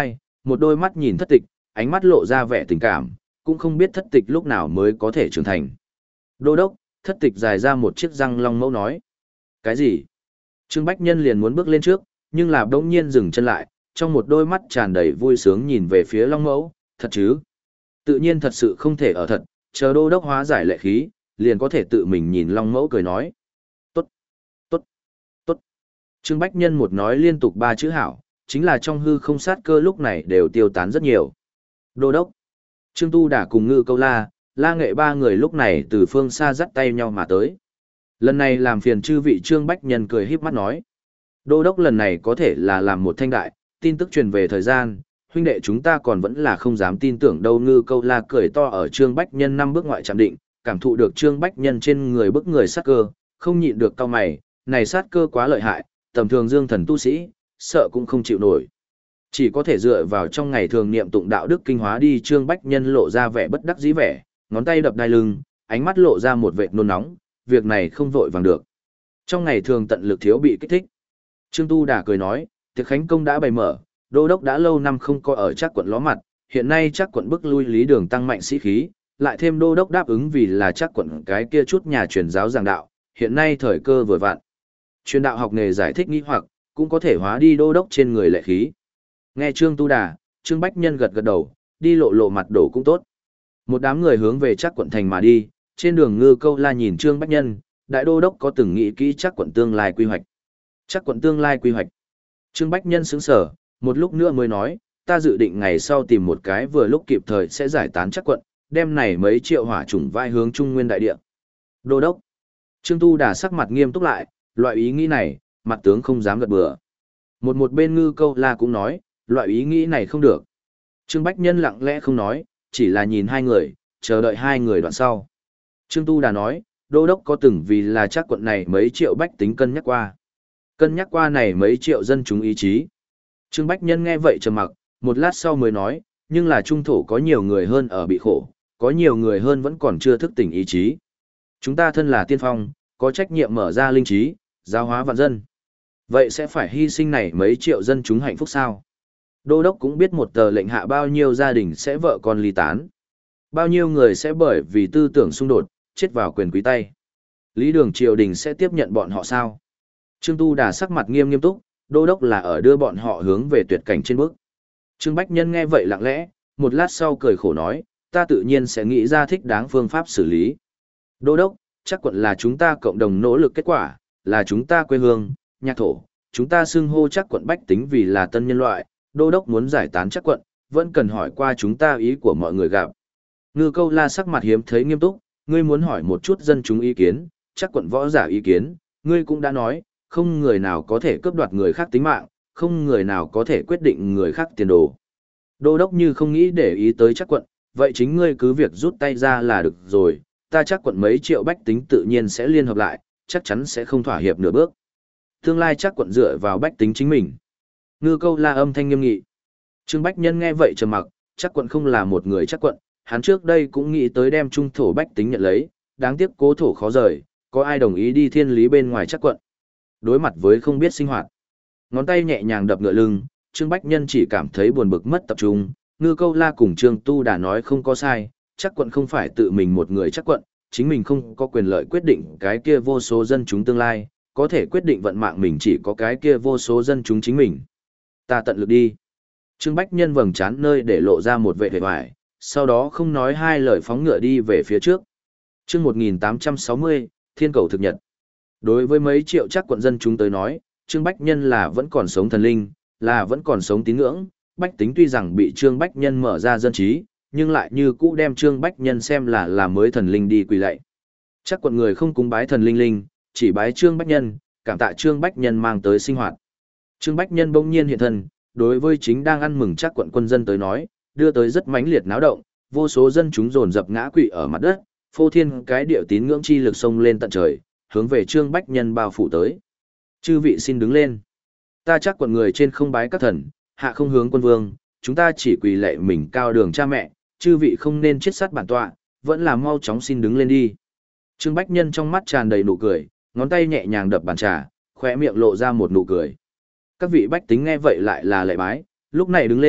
một đôi mắt nhìn thất tịch, ánh mắt lộ ra vẻ tình cảm, cũng không biết thất tịch lúc nào mới có thể trưởng thành. Đô đốc, thất tịch dài ra một chiếc răng long mẫu nói. Cái gì? Trương Bách Nhân liền muốn bước lên trước, nhưng là đống nhiên dừng chân lại, trong một đôi mắt tràn đầy vui sướng nhìn về phía long mẫu, thật chứ? Tự nhiên thật sự không thể ở thật, chờ đô đốc hóa giải lệ khí, liền có thể tự mình nhìn long mẫu cười nói. Tốt, tốt, tốt. Trương Bách Nhân một nói liên tục ba chữ hảo, chính là trong hư không sát cơ lúc này đều tiêu tán rất nhiều. Đô đốc, Trương Tu Đả cùng Ngư Câu La, La Nghệ ba người lúc này từ phương xa dắt tay nhau mà tới. Lần này làm phiền chư vị Trương Bách Nhân cười híp mắt nói. Đô đốc lần này có thể là làm một thanh đại, tin tức truyền về thời gian, huynh đệ chúng ta còn vẫn là không dám tin tưởng đâu. Ngư Câu La cười to ở Trương Bách Nhân năm bước ngoại chạm định, cảm thụ được Trương Bách Nhân trên người bức người sát cơ, không nhịn được cau mày, này sát cơ quá lợi hại, tầm thường dương thần tu sĩ, sợ cũng không chịu nổi. Chỉ có thể dựa vào trong ngày thường niệm tụng đạo đức kinh hóa đi. Trương Bách Nhân lộ ra vẻ bất đắc dĩ vẻ, ngón tay đập đai lưng, ánh mắt lộ ra một vệt nôn nóng, việc này không vội vàng được. Trong ngày thường tận lực thiếu bị kích thích. Trương Tu Đà cười nói, tiệc khánh công đã bày mở, đô đốc đã lâu năm không có ở Trác quận ló mặt, hiện nay Trác quận bức lui Lý Đường tăng mạnh sĩ khí, lại thêm đô đốc đáp ứng vì là Trác quận cái kia chút nhà truyền giáo giảng đạo, hiện nay thời cơ vừa vặn. Truyền đạo học nghề giải thích nghi hoặc, cũng có thể hóa đi đô đốc trên người lệ khí. Nghe Trương Tu Đà, Trương Bách Nhân gật gật đầu, đi lộ lộ mặt đổ cũng tốt. Một đám người hướng về Trác quận thành mà đi, trên đường Ngư Câu La nhìn Trương Bách Nhân, đại đô đốc có từng nghĩ kỹ Trác quận tương lai quy hoạch. Trác quận tương lai quy hoạch. Trương Bách Nhân sững sờ, một lúc nữa mới nói, ta dự định ngày sau tìm một cái vừa lúc kịp thời sẽ giải tán Trác quận, đem này mấy triệu hỏa chủng vai hướng Trung Nguyên đại địa. Đô đốc. Trương Tu Đà sắc mặt nghiêm túc lại, loại ý nghĩ này, mặt tướng không dám gật bừa. Một một bên Ngư Câu La cũng nói, loại ý nghĩ này không được. Trương Bách Nhân lặng lẽ không nói, chỉ là nhìn hai người, chờ đợi hai người đoạn sau. Trương Tu Đà nói, đô đốc có từng vì là Trác quận này mấy triệu bách tính cân nhắc qua. Cân nhắc qua này mấy triệu dân chúng ý chí. Trương Bách Nhân nghe vậy trầm mặc, một lát sau mới nói, nhưng là trung thổ có nhiều người hơn ở bị khổ, có nhiều người hơn vẫn còn chưa thức tỉnh ý chí. Chúng ta thân là tiên phong, có trách nhiệm mở ra linh trí, giáo hóa vạn dân. Vậy sẽ phải hy sinh này mấy triệu dân chúng hạnh phúc sao? Đô đốc cũng biết một tờ lệnh hạ bao nhiêu gia đình sẽ vợ con ly tán. Bao nhiêu người sẽ bởi vì tư tưởng xung đột, chết vào quyền quý tay. Lý Đường triều đình sẽ tiếp nhận bọn họ sao? Trương Tu Đà sắc mặt nghiêm nghiêm túc, đô đốc là ở đưa bọn họ hướng về tuyệt cảnh trên bước. Trương Bách Nhân nghe vậy lặng lẽ, một lát sau cười khổ nói, ta tự nhiên sẽ nghĩ ra thích đáng phương pháp xử lý. Đô đốc, Trác quận là chúng ta cộng đồng nỗ lực kết quả, là chúng ta quê hương, nhạc thổ, chúng ta xưng hô Trác quận bách tính vì là tân nhân loại, đô đốc muốn giải tán Trác quận, vẫn cần hỏi qua chúng ta ý của mọi người gặp. Ngư Câu La sắc mặt hiếm thấy nghiêm túc, ngươi muốn hỏi một chút dân chúng ý kiến, Trác quận võ giả ý kiến, ngươi cũng đã nói, không người nào có thể cướp đoạt người khác tính mạng, không người nào có thể quyết định người khác tiền đồ. Đô đốc như không nghĩ để ý tới Trác quận, vậy chính ngươi cứ việc rút tay ra là được rồi, ta Trác quận mấy triệu bách tính tự nhiên sẽ liên hợp lại, chắc chắn sẽ không thỏa hiệp nửa bước. Tương lai Trác quận dựa vào bách tính chính mình. Ngư Câu La âm thanh nghiêm nghị. Trương Bách Nhân nghe vậy trầm mặc, Trác quận không là một người Trác quận, hắn trước đây cũng nghĩ tới đem trung thổ bách tính nhận lấy, đáng tiếc cố thổ khó rời, có ai đồng ý đi thiên lý bên ngoài Trác quận. Đối mặt với không biết sinh hoạt, ngón tay nhẹ nhàng đập ngựa lưng, Trương Bách Nhân chỉ cảm thấy buồn bực mất tập trung. Ngư Câu La cùng Trương Tu Đà nói không có sai, Trác quận không phải tự mình một người Trác quận, chính mình không có quyền lợi quyết định cái kia vô số dân chúng tương lai, có thể quyết định vận mạng mình chỉ có cái kia vô số dân chúng chính mình. Ta tận lực đi. Trương Bách Nhân vầng trán nơi để lộ ra một vẻ vẻ vải, sau đó không nói hai lời phóng ngựa đi về phía trước. Chương một nghìn tám trăm sáu mươi, Thiên cầu thực nhật. Đối với mấy triệu Trác quận dân chúng tới nói, Trương Bách Nhân là vẫn còn sống thần linh, là vẫn còn sống tín ngưỡng, bách tính tuy rằng bị Trương Bách Nhân mở ra dân trí, nhưng lại như cũ đem Trương Bách Nhân xem là là mới thần linh đi quỳ lạy. Trác quận người không cúng bái thần linh linh, chỉ bái Trương Bách Nhân, cảm tạ Trương Bách Nhân mang tới sinh hoạt. Trương Bách Nhân bỗng nhiên hiện thân, đối với chính đang ăn mừng Trác quận quân dân tới nói, đưa tới rất mãnh liệt náo động, vô số dân chúng dồn dập ngã quỵ ở mặt đất, phô thiên cái điệu tín ngưỡng chi lực sông lên tận trời, hướng về Trương Bách Nhân bao phủ tới. Chư vị xin đứng lên. Ta Trác quận người trên không bái các thần, hạ không hướng quân vương, chúng ta chỉ quỳ lạy mình cao đường cha mẹ, chư vị không nên chết sát bản tọa, vẫn là mau chóng xin đứng lên đi. Trương Bách Nhân trong mắt tràn đầy nụ cười, ngón tay nhẹ nhàng đập bàn trà, khóe miệng lộ ra một nụ cười. Các vị bách tính nghe vậy lại là lạy bái, lúc này đứng lên,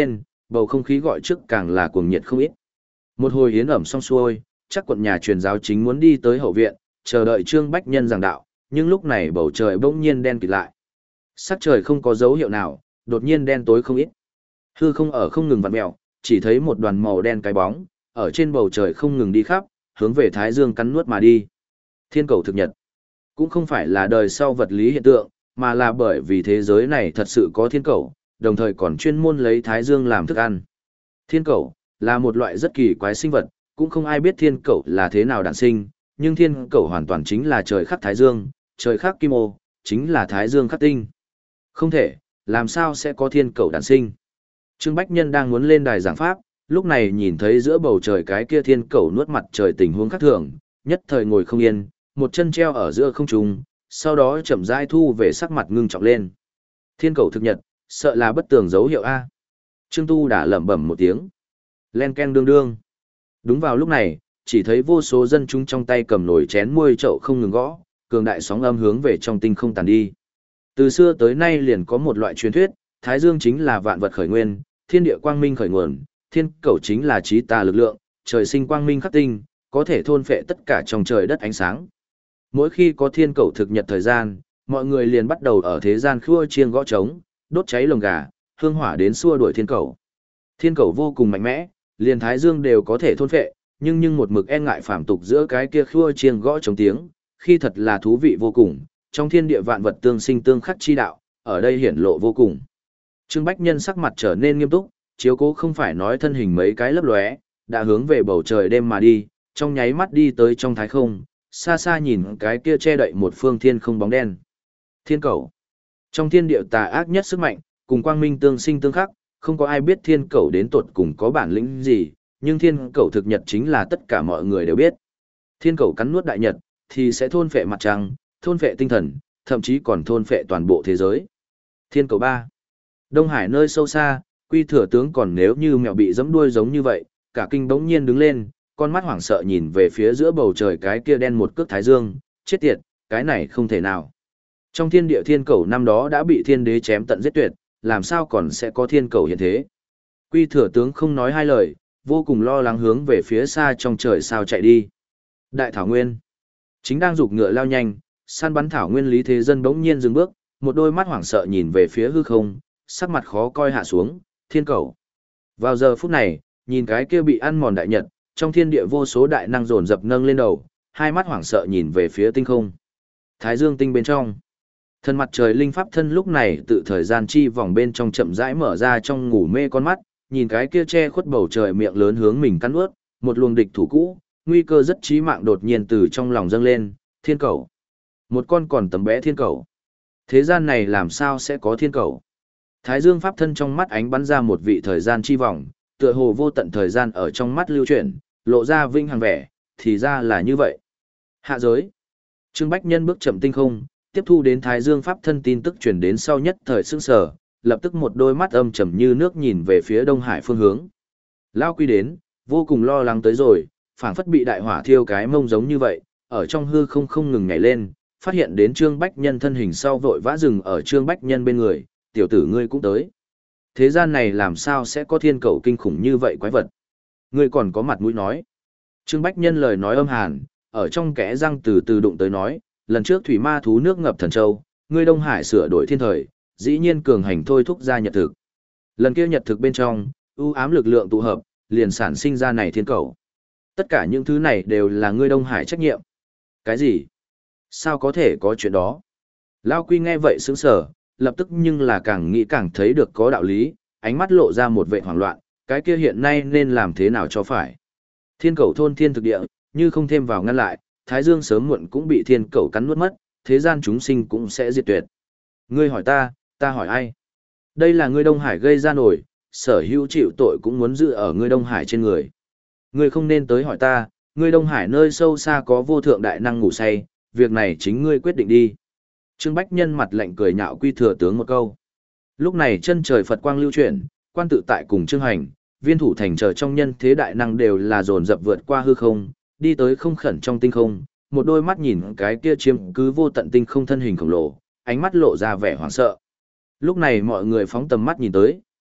bầu không khí gọi trước càng là cuồng nhiệt không ít. Một hồi yến ẩm xong xuôi, chắc quận nhà truyền giáo chính muốn đi tới hậu viện, chờ đợi Trương Bách Nhân giảng đạo, nhưng lúc này bầu trời bỗng nhiên đen kịt lại. Sắc trời không có dấu hiệu nào, đột nhiên đen tối không ít. Hư không ở không ngừng vặn mèo, chỉ thấy một đoàn màu đen cái bóng, ở trên bầu trời không ngừng đi khắp, hướng về Thái Dương cắn nuốt mà đi. Thiên cầu thực nhật, cũng không phải là đời sau vật lý hiện tượng, mà là bởi vì thế giới này thật sự có thiên cầu, đồng thời còn chuyên môn lấy Thái Dương làm thức ăn. Thiên cầu là một loại rất kỳ quái sinh vật, cũng không ai biết thiên cầu là thế nào đản sinh, nhưng thiên cầu hoàn toàn chính là trời khắc Thái Dương, trời khắc Kim Ô, chính là Thái Dương khắc tinh. Không thể, làm sao sẽ có thiên cầu đản sinh? Trương Bách Nhân đang muốn lên đài giảng pháp, lúc này nhìn thấy giữa bầu trời cái kia thiên cầu nuốt mặt trời tình huống khác thường, nhất thời ngồi không yên, một chân treo ở giữa không trung, sau đó chậm rãi thu về sắc mặt ngưng trọng lên. Thiên cầu thực nhật, sợ là bất tường dấu hiệu A. Trương Tu đã lẩm bẩm một tiếng. Len ken đương đương. Đúng vào lúc này, chỉ thấy vô số dân chúng trong tay cầm nồi chén muôi chậu không ngừng gõ, cường đại sóng âm hướng về trong tinh không tàn đi. Từ xưa tới nay liền có một loại truyền thuyết, Thái Dương chính là vạn vật khởi nguyên, thiên địa quang minh khởi nguồn, thiên cầu chính là trí tà lực lượng, trời sinh quang minh khắc tinh, có thể thôn phệ tất cả trong trời đất ánh sáng. Mỗi khi có thiên cầu thực nhật thời gian, mọi người liền bắt đầu ở thế gian khua chiêng gõ trống, đốt cháy lồng gà, hương hỏa đến xua đuổi thiên cầu. Thiên cầu vô cùng mạnh mẽ, liền Thái Dương đều có thể thôn phệ, nhưng nhưng một mực e ngại phàm tục giữa cái kia khua chiêng gõ trống tiếng, khi thật là thú vị vô cùng, trong thiên địa vạn vật tương sinh tương khắc chi đạo, ở đây hiển lộ vô cùng. Trương Bách Nhân sắc mặt trở nên nghiêm túc, chiếu cố không phải nói thân hình mấy cái lấp lóe, đã hướng về bầu trời đêm mà đi, trong nháy mắt đi tới trong thái không, xa xa nhìn cái kia che đậy một phương thiên không bóng đen. Thiên cầu. Trong thiên địa tà ác nhất sức mạnh, cùng quang minh tương sinh tương khắc, không có ai biết thiên cầu đến tột cùng có bản lĩnh gì, nhưng thiên cầu thực nhật chính là tất cả mọi người đều biết. Thiên cầu cắn nuốt đại nhật, thì sẽ thôn phệ mặt trăng, thôn phệ tinh thần, thậm chí còn thôn phệ toàn bộ thế giới. Thiên cầu ba. Đông Hải nơi sâu xa, Quy Thừa tướng còn nếu như mèo bị giẫm đuôi giống như vậy, cả kinh bỗng nhiên đứng lên, con mắt hoảng sợ nhìn về phía giữa bầu trời cái kia đen một cước thái dương, chết tiệt, cái này không thể nào. Trong thiên địa thiên cầu năm đó đã bị thiên đế chém tận giết tuyệt, làm sao còn sẽ có thiên cầu hiện thế. Quy Thừa tướng không nói hai lời, vô cùng lo lắng hướng về phía xa trong trời sao chạy đi. Đại Thảo Nguyên chính đang giục ngựa lao nhanh, săn bắn Thảo Nguyên Lý Thế Dân bỗng nhiên dừng bước, một đôi mắt hoảng sợ nhìn về phía hư không, sắc mặt khó coi hạ xuống, thiên cầu. Vào giờ phút này, nhìn cái kia bị ăn mòn đại nhật, trong thiên địa vô số đại năng dồn dập nâng lên đầu, hai mắt hoảng sợ nhìn về phía tinh không. Thái Dương tinh bên trong, thân mặt trời linh pháp thân lúc này tự thời gian chi vòng bên trong chậm rãi mở ra trong ngủ mê con mắt, nhìn cái kia che khuất bầu trời miệng lớn hướng mình cắn ướt, một luồng địch thủ cũ, nguy cơ rất chí mạng đột nhiên từ trong lòng dâng lên, thiên cầu. Một con còn tầm bé thiên cầu. Thế gian này làm sao sẽ có thiên cầu? Thái Dương pháp thân trong mắt ánh bắn ra một vị thời gian chi vòng, tựa hồ vô tận thời gian ở trong mắt lưu chuyển, lộ ra vinh hằng vẻ, thì ra là như vậy. Hạ giới. Trương Bách Nhân bước chậm tinh không, tiếp thu đến Thái Dương pháp thân tin tức truyền đến sau nhất thời sững sờ, lập tức một đôi mắt âm trầm như nước nhìn về phía Đông Hải phương hướng. Lao Quy đến, vô cùng lo lắng tới rồi, phảng phất bị đại hỏa thiêu cái mông giống như vậy, ở trong hư không không ngừng nhảy lên, phát hiện đến Trương Bách Nhân thân hình sau vội vã dừng ở Trương Bách Nhân bên người, tiểu tử ngươi cũng tới. Thế gian này làm sao sẽ có thiên cầu kinh khủng như vậy quái vật? Ngươi còn có mặt mũi nói. Trương Bách Nhân lời nói âm hàn, ở trong kẽ răng từ từ đụng tới nói, lần trước thủy ma thú nước ngập thần châu, ngươi Đông Hải sửa đổi thiên thời, dĩ nhiên cường hành thôi thúc ra nhật thực. Lần kia nhật thực bên trong, ưu ám lực lượng tụ hợp, liền sản sinh ra này thiên cầu. Tất cả những thứ này đều là ngươi Đông Hải trách nhiệm. Cái gì? Sao có thể có chuyện đó? Lao Quy nghe vậy sững sờ, lập tức nhưng là càng nghĩ càng thấy được có đạo lý, ánh mắt lộ ra một vẻ hoảng loạn, cái kia hiện nay nên làm thế nào cho phải. Thiên cầu thôn thiên thực địa, như không thêm vào ngăn lại, Thái Dương sớm muộn cũng bị thiên cầu cắn nuốt mất, thế gian chúng sinh cũng sẽ diệt tuyệt. Ngươi hỏi ta, ta hỏi ai? Đây là ngươi Đông Hải gây ra nổi, sở hữu chịu tội cũng muốn giữ ở ngươi Đông Hải trên người. Ngươi không nên tới hỏi ta, ngươi Đông Hải nơi sâu xa có vô thượng đại năng ngủ say, việc này chính ngươi quyết định đi. Trương Bách Nhân mặt lạnh cười nhạo Quy Thừa tướng một câu. Lúc này chân trời Phật quang lưu chuyển, quan tự tại cùng Trương Hành, viên thủ thành chờ trong nhân thế đại năng đều là dồn dập vượt qua hư không, đi tới không khẩn trong tinh không, một đôi mắt nhìn cái kia chiếm cứ vô tận tinh không thân hình khổng lồ, ánh mắt lộ ra vẻ hoảng sợ. Lúc này mọi người phóng tầm mắt nhìn tới,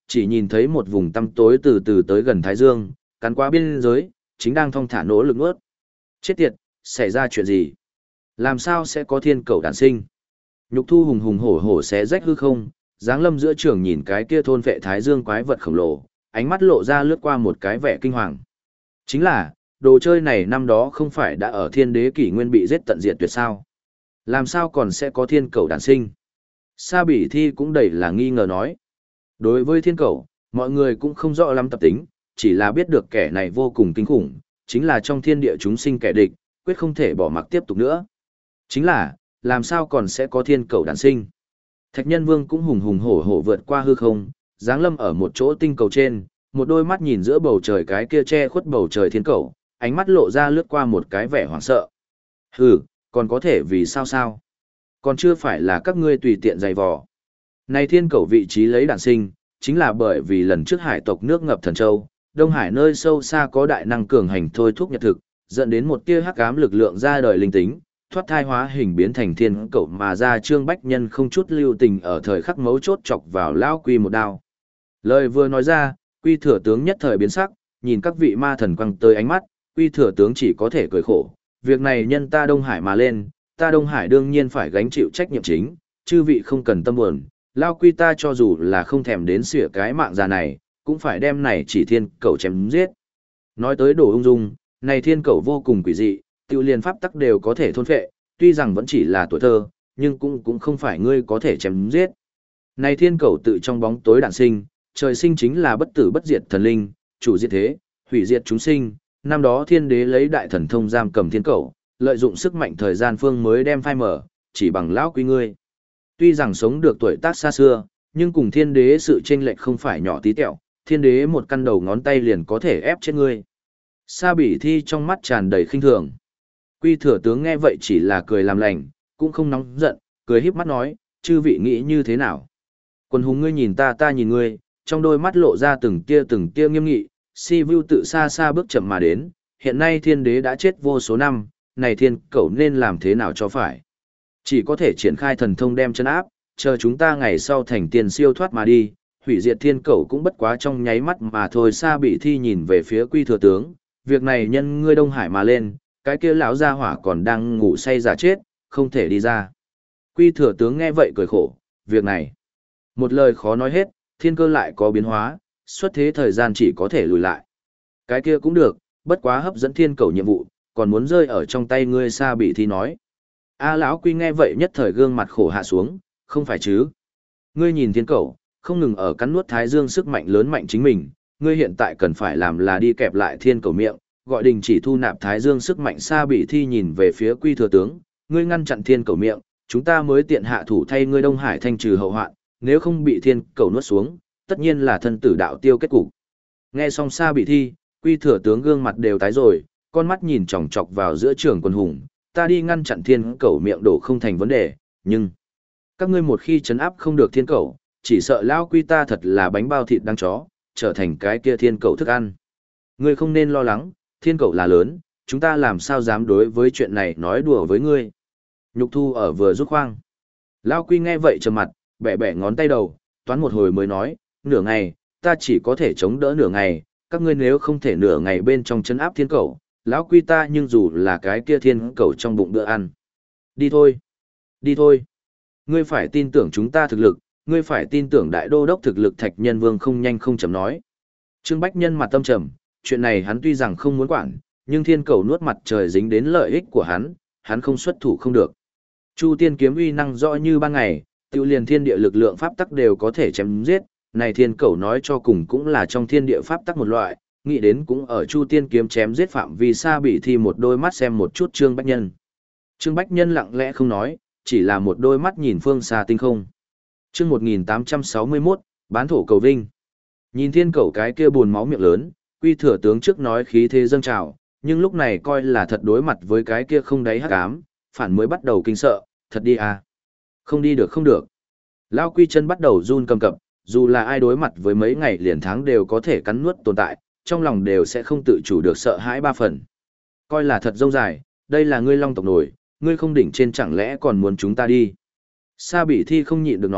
chỉ nhìn thấy một vùng tăm tối từ từ tới gần Thái Dương, cắn qua biên giới, chính đang thong thả nỗ lực nuốt. Chết tiệt, xảy ra chuyện gì? Làm sao sẽ có thiên cầu đản sinh? Nhục Thu hùng hùng hổ hổ xé rách hư không, giáng lâm giữa trường nhìn cái kia thôn vệ Thái Dương quái vật khổng lồ, ánh mắt lộ ra lướt qua một cái vẻ kinh hoàng. Chính là, đồ chơi này năm đó không phải đã ở thiên đế kỷ nguyên bị giết tận diệt tuyệt sao? Làm sao còn sẽ có thiên cầu đản sinh? Sa Bỉ Thi cũng đầy là nghi ngờ nói. Đối với thiên cầu, mọi người cũng không rõ lắm tập tính, chỉ là biết được kẻ này vô cùng kinh khủng, chính là trong thiên địa chúng sinh kẻ địch, quyết không thể bỏ mặc tiếp tục nữa. Chính là, làm sao còn sẽ có thiên cầu đản sinh? Thạch Nhân Vương cũng hùng hùng hổ hổ vượt qua hư không, giáng lâm ở một chỗ tinh cầu trên, một đôi mắt nhìn giữa bầu trời cái kia che khuất bầu trời thiên cầu, ánh mắt lộ ra lướt qua một cái vẻ hoảng sợ. Hừ, còn có thể vì sao sao? Còn chưa phải là các ngươi tùy tiện giày vò. Này thiên cầu vị trí lấy đản sinh, chính là bởi vì lần trước hải tộc nước ngập Thần Châu, Đông Hải nơi sâu xa có đại năng cường hành thôi thúc nhật thực, dẫn đến một tia hắc ám lực lượng ra đời linh tính, thoát thai hóa hình biến thành thiên cầu mà ra Trương Bách Nhân không chút lưu tình ở thời khắc mấu chốt chọc vào lão Quy một đao. Lời vừa nói ra, Quy thừa tướng nhất thời biến sắc, nhìn các vị ma thần quăng tới ánh mắt, Quy thừa tướng chỉ có thể cười khổ, việc này nhân ta Đông Hải mà lên, ta Đông Hải đương nhiên phải gánh chịu trách nhiệm chính, chư vị không cần tâm buồn, lão Quy ta cho dù là không thèm đến xỉa cái mạng già này, cũng phải đem này chỉ thiên cầu chém giết. Nói tới đồ ung dung, này thiên cầu vô cùng quỷ dị, tiêu liên pháp tắc đều có thể thôn phệ, tuy rằng vẫn chỉ là tuổi thơ, nhưng cũng cũng không phải ngươi có thể chém giết. Này thiên cầu tự trong bóng tối đản sinh, trời sinh chính là bất tử bất diệt thần linh, chủ diệt thế, hủy diệt chúng sinh, năm đó thiên đế lấy đại thần thông giam cầm thiên cầu, lợi dụng sức mạnh thời gian phương mới đem phai mở, chỉ bằng lão Quy ngươi. Tuy rằng sống được tuổi tác xa xưa, nhưng cùng thiên đế sự chênh lệch không phải nhỏ tí tẹo, thiên đế một căn đầu ngón tay liền có thể ép chết ngươi. Sa Bỉ Thi trong mắt tràn đầy khinh thường. Quy thừa tướng nghe vậy chỉ là cười làm lành, cũng không nóng giận, cười híp mắt nói, chư vị nghĩ như thế nào? Quần hùng ngươi nhìn ta ta nhìn ngươi, trong đôi mắt lộ ra từng tia từng tia nghiêm nghị, Si Vu tự xa xa bước chậm mà đến, hiện nay thiên đế đã chết vô số năm, này thiên cẩu nên làm thế nào cho phải? Chỉ có thể triển khai thần thông đem chân áp, chờ chúng ta ngày sau thành tiền siêu thoát mà đi, hủy diệt thiên cẩu cũng bất quá trong nháy mắt mà thôi. Sa Bỉ Thi nhìn về phía Quy thừa tướng, việc này nhân ngươi Đông Hải mà lên, cái kia lão gia hỏa còn đang ngủ say giả chết, không thể đi ra. Quy thừa tướng nghe vậy cười khổ, việc này, một lời khó nói hết, thiên cơ lại có biến hóa, xuất thế thời gian chỉ có thể lùi lại. Cái kia cũng được, bất quá hấp dẫn thiên cầu nhiệm vụ, còn muốn rơi ở trong tay ngươi. Sa Bỉ Thi nói. A lão Quy nghe vậy nhất thời gương mặt khổ hạ xuống, không phải chứ? Ngươi nhìn thiên cầu, không ngừng ở cắn nuốt Thái Dương sức mạnh lớn mạnh chính mình, ngươi hiện tại cần phải làm là đi kẹp lại thiên cầu miệng, gọi đình chỉ thu nạp Thái Dương sức mạnh. Sa Bỉ Thi nhìn về phía Quy thừa tướng, ngươi ngăn chặn thiên cầu miệng, chúng ta mới tiện hạ thủ thay ngươi Đông Hải thanh trừ hậu hoạn, nếu không bị thiên cầu nuốt xuống, tất nhiên là thân tử đạo tiêu kết cục. Nghe xong Sa Bỉ Thi, Quy thừa tướng gương mặt đều tái rồi, con mắt nhìn chòng chọc vào giữa trường quân hùng, ta đi ngăn chặn thiên cầu miệng đổ không thành vấn đề, nhưng các ngươi một khi chấn áp không được thiên cầu, chỉ sợ lão Quy ta thật là bánh bao thịt đang chó, trở thành cái kia thiên cầu thức ăn. Ngươi không nên lo lắng, thiên cầu là lớn, chúng ta làm sao dám đối với chuyện này nói đùa với ngươi. Nhục Thu ở vừa rút khoang. Lão Quy nghe vậy trầm mặt, bẻ bẻ ngón tay đầu, toán một hồi mới nói, nửa ngày, ta chỉ có thể chống đỡ nửa ngày, các ngươi nếu không thể nửa ngày bên trong chấn áp thiên cầu, lão Quy ta nhưng dù là cái kia thiên cầu trong bụng bữa ăn. Đi thôi, đi thôi. Ngươi phải tin tưởng chúng ta thực lực, ngươi phải tin tưởng đại đô đốc thực lực. Thạch Nhân Vương không nhanh không chậm nói. Trương Bách Nhân mặt tâm trầm, chuyện này hắn tuy rằng không muốn quản, nhưng thiên cầu nuốt mặt trời dính đến lợi ích của hắn, hắn không xuất thủ không được. Chu Tiên kiếm uy năng rõ như ban ngày, tiêu liền thiên địa lực lượng pháp tắc đều có thể chém giết, này thiên cầu nói cho cùng cũng là trong thiên địa pháp tắc một loại, nghĩ đến cũng ở Chu Tiên kiếm chém giết phạm vi Sa Bỉ Thi một đôi mắt xem một chút Trương Bách Nhân. Trương Bách Nhân lặng lẽ không nói, chỉ là một đôi mắt nhìn phương xa tinh không. Chương một nghìn tám trăm sáu mươi mốt, bán thổ cầu vinh. Nhìn thiên cầu cái kia buồn máu miệng lớn, Quy thừa tướng trước nói khí thế dâng trào, nhưng lúc này coi là thật đối mặt với cái kia không đáy hắc ám, phản mới bắt đầu kinh sợ, thật đi à. Không đi được không được. Lão Quy chân bắt đầu run cầm cập, dù là ai đối mặt với mấy ngày liền tháng đều có thể cắn nuốt tồn tại, trong lòng đều sẽ không tự chủ được sợ hãi ba phần. Coi là thật rông dài, đây là ngươi Long tộc nổi, ngươi không đỉnh trên chẳng lẽ còn muốn chúng ta đi. Sa Bỉ Thi không nhịn được nói,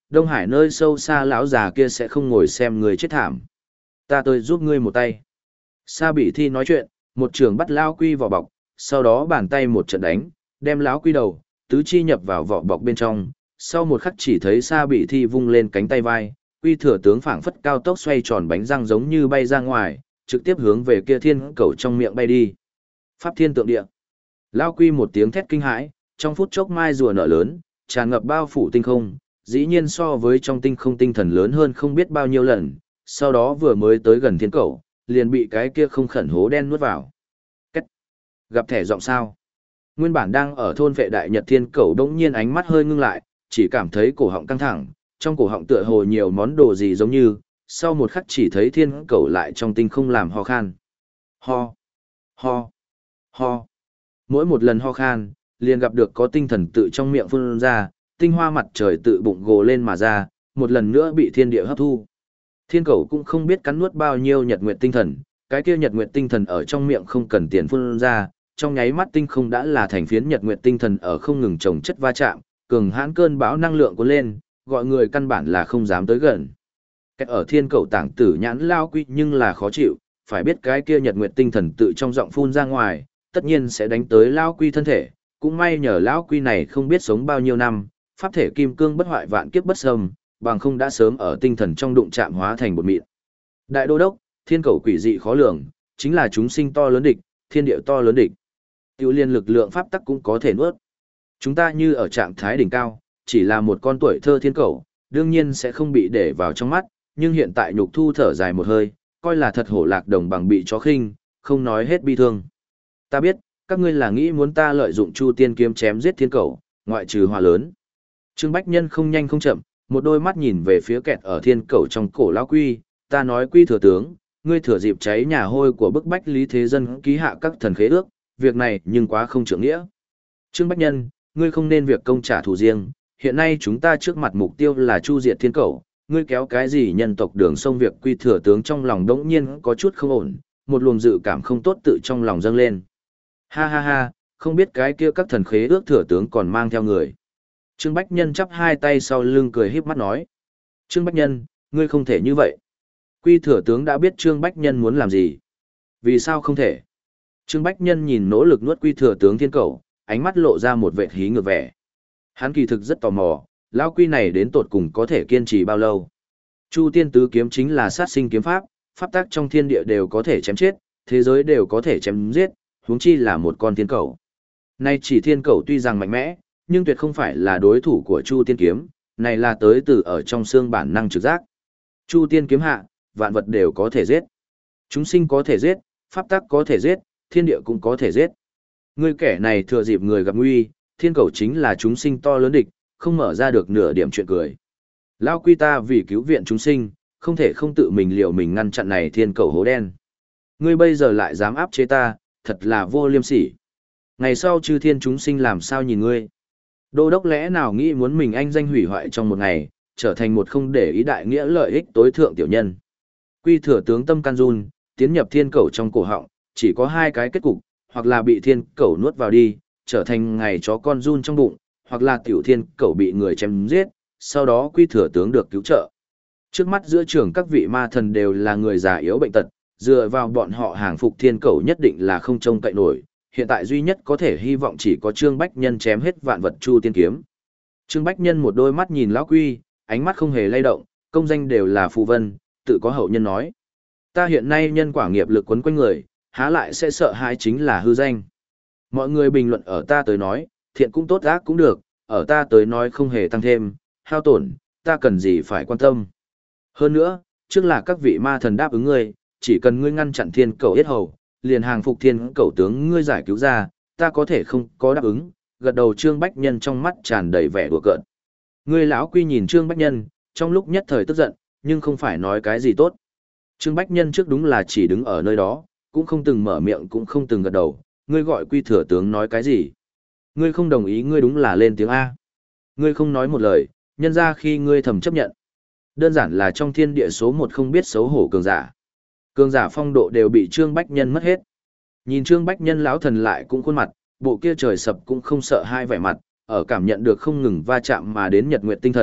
Đông Hải nơi sâu xa lão già kia sẽ không ngồi xem người chết thảm. Ta tới giúp ngươi một tay. Sa Bỉ Thi nói chuyện, một trường bắt lão quy vào bọc, sau đó bàn tay một trận đánh, đem lão quy đầu, tứ chi nhập vào vỏ bọc bên trong. Sau một khắc chỉ thấy Sa Bỉ Thi vung lên cánh tay vai, quy thừa tướng phảng phất cao tốc xoay tròn bánh răng giống như bay ra ngoài, trực tiếp hướng về kia thiên cầu trong miệng bay đi. Pháp thiên tượng địa. Lão quy một tiếng thét kinh hãi, trong phút chốc mai rùa nở lớn, tràn ngập bao phủ tinh không, dĩ nhiên so với trong tinh không tinh thần lớn hơn không biết bao nhiêu lần, sau đó vừa mới tới gần thiên cầu, liền bị cái kia không khẩn hố đen nuốt vào. Cách. Gặp thẻ giọng sao. Nguyên bản đang ở thôn vệ đại nhật thiên cầu đống nhiên ánh mắt hơi ngưng lại, chỉ cảm thấy cổ họng căng thẳng, trong cổ họng tựa hồ nhiều món đồ gì giống như, sau một khắc chỉ thấy thiên cầu lại trong tinh không làm ho khan. Ho, ho, ho. Mỗi một lần ho khan, liền gặp được có tinh thần tự trong miệng phun ra, tinh hoa mặt trời tự bụng gồ lên mà ra, một lần nữa bị thiên địa hấp thu. Thiên cầu cũng không biết cắn nuốt bao nhiêu nhật nguyệt tinh thần, cái kia nhật nguyệt tinh thần ở trong miệng không cần tiền phun ra, trong nháy mắt tinh không đã là thành phiến nhật nguyệt tinh thần ở không ngừng chồng chất va chạm, cường hãn cơn bão năng lượng cuốn lên, gọi người căn bản là không dám tới gần. Cách ở thiên cầu tảng tử nhãn lao quy nhưng là khó chịu, phải biết cái kia nhật nguyệt tinh thần tự trong giọng phun ra ngoài, tất nhiên sẽ đánh tới lao quy thân thể, cũng may nhờ lão quy này không biết sống bao nhiêu năm, pháp thể kim cương bất hoại vạn kiếp bất xâm, bằng không đã sớm ở tinh thần trong đụng chạm hóa thành bột mịn. Đại đô đốc, thiên cầu quỷ dị khó lường, chính là chúng sinh to lớn địch, thiên địa to lớn địch. Tiểu liên lực lượng pháp tắc cũng có thể nuốt. Chúng ta như ở trạng thái đỉnh cao, chỉ là một con tuổi thơ thiên cầu, đương nhiên sẽ không bị để vào trong mắt, nhưng hiện tại nhục thu thở dài một hơi, coi là thật hổ lạc đồng bằng bị chó khinh, không nói hết bi thương. Ta biết, các ngươi là nghĩ muốn ta lợi dụng Chu Tiên kiếm chém giết thiên cầu, ngoại trừ hòa lớn. Trương Bách Nhân không nhanh không chậm, một đôi mắt nhìn về phía kẹt ở thiên cầu trong cổ lão quy, ta nói quy thừa tướng, ngươi thừa dịp cháy nhà hôi của bức bách lý thế dân ký hạ các thần khế ước, việc này nhưng quá không trưởng nghĩa. Trương Bách Nhân, ngươi không nên việc công trả thù riêng, hiện nay chúng ta trước mặt mục tiêu là chu diệt thiên cầu, ngươi kéo cái gì nhân tộc đường sông việc quy thừa tướng trong lòng đống nhiên có chút không ổn, một luồng dự cảm không tốt tự trong lòng dâng lên. Ha ha ha, không biết cái kia các thần khế ước thừa tướng còn mang theo người. Trương Bách Nhân chắp hai tay sau lưng cười híp mắt nói. Trương Bách Nhân, ngươi không thể như vậy. Quy thừa tướng đã biết Trương Bách Nhân muốn làm gì. Vì sao không thể? Trương Bách Nhân nhìn nỗ lực nuốt quy thừa tướng thiên cầu, ánh mắt lộ ra một vẻ hí ngược vẻ. Hắn kỳ thực rất tò mò, lão quy này đến tột cùng có thể kiên trì bao lâu. Chu Tiên tứ kiếm chính là sát sinh kiếm pháp, pháp tắc trong thiên địa đều có thể chém chết, thế giới đều có thể chém giết, huống chi là một con thiên cầu. Nay chỉ thiên cầu tuy rằng mạnh mẽ, nhưng tuyệt không phải là đối thủ của Chu Tiên kiếm, này là tới từ ở trong xương bản năng trực giác. Chu Tiên kiếm hạ, vạn vật đều có thể giết. Chúng sinh có thể giết, pháp tắc có thể giết, thiên địa cũng có thể giết. Ngươi kẻ này thừa dịp người gặp nguy, thiên cầu chính là chúng sinh to lớn địch, không mở ra được nửa điểm chuyện cười. Lao quy ta vì cứu viện chúng sinh, không thể không tự mình liều mình ngăn chặn này thiên cầu hố đen. Ngươi bây giờ lại dám áp chế ta, thật là vô liêm sỉ. Ngày sau chư thiên chúng sinh làm sao nhìn ngươi? Đô đốc lẽ nào nghĩ muốn mình anh danh hủy hoại trong một ngày, trở thành một không để ý đại nghĩa lợi ích tối thượng tiểu nhân. Quy thừa tướng tâm can run, tiến nhập thiên cầu trong cổ họng, chỉ có hai cái kết cục, hoặc là bị thiên cầu nuốt vào đi, trở thành ngày chó con run trong bụng, hoặc là tiểu thiên cầu bị người chém giết, sau đó quy thừa tướng được cứu trợ. Trước mắt giữa trường các vị ma thần đều là người già yếu bệnh tật, dựa vào bọn họ hàng phục thiên cầu nhất định là không trông cậy nổi, hiện tại duy nhất có thể hy vọng chỉ có Trương Bách Nhân chém hết vạn vật Chu Tiên kiếm. Trương Bách Nhân một đôi mắt nhìn lão quy, ánh mắt không hề lay động, công danh đều là phù vân, tự có hậu nhân nói. Ta hiện nay nhân quả nghiệp lực quấn quanh người, há lại sẽ sợ hãi chính là hư danh. Mọi người bình luận ở ta tới nói, thiện cũng tốt ác cũng được, ở ta tới nói không hề tăng thêm, hao tổn, ta cần gì phải quan tâm. Hơn nữa, trước là các vị ma thần đáp ứng ngươi, chỉ cần ngươi ngăn chặn thiên cầu yết hầu, liền hàng phục thiên cầu tướng ngươi giải cứu ra, ta có thể không có đáp ứng, gật đầu Trương Bách Nhân trong mắt tràn đầy vẻ đùa cợt. Ngươi lão quy nhìn Trương Bách Nhân, trong lúc nhất thời tức giận, nhưng không phải nói cái gì tốt. Trương Bách Nhân trước đúng là chỉ đứng ở nơi đó, cũng không từng mở miệng cũng không từng gật đầu, ngươi gọi quy thừa tướng nói cái gì. Ngươi không đồng ý ngươi đúng là lên tiếng A. Ngươi không nói một lời, nhân ra khi ngươi thầm chấp nhận. Đơn giản là trong thiên địa số một không biết xấu hổ cường giả. Cường giả phong độ đều bị Trương Bách Nhân mất hết. Nhìn Trương Bách Nhân lão thần lại cũng khuôn mặt, bộ kia trời sập cũng không sợ hai vẻ mặt, ở cảm nhận được không ngừng va chạm mà đến nhật nguyệt tinh thần,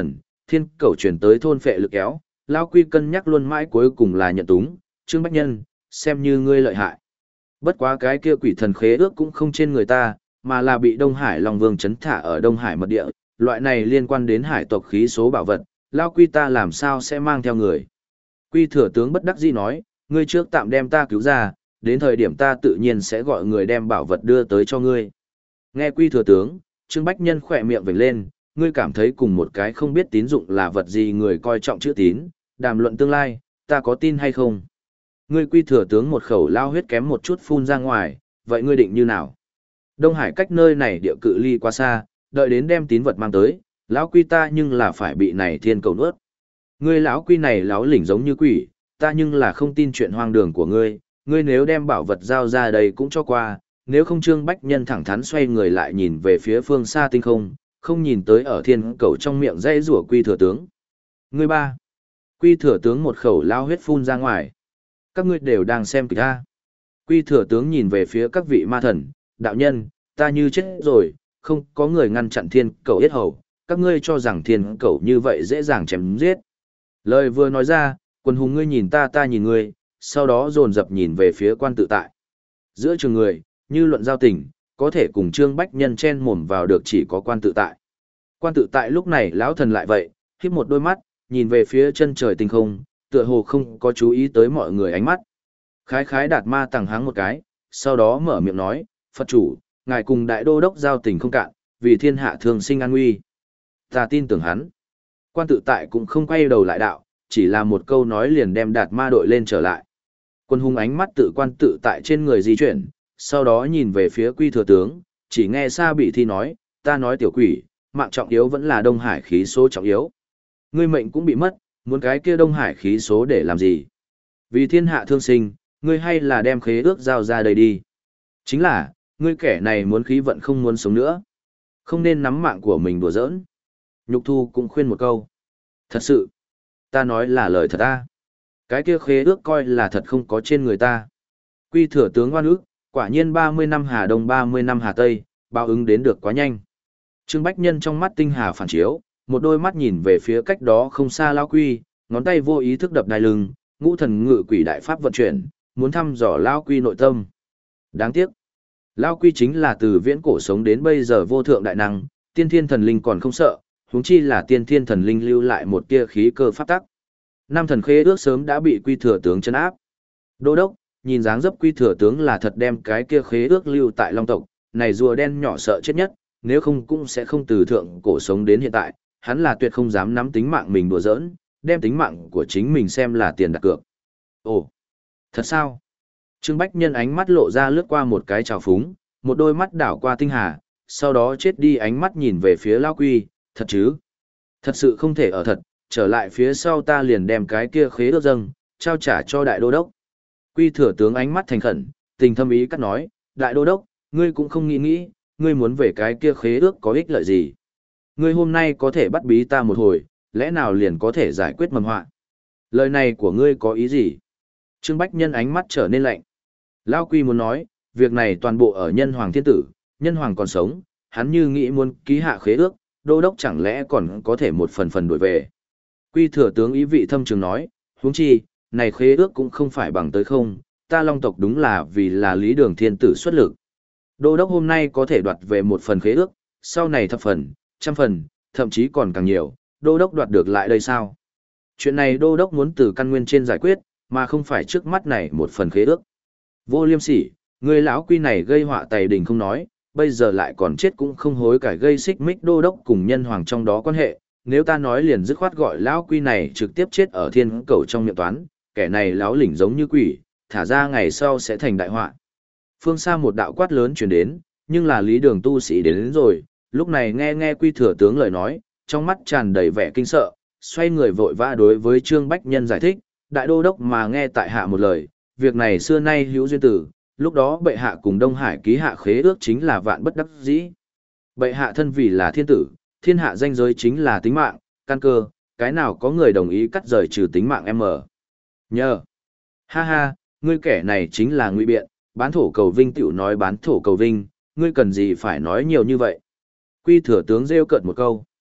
thiên cầu chuyển tới thôn phệ lực kéo, Lao Quy cân nhắc luôn mãi cuối cùng là nhận túng, Trương Bách Nhân, xem như ngươi lợi hại. Bất quá cái kia quỷ thần khế ước cũng không trên người ta, mà là bị Đông Hải Long Vương trấn thả ở Đông Hải mật địa, loại này liên quan đến hải tộc khí số bảo vật, Lao Quy ta làm sao sẽ mang theo người. Quy thừa tướng bất đắc dĩ nói, ngươi trước tạm đem ta cứu ra, đến thời điểm ta tự nhiên sẽ gọi người đem bảo vật đưa tới cho ngươi. Nghe Quy thừa tướng, Trương Bách Nhân khỏe miệng vểnh lên, ngươi cảm thấy cùng một cái không biết tín dụng là vật gì người coi trọng chữ tín, đàm luận tương lai, ta có tin hay không? Ngươi Quy thừa tướng một khẩu lao huyết kém một chút phun ra ngoài, vậy ngươi định như nào? Đông Hải cách nơi này địa cự ly quá xa, đợi đến đem tín vật mang tới, lão Quy ta nhưng là phải bị này thiên cầu nuốt. Ngươi lão Quy này láo lỉnh giống như quỷ, ta nhưng là không tin chuyện hoang đường của ngươi, ngươi nếu đem bảo vật giao ra đây cũng cho qua, nếu không Trương Bách Nhân thẳng thắn xoay người lại nhìn về phía phương xa tinh không, không nhìn tới ở thiên cầu trong miệng dây rủa Quy thừa tướng. Ngươi ba. Quy thừa tướng một khẩu lao huyết phun ra ngoài. Các ngươi đều đang xem kịch ta. Quy thừa tướng nhìn về phía các vị ma thần, đạo nhân, ta như chết rồi, không có người ngăn chặn thiên cầu yết hầu, các ngươi cho rằng thiên cầu như vậy dễ dàng chém giết. Lời vừa nói ra, quần hùng ngươi nhìn ta ta nhìn ngươi, sau đó dồn dập nhìn về phía quan tự tại. Giữa trường người, như luận giao tình, có thể cùng Trương Bách Nhân chen mồm vào được chỉ có quan tự tại. Quan tự tại lúc này lão thần lại vậy, híp một đôi mắt, nhìn về phía chân trời tinh không, tựa hồ không có chú ý tới mọi người ánh mắt. Khái khái đạt ma tàng háng một cái, sau đó mở miệng nói, Phật chủ, ngài cùng đại đô đốc giao tình không cạn, vì thiên hạ thường sinh an nguy. Ta tin tưởng hắn. Quan tự tại cũng không quay đầu lại đạo, chỉ là một câu nói liền đem đạt ma đội lên trở lại. Quân hùng ánh mắt tự quan tự tại trên người di chuyển, sau đó nhìn về phía Quy thừa tướng, chỉ nghe xa bị thi nói, ta nói tiểu quỷ, mạng trọng yếu vẫn là Đông Hải khí số trọng yếu. Ngươi mệnh cũng bị mất, muốn cái kia Đông Hải khí số để làm gì? Vì thiên hạ thương sinh, ngươi hay là đem khế ước giao ra đây đi. Chính là, ngươi kẻ này muốn khí vận không muốn sống nữa. Không nên nắm mạng của mình đùa giỡn. Nhục Thu cũng khuyên một câu. Thật sự, ta nói là lời thật ta. Cái kia khế ước coi là thật không có trên người ta. Quy thừa tướng oan ức, quả nhiên ba mươi năm Hà Đông ba mươi năm Hà Tây, báo ứng đến được quá nhanh. Trương Bách Nhân trong mắt tinh hà phản chiếu, một đôi mắt nhìn về phía cách đó không xa Lao Quy, ngón tay vô ý thức đập đai lưng, ngũ thần ngự quỷ đại pháp vận chuyển, muốn thăm dò Lao Quy nội tâm. Đáng tiếc, Lao Quy chính là từ viễn cổ sống đến bây giờ vô thượng đại năng, tiên thiên thần linh còn không sợ, huống chi là tiên thiên thần linh lưu lại một tia khí cơ pháp tắc. Năm thần khế ước sớm đã bị Quy thừa tướng trấn áp. Đô đốc, nhìn dáng dấp Quy thừa tướng là thật đem cái kia khế ước lưu tại Long tộc, này rùa đen nhỏ sợ chết nhất, nếu không cũng sẽ không từ thượng cổ sống đến hiện tại, hắn là tuyệt không dám nắm tính mạng mình đùa giỡn, đem tính mạng của chính mình xem là tiền đặt cược. Ồ, thật sao? Trương Bách Nhân ánh mắt lộ ra lướt qua một cái trào phúng, một đôi mắt đảo qua tinh hà, sau đó chết đi ánh mắt nhìn về phía Lao Quy, thật chứ? Thật sự không thể ở thật, trở lại phía sau ta liền đem cái kia khế ước dâng, trao trả cho đại đô đốc. Quy thừa tướng ánh mắt thành khẩn, tình thâm ý cắt nói, đại đô đốc, ngươi cũng không nghĩ nghĩ, ngươi muốn về cái kia khế ước có ích lợi gì? Ngươi hôm nay có thể bắt bí ta một hồi, lẽ nào liền có thể giải quyết mầm họa? Lời này của ngươi có ý gì? Trương Bách Nhân ánh mắt trở nên lạnh. Lao Quy muốn nói, việc này toàn bộ ở nhân hoàng thiên tử, nhân hoàng còn sống, hắn như nghĩ muốn ký hạ khế ước, đô đốc chẳng lẽ còn có thể một phần phần đổi về. Quy thừa tướng ý vị thâm trường nói, huống chi, này khế ước cũng không phải bằng tới không, ta Long tộc đúng là vì là lý đường thiên tử xuất lực. Đô đốc hôm nay có thể đoạt về một phần khế ước, sau này thập phần, trăm phần, thậm chí còn càng nhiều, đô đốc đoạt được lại đây sao? Chuyện này đô đốc muốn từ căn nguyên trên giải quyết, mà không phải trước mắt này một phần khế ước. Vô liêm sỉ, người lão Quy này gây họa tày đình không nói, bây giờ lại còn chết cũng không hối cải gây xích mích đô đốc cùng nhân hoàng trong đó quan hệ, nếu ta nói liền dứt khoát gọi lão Quy này trực tiếp chết ở thiên cầu trong miệng toán, kẻ này láo lỉnh giống như quỷ, thả ra ngày sau sẽ thành đại họa. Phương xa một đạo quát lớn truyền đến, nhưng là lý đường tu sĩ đến, đến rồi, lúc này nghe nghe Quy thừa tướng lời nói, trong mắt tràn đầy vẻ kinh sợ, xoay người vội vã đối với Trương Bách Nhân giải thích, đại đô đốc mà nghe tại hạ một lời, việc này xưa nay hữu duyên tử, lúc đó bệ hạ cùng Đông Hải ký hạ khế ước chính là vạn bất đắc dĩ. Bệ hạ thân vì là thiên tử, thiên hạ danh giới chính là tính mạng, căn cơ, cái nào có người đồng ý cắt rời trừ tính mạng em ở. Nhờ. Ha ha, ngươi kẻ này chính là ngụy biện, bán thổ cầu vinh tiểu nói bán thổ cầu vinh, ngươi cần gì phải nói nhiều như vậy. Quy thừa tướng rêu cợt một câu.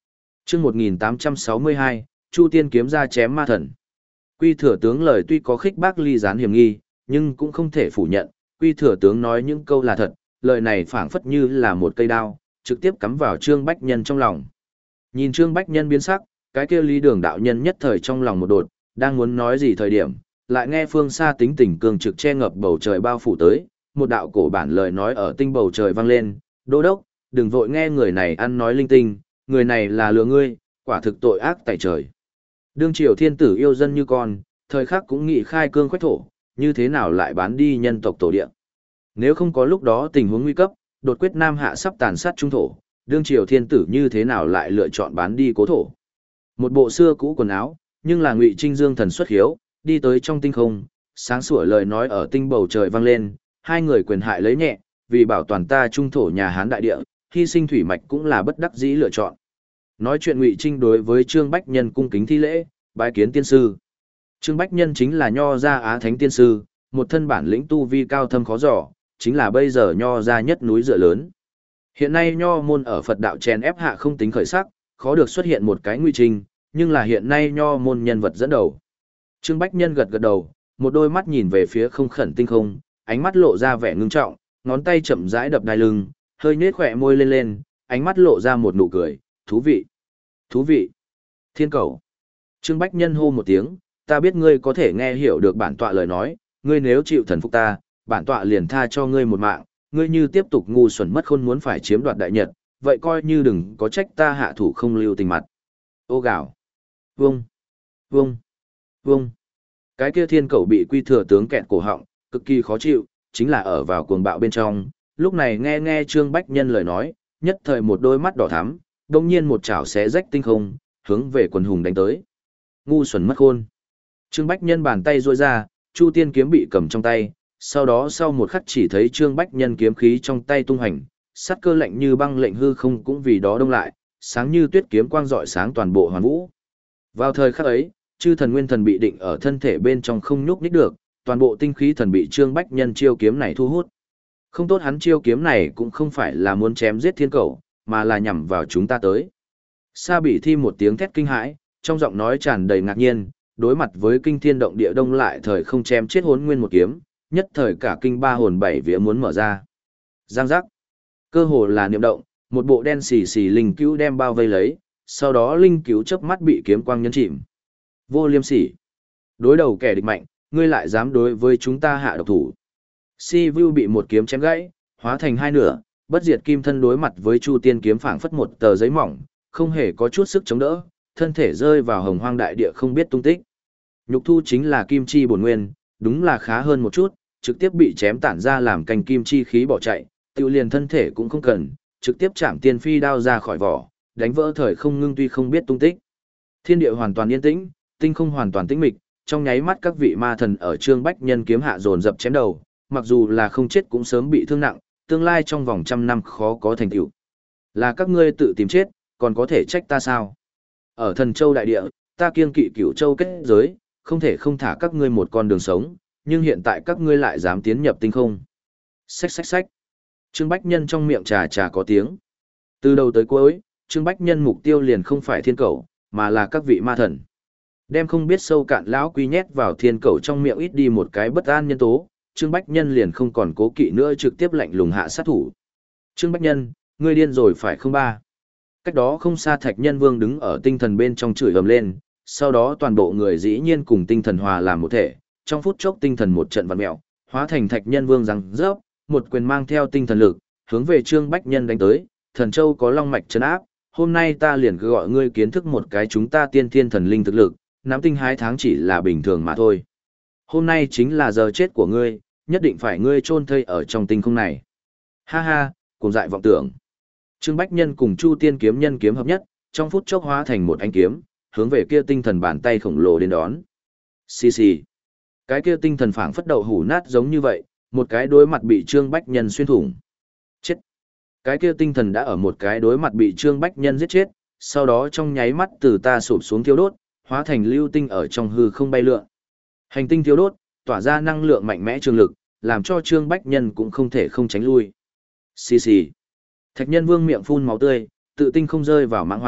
Chương một nghìn tám trăm sáu mươi hai, Chu Tiên kiếm ra chém ma thần. Quy thừa tướng lời tuy có khích bác ly gián hiểm nghi, nhưng cũng không thể phủ nhận, Quy thừa tướng nói những câu là thật, lời này phảng phất như là một cây đao, trực tiếp cắm vào Trương Bách Nhân trong lòng. Nhìn Trương Bách Nhân biến sắc, cái kia Lý Đường đạo nhân nhất thời trong lòng một đột, đang muốn nói gì thời điểm, lại nghe phương xa tính tình cường trực che ngập bầu trời bao phủ tới, một đạo cổ bản lời nói ở tinh bầu trời vang lên, "Đô đốc, đừng vội nghe người này ăn nói linh tinh, người này là lừa ngươi, quả thực tội ác tại trời." Đương triều thiên tử yêu dân như con, thời khắc cũng nghị khai cương khoách thổ, như thế nào lại bán đi nhân tộc tổ địa. Nếu không có lúc đó tình huống nguy cấp, đột quyết Nam Hạ sắp tàn sát trung thổ, đương triều thiên tử như thế nào lại lựa chọn bán đi cố thổ. Một bộ xưa cũ quần áo, nhưng là Ngụy Trinh Dương thần xuất hiếu, đi tới trong tinh không, sáng sủa lời nói ở tinh bầu trời vang lên, hai người quyền hại lấy nhẹ, vì bảo toàn ta trung thổ nhà Hán đại địa, hy sinh thủy mạch cũng là bất đắc dĩ lựa chọn. Nói chuyện Ngụy Trinh đối với Trương Bách Nhân cung kính thi lễ, bái kiến tiên sư. Trương Bách Nhân chính là Nho gia Á Thánh tiên sư, một thân bản lĩnh tu vi cao thâm khó dò, chính là bây giờ Nho gia nhất núi dựa lớn. Hiện nay Nho môn ở Phật đạo chèn ép hạ không tính khởi sắc, khó được xuất hiện một cái Ngụy Trinh, nhưng là hiện nay Nho môn nhân vật dẫn đầu. Trương Bách Nhân gật gật đầu, một đôi mắt nhìn về phía không khẩn tinh không, ánh mắt lộ ra vẻ ngưng trọng, ngón tay chậm rãi đập đai lưng, hơi nhếch khỏe môi lên lên, ánh mắt lộ ra một nụ cười, thú vị, thú vị. Thiên cầu. Trương Bách Nhân hô một tiếng, ta biết ngươi có thể nghe hiểu được bản tọa lời nói, ngươi nếu chịu thần phục ta, bản tọa liền tha cho ngươi một mạng, ngươi như tiếp tục ngu xuẩn mất khôn muốn phải chiếm đoạt đại nhật, vậy coi như đừng có trách ta hạ thủ không lưu tình mặt. Ô gào. Vung. Vung. Vung. Cái kia thiên cầu bị Quy thừa tướng kẹt cổ họng, cực kỳ khó chịu, chính là ở vào cuồng bạo bên trong, lúc này nghe nghe Trương Bách Nhân lời nói, nhất thời một đôi mắt đỏ thắm, đồng nhiên một chảo xé rách tinh không, hướng về quần hùng đánh tới. Ngu xuẩn mất khôn. Trương Bách Nhân bàn tay duỗi ra, Chu Tiên kiếm bị cầm trong tay, sau đó sau một khắc chỉ thấy Trương Bách Nhân kiếm khí trong tay tung hành, sát cơ lạnh như băng lệnh hư không cũng vì đó đông lại, sáng như tuyết kiếm quang rọi sáng toàn bộ hoàn vũ. Vào thời khắc ấy, chư thần nguyên thần bị định ở thân thể bên trong không nhúc nhích được, toàn bộ tinh khí thần bị Trương Bách Nhân chiêu kiếm này thu hút. Không tốt, hắn chiêu kiếm này cũng không phải là muốn chém giết thiên cầu, mà là nhằm vào chúng ta tới. Sa Bỉ Thi một tiếng thét kinh hãi, trong giọng nói tràn đầy ngạc nhiên, đối mặt với kinh thiên động địa đông lại thời không chém chết Hỗn Nguyên một kiếm, nhất thời cả kinh ba hồn bảy vía muốn mở ra. Giang giác. Cơ hồ là niệm động, một bộ đen xì xì linh cứu đem bao vây lấy, sau đó linh cứu chớp mắt bị kiếm quang nhấn chìm. Vô liêm sỉ. Đối đầu kẻ địch mạnh, ngươi lại dám đối với chúng ta hạ độc thủ. Si Vu bị một kiếm chém gãy, hóa thành hai nửa, bất diệt kim thân đối mặt với Chu Tiên kiếm phảng phất một tờ giấy mỏng, không hề có chút sức chống đỡ, thân thể rơi vào hồng hoang đại địa không biết tung tích. Nhục thu chính là kim chi bổn nguyên, đúng là khá hơn một chút, trực tiếp bị chém tản ra làm cành kim chi khí bỏ chạy, tiêu liền thân thể cũng không cần, trực tiếp chạm tiên phi đao ra khỏi vỏ, đánh vỡ thời không ngưng tuy không biết tung tích. Thiên địa hoàn toàn yên tĩnh, tinh không hoàn toàn tĩnh mịch, trong nháy mắt các vị ma thần ở Trương Bách Nhân kiếm hạ dồn dập chém đầu, mặc dù là không chết cũng sớm bị thương nặng, tương lai trong vòng trăm năm khó có thành tựu. Là các ngươi tự tìm chết, còn có thể trách ta sao? Ở Thần Châu đại địa, ta kiêng kỵ Cửu Châu kết giới, không thể không thả các ngươi một con đường sống, nhưng hiện tại các ngươi lại dám tiến nhập tinh không. Xách xách xách. Trương Bách Nhân trong miệng trà trà có tiếng. Từ đầu tới cuối, Trương Bách Nhân mục tiêu liền không phải thiên cầu, mà là các vị ma thần. Đem không biết sâu cạn lão quy nhét vào thiên cầu trong miệng ít đi một cái bất an nhân tố, Trương Bách Nhân liền không còn cố kỵ nữa trực tiếp lạnh lùng hạ sát thủ. Trương Bách Nhân, ngươi điên rồi phải không ba? Cách đó không xa Thạch Nhân Vương đứng ở tinh thần bên trong chửi ầm lên, sau đó toàn bộ người dĩ nhiên cùng tinh thần hòa làm một thể, trong phút chốc tinh thần một trận vặn mèo, hóa thành Thạch Nhân Vương răng rớp, một quyền mang theo tinh thần lực, hướng về Trương Bách Nhân đánh tới, Thần Châu có long mạch trấn áp, hôm nay ta liền cứ gọi ngươi kiến thức một cái chúng ta tiên thiên thần linh thực lực, nắm tinh hái tháng chỉ là bình thường mà thôi. Hôm nay chính là giờ chết của ngươi, nhất định phải ngươi chôn thây ở trong tinh không này. Ha ha, cùng dại vọng tưởng. Trương Bách Nhân cùng Chu Tiên kiếm nhân kiếm hợp nhất, trong phút chốc hóa thành một ánh kiếm, hướng về kia tinh thần bàn tay khổng lồ đến đón. Xì xì. Cái kia tinh thần phảng phất đậu hủ nát giống như vậy, một cái đối mặt bị Trương Bách Nhân xuyên thủng. Chết. Cái kia tinh thần đã ở một cái đối mặt bị Trương Bách Nhân giết chết, sau đó trong nháy mắt từ ta sụp xuống thiêu đốt, hóa thành lưu tinh ở trong hư không bay lượn. Hành tinh thiêu đốt, tỏa ra năng lượng mạnh mẽ trường lực, làm cho Trương Bách Nhân cũng không thể không tránh lui. Xì xì. Thạch Nhân Vương miệng phun máu tươi, tự tinh không rơi vào mãng hoang,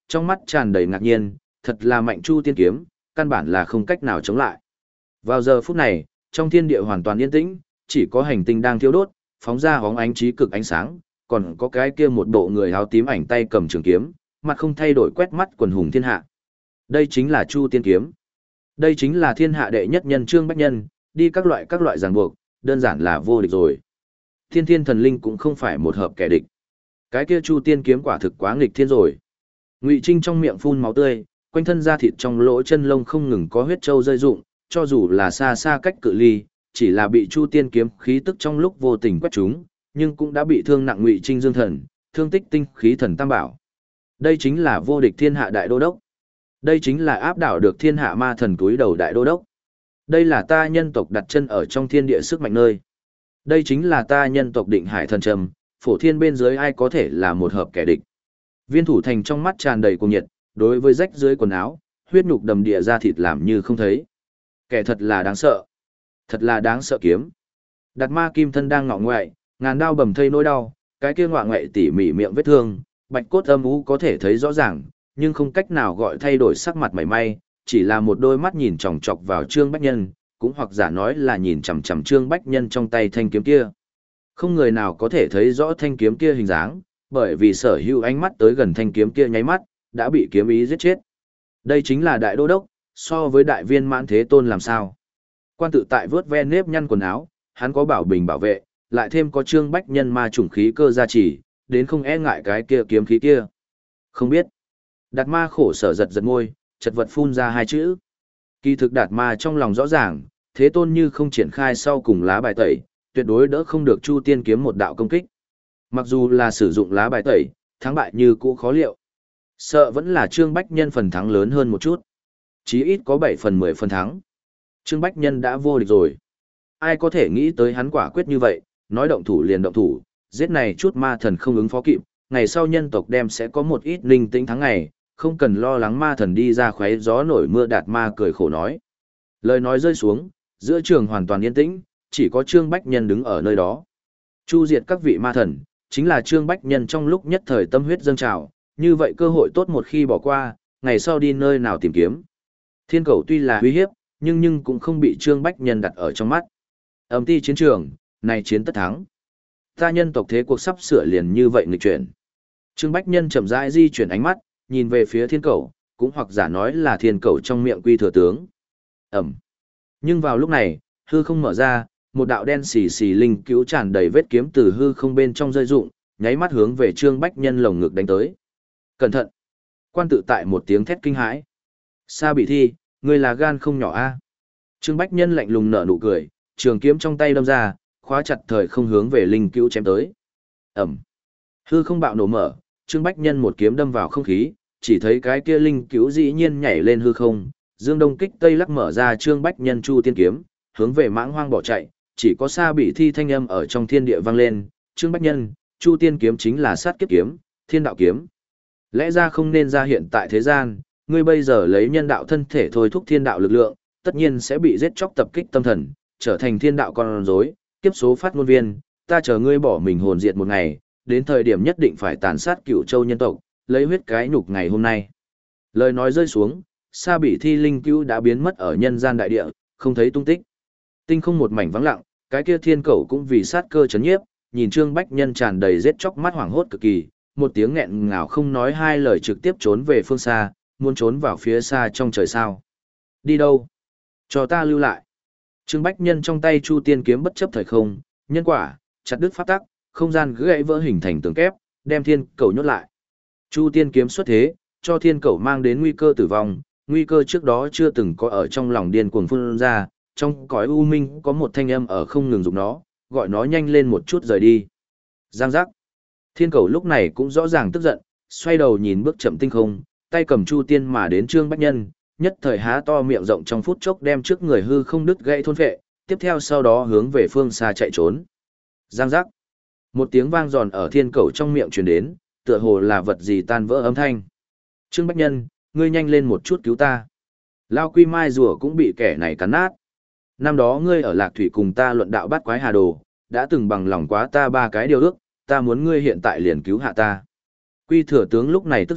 trong mắt tràn đầy ngạc nhiên, thật là mạnh Chu Tiên kiếm, căn bản là không cách nào chống lại. Vào giờ phút này, trong thiên địa hoàn toàn yên tĩnh, chỉ có hành tinh đang thiêu đốt, phóng ra hóng ánh trí cực ánh sáng, còn có cái kia một bộ người áo tím ảnh tay cầm trường kiếm, mặt không thay đổi quét mắt quần hùng thiên hạ. Đây chính là Chu Tiên kiếm. Đây chính là thiên hạ đệ nhất nhân Trương Bách Nhân, đi các loại các loại ràng buộc, đơn giản là vô địch rồi. Thiên thiên thần linh cũng không phải một hợp kẻ địch. Cái kia Chu Tiên kiếm quả thực quá nghịch thiên rồi. Ngụy Trinh trong miệng phun máu tươi, quanh thân da thịt trong lỗ chân lông không ngừng có huyết trâu rơi rụng, cho dù là xa xa cách cự ly, chỉ là bị Chu Tiên kiếm khí tức trong lúc vô tình quét trúng, nhưng cũng đã bị thương nặng. Ngụy Trinh dương thần, thương tích tinh khí thần tam bảo. Đây chính là vô địch thiên hạ đại đô đốc. Đây chính là áp đảo được thiên hạ ma thần túi đầu đại đô đốc. Đây là ta nhân tộc đặt chân ở trong thiên địa sức mạnh nơi. Đây chính là ta nhân tộc định hải thần trầm, phổ thiên bên dưới ai có thể là một hợp kẻ địch. Viên Thủ Thành trong mắt tràn đầy cuồng nhiệt, đối với rách dưới quần áo, huyết nhục đầm địa ra thịt làm như không thấy. Kẻ thật là đáng sợ. Thật là đáng sợ kiếm. Đạt ma kim thân đang ngọ ngoại, ngàn đao bầm thây nỗi đau, cái kia ngọ ngoại tỉ mỉ miệng vết thương, bạch cốt âm u có thể thấy rõ ràng, nhưng không cách nào gọi thay đổi sắc mặt mảy may, chỉ là một đôi mắt nhìn chòng chọc vào Trương Bách Nhân, cũng hoặc giả nói là nhìn chằm chằm Trương Bách Nhân trong tay thanh kiếm kia. Không người nào có thể thấy rõ thanh kiếm kia hình dáng, bởi vì sở hữu ánh mắt tới gần thanh kiếm kia nháy mắt, đã bị kiếm ý giết chết. Đây chính là đại đô đốc, so với đại viên mãn thế tôn làm sao. Quan tự tại vớt ve nếp nhăn quần áo, hắn có bảo bình bảo vệ, lại thêm có Trương Bách Nhân ma chủng khí cơ gia trì, đến không e ngại cái kia kiếm khí kia. Không biết. Đạt ma khổ sở giật giật môi, chật vật phun ra hai chữ. Kỳ thực đạt ma trong lòng rõ ràng, thế tôn như không triển khai sau cùng lá bài tẩy, tuyệt đối đỡ không được Chu Tiên kiếm một đạo công kích. Mặc dù là sử dụng lá bài tẩy, thắng bại như cũ khó liệu. Sợ vẫn là Trương Bách Nhân phần thắng lớn hơn một chút. Chí ít có bảy phần mười phần thắng. Trương Bách Nhân đã vô địch rồi. Ai có thể nghĩ tới hắn quả quyết như vậy, nói động thủ liền động thủ, giết này chút ma thần không ứng phó kịp, ngày sau nhân tộc đem sẽ có một ít ninh tĩnh tháng ngày, không cần lo lắng ma thần đi ra khoé gió nổi mưa. Đạt ma cười khổ nói. Lời nói rơi xuống, giữa trường hoàn toàn yên tĩnh, chỉ có Trương Bách Nhân đứng ở nơi đó. Chu diệt các vị ma thần, chính là Trương Bách Nhân trong lúc nhất thời tâm huyết dâng trào, như vậy cơ hội tốt một khi bỏ qua, ngày sau đi nơi nào tìm kiếm. Thiên cầu tuy là uy hiếp, nhưng nhưng cũng không bị Trương Bách Nhân đặt ở trong mắt. Ầm ti chiến trường, này chiến tất thắng. Ta nhân tộc thế cuộc sắp sửa liền như vậy nghịch chuyển. Trương Bách Nhân chậm rãi di chuyển ánh mắt, nhìn về phía thiên cầu, cũng hoặc giả nói là thiên cầu trong miệng quy thừa tướng. Ẩm. Nhưng vào lúc này, hư không mở ra, một đạo đen xì xì linh cứu tràn đầy vết kiếm từ hư không bên trong rơi rụng, nháy mắt hướng về Trương Bách Nhân lồng ngực đánh tới. Cẩn thận! Quan tự tại một tiếng thét kinh hãi. Sa bị thi, ngươi là gan không nhỏ a. Trương Bách Nhân lạnh lùng nở nụ cười, trường kiếm trong tay đâm ra, khóa chặt thời không hướng về linh cứu chém tới. Ẩm! Hư không bạo nổ mở, Trương Bách Nhân một kiếm đâm vào không khí, chỉ thấy cái kia linh cứu dĩ nhiên nhảy lên hư không, dương đông kích tây lắc mở ra Trương Bách Nhân Chu Tiên kiếm, hướng về mãng hoang bỏ chạy, chỉ có Sa bị thi thanh âm ở trong thiên địa vang lên, Trương Bách Nhân, Chu Tiên kiếm chính là sát kiếp kiếm, thiên đạo kiếm. Lẽ ra không nên ra hiện tại thế gian, ngươi bây giờ lấy nhân đạo thân thể thôi thúc thiên đạo lực lượng, tất nhiên sẽ bị giết chóc tập kích tâm thần, trở thành thiên đạo con rối, kiếp số phát ngôn viên, ta chờ ngươi bỏ mình hồn diệt một ngày, đến thời điểm nhất định phải tàn sát Cửu Châu nhân tộc, lấy huyết cái nhục ngày hôm nay. Lời nói rơi xuống, Sa bị thi linh cứu đã biến mất ở nhân gian đại địa, không thấy tung tích. Tinh không một mảnh vắng lặng, cái kia thiên cầu cũng vì sát cơ chấn nhiếp, nhìn Trương Bách Nhân tràn đầy giết chóc mắt hoảng hốt cực kỳ, một tiếng nghẹn ngào không nói hai lời trực tiếp trốn về phương xa, muốn trốn vào phía xa trong trời sao. Đi đâu? Cho ta lưu lại. Trương Bách Nhân trong tay Chu Tiên kiếm bất chấp thời không, nhân quả, chặt đứt pháp tắc, không gian gãy vỡ hình thành tường kép, đem thiên cầu nhốt lại. Chu Tiên kiếm xuất thế, cho thiên cầu mang đến nguy cơ tử vong, nguy cơ trước đó chưa từng có ở trong lòng điên cuồng phun ra, trong cõi u minh có một thanh âm ở không ngừng dục nó, gọi nó nhanh lên một chút rời đi. Giang giác. Thiên cầu lúc này cũng rõ ràng tức giận, xoay đầu nhìn bước chậm tinh không, tay cầm Chu Tiên mà đến Trương Bách Nhân, nhất thời há to miệng rộng trong phút chốc đem trước người hư không đứt gãy thôn phệ, tiếp theo sau đó hướng về phương xa chạy trốn. Giang giác. Một tiếng vang giòn ở thiên cầu trong miệng truyền đến, tựa hồ là vật gì tan vỡ âm thanh. Trương Bách Nhân, ngươi nhanh lên một chút cứu ta. Lao Quy Mai rùa cũng bị kẻ này cắn nát. Năm đó ngươi ở Lạc Thủy cùng ta luận đạo bát quái hà đồ, đã từng bằng lòng quá ta ba cái điều ước, ta muốn ngươi hiện tại liền cứu hạ ta. Quy thừa tướng lúc này tức giận,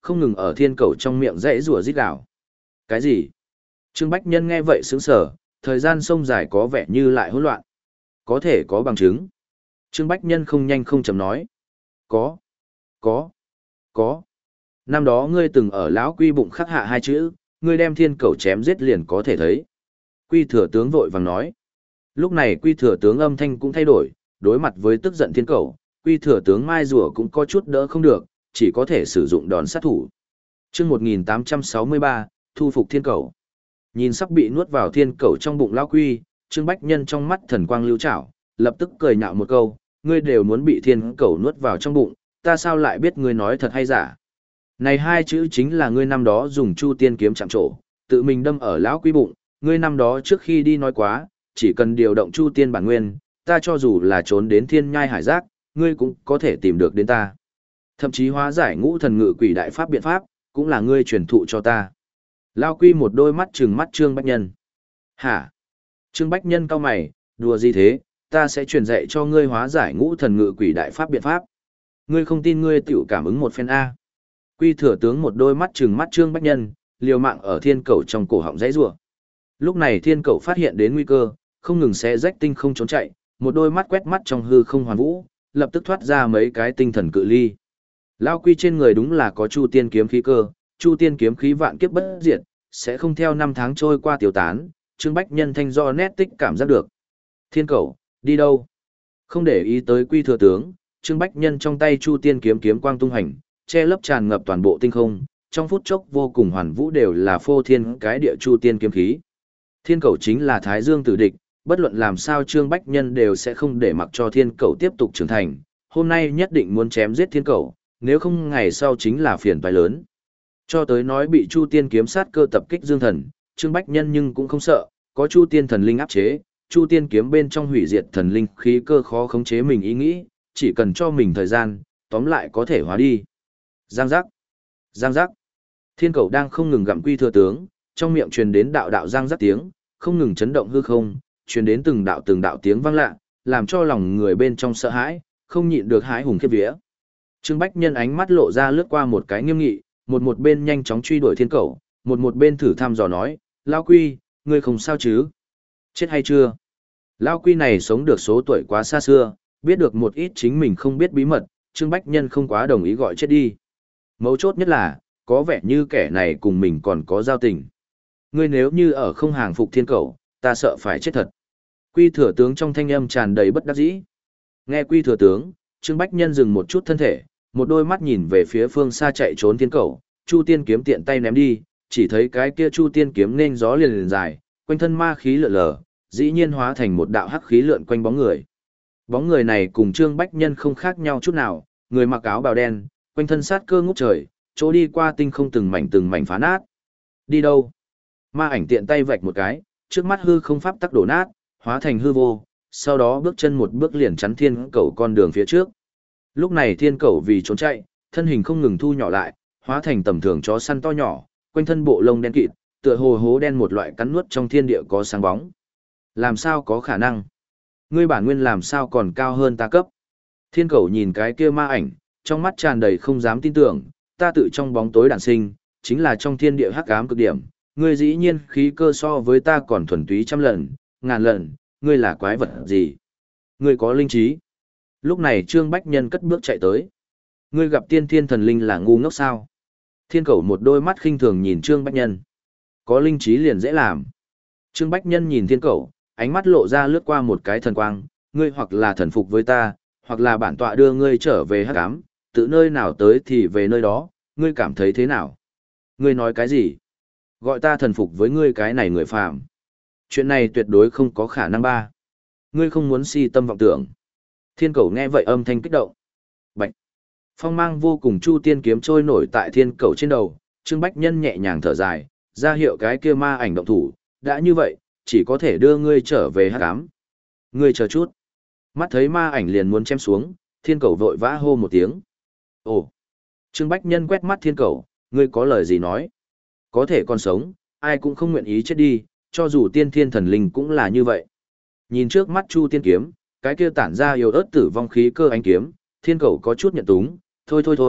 không ngừng ở thiên cầu trong miệng rẽ rùa rít gào. Cái gì? Trương Bách Nhân nghe vậy sững sờ, thời gian sông dài có vẻ như lại hỗn loạn. Có thể có bằng chứng. Trương Bách Nhân không nhanh không chậm nói. Có. Có. Có. Năm đó ngươi từng ở lão quy bụng khắc hạ hai chữ, ngươi đem thiên cầu chém giết liền có thể thấy. Quy thừa tướng vội vàng nói. Lúc này quy thừa tướng âm thanh cũng thay đổi, đối mặt với tức giận thiên cầu, quy thừa tướng mai rùa cũng có chút đỡ không được, chỉ có thể sử dụng đòn sát thủ. Chương một nghìn tám trăm sáu mươi ba, thu phục thiên cầu. Nhìn sắp bị nuốt vào thiên cầu trong bụng lão quy, Trương Bách Nhân trong mắt thần quang lưu trảo, lập tức cười nhạo một câu, ngươi đều muốn bị thiên cầu nuốt vào trong bụng, ta sao lại biết ngươi nói thật hay giả? Này hai chữ chính là ngươi năm đó dùng Chu Tiên kiếm chạm trổ, tự mình đâm ở lão quy bụng, ngươi năm đó trước khi đi nói quá, chỉ cần điều động Chu Tiên bản nguyên, ta cho dù là trốn đến thiên nhai hải giác, ngươi cũng có thể tìm được đến ta. Thậm chí hóa giải ngũ thần ngự quỷ đại pháp biện pháp, cũng là ngươi truyền thụ cho ta. Lão quy một đôi mắt trừng mắt Trương Bách Nhân. Hả? Trương Bách Nhân cau mày, đùa gì thế, ta sẽ truyền dạy cho ngươi hóa giải ngũ thần ngự quỷ đại pháp biện pháp. Ngươi không tin ngươi tiểu cảm ứng một phen A. Quy thừa tướng một đôi mắt trừng mắt Trương Bách Nhân, liều mạng ở thiên cầu trong cổ họng dãy rủa. Lúc này thiên cầu phát hiện đến nguy cơ, không ngừng xé rách tinh không trốn chạy, một đôi mắt quét mắt trong hư không hoàn vũ, lập tức thoát ra mấy cái tinh thần cự ly. Lao quy trên người đúng là có Chu Tiên kiếm khí cơ, Chu Tiên kiếm khí vạn kiếp bất diệt, sẽ không theo năm tháng trôi qua tiêu tán, Trương Bách Nhân thanh do nét tích cảm giác được. Thiên cầu, đi đâu? Không để ý tới quy thừa tướng, Trương Bách Nhân trong tay Chu Tiên kiếm kiếm quang tung hành, che lấp tràn ngập toàn bộ tinh không, trong phút chốc vô cùng hoàn vũ đều là phô thiên cái địa Chu Tiên kiếm khí. Thiên cầu chính là Thái Dương tử địch, bất luận làm sao Trương Bách Nhân đều sẽ không để mặc cho thiên cầu tiếp tục trưởng thành, hôm nay nhất định muốn chém giết thiên cầu, nếu không ngày sau chính là phiền toái lớn. Cho tới nói bị Chu Tiên kiếm sát cơ tập kích Dương Thần, Trương Bách Nhân nhưng cũng không sợ, có Chu Tiên thần linh áp chế, Chu Tiên kiếm bên trong hủy diệt thần linh khí cơ khó khống chế mình ý nghĩ, chỉ cần cho mình thời gian, tóm lại có thể hóa đi. Giang giác, giang giác. Thiên cầu đang không ngừng gặm quy thừa tướng, trong miệng truyền đến đạo đạo giang giác tiếng, không ngừng chấn động hư không, truyền đến từng đạo từng đạo tiếng vang lạ, làm cho lòng người bên trong sợ hãi, không nhịn được hãi hùng khiếp vía. Trương Bách Nhân ánh mắt lộ ra lướt qua một cái nghiêm nghị, một một bên nhanh chóng truy đuổi thiên cầu, một một bên thử thăm dò nói, Lao Quy, ngươi không sao chứ? Chết hay chưa? Lao Quy này sống được số tuổi quá xa xưa, biết được một ít chính mình không biết bí mật, Trương Bách Nhân không quá đồng ý gọi chết đi. Mấu chốt nhất là, có vẻ như kẻ này cùng mình còn có giao tình. Ngươi nếu như ở không hàng phục thiên cầu, ta sợ phải chết thật. Quy thừa tướng trong thanh âm tràn đầy bất đắc dĩ. Nghe quy thừa tướng, Trương Bách Nhân dừng một chút thân thể, một đôi mắt nhìn về phía phương xa chạy trốn thiên cầu, Chu Tiên kiếm tiện tay ném đi, chỉ thấy cái kia Chu Tiên kiếm nên gió liền liền dài, quanh thân ma khí lượn lờ, dĩ nhiên hóa thành một đạo hắc khí lượn quanh bóng người. Bóng người này cùng Trương Bách Nhân không khác nhau chút nào, người mặc áo bào đen, quanh thân sát cơ ngút trời, chỗ đi qua tinh không từng mảnh từng mảnh phá nát. Đi đâu? Ma ảnh tiện tay vạch một cái, trước mắt hư không pháp tắc đổ nát, hóa thành hư vô, sau đó bước chân một bước liền chắn thiên cầu con đường phía trước. Lúc này thiên cầu vì trốn chạy, thân hình không ngừng thu nhỏ lại, hóa thành tầm thường chó săn to nhỏ, quanh thân bộ lông đen kịt, tựa hồ hố đen một loại cắn nuốt trong thiên địa có sáng bóng. Làm sao có khả năng? Ngươi bản nguyên làm sao còn cao hơn ta cấp? Thiên cầu nhìn cái kia ma ảnh, trong mắt tràn đầy không dám tin tưởng, ta tự trong bóng tối đản sinh, chính là trong thiên địa hắc ám cực điểm, ngươi dĩ nhiên khí cơ so với ta còn thuần túy trăm lần, ngàn lần, ngươi là quái vật gì? Ngươi có linh trí? Lúc này Trương Bách Nhân cất bước chạy tới. Ngươi gặp tiên thiên thần linh là ngu ngốc sao? Thiên cầu một đôi mắt khinh thường nhìn Trương Bách Nhân. Có linh trí liền dễ làm. Trương Bách Nhân nhìn thiên cầu, ánh mắt lộ ra lướt qua một cái thần quang, ngươi hoặc là thần phục với ta, hoặc là bản tọa đưa ngươi trở về hắc ám, tự nơi nào tới thì về nơi đó, ngươi cảm thấy thế nào? Ngươi nói cái gì? Gọi ta thần phục với ngươi cái này người phàm. Chuyện này tuyệt đối không có khả năng ba. Ngươi không muốn si tâm vọng tưởng. Thiên cầu nghe vậy âm thanh kích động. Bạch. Phong mang vô cùng Chu Tiên kiếm trôi nổi tại thiên cầu trên đầu, Trương Bách Nhân nhẹ nhàng thở dài, ra hiệu cái kia ma ảnh động thủ, đã như vậy, chỉ có thể đưa ngươi trở về hắc ám. Ngươi chờ chút. Mắt thấy ma ảnh liền muốn chém xuống, thiên cầu vội vã hô một tiếng. Ồ. Trương Bách Nhân quét mắt thiên cầu, ngươi có lời gì nói? Có thể còn sống, ai cũng không nguyện ý chết đi, cho dù tiên thiên thần linh cũng là như vậy. Nhìn trước mắt Chu Tiên kiếm, cái kia tản ra yếu ớt tử vong khí cơ ánh kiếm, thiên cầu có chút nhận túng, thôi thôi thôi,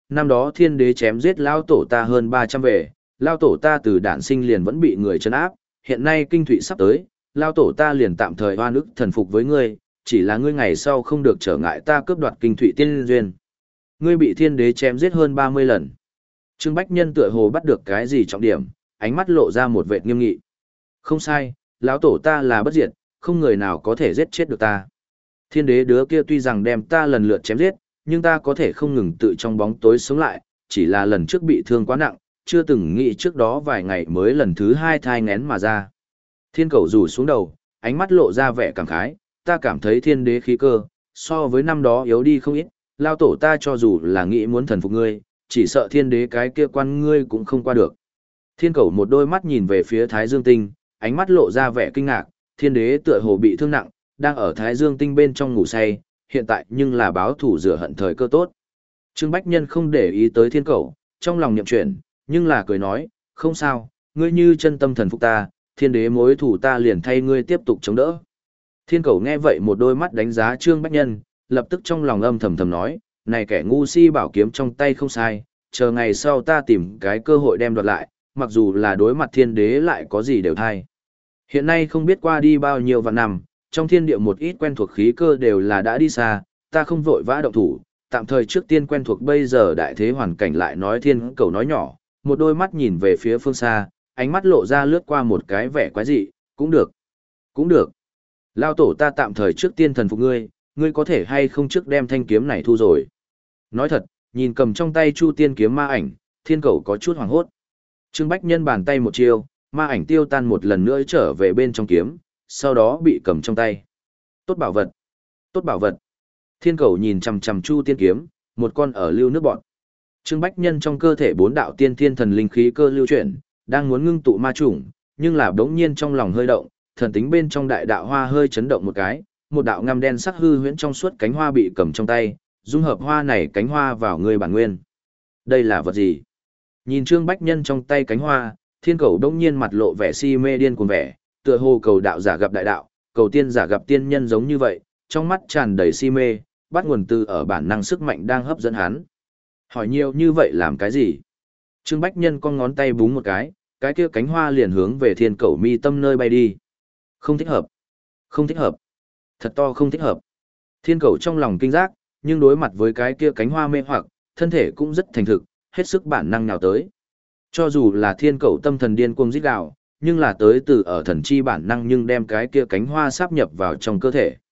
năm đó thiên đế chém giết lao tổ ta hơn ba trăm về, lao tổ ta từ đản sinh liền vẫn bị người trấn áp, hiện nay kinh thụy sắp tới, lao tổ ta liền tạm thời oan ức thần phục với ngươi, chỉ là ngươi ngày sau không được trở ngại ta cướp đoạt kinh thụy tiên duyên. Ngươi bị thiên đế chém giết hơn ba mươi lần. Trương Bách Nhân tựa hồ bắt được cái gì trọng điểm, ánh mắt lộ ra một vệt nghiêm nghị. Không sai, lão tổ ta là bất diệt, không người nào có thể giết chết được ta. Thiên đế đứa kia tuy rằng đem ta lần lượt chém giết, nhưng ta có thể không ngừng tự trong bóng tối sống lại, chỉ là lần trước bị thương quá nặng, chưa từng nghĩ trước đó vài ngày mới lần thứ hai thai ngén mà ra. Thiên cầu rủ xuống đầu, ánh mắt lộ ra vẻ cảm khái, ta cảm thấy thiên đế khí cơ, so với năm đó yếu đi không ít, lao tổ ta cho dù là nghĩ muốn thần phục ngươi, chỉ sợ thiên đế cái kia quan ngươi cũng không qua được. Thiên cầu một đôi mắt nhìn về phía Thái Dương Tinh, ánh mắt lộ ra vẻ kinh ngạc, thiên đế tựa hồ bị thương nặng, đang ở Thái Dương Tinh bên trong ngủ say, hiện tại nhưng là báo thủ rửa hận thời cơ tốt. Trương Bách Nhân không để ý tới thiên cầu, trong lòng nhậm chuyển, nhưng là cười nói, không sao, ngươi như chân tâm thần phục ta, thiên đế mối thủ ta liền thay ngươi tiếp tục chống đỡ. Thiên cầu nghe vậy một đôi mắt đánh giá Trương Bách Nhân, lập tức trong lòng âm thầm thầm nói, này kẻ ngu si bảo kiếm trong tay không sai, chờ ngày sau ta tìm cái cơ hội đem đoạt lại, mặc dù là đối mặt thiên đế lại có gì đều thay. Hiện nay không biết qua đi bao nhiêu vạn năm, trong thiên địa một ít quen thuộc khí cơ đều là đã đi xa, ta không vội vã động thủ, tạm thời trước tiên quen thuộc bây giờ đại thế hoàn cảnh lại nói thiên cầu nói nhỏ, một đôi mắt nhìn về phía phương xa, ánh mắt lộ ra lướt qua một cái vẻ quái dị, cũng được, cũng được. Lao tổ ta tạm thời trước tiên thần phục ngươi, ngươi có thể hay không trước đem thanh kiếm này thu rồi. Nói thật, nhìn cầm trong tay Chu Tiên kiếm ma ảnh, thiên cầu có chút hoảng hốt. Trương Bách Nhân bàn tay một chiêu, ma ảnh tiêu tan một lần nữa trở về bên trong kiếm, sau đó bị cầm trong tay. Tốt bảo vật, tốt bảo vật. Thiên cầu nhìn chằm chằm Chu Tiên kiếm, một con ở lưu nước bọn. Trương Bách Nhân trong cơ thể bốn đạo tiên thiên thần linh khí cơ lưu chuyển, đang muốn ngưng tụ ma chủng, nhưng là bỗng nhiên trong lòng hơi động, thần tính bên trong đại đạo hoa hơi chấn động một cái, một đạo ngăm đen sắc hư huyễn trong suốt cánh hoa bị cầm trong tay, dung hợp hoa này cánh hoa vào người bản nguyên. Đây là vật gì? Nhìn Trương Bách Nhân trong tay cánh hoa, thiên cầu đông nhiên mặt lộ vẻ si mê điên cuồng vẻ, tựa hồ cầu đạo giả gặp đại đạo, cầu tiên giả gặp tiên nhân giống như vậy, trong mắt tràn đầy si mê, bắt nguồn từ ở bản năng sức mạnh đang hấp dẫn hắn. Hỏi nhiều như vậy làm cái gì? Trương Bách Nhân con ngón tay búng một cái, cái kia cánh hoa liền hướng về thiên cầu mi tâm nơi bay đi. Không thích hợp. Không thích hợp. Thật to không thích hợp. Thiên cầu trong lòng kinh giác, nhưng đối mặt với cái kia cánh hoa mê hoặc, thân thể cũng rất thành thực, hết sức bản năng nào tới. Cho dù là thiên cầu tâm thần điên cuồng rít gào, nhưng là tới từ ở thần chi bản năng nhưng đem cái kia cánh hoa sáp nhập vào trong cơ thể.